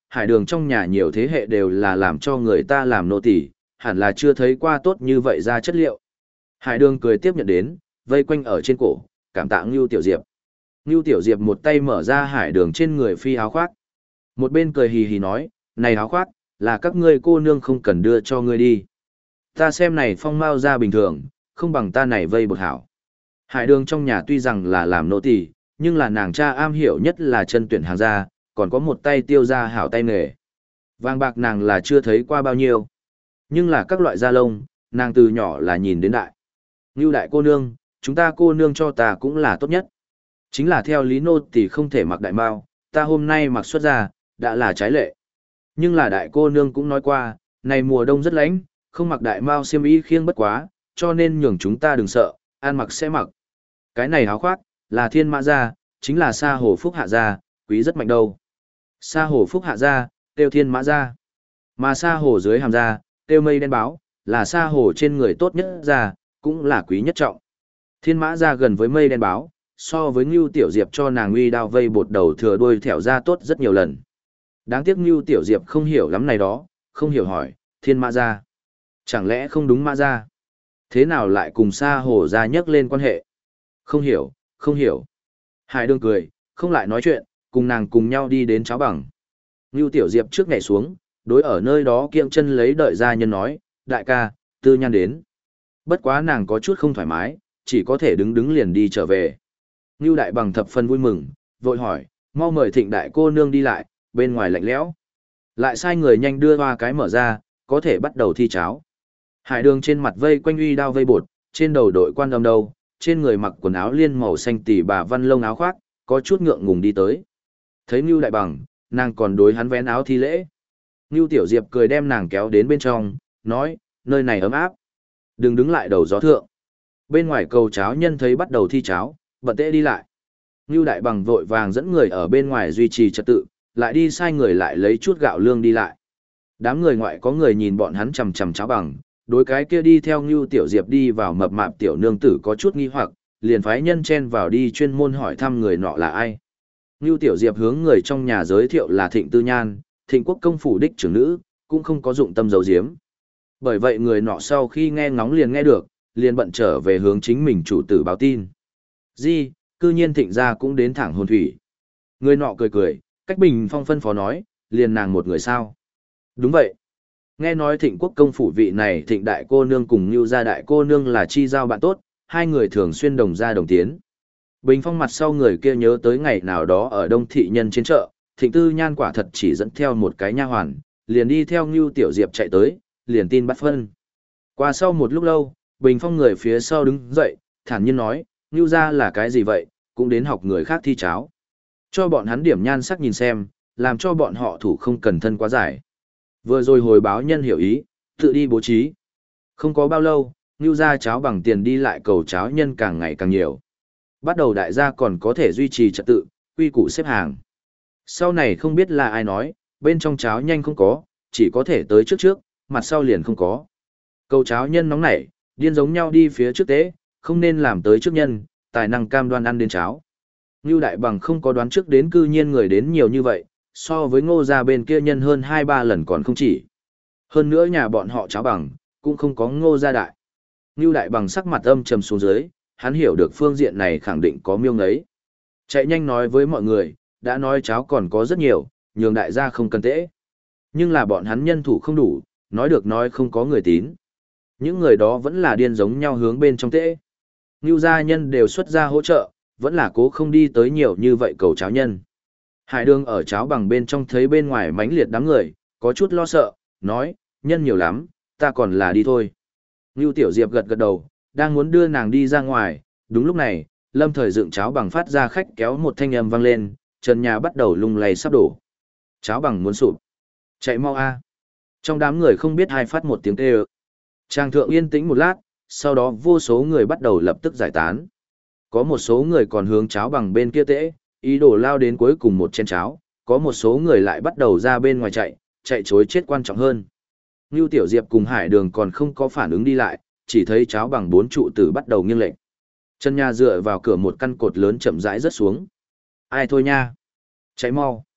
hải đường trong nhà nhiều thế hệ đều là làm cho người ta làm nô tỳ, hẳn là chưa thấy qua tốt như vậy ra chất liệu. Hải đường cười tiếp nhận đến, vây quanh ở trên cổ, cảm tạ Ngưu Tiểu Diệp. Ngưu Tiểu Diệp một tay mở ra hải đường trên người phi áo khoác. Một bên cười hì hì nói, này áo khoác, là các ngươi cô nương không cần đưa cho ngươi đi. Ta xem này phong mao ra bình thường, không bằng ta này vây bột hảo. Hải đường trong nhà tuy rằng là làm nô tỳ, nhưng là nàng cha am hiểu nhất là chân tuyển hàng gia, còn có một tay tiêu gia hảo tay nghề. Vàng bạc nàng là chưa thấy qua bao nhiêu. Nhưng là các loại da lông, nàng từ nhỏ là nhìn đến đại. Ngưu đại cô nương, chúng ta cô nương cho ta cũng là tốt nhất. Chính là theo lý nô thì không thể mặc đại mao, ta hôm nay mặc xuất ra, đã là trái lệ. Nhưng là đại cô nương cũng nói qua, này mùa đông rất lạnh, không mặc đại mao xiêm y khiêng bất quá, cho nên nhường chúng ta đừng sợ, ăn mặc sẽ mặc. Cái này áo khoác, là thiên mã gia, chính là sa hồ phúc hạ gia, quý rất mạnh đâu. Sa hồ phúc hạ gia, tiêu thiên mã gia. Mà sa hồ dưới hàm gia, tiêu mây đen báo, là sa hồ trên người tốt nhất gia, cũng là quý nhất trọng. Thiên mã gia gần với mây đen báo, so với Ngưu Tiểu Diệp cho nàng uy đao vây bột đầu thừa đuôi thẻo ra tốt rất nhiều lần. Đáng tiếc Ngưu Tiểu Diệp không hiểu lắm này đó, không hiểu hỏi, thiên mã gia. Chẳng lẽ không đúng mã gia? Thế nào lại cùng sa hồ gia nhắc lên quan hệ? Không hiểu, không hiểu. Hải Đường cười, không lại nói chuyện, cùng nàng cùng nhau đi đến cháo bằng. Ngưu Tiểu Diệp trước nhảy xuống, đối ở nơi đó kiệm chân lấy đợi gia nhân nói, đại ca, tư nhan đến. Bất quá nàng có chút không thoải mái, chỉ có thể đứng đứng liền đi trở về. Ngưu đại bằng thập phần vui mừng, vội hỏi, mau mời thịnh đại cô nương đi lại, bên ngoài lạnh lẽo. Lại sai người nhanh đưa hoa cái mở ra, có thể bắt đầu thi cháo. Hải Đường trên mặt vây quanh uy đao vây bột, trên đầu đội quan âm đầu, trên người mặc quần áo liên màu xanh tỉ bà văn lông áo khoác, có chút ngượng ngùng đi tới. Thấy Ngưu đại bằng, nàng còn đối hắn vén áo thi lễ. Ngưu Tiểu Diệp cười đem nàng kéo đến bên trong, nói, nơi này ấm áp. Đừng đứng lại đầu gió thượng. Bên ngoài cầu cháo nhân thấy bắt đầu thi cháo, bận tệ đi lại. Ngưu đại bằng vội vàng dẫn người ở bên ngoài duy trì trật tự, lại đi sai người lại lấy chút gạo lương đi lại. Đám người ngoại có người nhìn bọn hắn chằm chằm cháo bằng, đối cái kia đi theo Ngưu Tiểu Diệp đi vào mập mạp tiểu nương tử có chút nghi hoặc, liền phái nhân chen vào đi chuyên môn hỏi thăm người nọ là ai. Ngưu Tiểu Diệp hướng người trong nhà giới thiệu là Thịnh Tư Nhan, Thịnh Quốc công phủ đích trưởng nữ, cũng không có dụng tâm giấu giếm. Bởi vậy người nọ sau khi nghe ngóng liền nghe được, liền bận trở về hướng chính mình chủ tử báo tin. Di, cư nhiên Thịnh gia cũng đến thẳng hồn thủy. Người nọ cười cười, cách bình phong phân phó nói, liền nàng một người sao. Đúng vậy. Nghe nói Thịnh Quốc công phủ vị này Thịnh đại cô nương cùng Ngưu gia đại cô nương là chi giao bạn tốt, hai người thường xuyên đồng gia đồng tiến. Bình phong mặt sau người kia nhớ tới ngày nào đó ở Đông Thị Nhân trên chợ, Thịnh Tư Nhan quả thật chỉ dẫn theo một cái nha hoàn, liền đi theo Ngưu Tiểu Diệp chạy tới, liền tin bắt phân. Qua sau một lúc lâu, Bình phong người phía sau đứng dậy, thản nhiên nói, Ngưu gia là cái gì vậy, cũng đến học người khác thi cháo. Cho bọn hắn điểm nhan sắc nhìn xem, làm cho bọn họ thủ không cần thân quá dài. Vừa rồi hồi báo nhân hiểu ý, tự đi bố trí. Không có bao lâu, Ngưu gia cháo bằng tiền đi lại cầu cháo nhân càng ngày càng nhiều. Bắt đầu đại gia còn có thể duy trì trật tự, quy củ xếp hàng. Sau này không biết là ai nói, bên trong cháo nhanh không có, chỉ có thể tới trước trước, mặt sau liền không có. Cầu cháo nhân nóng nảy, điên giống nhau đi phía trước tế, không nên làm tới trước nhân, tài năng cam đoan ăn đến cháo. Ngưu đại bằng không có đoán trước đến cư nhiên người đến nhiều như vậy, so với Ngô gia bên kia nhân hơn hai ba lần còn không chỉ. Hơn nữa nhà bọn họ cháo bằng, cũng không có Ngô gia đại. Ngưu đại bằng sắc mặt âm trầm xuống dưới, hắn hiểu được phương diện này khẳng định có miêu ngấy. Chạy nhanh nói với mọi người, đã nói cháo còn có rất nhiều, nhường đại gia không cần tễ. Nhưng là bọn hắn nhân thủ không đủ, nói được nói không có người tín. Những người đó vẫn là điên giống nhau hướng bên trong tễ. Ngưu gia nhân đều xuất ra hỗ trợ, vẫn là cố không đi tới nhiều như vậy cầu cháo nhân. Hải Đường ở cháo bằng bên trong thấy bên ngoài mánh liệt đám người, có chút lo sợ, nói, nhân nhiều lắm, ta còn là đi thôi. Ngưu Tiểu Diệp gật gật đầu, đang muốn đưa nàng đi ra ngoài, đúng lúc này, Lâm Thời dựng cháo bằng phát ra khách kéo một thanh âm vang lên, trần nhà bắt đầu lung lay sắp đổ. Cháo bằng muốn sụp. Chạy mau a. Trong đám người không biết ai phát một tiếng kêu. Trang thượng yên tĩnh một lát, sau đó vô số người bắt đầu lập tức giải tán. Có một số người còn hướng cháo bằng bên kia tễ, ý đồ lao đến cuối cùng một chén cháo, có một số người lại bắt đầu ra bên ngoài chạy, chạy chối chết quan trọng hơn. Ngưu Tiểu Diệp cùng Hải Đường còn không có phản ứng đi lại, chỉ thấy cháo bằng bốn trụ tử bắt đầu nghiêng lệch. Chân nhà dựa vào cửa một căn cột lớn chậm rãi rớt xuống. Ai thôi nha? Chạy mau.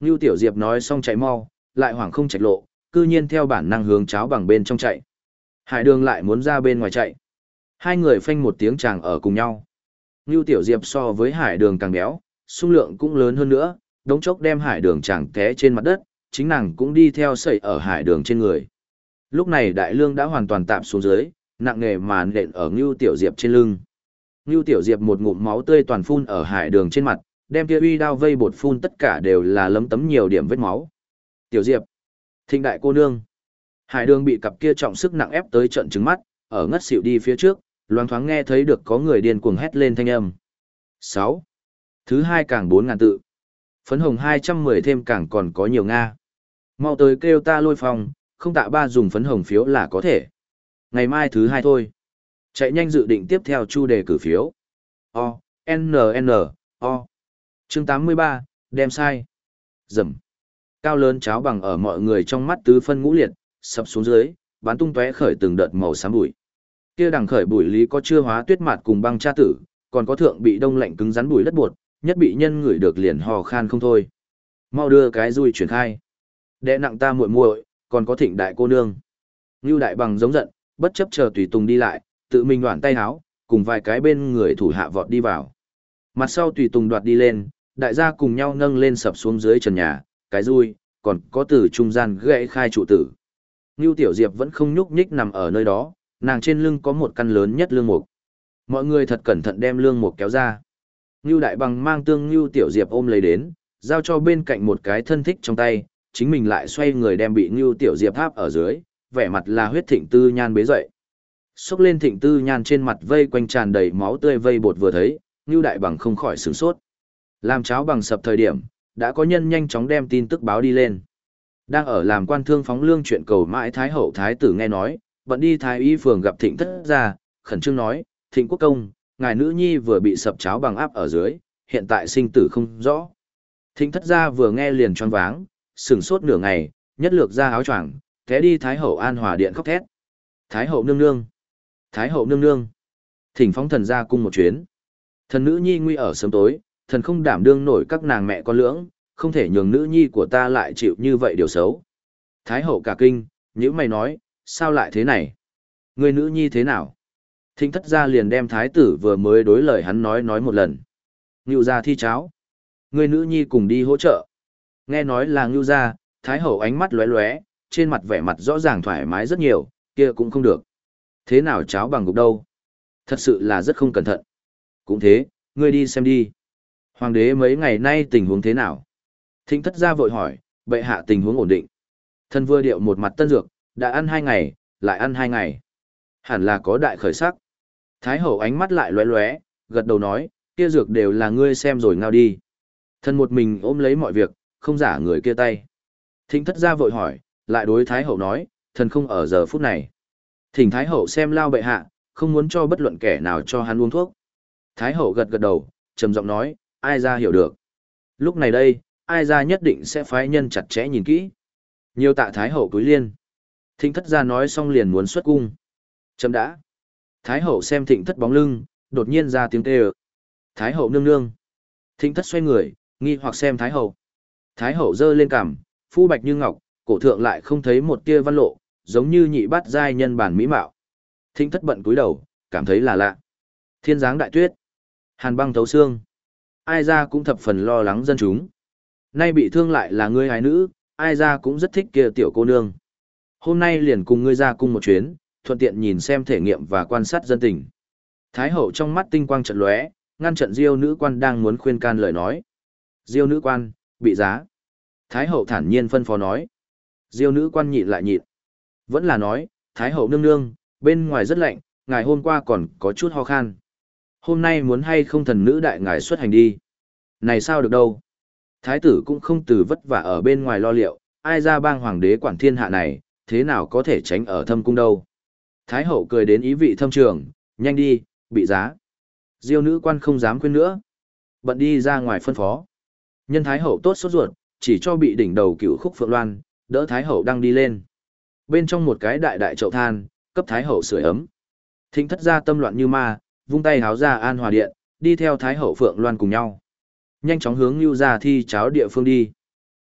Ngưu Tiểu Diệp nói xong chạy mau, lại hoảng không chạy lộ, cư nhiên theo bản năng hướng cháo bằng bên trong chạy. Hải Đường lại muốn ra bên ngoài chạy. Hai người phanh một tiếng chàng ở cùng nhau. Ngưu Tiểu Diệp so với Hải Đường càng béo, xung lượng cũng lớn hơn nữa, đống chốc đem Hải Đường chàng té trên mặt đất, chính nàng cũng đi theo sẩy ở Hải Đường trên người. Lúc này đại lương đã hoàn toàn tạm xuống dưới, nặng nề mà nện ở Ngưu Tiểu Diệp trên lưng. Ngưu Tiểu Diệp một ngụm máu tươi toàn phun ở Hải Đường trên mặt, đem kia uy đao vây bột phun tất cả đều là lấm tấm nhiều điểm vết máu. Tiểu Diệp, Thịnh đại cô nương. Hải Đường bị cặp kia trọng sức nặng ép tới trận trứng mắt, ở ngất xỉu đi phía trước, loáng thoáng nghe thấy được có người điên cuồng hét lên thanh âm. sáu. Thứ hai càng bốn ngàn tự. Phấn hồng hai trăm mười thêm càng còn có nhiều Nga. Mau tới kêu ta Lôi Phong, không tạ ba dùng phấn hồng phiếu là có thể. Ngày mai thứ hai thôi. Chạy nhanh dự định tiếp theo chu đề cử phiếu. O, N N, O. Chương tám mươi ba, đem sai. Dầm. Cao lớn cháo bằng ở mọi người trong mắt tứ phân ngũ liệt, sập xuống dưới, bắn tung tóe khởi từng đợt màu xám bụi. Kia đằng khởi bụi lý có chưa hóa tuyết mạt cùng băng cha tử, còn có thượng bị đông lạnh cứng rắn bụi đất bột, nhất bị nhân ngửi được liền hò khan không thôi. Mau đưa cái dùi chuyển khai. Đệ nặng ta muội muội, còn có Thịnh đại cô nương. Ngưu đại bằng giống giận, bất chấp chờ tùy tùng đi lại, tự mình đoạn tay háo, cùng vài cái bên người thủ hạ vọt đi vào. Mặt sau tùy tùng đoạt đi lên, đại gia cùng nhau nâng lên sập xuống dưới trần nhà, cái dùi, còn có từ trung gian gãy khai trụ tử. Ngưu Tiểu Diệp vẫn không nhúc nhích nằm ở nơi đó, nàng trên lưng có một căn lớn nhất lương mục. Mọi người thật cẩn thận đem lương mục kéo ra. Ngưu đại bằng mang tương Ngưu Tiểu Diệp ôm lấy đến, giao cho bên cạnh một cái thân thích trong tay, chính mình lại xoay người đem bị Ngưu Tiểu Diệp áp ở dưới, vẻ mặt là huyết Thịnh Tư Nhan bế dậy. Xốc lên Thịnh Tư Nhan trên mặt vây quanh tràn đầy máu tươi vây bột vừa thấy, Ngưu đại bằng không khỏi sửng sốt. Làm cháo bằng sập thời điểm, đã có nhân nhanh chóng đem tin tức báo đi lên. Đang ở làm quan thương phóng lương chuyện cầu mãi Thái hậu Thái tử nghe nói, bận đi Thái y phường gặp Thịnh thất gia, khẩn trương nói, Thịnh quốc công, ngài nữ nhi vừa bị sập cháo bằng áp ở dưới, hiện tại sinh tử không rõ. Thịnh thất gia vừa nghe liền choáng váng, sửng sốt nửa ngày, nhất lược ra áo choàng, té đi Thái hậu An Hòa điện khóc thét. Thái hậu nương nương, Thái hậu nương nương, thỉnh phóng thần ra cung một chuyến. Thần nữ nhi nguy ở sớm tối, thần không đảm đương nổi các nàng mẹ con lưỡng, không thể nhường nữ nhi của ta lại chịu như vậy điều xấu. Thái hậu cả kinh, nhữ mày nói, sao lại thế này? Người nữ nhi thế nào? Thịnh thất gia liền đem thái tử vừa mới đối lời hắn nói nói một lần. Ngưu gia thi cháo. Người nữ nhi cùng đi hỗ trợ. Nghe nói là ngưu gia, thái hậu ánh mắt lóe lóe, trên mặt vẻ mặt rõ ràng thoải mái rất nhiều, kia cũng không được. Thế nào cháo bằng gục đâu? Thật sự là rất không cẩn thận. Cũng thế, ngươi đi xem đi. Hoàng đế mấy ngày nay tình huống thế nào? Thịnh thất gia vội hỏi, bệ hạ tình huống ổn định. Thân vừa điệu một mặt tân dược, đã ăn hai ngày, lại ăn hai ngày. Hẳn là có đại khởi sắc. Thái hậu ánh mắt lại lóe lóe, gật đầu nói, kia dược đều là ngươi xem rồi ngao đi. Thân một mình ôm lấy mọi việc, không giả người kia tay. Thịnh thất gia vội hỏi, lại đối Thái hậu nói, thần không ở giờ phút này. Thỉnh Thái hậu xem lao bệ hạ, không muốn cho bất luận kẻ nào cho hắn uống thuốc. Thái hậu gật gật đầu, trầm giọng nói, ai ra hiểu được. Lúc này đây, ai ra nhất định sẽ phái nhân chặt chẽ nhìn kỹ. Nhiều tạ Thái hậu túi liên. Thịnh thất gia nói xong liền muốn xuất cung. Chấm đã. Thái hậu xem thịnh thất bóng lưng, đột nhiên ra tiếng kêu. Thái hậu nương nương. Thịnh thất xoay người, nghi hoặc xem Thái hậu. Thái hậu giơ lên cằm, phu bạch như ngọc, cổ thượng lại không thấy một tia văn lộ, giống như nhị bát giai nhân bản mỹ mạo. Thịnh thất bận cúi đầu, cảm thấy là lạ. Thiên giáng đại tuyết. Hàn băng thấu xương. Ai ra cũng thập phần lo lắng dân chúng. Nay bị thương lại là ngươi hài nữ, ai ra cũng rất thích kia tiểu cô nương. Hôm nay liền cùng ngươi ra cung một chuyến, thuận tiện nhìn xem thể nghiệm và quan sát dân tình. Thái hậu trong mắt tinh quang trận lóe, ngăn trận Diêu nữ quan đang muốn khuyên can lời nói. Diêu nữ quan, bị giá. Thái hậu thản nhiên phân phó nói. Diêu nữ quan nhịn lại nhịn. Vẫn là nói, Thái hậu nương nương, bên ngoài rất lạnh, ngài hôm qua còn có chút ho khan. Hôm nay muốn hay không thần nữ đại ngài xuất hành đi. Này sao được đâu. Thái tử cũng không từ vất vả ở bên ngoài lo liệu, ai ra bang hoàng đế quản thiên hạ này, thế nào có thể tránh ở thâm cung đâu. Thái hậu cười đến ý vị thâm trường, nhanh đi, bị giá. Diêu nữ quan không dám khuyên nữa. Bận đi ra ngoài phân phó. Nhân Thái hậu tốt sốt ruột, chỉ cho bị đỉnh đầu cựu khúc phượng loan, đỡ Thái hậu đang đi lên. Bên trong một cái đại đại chậu than, cấp Thái hậu sưởi ấm. Thịnh thất gia tâm loạn như ma, vung tay háo ra An Hòa điện, đi theo Thái hậu phượng loan cùng nhau. Nhanh chóng hướng Nưu gia thi cháo địa phương đi.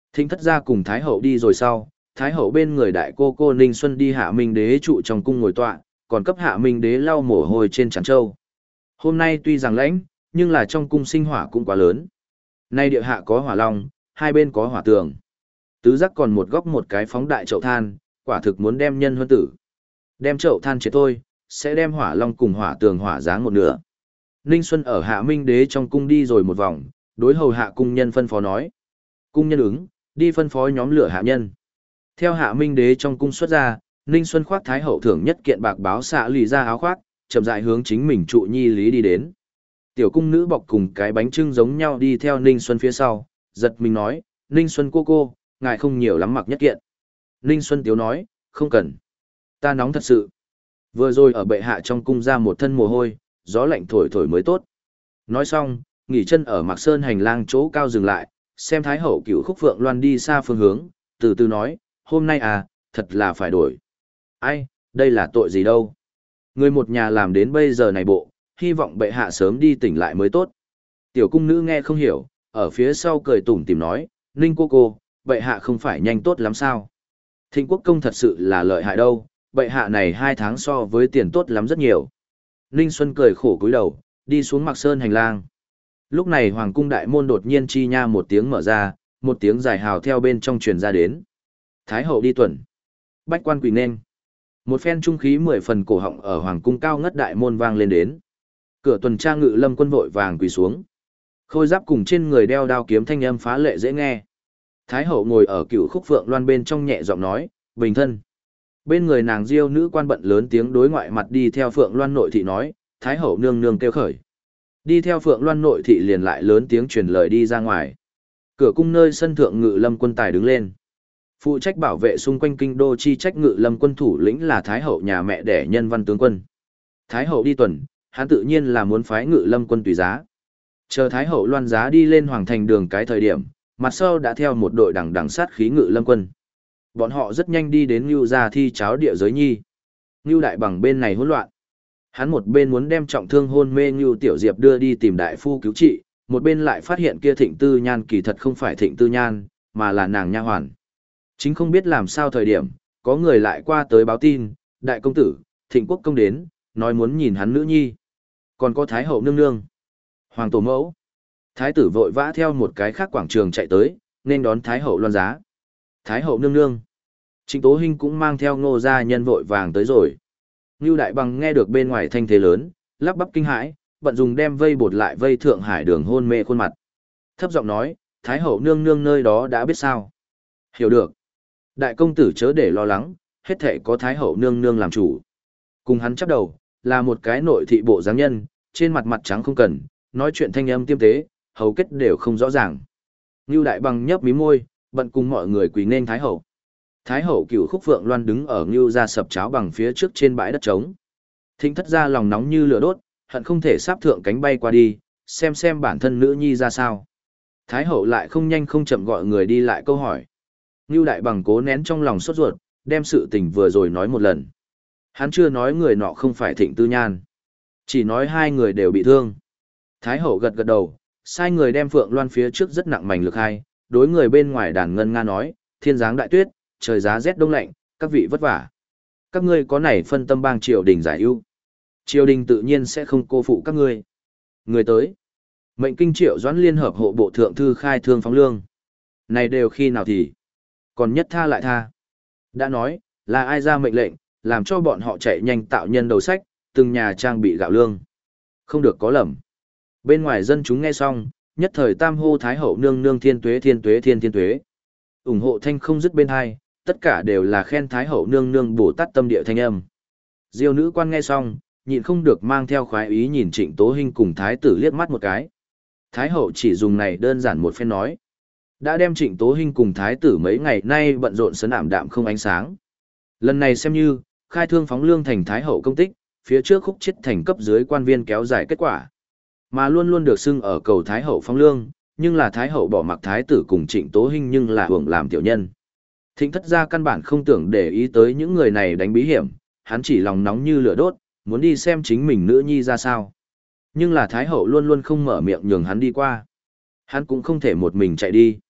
Thịnh thất gia cùng Thái hậu đi rồi sau, Thái hậu bên người đại cô cô Ninh Xuân đi Hạ Minh đế trụ trong cung ngồi tọa, còn cấp Hạ Minh đế lau mồ hôi trên trán trâu. Hôm nay tuy rằng lãnh, nhưng là trong cung sinh hỏa cũng quá lớn. Nay địa hạ có hỏa long, hai bên có hỏa tường. Tứ giác còn một góc một cái phóng đại chậu than, quả thực muốn đem nhân huân tử. Đem chậu than chết thôi, sẽ đem hỏa long cùng hỏa tường hỏa dáng một nửa. Ninh Xuân ở Hạ Minh đế trong cung đi rồi một vòng, đối hầu hạ cung nhân phân phó nói. Cung nhân ứng, đi phân phó nhóm lửa hạ nhân. Theo Hạ Minh đế trong cung xuất ra, Ninh Xuân khoác thái hậu thưởng nhất kiện bạc báo xạ lì ra áo khoác, chậm rãi hướng chính mình trụ nhi lý đi đến. Tiểu cung nữ bọc cùng cái bánh trưng giống nhau đi theo Ninh Xuân phía sau, giật mình nói, Ninh Xuân cô cô, ngài không nhiều lắm mặc nhất kiện. Ninh Xuân tiếu nói, không cần. Ta nóng thật sự. Vừa rồi ở bệ hạ trong cung ra một thân mồ hôi, gió lạnh thổi thổi mới tốt. Nói xong, nghỉ chân ở Mạc Sơn hành lang chỗ cao dừng lại, xem Thái hậu cửu khúc phượng loan đi xa phương hướng, từ từ nói, hôm nay à, thật là phải đổi. Ai, đây là tội gì đâu. Người một nhà làm đến bây giờ này bộ, hy vọng bệ hạ sớm đi tỉnh lại mới tốt. Tiểu cung nữ nghe không hiểu, ở phía sau cười tủm tìm nói, Ninh cô cô, bệ hạ không phải nhanh tốt lắm sao. Thịnh quốc công thật sự là lợi hại đâu, bệ hạ này hai tháng so với tiền tốt lắm rất nhiều. Ninh Xuân cười khổ cúi đầu, đi xuống Mạc Sơn hành lang. Lúc này Hoàng cung đại môn đột nhiên chi nha một tiếng mở ra, một tiếng dài hào theo bên trong truyền ra đến. Thái hậu đi tuần. Bách quan quỳ nên. Một phen trung khí mười phần cổ họng ở Hoàng cung cao ngất đại môn vang lên đến. Cửa tuần tra ngự lâm quân vội vàng quỳ xuống. Khôi giáp cùng trên người đeo đao kiếm thanh âm phá lệ dễ nghe. Thái hậu ngồi ở cựu khúc phượng loan bên trong nhẹ giọng nói, bình thân. Bên người nàng diêu nữ quan bận lớn tiếng đối ngoại mặt đi theo phượng loan nội thị nói, Thái hậu nương nương kêu khởi. Đi theo phượng loan nội thị liền lại lớn tiếng truyền lời đi ra ngoài. Cửa cung nơi sân thượng ngự lâm quân tài đứng lên. Phụ trách bảo vệ xung quanh kinh đô chi trách ngự lâm quân thủ lĩnh là Thái hậu nhà mẹ đẻ nhân văn tướng quân. Thái hậu đi tuần, hắn tự nhiên là muốn phái ngự lâm quân tùy giá. Chờ Thái hậu loan giá đi lên hoàng thành đường cái thời điểm, mặt sau đã theo một đội đằng đằng sát khí ngự lâm quân. Bọn họ rất nhanh đi đến Ngưu gia thi cháo địa giới nhi. Ngưu đại bằng bên này hỗn loạn. Hắn một bên muốn đem trọng thương hôn mê Ngưu Tiểu Diệp đưa đi tìm đại phu cứu trị, một bên lại phát hiện kia Thịnh Tư Nhan kỳ thật không phải Thịnh Tư Nhan, mà là nàng nha hoàn. Chính không biết làm sao thời điểm, có người lại qua tới báo tin, đại công tử, Thịnh Quốc công đến, nói muốn nhìn hắn nữ nhi. Còn có Thái hậu nương nương, hoàng tổ mẫu. Thái tử vội vã theo một cái khác quảng trường chạy tới, nên đón Thái hậu loan giá. Thái hậu nương nương. Trịnh Tố Hinh cũng mang theo Ngô gia nhân vội vàng tới rồi. Ngưu Đại Bằng nghe được bên ngoài thanh thế lớn, lắp bắp kinh hãi, bận dùng đem vây bột lại vây Thượng Hải Đường hôn mê khuôn mặt. Thấp giọng nói, Thái hậu nương nương nơi đó đã biết sao. Hiểu được. Đại công tử chớ để lo lắng, hết thảy có Thái hậu nương nương làm chủ. Cùng hắn chắp đầu, là một cái nội thị bộ dáng nhân, trên mặt mặt trắng không cần, nói chuyện thanh âm tiêm tế, hầu kết đều không rõ ràng. Ngưu Đại Bằng nhấp mí môi, bận cùng mọi người quỳ nên Thái hậu. Thái hậu cửu khúc phượng loan đứng ở Ngưu gia sập cháo bằng phía trước trên bãi đất trống. Thịnh thất gia lòng nóng như lửa đốt, hận không thể sáp thượng cánh bay qua đi, xem xem bản thân nữ nhi ra sao. Thái hậu lại không nhanh không chậm gọi người đi lại câu hỏi. Ngưu Đại Bằng cố nén trong lòng sốt ruột, đem sự tình vừa rồi nói một lần. Hắn chưa nói người nọ không phải Thịnh Tư Nhan, chỉ nói hai người đều bị thương. Thái hậu gật gật đầu, sai người đem phượng loan phía trước rất nặng mảnh lực hai, đối người bên ngoài đàn ngân nga nói, thiên giáng đại tuyết, trời giá rét đông lạnh, các vị vất vả. Các ngươi có này phân tâm bang triều đình giải ưu. Triều đình tự nhiên sẽ không cô phụ các ngươi. Người tới. Mệnh kinh triệu doãn liên hợp hộ bộ thượng thư khai thương phóng lương. Này đều khi nào thì. Còn nhất tha lại tha. Đã nói, là ai ra mệnh lệnh, làm cho bọn họ chạy nhanh tạo nhân đầu sách, từng nhà trang bị gạo lương. Không được có lầm. Bên ngoài dân chúng nghe xong, nhất thời tam hô thái hậu nương nương thiên tuế thiên tuế thiên thiên tuế. Ủng hộ thanh không dứt bên hai, tất cả đều là khen thái hậu nương nương bổ tát tâm địa thanh âm. Diêu nữ quan nghe xong, nhịn không được mang theo khoái ý nhìn Trịnh Tố Hinh cùng thái tử liếc mắt một cái. Thái hậu chỉ dùng này đơn giản một phen nói, đã đem Trịnh Tố Hinh cùng thái tử mấy ngày nay bận rộn sấn ảm đạm không ánh sáng. Lần này xem như khai thương phóng lương thành thái hậu công tích, phía trước khúc chết thành cấp dưới quan viên kéo dài kết quả, mà luôn luôn được xưng ở cầu thái hậu phóng lương, nhưng là thái hậu bỏ mặc thái tử cùng Trịnh Tố Hinh nhưng là hưởng làm tiểu nhân. Thịnh thất gia căn bản không tưởng để ý tới những người này đánh bí hiểm, hắn chỉ lòng nóng như lửa đốt, muốn đi xem chính mình nữ nhi ra sao. Nhưng là thái hậu luôn luôn không mở miệng nhường hắn đi qua. Hắn cũng không thể một mình chạy đi.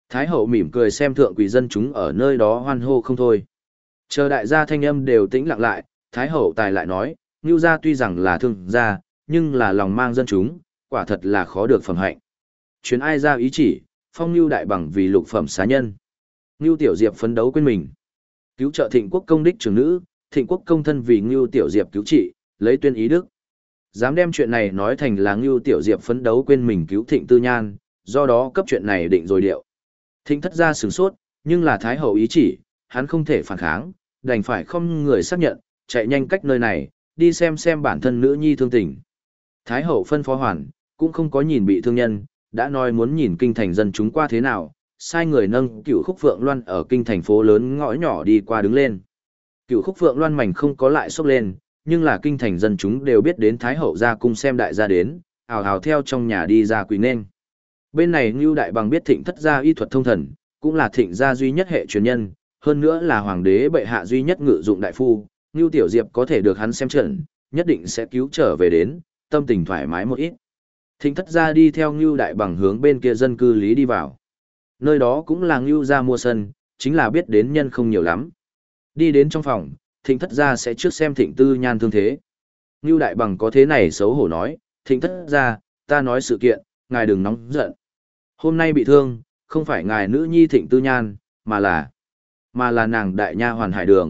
Thái hậu mỉm cười xem thượng quỷ dân chúng ở nơi đó hoan hô không thôi. Chờ đại gia thanh âm đều tĩnh lặng lại, Thái hậu tài lại nói, Ngưu gia tuy rằng là thương gia, nhưng là lòng mang dân chúng, quả thật là khó được phẩm hạnh. Chuyến ai ra ý chỉ, phong Ngưu đại bằng vì lục phẩm xá nhân. Ngưu Tiểu Diệp phấn đấu quên mình. Cứu trợ Thịnh Quốc công đích trưởng nữ, Thịnh Quốc công thân vì Ngưu Tiểu Diệp cứu trị, lấy tuyên ý đức. Dám đem chuyện này nói thành là Ngưu Tiểu Diệp phấn đấu quên mình cứu Thịnh Tư Nhan, do đó cấp chuyện này định rồi điệu. Thịnh thất gia sửng sốt, nhưng là Thái hậu ý chỉ, hắn không thể phản kháng, đành phải không người xác nhận, chạy nhanh cách nơi này, đi xem xem bản thân nữ nhi thương tình. Thái hậu phân phó hoàn, cũng không có nhìn bị thương nhân, đã nói muốn nhìn kinh thành dân chúng qua thế nào, sai người nâng cựu khúc phượng loan ở kinh thành phố lớn ngõ nhỏ đi qua đứng lên. Cựu khúc phượng loan mảnh không có lại sốc lên, nhưng là kinh thành dân chúng đều biết đến Thái hậu ra cung xem đại gia đến, ào ào theo trong nhà đi ra quỳ nên. Bên này Ngưu Đại Bằng biết Thịnh thất gia y thuật thông thần, cũng là Thịnh gia duy nhất hệ truyền nhân, hơn nữa là hoàng đế bệ hạ duy nhất ngự dụng đại phu, Ngưu Tiểu Diệp có thể được hắn xem trận, nhất định sẽ cứu trở về đến, tâm tình thoải mái một ít. Thịnh thất gia đi theo Ngưu Đại Bằng hướng bên kia dân cư lý đi vào. Nơi đó cũng là Ngưu gia mua sân, chính là biết đến nhân không nhiều lắm. Đi đến trong phòng, Thịnh thất gia sẽ trước xem Thịnh Tư Nhan thương thế. Ngưu Đại Bằng có thế này xấu hổ nói, Thịnh thất gia, ta nói sự kiện, ngài đừng nóng giận. Hôm nay bị thương, không phải ngài nữ nhi Thịnh Tư Nhan, mà là, mà là nàng đại nha hoàn Hải Đường.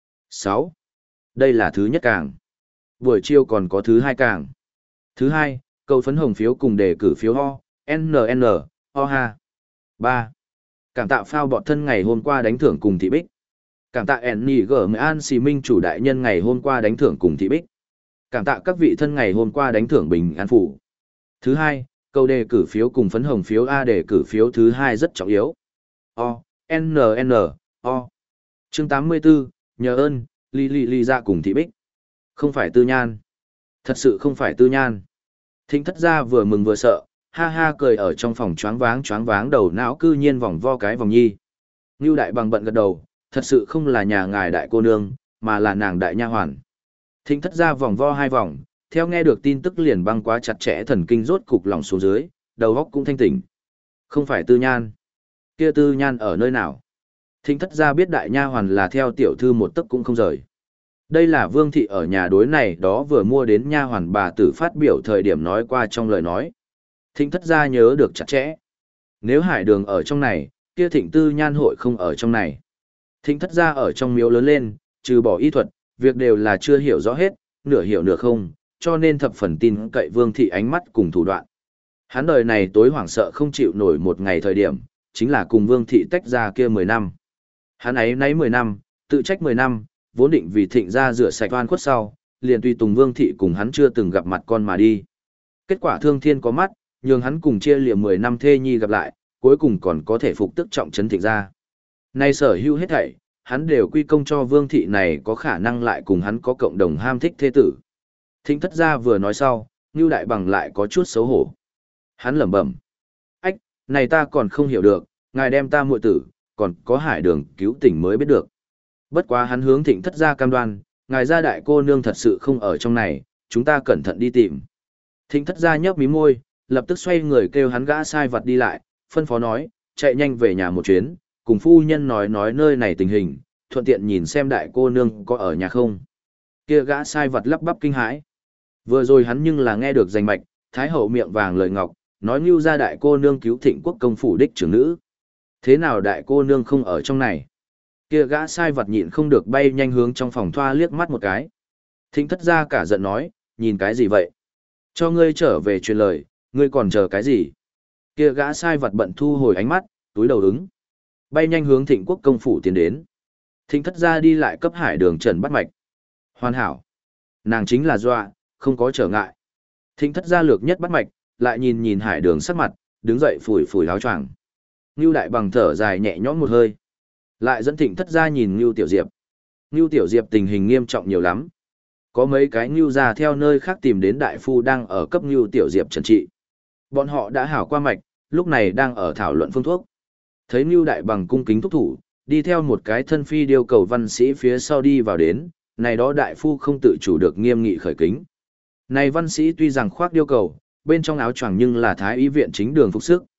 sáu. Đây là thứ nhất càng. Buổi chiều còn có thứ hai càng. Thứ hai, cầu phấn hồng phiếu cùng đề cử phiếu ho, en en, ho ha. ba. Cảm tạ phao bọt thân ngày hôm qua đánh thưởng cùng thị bích. Cảm tạ Enni G An Xì Minh chủ đại nhân ngày hôm qua đánh thưởng cùng thị bích. Cảm tạ các vị thân ngày hôm qua đánh thưởng bình an phủ. Thứ hai, câu đề cử phiếu cùng phấn hồng phiếu A đề cử phiếu thứ hai rất trọng yếu. O, N N, O. Chương tám mươi tư, nhờ ơn, Li Li Li ra cùng thị bích. Không phải Tư Nhan. Thật sự không phải Tư Nhan. Thịnh thất gia vừa mừng vừa sợ, ha ha cười ở trong phòng choáng váng choáng váng đầu não cư nhiên vòng vo cái vòng nhi. Ngưu Đại Bằng bận gật đầu, thật sự không là nhà ngài đại cô nương, mà là nàng đại nha hoàn. Thịnh thất gia vòng vo hai vòng, theo nghe được tin tức liền băng quá chặt chẽ thần kinh rốt cục lòng xuống dưới, đầu óc cũng thanh tỉnh. Không phải Tư Nhan. Kia Tư Nhan ở nơi nào? Thịnh thất gia biết đại nha hoàn là theo tiểu thư một tấc cũng không rời. Đây là Vương thị ở nhà đối này đó vừa mua đến nha hoàn bà tử phát biểu thời điểm nói qua trong lời nói. Thịnh thất gia nhớ được chặt chẽ. Nếu Hải Đường ở trong này, kia Thịnh Tư Nhan hội không ở trong này. Thịnh thất gia ở trong miếu lớn lên, trừ bỏ y thuật, việc đều là chưa hiểu rõ hết, nửa hiểu nửa không, cho nên thập phần tin cậy Vương thị ánh mắt cùng thủ đoạn. Hắn đời này tối hoảng sợ không chịu nổi một ngày thời điểm, chính là cùng Vương thị tách ra kia mười năm. Hắn ấy nấy mười năm, tự trách mười năm, vốn định vì Thịnh gia rửa sạch oan khuất sau, liền tùy tùng Vương thị cùng hắn chưa từng gặp mặt con mà đi. Kết quả thương thiên có mắt, nhường hắn cùng chia liệm mười năm thê nhi gặp lại, cuối cùng còn có thể phục tức trọng trấn Thịnh gia. Nay sở hữu hết thảy, hắn đều quy công cho Vương thị này có khả năng lại cùng hắn có cộng đồng ham thích thế tử. Thịnh thất gia vừa nói sau, Ngưu Đại Bằng lại có chút xấu hổ. Hắn lẩm bẩm: "Ách, này ta còn không hiểu được, ngài đem ta muội tử, còn có Hải Đường cứu tỉnh mới biết được." Bất quá hắn hướng Thịnh thất gia cam đoan, ngài gia đại cô nương thật sự không ở trong này, chúng ta cẩn thận đi tìm. Thịnh thất gia nhếch mí môi, lập tức xoay người kêu hắn gã sai vật đi lại, phân phó nói, chạy nhanh về nhà một chuyến, cùng phu nhân nói nói nơi này tình hình, thuận tiện nhìn xem đại cô nương có ở nhà không. Kia gã sai vật lắp bắp kinh hãi. Vừa rồi hắn nhưng là nghe được danh mạch, thái hậu miệng vàng lời ngọc, nói Ngưu gia đại cô nương cứu Thịnh Quốc công phủ đích trưởng nữ. Thế nào đại cô nương không ở trong này? Kia gã sai vật nhịn không được bay nhanh hướng trong phòng thoa liếc mắt một cái. Thịnh thất gia cả giận nói, nhìn cái gì vậy? Cho ngươi trở về truyền lời, ngươi còn chờ cái gì? Kia gã sai vật bận thu hồi ánh mắt, túi đầu ứng. Bay nhanh hướng Thịnh Quốc công phủ tiến đến. Thịnh thất gia đi lại cấp Hải Đường trần bắt mạch. Hoàn hảo. Nàng chính là dọa, không có trở ngại. Thịnh thất gia lược nhất bắt mạch, lại nhìn nhìn Hải Đường sắc mặt, đứng dậy phủi phủi áo choàng. Ngưu Đại Bằng thở dài nhẹ nhõm một hơi. Lại dẫn Thịnh thất gia nhìn Ngưu Tiểu Diệp. Ngưu Tiểu Diệp tình hình nghiêm trọng nhiều lắm. Có mấy cái Ngưu gia theo nơi khác tìm đến đại phu đang ở cấp Ngưu Tiểu Diệp trần trị. Bọn họ đã hảo qua mạch, lúc này đang ở thảo luận phương thuốc. Thấy Ngưu Đại Bằng cung kính thúc thủ, đi theo một cái thân phi điêu cầu văn sĩ phía sau đi vào đến, này đó đại phu không tự chủ được nghiêm nghị khởi kính. Này văn sĩ tuy rằng khoác điêu cầu, bên trong áo choàng nhưng là thái y viện chính đường phục sức.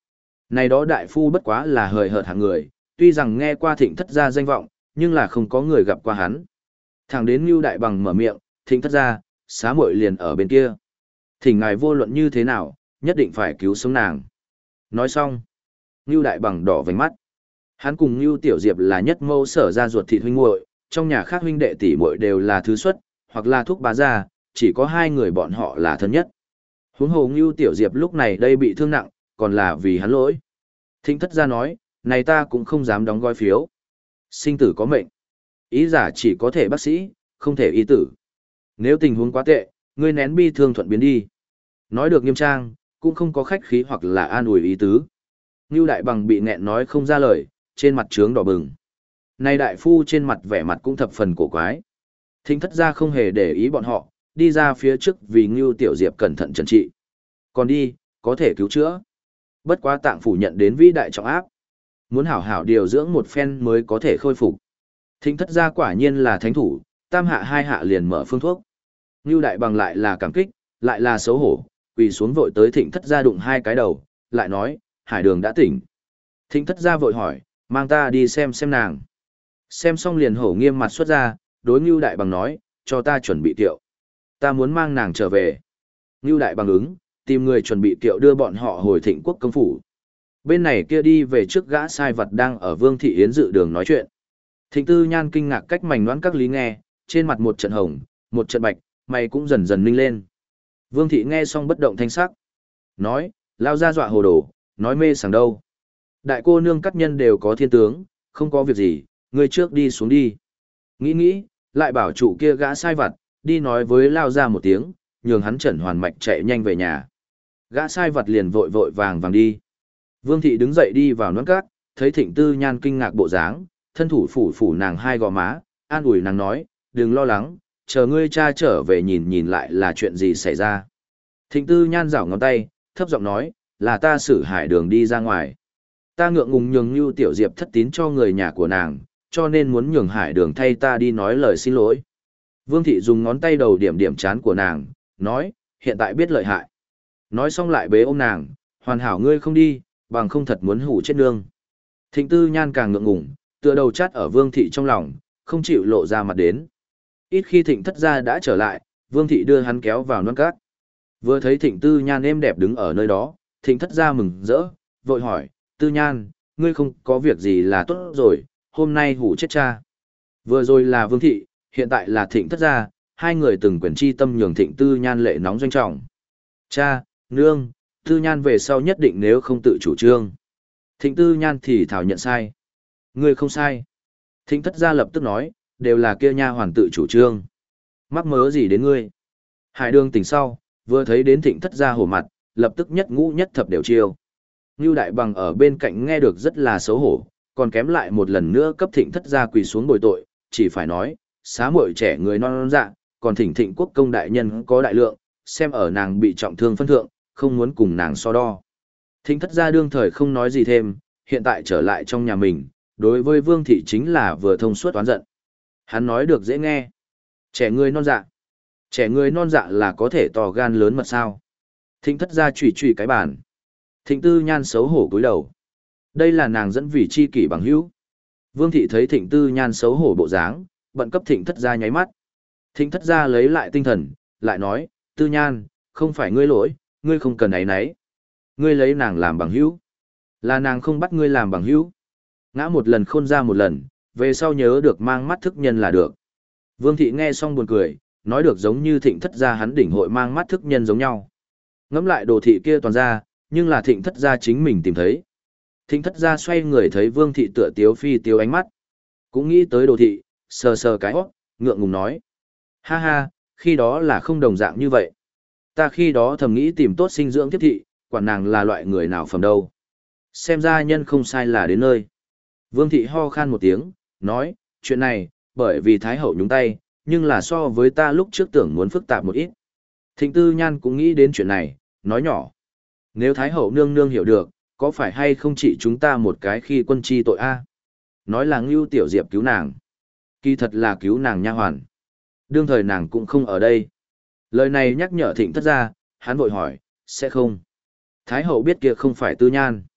Này đó đại phu bất quá là hời hợt hạng người, tuy rằng nghe qua thịnh thất gia danh vọng, nhưng là không có người gặp qua hắn. Thẳng đến Ngưu Đại Bằng mở miệng, thịnh thất gia, xá muội liền ở bên kia. Thỉnh ngài vô luận như thế nào, nhất định phải cứu sống nàng. Nói xong, Ngưu Đại Bằng đỏ vành mắt. Hắn cùng Ngưu Tiểu Diệp là nhất mâu sở ra ruột thịt huynh muội, trong nhà khác huynh đệ tỷ muội đều là thứ xuất, hoặc là thúc bá gia, chỉ có hai người bọn họ là thân nhất. Huống hồ Ngưu Tiểu Diệp lúc này đây bị thương nặng, còn là vì hắn lỗi. Thịnh thất gia nói, này ta cũng không dám đóng gói phiếu. Sinh tử có mệnh. Ý giả chỉ có thể bác sĩ, không thể y tử. Nếu tình huống quá tệ, ngươi nén bi thương thuận biến đi. Nói được nghiêm trang, cũng không có khách khí hoặc là an ủi ý tứ. Ngưu Đại Bằng bị nghẹn nói không ra lời, trên mặt trướng đỏ bừng. Nay đại phu trên mặt vẻ mặt cũng thập phần cổ quái. Thính thất gia không hề để ý bọn họ, đi ra phía trước vì Ngưu Tiểu Diệp cẩn thận trần trị. Còn đi, có thể cứu chữa. Bất quá tạng phủ nhận đến vĩ đại trọng áp. Muốn hảo hảo điều dưỡng một phen mới có thể khôi phục. Thính thất gia quả nhiên là thánh thủ, tam hạ hai hạ liền mở phương thuốc. Ngưu Đại Bằng lại là cảm kích, lại là xấu hổ, quỳ xuống vội tới thịnh thất gia đụng hai cái đầu, lại nói, Hải Đường đã tỉnh. Thịnh thất gia vội hỏi, mang ta đi xem xem nàng. Xem xong liền hổ nghiêm mặt xuất ra, đối Ngưu Đại Bằng nói, cho ta chuẩn bị kiệu. Ta muốn mang nàng trở về. Ngưu Đại Bằng ứng, tìm người chuẩn bị kiệu đưa bọn họ hồi Thịnh Quốc công phủ. Bên này kia đi về trước gã sai vật đang ở Vương Thị Yến dự đường nói chuyện. Thịnh Tư Nhan kinh ngạc cách mảnh đoán các lý nghe, trên mặt một trận hồng, một trận bạch, mày cũng dần dần ninh lên. Vương Thị nghe xong bất động thanh sắc. Nói, lao ra dọa hồ đồ, nói mê sảng đâu. Đại cô nương các nhân đều có thiên tướng, không có việc gì, ngươi trước đi xuống đi. Nghĩ nghĩ, lại bảo chủ kia gã sai vặt, đi nói với lao ra một tiếng, nhường hắn chẩn hoàn mạch chạy nhanh về nhà. Gã sai vặt liền vội vội vàng vàng đi. Vương Thị đứng dậy đi vào nón cát, thấy Thịnh Tư Nhan kinh ngạc bộ dáng, thân thủ phủ phủ nàng hai gò má, an ủi nàng nói, đừng lo lắng, chờ ngươi cha trở về nhìn nhìn lại là chuyện gì xảy ra. Thịnh Tư Nhan rảo ngón tay, thấp giọng nói, là ta xử Hải Đường đi ra ngoài. Ta ngượng ngùng nhường Nưu Tiểu Diệp thất tín cho người nhà của nàng, cho nên muốn nhường Hải Đường thay ta đi nói lời xin lỗi. Vương Thị dùng ngón tay đầu điểm điểm chán của nàng, nói, hiện tại biết lợi hại. Nói xong lại bế ôm nàng, hoàn hảo ngươi không đi, bằng không thật muốn hủ chết nương. Thịnh Tư Nhan càng ngượng ngùng, tựa đầu chát ở Vương Thị trong lòng, không chịu lộ ra mặt đến. Ít khi Thịnh thất gia đã trở lại, Vương Thị đưa hắn kéo vào non cát. Vừa thấy Thịnh Tư Nhan êm đẹp đứng ở nơi đó, Thịnh thất gia mừng rỡ, vội hỏi, Tư Nhan, ngươi không có việc gì là tốt rồi, hôm nay hủ chết cha. Vừa rồi là Vương Thị, hiện tại là Thịnh thất gia, hai người từng quyền chi tâm nhường Thịnh Tư Nhan lệ nóng doanh trọng. Cha, nương, Tư Nhan về sau nhất định nếu không tự chủ trương. Thịnh Tư Nhan thì thảo nhận sai. Ngươi không sai. Thịnh thất gia lập tức nói, đều là kia nha hoàn tự chủ trương. Mắc mớ gì đến ngươi? Hải Đường tỉnh sau, vừa thấy đến Thịnh thất gia hổ mặt, lập tức nhất ngũ nhất thập đều chiêu. Ngưu Đại Bằng ở bên cạnh nghe được rất là xấu hổ, còn kém lại một lần nữa cấp Thịnh thất gia quỳ xuống bồi tội, chỉ phải nói, xá muội trẻ người non non dạ, còn thỉnh Thịnh Quốc công đại nhân có đại lượng, xem ở nàng bị trọng thương phân thượng, không muốn cùng nàng so đo. Thịnh thất gia đương thời không nói gì thêm, hiện tại trở lại trong nhà mình, đối với Vương Thị chính là vừa thông suốt oán giận. Hắn nói được dễ nghe. Trẻ người non dạ. Trẻ người non dạ là có thể to gan lớn mật sao. Thịnh thất gia chùy chùy cái bàn. Thịnh Tư Nhan xấu hổ cúi đầu. Đây là nàng dẫn vì chi kỷ bằng hữu. Vương Thị thấy Thịnh Tư Nhan xấu hổ bộ dáng, bận cấp Thịnh thất gia nháy mắt. Thịnh thất gia lấy lại tinh thần, lại nói, Tư Nhan, không phải ngươi lỗi, ngươi không cần ấy nấy. Ngươi lấy nàng làm bằng hữu. Là nàng không bắt ngươi làm bằng hữu. Ngã một lần khôn ra một lần, về sau nhớ được mang mắt thức nhân là được. Vương Thị nghe xong buồn cười, nói được giống như Thịnh thất gia hắn đỉnh hội mang mắt thức nhân giống nhau. Ngẫm lại đồ thị kia toàn ra, nhưng là Thịnh thất gia chính mình tìm thấy. Thịnh thất gia xoay người thấy Vương Thị tựa tiếu phi tiếu ánh mắt. Cũng nghĩ tới đồ thị, sờ sờ cái hót, ngượng ngùng nói. Ha ha, khi đó là không đồng dạng như vậy. Ta khi đó thầm nghĩ tìm tốt sinh dưỡng tiếp thị, quản nàng là loại người nào phẩm đâu. Xem ra nhân không sai là đến nơi. Vương Thị ho khan một tiếng, nói, chuyện này, bởi vì Thái Hậu nhúng tay, nhưng là so với ta lúc trước tưởng muốn phức tạp một ít. Thịnh Tư Nhan cũng nghĩ đến chuyện này, nói nhỏ. Nếu Thái Hậu nương nương hiểu được, có phải hay không chỉ chúng ta một cái khi quân chi tội a? Nói là Ngưu Tiểu Diệp cứu nàng. Kỳ thật là cứu nàng nha hoàn. Đương thời nàng cũng không ở đây. Lời này nhắc nhở Thịnh thất gia, hắn vội hỏi, sẽ không. Thái Hậu biết kia không phải Tư Nhan.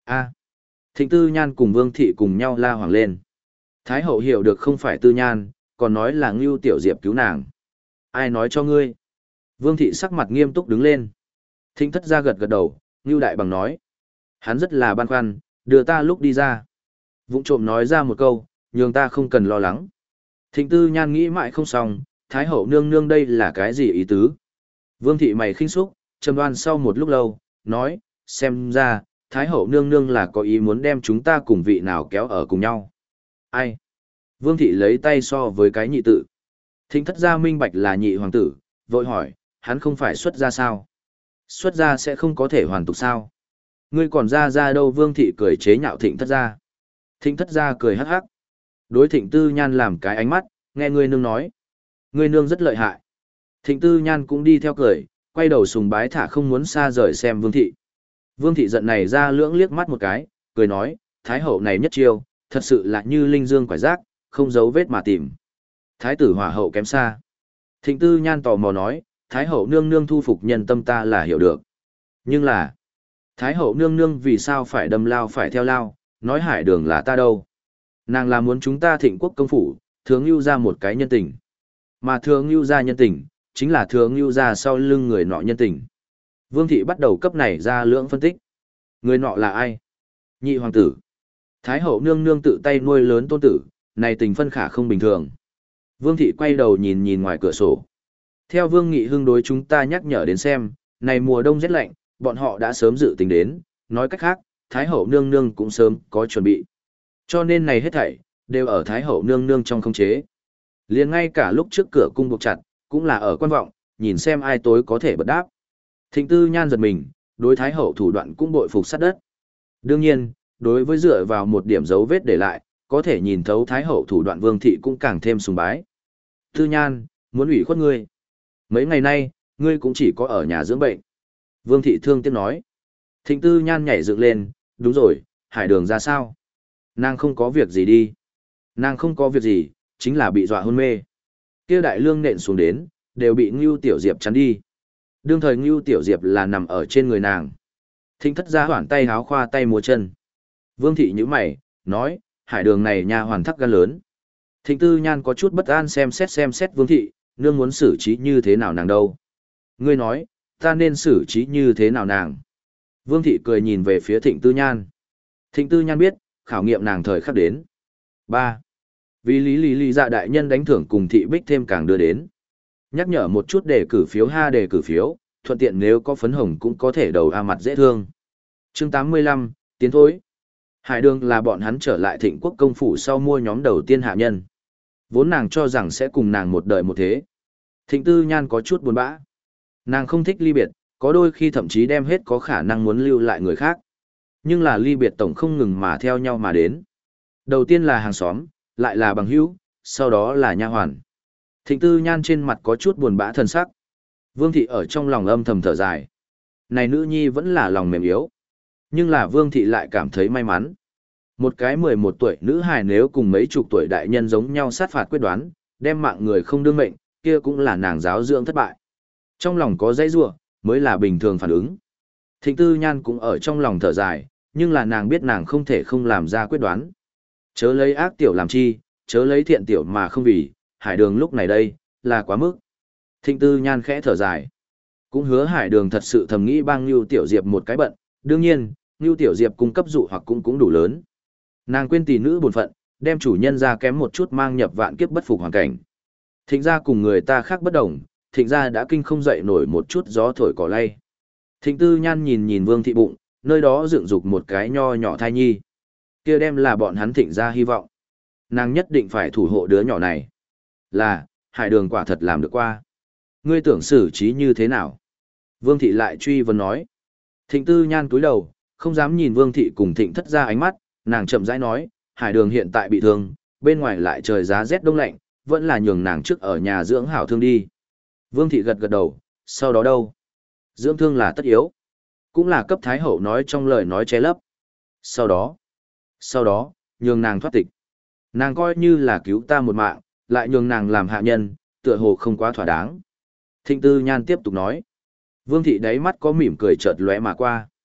A. Thịnh Tư Nhan cùng Vương Thị cùng nhau la hoảng lên. Thái hậu hiểu được không phải Tư Nhan, còn nói là Ngưu Tiểu Diệp cứu nàng. Ai nói cho ngươi? Vương Thị sắc mặt nghiêm túc đứng lên. Thịnh thất ra gật gật đầu, Ngưu Đại Bằng nói. Hắn rất là băn khoăn, đưa ta lúc đi ra. Vụng trộm nói ra một câu, nhường ta không cần lo lắng. Thịnh Tư Nhan nghĩ mãi không xong, Thái hậu nương nương đây là cái gì ý tứ? Vương Thị mày khinh xúc, trầm đoan sau một lúc lâu, nói, xem ra, Thái hậu nương nương là có ý muốn đem chúng ta cùng vị nào kéo ở cùng nhau. Ai? Vương Thị lấy tay so với cái nhị tự. Thịnh thất gia minh bạch là nhị hoàng tử, vội hỏi, hắn không phải xuất gia sao? Xuất gia sẽ không có thể hoàn tục sao? Ngươi còn ra ra đâu? Vương Thị cười chế nhạo thịnh thất gia. Thịnh thất gia cười hắc hắc. Đối Thịnh Tư Nhan làm cái ánh mắt, nghe ngươi nương nói. Ngươi nương rất lợi hại. Thịnh Tư Nhan cũng đi theo cười, quay đầu sùng bái thả không muốn xa rời xem Vương Thị. Vương Thị giận này ra lưỡng liếc mắt một cái, cười nói, Thái hậu này nhất chiêu, thật sự là như linh dương quải rác, không giấu vết mà tìm. Thái tử hỏa hậu kém xa. Thịnh Tư Nhan tò mò nói, Thái hậu nương nương thu phục nhân tâm ta là hiểu được. Nhưng là, Thái hậu nương nương vì sao phải đâm lao phải theo lao, nói hải đường là ta đâu. Nàng là muốn chúng ta thịnh quốc công phủ, thường lưu ra một cái nhân tình. Mà thường lưu ra nhân tình, chính là thường lưu ra sau lưng người nọ nhân tình. Vương Thị bắt đầu cấp này ra lưỡng phân tích. Người nọ là ai? Nhị hoàng tử. Thái hậu nương nương tự tay nuôi lớn tôn tử, này tình phân khả không bình thường. Vương Thị quay đầu nhìn nhìn ngoài cửa sổ. Theo Vương Nghị Hưng đối chúng ta nhắc nhở đến xem, này mùa đông rét lạnh, bọn họ đã sớm dự tính đến, nói cách khác, Thái hậu nương nương cũng sớm có chuẩn bị. Cho nên này hết thảy, đều ở Thái hậu nương nương trong khống chế. Liền ngay cả lúc trước cửa cung buộc chặt, cũng là ở quan vọng, nhìn xem ai tối có thể bật đáp. Thịnh Tư Nhan giật mình, đối Thái hậu thủ đoạn cũng bội phục sát đất. Đương nhiên, đối với dựa vào một điểm dấu vết để lại, có thể nhìn thấu Thái hậu thủ đoạn Vương Thị cũng càng thêm sùng bái. Tư Nhan, muốn ủy khuất ngươi. Mấy ngày nay, ngươi cũng chỉ có ở nhà dưỡng bệnh. Vương Thị thương tiếc nói. Thịnh Tư Nhan nhảy dựng lên, đúng rồi, hải đường ra sao? Nàng không có việc gì đi. Nàng không có việc gì, chính là bị dọa hôn mê. Kia đại lương nện xuống đến, đều bị Ngưu Tiểu Diệp chắn đi. Đương thời Ngưu Tiểu Diệp là nằm ở trên người nàng. Thịnh thất gia hoảng tay háo khoa tay múa chân. Vương Thị nhíu mày, nói, hải đường này nha hoàn thắc gan lớn. Thịnh Tư Nhan có chút bất an xem xét xem xét Vương Thị, nương muốn xử trí như thế nào nàng đâu. Ngươi nói, ta nên xử trí như thế nào nàng. Vương Thị cười nhìn về phía Thịnh Tư Nhan. Thịnh Tư Nhan biết, khảo nghiệm nàng thời khắc đến. ba. Vì lý lý lý dạ đại nhân đánh thưởng cùng Thị Bích thêm càng đưa đến. Nhắc nhở một chút để cử phiếu ha để cử phiếu, thuận tiện nếu có phấn hồng cũng có thể đầu a mặt dễ thương. Chương tám mươi lăm, tiến thối. Hải đường là bọn hắn trở lại Thịnh quốc công phủ sau mua nhóm đầu tiên hạ nhân. Vốn nàng cho rằng sẽ cùng nàng một đời một thế. Thịnh Tư Nhan có chút buồn bã. Nàng không thích ly biệt, có đôi khi thậm chí đem hết có khả năng muốn lưu lại người khác. Nhưng là ly biệt tổng không ngừng mà theo nhau mà đến. Đầu tiên là hàng xóm, lại là bằng hữu, sau đó là nha hoàn. Thịnh Tư Nhan trên mặt có chút buồn bã thần sắc. Vương Thị ở trong lòng âm thầm thở dài. Này nữ nhi vẫn là lòng mềm yếu. Nhưng là Vương Thị lại cảm thấy may mắn. Một cái mười một tuổi nữ hài nếu cùng mấy chục tuổi đại nhân giống nhau sát phạt quyết đoán, đem mạng người không đương mệnh, kia cũng là nàng giáo dưỡng thất bại. Trong lòng có dãy rủa mới là bình thường phản ứng. Thịnh Tư Nhan cũng ở trong lòng thở dài, nhưng là nàng biết nàng không thể không làm ra quyết đoán. Chớ lấy ác tiểu làm chi, chớ lấy thiện tiểu mà không vì, hải đường lúc này đây, là quá mức. Thịnh Tư Nhan khẽ thở dài. Cũng hứa hải đường thật sự thầm nghĩ bang Ngưu Tiểu Diệp một cái bận, đương nhiên, Ngưu Tiểu Diệp cung cấp dụ hoặc cũng cũng đủ lớn. Nàng quên tỷ nữ bổn phận, đem chủ nhân ra kém một chút mang nhập vạn kiếp bất phục hoàn cảnh. Thịnh gia cùng người ta khác bất đồng, thịnh gia đã kinh không dậy nổi một chút gió thổi cỏ lay. Thịnh Tư Nhan nhìn nhìn Vương Thị bụng, nơi đó dựng dục một cái nho nhỏ thai nhi. Kia đem là bọn hắn thịnh gia hy vọng. Nàng nhất định phải thủ hộ đứa nhỏ này. Là, hải đường quả thật làm được qua. Ngươi tưởng xử trí như thế nào? Vương Thị lại truy vấn nói. Thịnh Tư Nhan cúi đầu, không dám nhìn Vương Thị cùng Thịnh thất gia ánh mắt, nàng chậm rãi nói, hải đường hiện tại bị thương, bên ngoài lại trời giá rét đông lạnh, vẫn là nhường nàng trước ở nhà dưỡng hảo thương đi. Vương Thị gật gật đầu, sau đó đâu? Dưỡng thương là tất yếu. Cũng là cấp Thái Hậu nói trong lời nói che lấp. Sau đó, sau đó, nhường nàng thoát tịch. Nàng coi như là cứu ta một mạng, lại nhường nàng làm hạ nhân, tựa hồ không quá thỏa đáng. Thịnh Tư Nhan tiếp tục nói. Vương Thị đáy mắt có mỉm cười chợt lóe mà qua.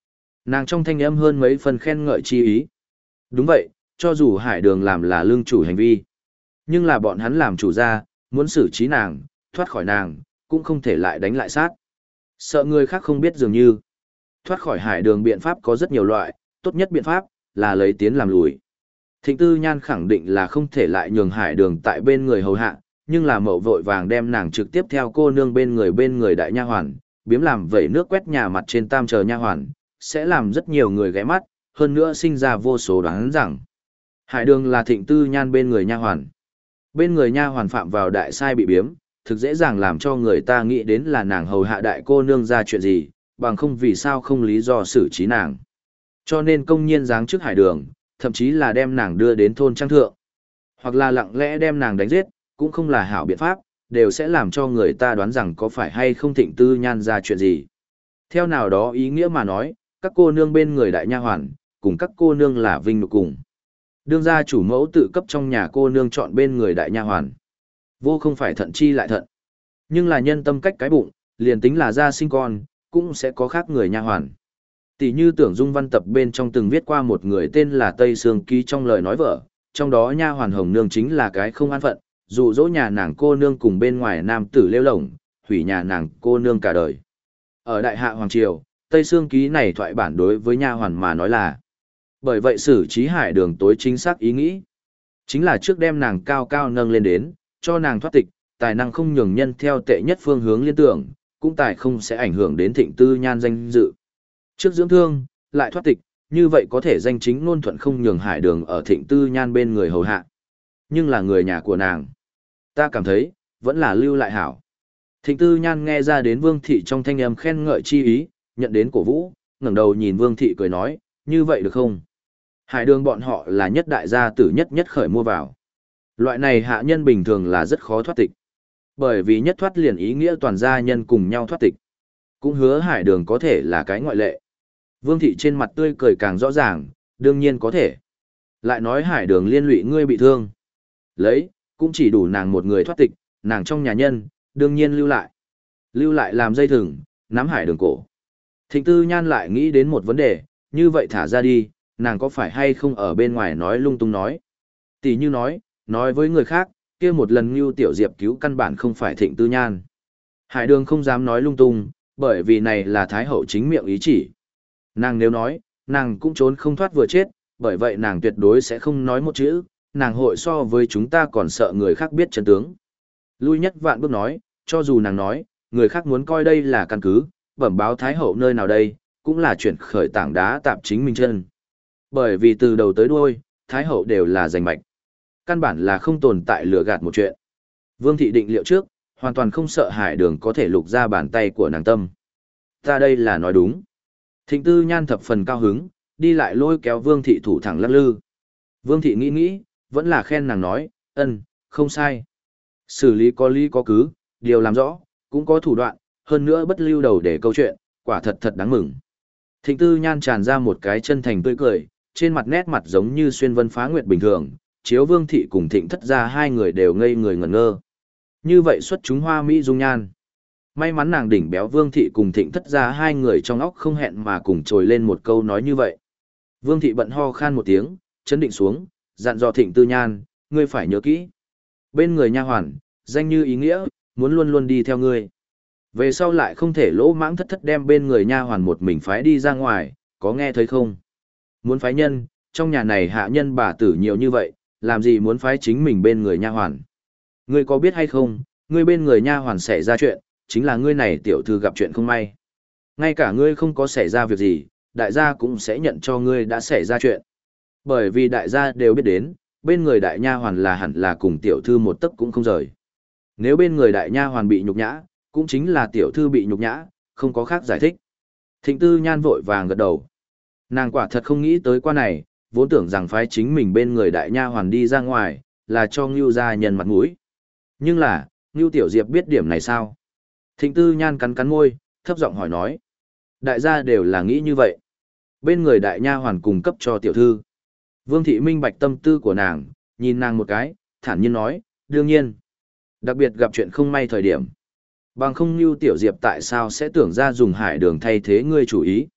Nàng trong thanh âm hơn mấy phần khen ngợi chi ý. Đúng vậy, cho dù hải đường làm là lương chủ hành vi. Nhưng là bọn hắn làm chủ ra, muốn xử trí nàng, thoát khỏi nàng, cũng không thể lại đánh lại sát. Sợ người khác không biết dường như. Thoát khỏi hải đường biện pháp có rất nhiều loại, tốt nhất biện pháp là lấy tiến làm lùi. Thịnh Tư Nhan khẳng định là không thể lại nhường hải đường tại bên người hầu hạ, nhưng là mậu vội vàng đem nàng trực tiếp theo cô nương bên người bên người đại nha hoàn, biếm làm vẩy nước quét nhà mặt trên tam chờ nha hoàn, sẽ làm rất nhiều người ghé mắt, hơn nữa sinh ra vô số đoán rằng hải đường là Thịnh Tư Nhan bên người nha hoàn. Bên người nha hoàn phạm vào đại sai bị biếm, thực dễ dàng làm cho người ta nghĩ đến là nàng hầu hạ đại cô nương ra chuyện gì, bằng không vì sao không lý do xử trí nàng. Cho nên công nhiên giáng trước hải đường, thậm chí là đem nàng đưa đến thôn trang thượng. Hoặc là lặng lẽ đem nàng đánh giết, cũng không là hảo biện pháp, đều sẽ làm cho người ta đoán rằng có phải hay không Thịnh Tư Nhan ra chuyện gì. Theo nào đó ý nghĩa mà nói, các cô nương bên người đại nha hoàn, cùng các cô nương là vinh nhục cùng. Đương gia chủ mẫu tự cấp trong nhà cô nương chọn bên người đại nha hoàn. Vô không phải thận chi lại thận. Nhưng là nhân tâm cách cái bụng, liền tính là gia sinh con, cũng sẽ có khác người nha hoàn. Tỷ như Tưởng Dung văn tập bên trong từng viết qua một người tên là Tây Sương Ký trong lời nói vợ, trong đó nha hoàn Hồng Nương chính là cái không an phận, dụ dỗ nhà nàng cô nương cùng bên ngoài nam tử lêu lổng, hủy nhà nàng cô nương cả đời. Ở Đại Hạ Hoàng Triều, Tây Sương Ký này thoại bản đối với nha hoàn mà nói là. Bởi vậy xử trí hải đường tối chính xác ý nghĩ. Chính là trước đem nàng cao cao nâng lên đến, cho nàng thoát tịch, tài năng không nhường nhân theo tệ nhất phương hướng liên tưởng, cũng tài không sẽ ảnh hưởng đến Thịnh Tư Nhan danh dự. Trước dưỡng thương, lại thoát tịch, như vậy có thể danh chính ngôn thuận không nhường hải đường ở Thịnh Tư Nhan bên người hầu hạ. Nhưng là người nhà của nàng. Ta cảm thấy, vẫn là lưu lại hảo. Thịnh Tư Nhan nghe ra đến Vương Thị trong thanh âm khen ngợi chi ý, nhận đến cổ vũ, ngẩng đầu nhìn Vương Thị cười nói, như vậy được không? Hải đường bọn họ là nhất đại gia tử nhất nhất khởi mua vào. Loại này hạ nhân bình thường là rất khó thoát tịch. Bởi vì nhất thoát liền ý nghĩa toàn gia nhân cùng nhau thoát tịch. Cũng hứa hải đường có thể là cái ngoại lệ. Vương Thị trên mặt tươi cười càng rõ ràng, đương nhiên có thể. Lại nói hải đường liên lụy ngươi bị thương. Lấy, cũng chỉ đủ nàng một người thoát tịch, nàng trong nhà nhân, đương nhiên lưu lại. Lưu lại làm dây thừng, nắm hải đường cổ. Thịnh Tư Nhan lại nghĩ đến một vấn đề, như vậy thả ra đi, nàng có phải hay không ở bên ngoài nói lung tung nói. Tỷ như nói, nói với người khác, kia một lần Ngưu Tiểu Diệp cứu căn bản không phải Thịnh Tư Nhan. Hải đường không dám nói lung tung, bởi vì này là Thái Hậu chính miệng ý chỉ. Nàng nếu nói, nàng cũng trốn không thoát vừa chết, bởi vậy nàng tuyệt đối sẽ không nói một chữ, nàng hội so với chúng ta còn sợ người khác biết chân tướng. Lui nhất vạn bước nói, cho dù nàng nói, người khác muốn coi đây là căn cứ, bẩm báo Thái Hậu nơi nào đây, cũng là chuyện khởi tảng đá tạp chính mình chân. Bởi vì từ đầu tới đuôi, Thái Hậu đều là giành mạch. Căn bản là không tồn tại lừa gạt một chuyện. Vương Thị định liệu trước, hoàn toàn không sợ hải đường có thể lục ra bàn tay của nàng tâm. Ta đây là nói đúng. Thịnh Tư Nhan thập phần cao hứng, đi lại lôi kéo Vương Thị thủ thẳng lắc lư. Vương Thị nghĩ nghĩ, vẫn là khen nàng nói, ân, không sai. Xử lý có lý có cứ, điều làm rõ, cũng có thủ đoạn, hơn nữa bất lưu đầu để câu chuyện, quả thật thật đáng mừng. Thịnh Tư Nhan tràn ra một cái chân thành tươi cười, trên mặt nét mặt giống như xuyên vân phá nguyệt bình thường, chiếu Vương Thị cùng Thịnh Thất gia hai người đều ngây người ngẩn ngơ. Như vậy xuất chúng hoa mỹ dung nhan. May mắn nàng đỉnh béo Vương Thị cùng Thịnh Thất gia hai người trong óc không hẹn mà cùng trồi lên một câu nói như vậy. Vương Thị bận ho khan một tiếng, chấn định xuống, dặn dò Thịnh Tư Nhan, ngươi phải nhớ kỹ. Bên người nha hoàn, danh như ý nghĩa, muốn luôn luôn đi theo ngươi. Về sau lại không thể lỗ mãng thất thất đem bên người nha hoàn một mình phái đi ra ngoài, có nghe thấy không? Muốn phái nhân, trong nhà này hạ nhân bà tử nhiều như vậy, làm gì muốn phái chính mình bên người nha hoàn? Ngươi có biết hay không, ngươi bên người nha hoàn xảy ra chuyện, chính là ngươi này tiểu thư gặp chuyện không may. Ngay cả ngươi không có xảy ra việc gì, đại gia cũng sẽ nhận cho ngươi đã xảy ra chuyện. Bởi vì đại gia đều biết đến, bên người đại nha hoàn là hẳn là cùng tiểu thư một tấc cũng không rời. Nếu bên người đại nha hoàn bị nhục nhã, cũng chính là tiểu thư bị nhục nhã, không có khác giải thích. Thịnh Tư Nhan vội vàng gật đầu. Nàng quả thật không nghĩ tới qua này, vốn tưởng rằng phái chính mình bên người đại nha hoàn đi ra ngoài, là cho Ngưu gia nhân mặt mũi. Nhưng là, Ngưu Tiểu Diệp biết điểm này sao? Thịnh Tư Nhan cắn cắn môi, thấp giọng hỏi nói. Đại gia đều là nghĩ như vậy. Bên người đại nha hoàn cung cấp cho tiểu thư. Vương Thị minh bạch tâm tư của nàng, nhìn nàng một cái, thản nhiên nói, đương nhiên. Đặc biệt gặp chuyện không may thời điểm. Bằng không Ngưu Tiểu Diệp tại sao sẽ tưởng ra dùng hải đường thay thế ngươi chủ ý.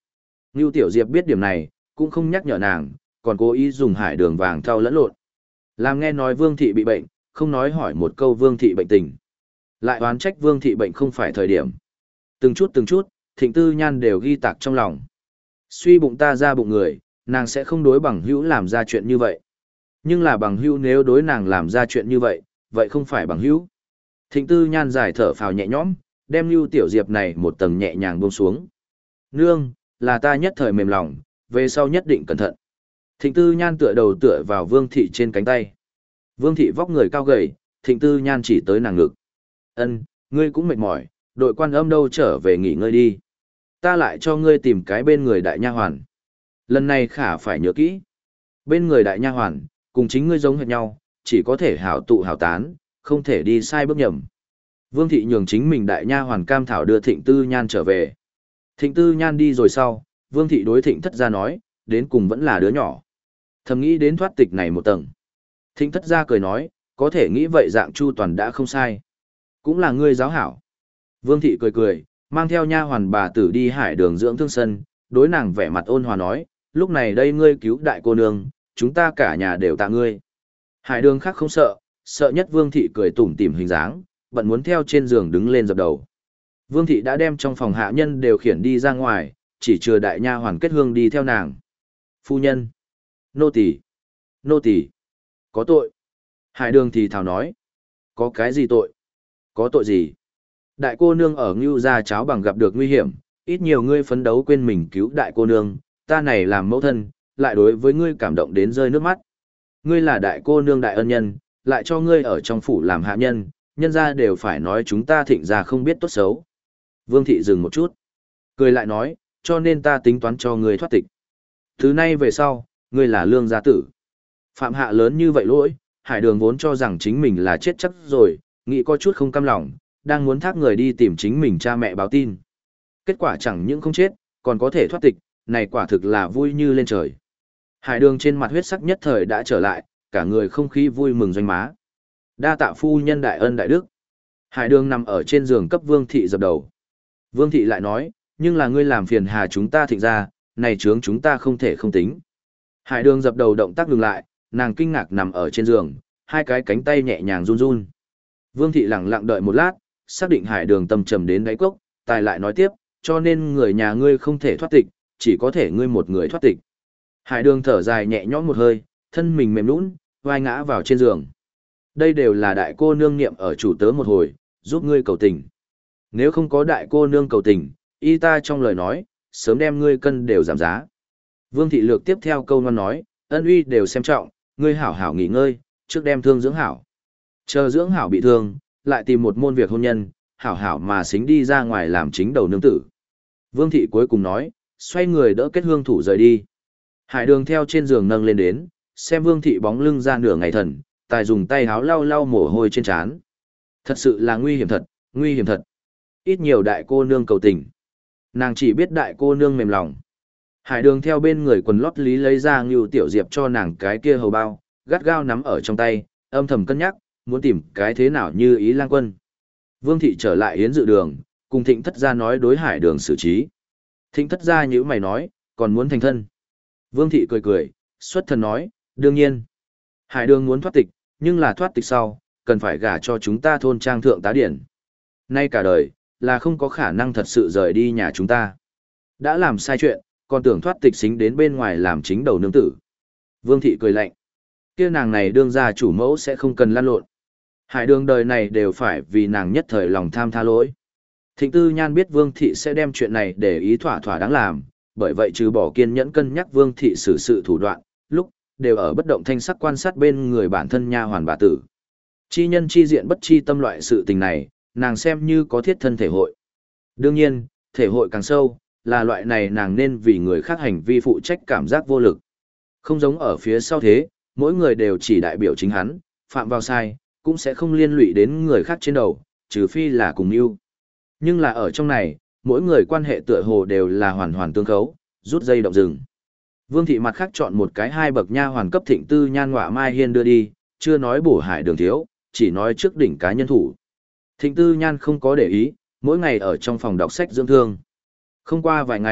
Ngưu Tiểu Diệp biết điểm này, cũng không nhắc nhở nàng, còn cố ý dùng hải đường vàng thau lẫn lộn. Làm nghe nói Vương Thị bị bệnh, không nói hỏi một câu Vương Thị bệnh tình. Lại oán trách Vương Thị bệnh không phải thời điểm. Từng chút từng chút, Thịnh Tư Nhan đều ghi tạc trong lòng. Suy bụng ta ra bụng người, nàng sẽ không đối bằng hữu làm ra chuyện như vậy. Nhưng là bằng hữu nếu đối nàng làm ra chuyện như vậy, vậy không phải bằng hữu. Thịnh Tư Nhan giải thở phào nhẹ nhõm, đem Lưu Tiểu Diệp này một tầng nhẹ nhàng buông xuống. Nương, là ta nhất thời mềm lòng, về sau nhất định cẩn thận. Thịnh Tư Nhan tựa đầu tựa vào Vương Thị trên cánh tay. Vương Thị vóc người cao gầy, Thịnh Tư Nhan chỉ tới nàng ngực. Ân, ngươi cũng mệt mỏi, đội quan âm đâu trở về nghỉ ngơi đi. Ta lại cho ngươi tìm cái bên người đại nha hoàn. Lần này khả phải nhớ kỹ. Bên người đại nha hoàn, cùng chính ngươi giống hệt nhau, chỉ có thể hảo tụ hảo tán, không thể đi sai bước nhầm. Vương Thị nhường chính mình đại nha hoàn cam thảo đưa Thịnh Tư Nhan trở về. Thịnh Tư Nhan đi rồi sau, Vương Thị đối Thịnh Thất Gia nói, đến cùng vẫn là đứa nhỏ. Thầm nghĩ đến thoát tịch này một tầng. Thịnh Thất Gia cười nói, có thể nghĩ vậy dạng chu toàn đã không sai. Cũng là ngươi giáo hảo. Vương Thị cười cười, mang theo nha hoàn bà tử đi hải đường dưỡng thương sân, đối nàng vẻ mặt ôn hòa nói, lúc này đây ngươi cứu đại cô nương, chúng ta cả nhà đều tạ ngươi. Hải đường khác không sợ, sợ nhất Vương Thị cười tủm tỉm hình dáng, bận muốn theo trên giường đứng lên dập đầu. Vương Thị đã đem trong phòng hạ nhân đều khiển đi ra ngoài, chỉ chừa đại nha hoàn kết hương đi theo nàng. Phu nhân, nô tỳ, nô tỳ, có tội. Hải đường thì thào nói, có cái gì tội? Có tội gì? Đại cô nương ở Ngưu gia cháo bằng gặp được nguy hiểm, ít nhiều ngươi phấn đấu quên mình cứu đại cô nương, ta này làm mẫu thân, lại đối với ngươi cảm động đến rơi nước mắt. Ngươi là đại cô nương đại ân nhân, lại cho ngươi ở trong phủ làm hạ nhân, nhân gia đều phải nói chúng ta Thịnh gia không biết tốt xấu. Vương Thị dừng một chút, cười lại nói, cho nên ta tính toán cho ngươi thoát tịch. Thứ nay về sau, ngươi là lương gia tử. Phạm hạ lớn như vậy lỗi, Hải đường vốn cho rằng chính mình là chết chắc rồi, nghĩ có chút không cam lòng, đang muốn thác người đi tìm chính mình cha mẹ báo tin. Kết quả chẳng những không chết, còn có thể thoát tịch, này quả thực là vui như lên trời. Hải đường trên mặt huyết sắc nhất thời đã trở lại, cả người không khí vui mừng doanh má. Đa tạ phu nhân đại ân đại đức. Hải đường nằm ở trên giường cấp Vương Thị dập đầu. Vương Thị lại nói, nhưng là ngươi làm phiền hà chúng ta Thịnh ra, này chướng chúng ta không thể không tính. Hải đường dập đầu động tác ngừng lại, nàng kinh ngạc nằm ở trên giường, hai cái cánh tay nhẹ nhàng run run. Vương Thị lặng lặng đợi một lát, xác định Hải đường tâm trầm đến đáy cốc, tài lại nói tiếp, cho nên người nhà ngươi không thể thoát tịch, chỉ có thể ngươi một người thoát tịch. Hải đường thở dài nhẹ nhõm một hơi, thân mình mềm nũng, vai ngã vào trên giường. Đây đều là đại cô nương niệm ở chủ tớ một hồi, giúp ngươi cầu tình. Nếu không có đại cô nương cầu tình, y ta trong lời nói, sớm đem ngươi cân đều giảm giá. Vương Thị lược tiếp theo câu ngon nói, ân uy đều xem trọng, ngươi hảo hảo nghỉ ngơi, trước đem thương dưỡng hảo. Chờ dưỡng hảo bị thương, lại tìm một môn việc hôn nhân, hảo hảo mà xính đi ra ngoài làm chính đầu nương tử. Vương Thị cuối cùng nói, xoay người đỡ kết hương thủ rời đi. Hải đường theo trên giường nâng lên đến, xem Vương Thị bóng lưng ra nửa ngày thần, tài dùng tay háo lau lau mồ hôi trên trán. Thật sự là nguy hiểm thật, nguy hiểm thật. Ít nhiều đại cô nương cầu tình. Nàng chỉ biết đại cô nương mềm lòng. Hải đường theo bên người quần lót lý lấy ra Ngưu Tiểu Diệp cho nàng cái kia hầu bao, gắt gao nắm ở trong tay, âm thầm cân nhắc, muốn tìm cái thế nào như ý lang quân. Vương Thị trở lại yến dự đường, cùng Thịnh Thất Gia nói đối Hải đường xử trí. Thịnh Thất Gia như mày nói, còn muốn thành thân. Vương Thị cười cười, xuất thần nói, đương nhiên. Hải đường muốn thoát tịch, nhưng là thoát tịch sau, cần phải gả cho chúng ta thôn trang thượng tá điển. Nay cả đời, là không có khả năng thật sự rời đi nhà chúng ta. Đã làm sai chuyện, còn tưởng thoát tịch xính đến bên ngoài làm chính đầu nương tử. Vương Thị cười lạnh. Kia nàng này đương ra chủ mẫu sẽ không cần lăn lộn. Hải đường đời này đều phải vì nàng nhất thời lòng tham tha lỗi. Thịnh Tư Nhan biết Vương Thị sẽ đem chuyện này để ý thỏa thỏa đáng làm, bởi vậy trừ bỏ kiên nhẫn cân nhắc Vương Thị xử sự thủ đoạn, lúc đều ở bất động thanh sắc quan sát bên người bản thân nha hoàn bà tử. Chi nhân chi diện bất chi tâm loại sự tình này, nàng xem như có thiết thân thể hội. Đương nhiên, thể hội càng sâu, là loại này nàng nên vì người khác hành vi phụ trách cảm giác vô lực. Không giống ở phía sau thế, mỗi người đều chỉ đại biểu chính hắn, phạm vào sai, cũng sẽ không liên lụy đến người khác trên đầu, trừ phi là cùng yêu. Nhưng là ở trong này, mỗi người quan hệ tựa hồ đều là hoàn hoàn tương khấu, rút dây động rừng. Vương Thị mặt khác chọn một cái hai bậc nha hoàn cấp Thịnh Tư Nhan ngọa mai hiên đưa đi, chưa nói bổ Hải đường thiếu, chỉ nói trước đỉnh cá nhân thủ. Thịnh Tư Nhan không có để ý, mỗi ngày ở trong phòng đọc sách dưỡng thương. Không qua vài ngày,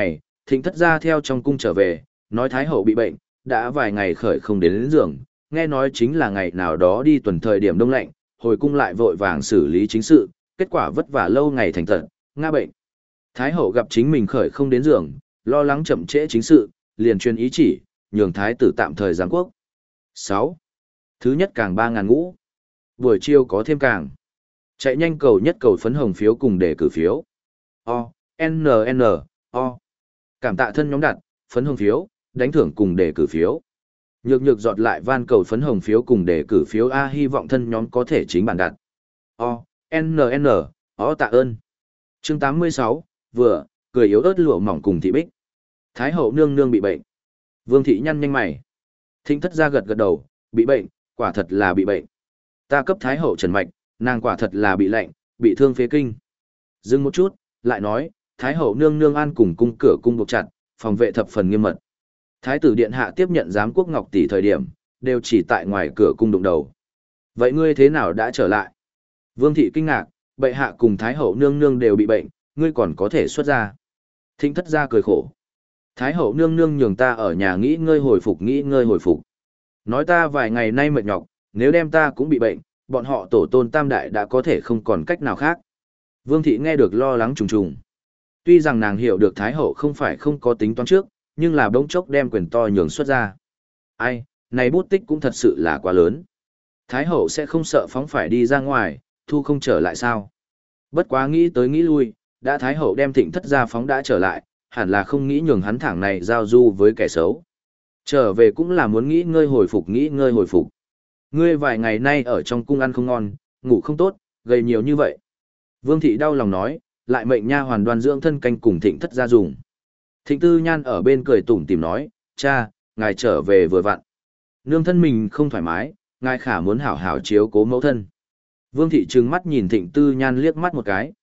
Thịnh thất gia theo trong cung trở về, nói Thái hậu bị bệnh, đã vài ngày khởi không đến, đến giường, nghe nói chính là ngày nào đó đi tuần thời điểm đông lạnh, hồi cung lại vội vàng xử lý chính sự, kết quả vất vả lâu ngày thành tật, ngã bệnh. Thái hậu gặp chính mình khởi không đến giường, lo lắng chậm trễ chính sự, liền truyền ý chỉ, nhường thái tử tạm thời giáng quốc. sáu. Thứ nhất càng ba ngàn ngũ. Buổi chiều có thêm càng. Chạy nhanh cầu nhất cầu phấn hồng phiếu cùng để cử phiếu. O, N, N, O. Cảm tạ thân nhóm đặt, phấn hồng phiếu, đánh thưởng cùng để cử phiếu. Nhược nhược giọt lại van cầu phấn hồng phiếu cùng để cử phiếu A, hy vọng thân nhóm có thể chính bản đặt. O, N, N, O tạ ơn. Chương tám mươi sáu, vừa, cười yếu ớt lụa mỏng cùng thị bích. Thái hậu nương nương bị bệnh. Vương thị nhăn nhanh mày. Thịnh thất gia gật gật đầu, bị bệnh, quả thật là bị bệnh. Ta cấp thái hậu trần mạch, nàng quả thật là bị lạnh, bị thương phế kinh. Dừng một chút, lại nói, thái hậu nương nương an cùng cung cửa cung buộc chặt, phòng vệ thập phần nghiêm mật. Thái tử điện hạ tiếp nhận giám quốc ngọc tỷ thời điểm, đều chỉ tại ngoài cửa cung đụng đầu. Vậy ngươi thế nào đã trở lại? Vương thị kinh ngạc, bệ hạ cùng thái hậu nương nương đều bị bệnh, ngươi còn có thể xuất ra. Thịnh thất gia cười khổ. Thái hậu nương nương nhường ta ở nhà nghỉ ngơi hồi phục nghỉ ngơi hồi phục. Nói ta vài ngày nay mệt nhọc, nếu đem ta cũng bị bệnh, bọn họ tổ tôn tam đại đã có thể không còn cách nào khác. Vương thị nghe được lo lắng trùng trùng. Tuy rằng nàng hiểu được Thái hậu không phải không có tính toán trước, nhưng là bỗng chốc đem quyền to nhường xuất ra. Ai, này bút tích cũng thật sự là quá lớn. Thái hậu sẽ không sợ phóng phải đi ra ngoài, thu không trở lại sao? Bất quá nghĩ tới nghĩ lui, đã Thái hậu đem Thịnh thất gia phóng đã trở lại, hẳn là không nghĩ nhường hắn thẳng này giao du với kẻ xấu. Trở về cũng là muốn nghĩ ngơi hồi phục nghĩ ngơi hồi phục. Ngươi vài ngày nay ở trong cung ăn không ngon, ngủ không tốt, gầy nhiều như vậy. Vương thị đau lòng nói, lại mệnh nha hoàn đoan dưỡng thân canh cùng Thịnh thất gia dùng. Thịnh tư nhan ở bên cười tủm tìm nói, cha, ngài trở về vừa vặn. Nương thân mình không thoải mái, ngài khả muốn hảo hảo chiếu cố mẫu thân. Vương thị trừng mắt nhìn Thịnh tư nhan liếc mắt một cái.